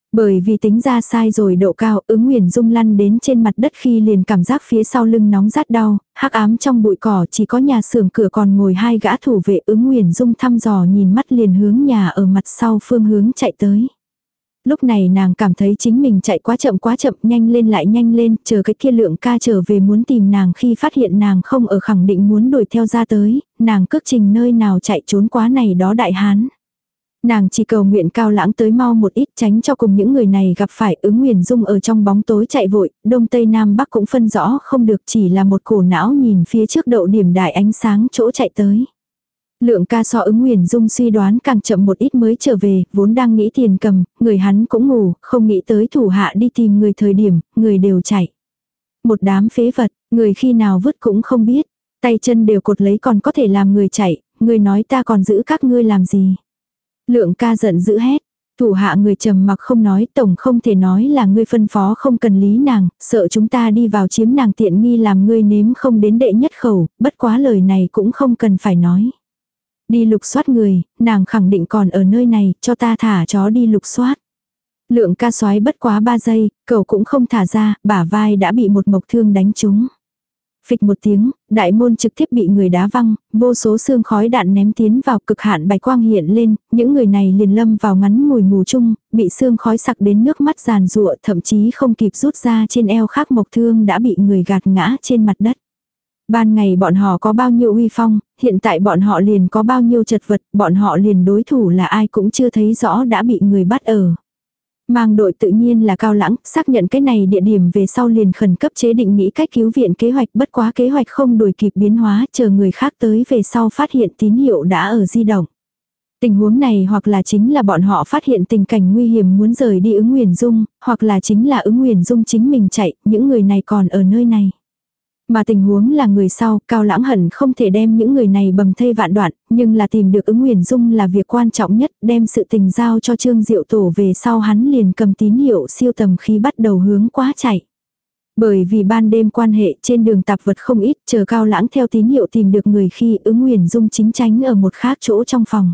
Bởi vì tính ra sai rồi độ cao, Ứng Nguyền Dung lăn đến trên mặt đất khi liền cảm giác phía sau lưng nóng rát đau, hắc ám trong bụi cỏ chỉ có nhà xưởng cửa còn ngồi hai gã thủ vệ. Ứng Nguyền Dung thăm dò nhìn mắt liền hướng nhà ở mặt sau phương hướng chạy tới. Lúc này nàng cảm thấy chính mình chạy quá chậm, nhanh lên lại nhanh lên, chờ cái kia Lượng ca trở về muốn tìm nàng khi phát hiện nàng không ở khẳng định muốn đuổi theo ra tới, nàng cước trình nơi nào chạy trốn quá này đó đại hán. Nàng chỉ cầu nguyện Cao Lãng tới mau một ít tránh cho cùng những người này gặp phải. Ứng Nguyền Dung ở trong bóng tối chạy vội, đông tây nam bắc cũng phân rõ không được, chỉ là một cổ não nhìn phía trước đậu điểm đại ánh sáng chỗ chạy tới. Lượng ca so Ứng Nguyền Dung suy đoán càng chậm một ít mới trở về, vốn đang nghĩ tiền cầm, người hắn cũng ngủ, không nghĩ tới thủ hạ đi tìm người thời điểm, người đều chạy. Một đám phế vật, người khi nào vứt cũng không biết, tay chân đều cột lấy còn có thể làm người chạy, người nói ta còn giữ các ngươi làm gì. Lượng ca giận dữ hét, thủ hạ người trầm mặc không nói, tổng không thể nói là ngươi phân phó không cần lý nàng, sợ chúng ta đi vào chiếm nàng tiện nghi làm ngươi nếm không đến đệ nhất khẩu, bất quá lời này cũng không cần phải nói. Đi lục soát người, nàng khẳng định còn ở nơi này, cho ta thả chó đi lục soát. Lượng ca xoái bất quá 3 giây, cậu cũng không thả ra, bả vai đã bị một mộc thương đánh trúng. Phịch một tiếng, đại môn trực tiếp bị người đá văng, vô số xương khói đạn ném tiến vào, cực hạn bạch quang hiện lên, những người này liền lâm vào ngắn ngủi mù chung, bị xương khói sặc đến nước mắt giàn giụa, thậm chí không kịp rút ra trên eo khác mộc thương đã bị người gạt ngã trên mặt đất. Ban ngày bọn họ có bao nhiêu uy phong, hiện tại bọn họ liền có bao nhiêu chật vật, bọn họ liền đối thủ là ai cũng chưa thấy rõ đã bị người bắt ở. Mang đội tự nhiên là Cao Lãng, xác nhận cái này địa điểm về sau liền khẩn cấp chế định nghĩ cách cứu viện kế hoạch, bất quá kế hoạch không đuổi kịp biến hóa, chờ người khác tới về sau phát hiện tín hiệu đã ở di động. Tình huống này hoặc là chính là bọn họ phát hiện tình cảnh nguy hiểm muốn rời đi Ứng Nguyền Dung, hoặc là chính là Ứng Nguyền Dung chính mình chạy, những người này còn ở nơi này. Mà tình huống là người sau, Cao Lãng hận không thể đem những người này bầm thây vạn đoạn, nhưng là tìm được Ứng Nguyền Dung là việc quan trọng nhất, đem sự tình giao cho Trương Diệu Tổ về sau hắn liền cầm tín hiệu siêu tầm khí bắt đầu hướng quá chạy. Bởi vì ban đêm quan hệ trên đường tạp vật không ít, chờ Cao Lãng theo tín hiệu tìm được người khi Ứng Nguyền Dung chính tránh ở một khác chỗ trong phòng.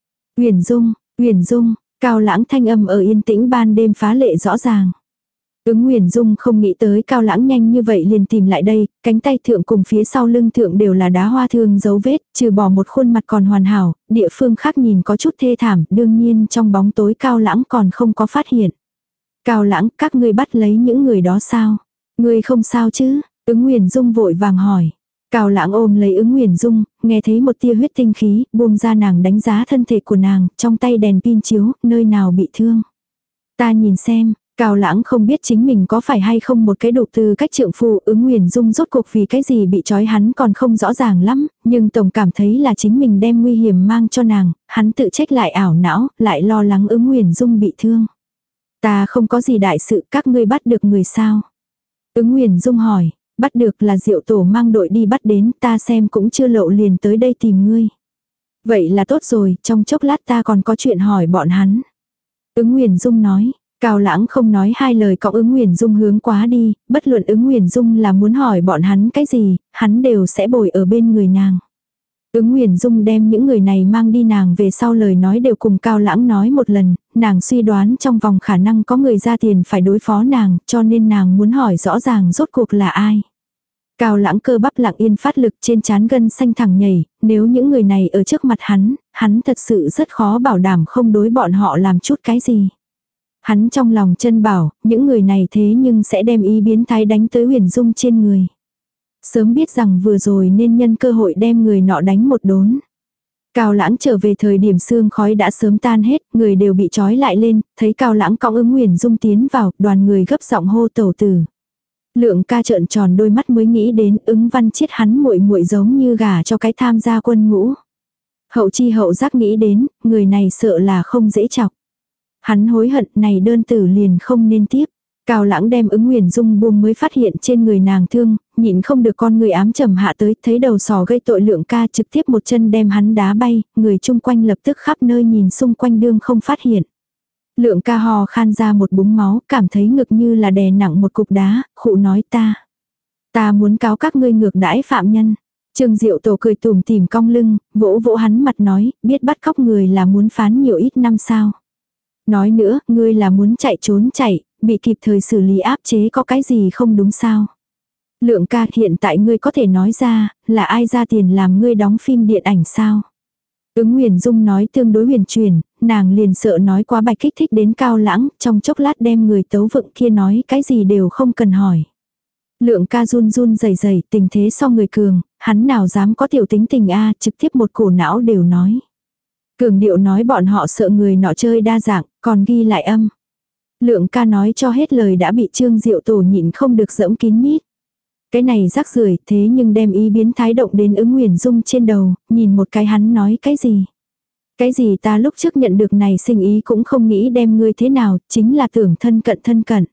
Nguyền Dung, Cao Lãng thanh âm ở yên tĩnh ban đêm phá lệ rõ ràng. Ứng Nguyền Dung không nghĩ tới Cao Lãng nhanh như vậy liền tìm lại đây, cánh tay thượng cùng phía sau lưng thượng đều là đá hoa thương dấu vết, trừ bỏ một khuôn mặt còn hoàn hảo, địa phương khác nhìn có chút thê thảm, đương nhiên trong bóng tối Cao Lãng còn không có phát hiện. Cao Lãng, các ngươi bắt lấy những người đó sao? Ngươi không sao chứ? Ứng Nguyền Dung vội vàng hỏi. Cao Lãng ôm lấy Ứng Nguyền Dung, nghe thấy một tia huyết tinh khí, buông ra nàng đánh giá thân thể của nàng, trong tay đèn pin chiếu, nơi nào bị thương. Ta nhìn xem. Cao Lãng không biết chính mình có phải hay không một cái độc từ cách trượng phu. Ứng Nguyền Dung rốt cuộc vì cái gì bị trói hắn còn không rõ ràng lắm, nhưng tổng cảm thấy là chính mình đem nguy hiểm mang cho nàng, hắn tự trách lại ảo não, lại lo lắng Ứng Nguyền Dung bị thương. Ta không có gì đại sự, các ngươi bắt được người sao? Ứng Nguyền Dung hỏi, bắt được là Diệu Tổ mang đội đi bắt đến, ta xem cũng chưa lộ liền tới đây tìm ngươi. Vậy là tốt rồi, trong chốc lát ta còn có chuyện hỏi bọn hắn. Ứng Nguyền Dung nói. Cao Lãng không nói hai lời cõng Ứng Nguyền Dung hướng quá đi, bất luận Ứng Nguyền Dung là muốn hỏi bọn hắn cái gì, hắn đều sẽ bồi ở bên người nàng. Ứng Nguyền Dung đem những người này mang đi nàng về sau lời nói đều cùng Cao Lãng nói một lần, nàng suy đoán trong vòng khả năng có người ra tiền phải đối phó nàng, cho nên nàng muốn hỏi rõ ràng rốt cuộc là ai. Cao Lãng cơ bắp lặng yên phát lực trên trán gân xanh thẳng nhảy, nếu những người này ở trước mặt hắn thật sự rất khó bảo đảm không đối bọn họ làm chút cái gì. Hắn trong lòng chân bảo, những người này thế nhưng sẽ đem ý biến thái đánh tới Huyền Dung trên người. Sớm biết rằng vừa rồi nên nhân cơ hội đem người nọ đánh một đốn. Cao Lãng trở về thời điểm sương khói đã sớm tan hết, người đều bị trói lại lên, thấy Cao Lãng cõng Ứng Huyền Dung tiến vào, đoàn người gấp giọng hô tẩu tử. Lượng ca trợn tròn đôi mắt mới nghĩ đến Ứng Văn Chiết hắn muội muội giống như gả cho cái tham gia quân ngũ. Hậu chi hậu giác nghĩ đến, người này sợ là không dễ chọc. Hắn hối hận này đơn tử liền không nên tiếp. Cao Lãng đem Ứng Nguyền Dung buông mới phát hiện trên người nàng thương, nhịn không được con người ám trầm hạ tới, thấy đầu sò gây tội Lượng ca trực tiếp một chân đem hắn đá bay, người chung quanh lập tức khắp nơi nhìn xung quanh đương không phát hiện. Lượng ca hò khan ra một búng máu, cảm thấy ngực như là đè nặng một cục đá, khụ nói ta muốn cáo các ngươi ngược đãi phạm nhân. Trương Diệu Tổ cười tủm tỉm cong lưng, vỗ vỗ hắn mặt nói, biết bắt cóc người là muốn phán nhiều ít năm sao. Nói nữa, ngươi là muốn chạy trốn chạy, bị kịp thời xử lý áp chế có cái gì không đúng sao? Lượng ca, hiện tại ngươi có thể nói ra, là ai ra tiền làm ngươi đóng phim điện ảnh sao? Ứng Huyền Dung nói tương đối huyền chuyển, nàng liền sợ nói quá bạch kích thích đến Cao Lãng, trong chốc lát đem người tấu vựng kia nói cái gì đều không cần hỏi. Lượng ca run run rẩy rẩy, tình thế so người cường, hắn nào dám có tiểu tính tình a, trực tiếp một cổ não đều nói. Cường điệu nói bọn họ sợ người nọ chơi đa dạng, còn ghi lại âm. Lượng ca nói cho hết lời đã bị Trương Diệu Tổ nhịn không được giẫm kín mít. Cái này rắc rưởi, thế nhưng đem ý biến thái động đến Ứng Huyền Dung trên đầu, nhìn một cái hắn nói cái gì. Cái gì ta lúc trước nhận được này sinh ý cũng không nghĩ đem ngươi thế nào, chính là tưởng thân cận thân cận.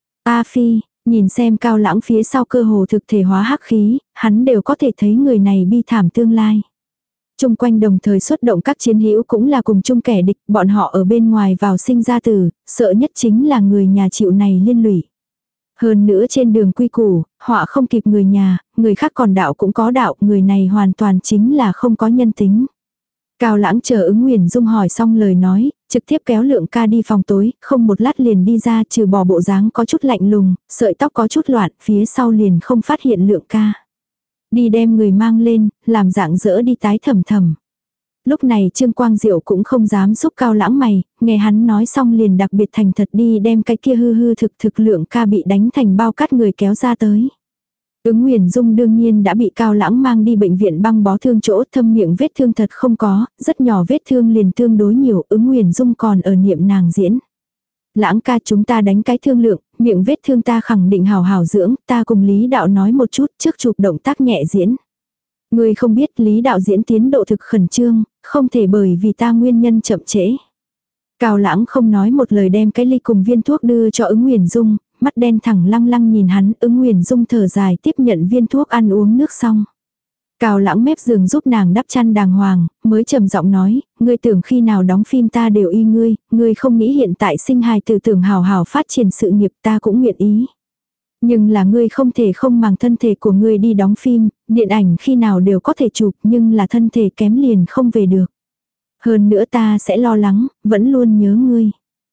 A Phi, nhìn xem Cao Lãng phía sau cơ hồ thực thể hóa hắc khí, hắn đều có thể thấy người này bi thảm tương lai. Chung quanh đồng thời xuất động các chiến hữu cũng là cùng chung kẻ địch, bọn họ ở bên ngoài vào sinh ra tử, sợ nhất chính là người nhà chịu này liên lụy. Hơn nữa trên đường quy củ, họ không kịp người nhà, người khác còn đạo cũng có đạo, người này hoàn toàn chính là không có nhân tính. Cao Lãng chờ Ứng Huyền Dung hỏi xong lời nói, trực tiếp kéo Lượng ca đi phòng tối, không một lát liền đi ra, trừ bỏ bộ dáng có chút lạnh lùng, sợi tóc có chút loạn, phía sau liền không phát hiện Lượng ca. Đi đem người mang lên, làm dạng dỡ đi tái thầm thầm. Lúc này Trương Quang Diệu cũng không dám xúc Cao Lãng mày, nghe hắn nói xong liền đặc biệt thành thật đi đem cái kia hư hư thực thực Lượng ca bị đánh thành bao cát người kéo ra tới. Ứng Huyền Dung đương nhiên đã bị Cao Lãng mang đi bệnh viện băng bó thương chỗ, thâm miệng vết thương thật không có, rất nhỏ vết thương liền tương đối nhiều, Ứng Huyền Dung còn ở niệm nàng diễn. Lãng ca, chúng ta đánh cái thương lượng, miệng vết thương ta khẳng định hào hào dưỡng, ta cùng Lý đạo nói một chút trước chụp động tác nhẹ diễn. Ngươi không biết Lý đạo diễn tiến độ thực khẩn trương, không thể bởi vì ta nguyên nhân chậm trễ. Cao Lãng không nói một lời đem cái ly cùng viên thuốc đưa cho Ứng Huyền Dung, mắt đen thẳng lăng lăng nhìn hắn. Ứng Huyền Dung thở dài tiếp nhận viên thuốc ăn uống nước xong. Cao Lãng mép giường giúp nàng đắp chăn đàng hoàng, mới trầm giọng nói, ngươi tưởng khi nào đóng phim ta đều y ngươi không nghĩ hiện tại sinh hài tử tưởng hào hào phát triển sự nghiệp ta cũng nguyện ý. Nhưng là ngươi không thể không mang thân thể của ngươi đi đóng phim, điện ảnh khi nào đều có thể chụp nhưng là thân thể kém liền không về được. Hơn nữa ta sẽ lo lắng, vẫn luôn nhớ ngươi.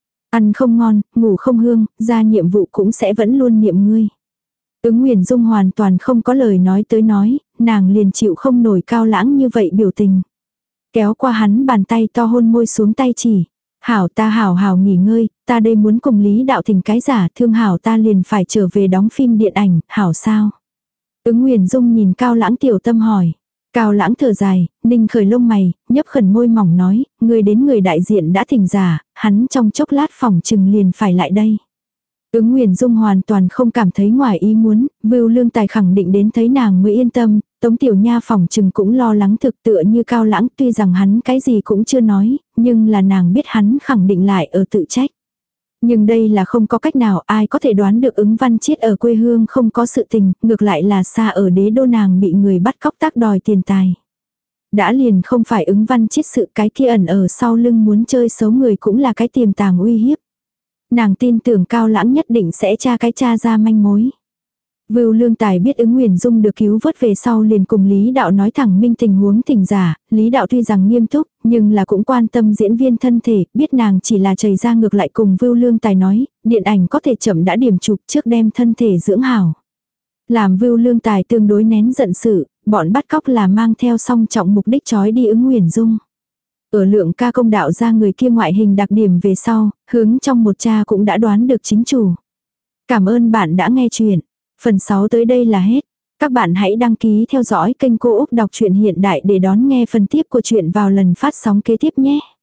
Ăn không ngon, ngủ không hương, ra nhiệm vụ cũng sẽ vẫn luôn niệm ngươi. Ứng Huyền Dung hoàn toàn không có lời nói tới nói, nàng liền chịu không nổi Cao Lãng như vậy biểu tình. Kéo qua hắn bàn tay to hôn môi xuống tay chỉ. Hảo ta hảo nghỉ ngơi, ta đây muốn cùng Lý đạo thỉnh cái giả thương hảo ta liền phải trở về đóng phim điện ảnh, hảo sao? Ứng Huyền Dung nhìn Cao Lãng tiểu tâm hỏi. Cao Lãng thở dài, ninh khởi lông mày, nhấp khẩn môi mỏng nói, người đến người đại diện đã thỉnh giả, hắn trong chốc lát phòng trừng liền phải lại đây. Ứng Huyền Dung hoàn toàn không cảm thấy ngoài ý muốn, Vưu Lương Tài khẳng định đến thấy nàng mới yên tâm, Tống Tiểu Nha phòng trừng cũng lo lắng thực tựa như Cao Lãng tuy rằng hắn cái gì cũng chưa nói, nhưng là nàng biết hắn khẳng định lại ở tự trách. Nhưng đây là không có cách nào ai có thể đoán được Ứng Văn Chiết ở quê hương không có sự tình, ngược lại là xa ở đế đô nàng bị người bắt cóc tác đòi tiền tài. Đã liền không phải Ứng Văn Chiết sự cái kia ẩn ở sau lưng muốn chơi xấu người cũng là cái tiềm tàng uy hiếp. Nàng tin tưởng Cao Lãng nhất định sẽ tra ra manh mối. Vưu Lương Tài biết Ứng Huyền Dung được cứu vớt về sau liền cùng Lý Đạo nói thẳng minh tình huống thỉnh giả, Lý Đạo tuy rằng nghiêm túc, nhưng là cũng quan tâm diễn viên thân thể, biết nàng chỉ là chảy ra ngược lại cùng Vưu Lương Tài nói, điện ảnh có thể chậm đã điểm chụp trước đem thân thể dưỡng hảo. Làm Vưu Lương Tài tương đối nén giận sự, bọn bắt cóc là mang theo song trọng mục đích trói đi Ứng Huyền Dung. Ở Lượng ca công đạo ra người kia ngoại hình đặc điểm về sau, hướng trong một cha cũng đã đoán được chính chủ. Cảm ơn bạn đã nghe chuyện. Phần 6 tới đây là hết. Các bạn hãy đăng ký theo dõi kênh Cô Úc Đọc truyện Hiện Đại để đón nghe phần tiếp của chuyện vào lần phát sóng kế tiếp nhé.